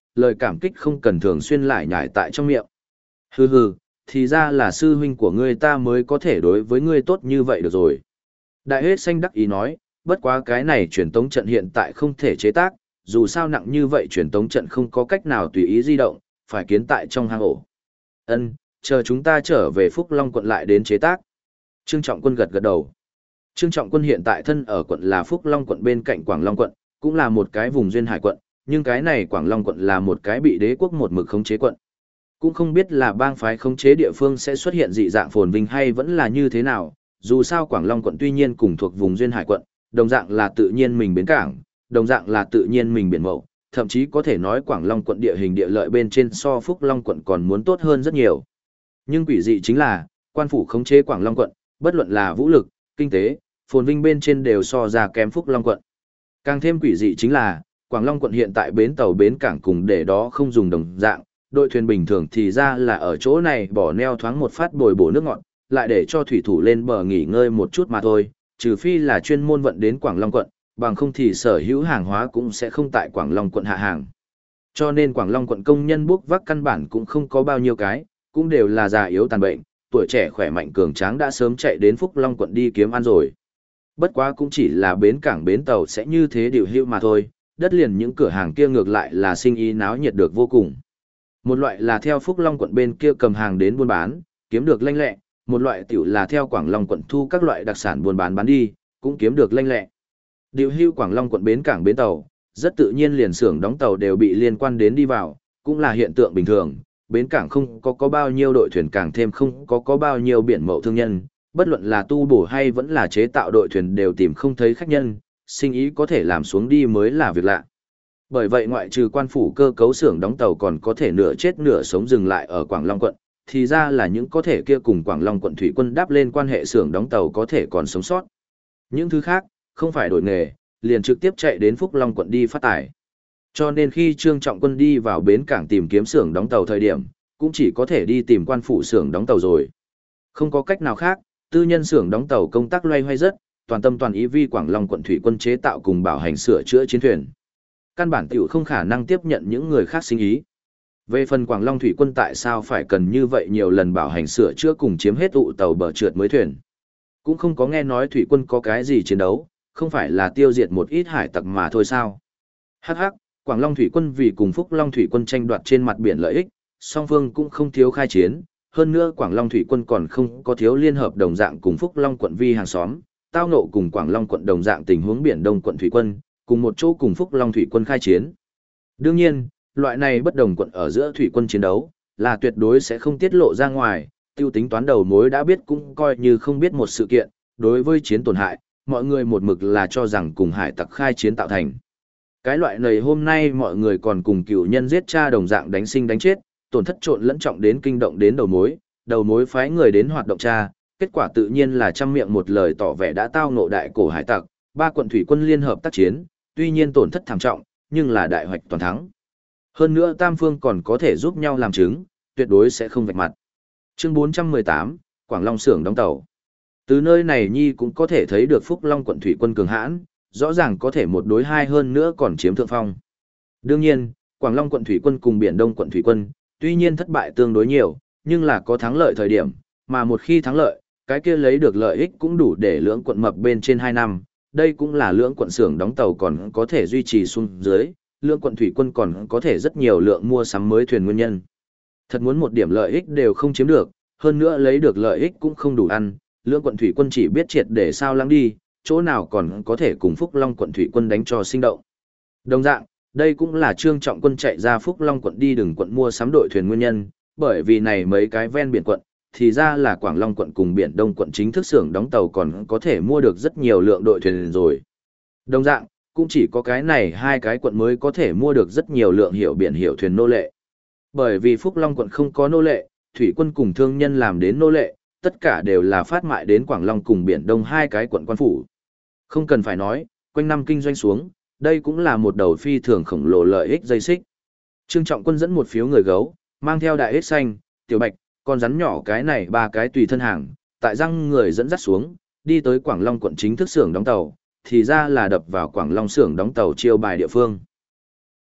lời cảm kích không cần thường xuyên lại nhải tại trong miệng. Hừ hừ, thì ra là sư huynh của ngươi ta mới có thể đối với ngươi tốt như vậy được rồi. Đại hết xanh đắc ý nói, bất quá cái này truyền tống trận hiện tại không thể chế tác, dù sao nặng như vậy truyền tống trận không có cách nào tùy ý di động, phải kiến tại trong hang ổ. Ân, chờ chúng ta trở về Phúc Long quận lại đến chế tác. Trương Trọng Quân gật gật đầu. Trương Trọng Quân hiện tại thân ở quận là Phúc Long quận bên cạnh Quảng Long quận, cũng là một cái vùng duyên hải quận, nhưng cái này Quảng Long quận là một cái bị đế quốc một mực khống chế quận. Cũng không biết là bang phái khống chế địa phương sẽ xuất hiện dị dạng phồn vinh hay vẫn là như thế nào, dù sao Quảng Long quận tuy nhiên cùng thuộc vùng duyên hải quận, đồng dạng là tự nhiên mình bến cảng, đồng dạng là tự nhiên mình biển mậu, thậm chí có thể nói Quảng Long quận địa hình địa lợi bên trên so Phúc Long quận còn muốn tốt hơn rất nhiều. Nhưng quỷ dị chính là, quan phủ khống chế Quảng Long quận, bất luận là vũ lực, kinh tế, phồn vinh bên trên đều so ra kém Phúc Long quận. Càng thêm quỷ dị chính là, Quảng Long quận hiện tại bến tàu bến cảng cùng để đó không dùng đồng dạng, đội thuyền bình thường thì ra là ở chỗ này bỏ neo thoáng một phát bồi bổ nước ngọt, lại để cho thủy thủ lên bờ nghỉ ngơi một chút mà thôi, trừ phi là chuyên môn vận đến Quảng Long quận, bằng không thì sở hữu hàng hóa cũng sẽ không tại Quảng Long quận hạ hàng. Cho nên Quảng Long quận công nhân bốc vác căn bản cũng không có bao nhiêu cái, cũng đều là già yếu tàn bệnh, tuổi trẻ khỏe mạnh cường tráng đã sớm chạy đến Phúc Long quận đi kiếm ăn rồi. Bất quá cũng chỉ là bến cảng bến tàu sẽ như thế điều hữu mà thôi, đất liền những cửa hàng kia ngược lại là sinh ý náo nhiệt được vô cùng. Một loại là theo Phúc Long quận bên kia cầm hàng đến buôn bán, kiếm được lanh lẹ, một loại tiểu là theo Quảng Long quận thu các loại đặc sản buôn bán đi, cũng kiếm được lanh lẹ. Điều hưu Quảng Long quận bến cảng bến tàu, rất tự nhiên liền xưởng đóng tàu đều bị liên quan đến đi vào, cũng là hiện tượng bình thường, bến cảng không có bao nhiêu đội thuyền càng thêm không có bao nhiêu biển mậu thương nhân, bất luận là tu bổ hay vẫn là chế tạo đội thuyền đều tìm không thấy khách nhân, sinh ý có thể làm xuống đi mới là việc lạ. Bởi vậy ngoại trừ quan phủ cơ cấu xưởng đóng tàu còn có thể nửa chết nửa sống dừng lại ở Quảng Long quận, thì ra là những có thể kia cùng Quảng Long quận thủy quân đáp lên quan hệ xưởng đóng tàu có thể còn sống sót. Những thứ khác, không phải đổi nghề, liền trực tiếp chạy đến Phúc Long quận đi phát tải. Cho nên khi Trương Trọng Quân đi vào bến cảng tìm kiếm xưởng đóng tàu thời điểm, cũng chỉ có thể đi tìm quan phủ xưởng đóng tàu rồi. Không có cách nào khác, tư nhân xưởng đóng tàu công tác loay hoay rất, toàn tâm toàn ý vi Quảng Long quận thủy quân chế tạo cùng bảo hành sửa chữa chiến thuyền. Căn bản tiểu không khả năng tiếp nhận những người khác sinh ý. Về phần Quảng Long thủy quân tại sao phải cần như vậy nhiều lần bảo hành sửa chữa cùng chiếm hết ụ tàu bờ trượt mới thuyền. Cũng không có nghe nói thủy quân có cái gì chiến đấu, không phải là tiêu diệt một ít hải tặc mà thôi sao. Hắc hắc, Quảng Long thủy quân vì cùng Phúc Long thủy quân tranh đoạt trên mặt biển lợi ích, song phương cũng không thiếu khai chiến, hơn nữa Quảng Long thủy quân còn không có thiếu liên hợp đồng dạng cùng Phúc Long quận vi hàng xóm, tao nộ cùng Quảng Long quận đồng dạng tình huống biển Đông quận thủy quân, cùng một chỗ cùng Phúc Long thủy quân khai chiến. Đương nhiên, loại này bất đồng quận ở giữa thủy quân chiến đấu, là tuyệt đối sẽ không tiết lộ ra ngoài, tiêu tính toán đầu mối đã biết cũng coi như không biết một sự kiện, đối với chiến tổn hại, mọi người một mực là cho rằng cùng hải tặc khai chiến tạo thành. Cái loại này hôm nay mọi người còn cùng cựu nhân giết cha đồng dạng đánh sinh đánh chết, tổn thất trộn lẫn trọng đến kinh động đến đầu mối phái người đến hoạt động tra, kết quả tự nhiên là trăm miệng một lời tỏ vẻ đã tao ngộ đại cổ hải tặc, ba quận thủy quân liên hợp tác chiến, tuy nhiên tổn thất thảm trọng, nhưng là đại hoạch toàn thắng. Hơn nữa tam phương còn có thể giúp nhau làm chứng, tuyệt đối sẽ không vạch mặt. Chương 418, Quảng Long xưởng đóng tàu. Từ nơi này Nhi cũng có thể thấy được Phúc Long quận thủy quân cường hãn, rõ ràng có thể một đối hai hơn nữa còn chiếm thượng phong. Đương nhiên, Quảng Long quận thủy quân cùng Biển Đông quận thủy quân, tuy nhiên thất bại tương đối nhiều, nhưng là có thắng lợi thời điểm, mà một khi thắng lợi, cái kia lấy được lợi ích cũng đủ để lưỡng quận mập bên trên 2 năm, đây cũng là lưỡng quận xưởng đóng tàu còn có thể duy trì xuống dưới, lưỡng quận thủy quân còn có thể rất nhiều lượng mua sắm mới thuyền nguyên nhân. Thật muốn một điểm lợi ích đều không chiếm được, hơn nữa lấy được lợi ích cũng không đủ ăn, lưỡng quận thủy quân chỉ biết triệt để sao lắng đi, chỗ nào còn có thể cùng Phúc Long quận thủy quân đánh cho sinh động. Đồng dạng, đây cũng là Trương Trọng Quân chạy ra Phúc Long quận đi đừng quận mua sắm đội thuyền nguyên nhân, bởi vì này mấy cái ven biển quận, thì ra là Quảng Long quận cùng Biển Đông quận chính thức xưởng đóng tàu còn có thể mua được rất nhiều lượng đội thuyền rồi. Đồng dạng, cũng chỉ có cái này hai cái quận mới có thể mua được rất nhiều lượng hiệu biển hiệu thuyền nô lệ. Bởi vì Phúc Long quận không có nô lệ, thủy quân cùng thương nhân làm đến nô lệ, tất cả đều là phát mại đến Quảng Long cùng Biển Đông hai cái quận quan phủ. Không cần phải nói, quanh năm kinh doanh xuống, đây cũng là một đầu phi thường khổng lồ lợi ích dây xích. Trương Trọng Quân dẫn một phiếu người gấu, mang theo đại ếch xanh, tiểu bạch, con rắn nhỏ cái này ba cái tùy thân hàng, tại răng người dẫn dắt xuống, đi tới Quảng Long quận chính thức xưởng đóng tàu, thì ra là đập vào Quảng Long xưởng đóng tàu chiêu bài địa phương.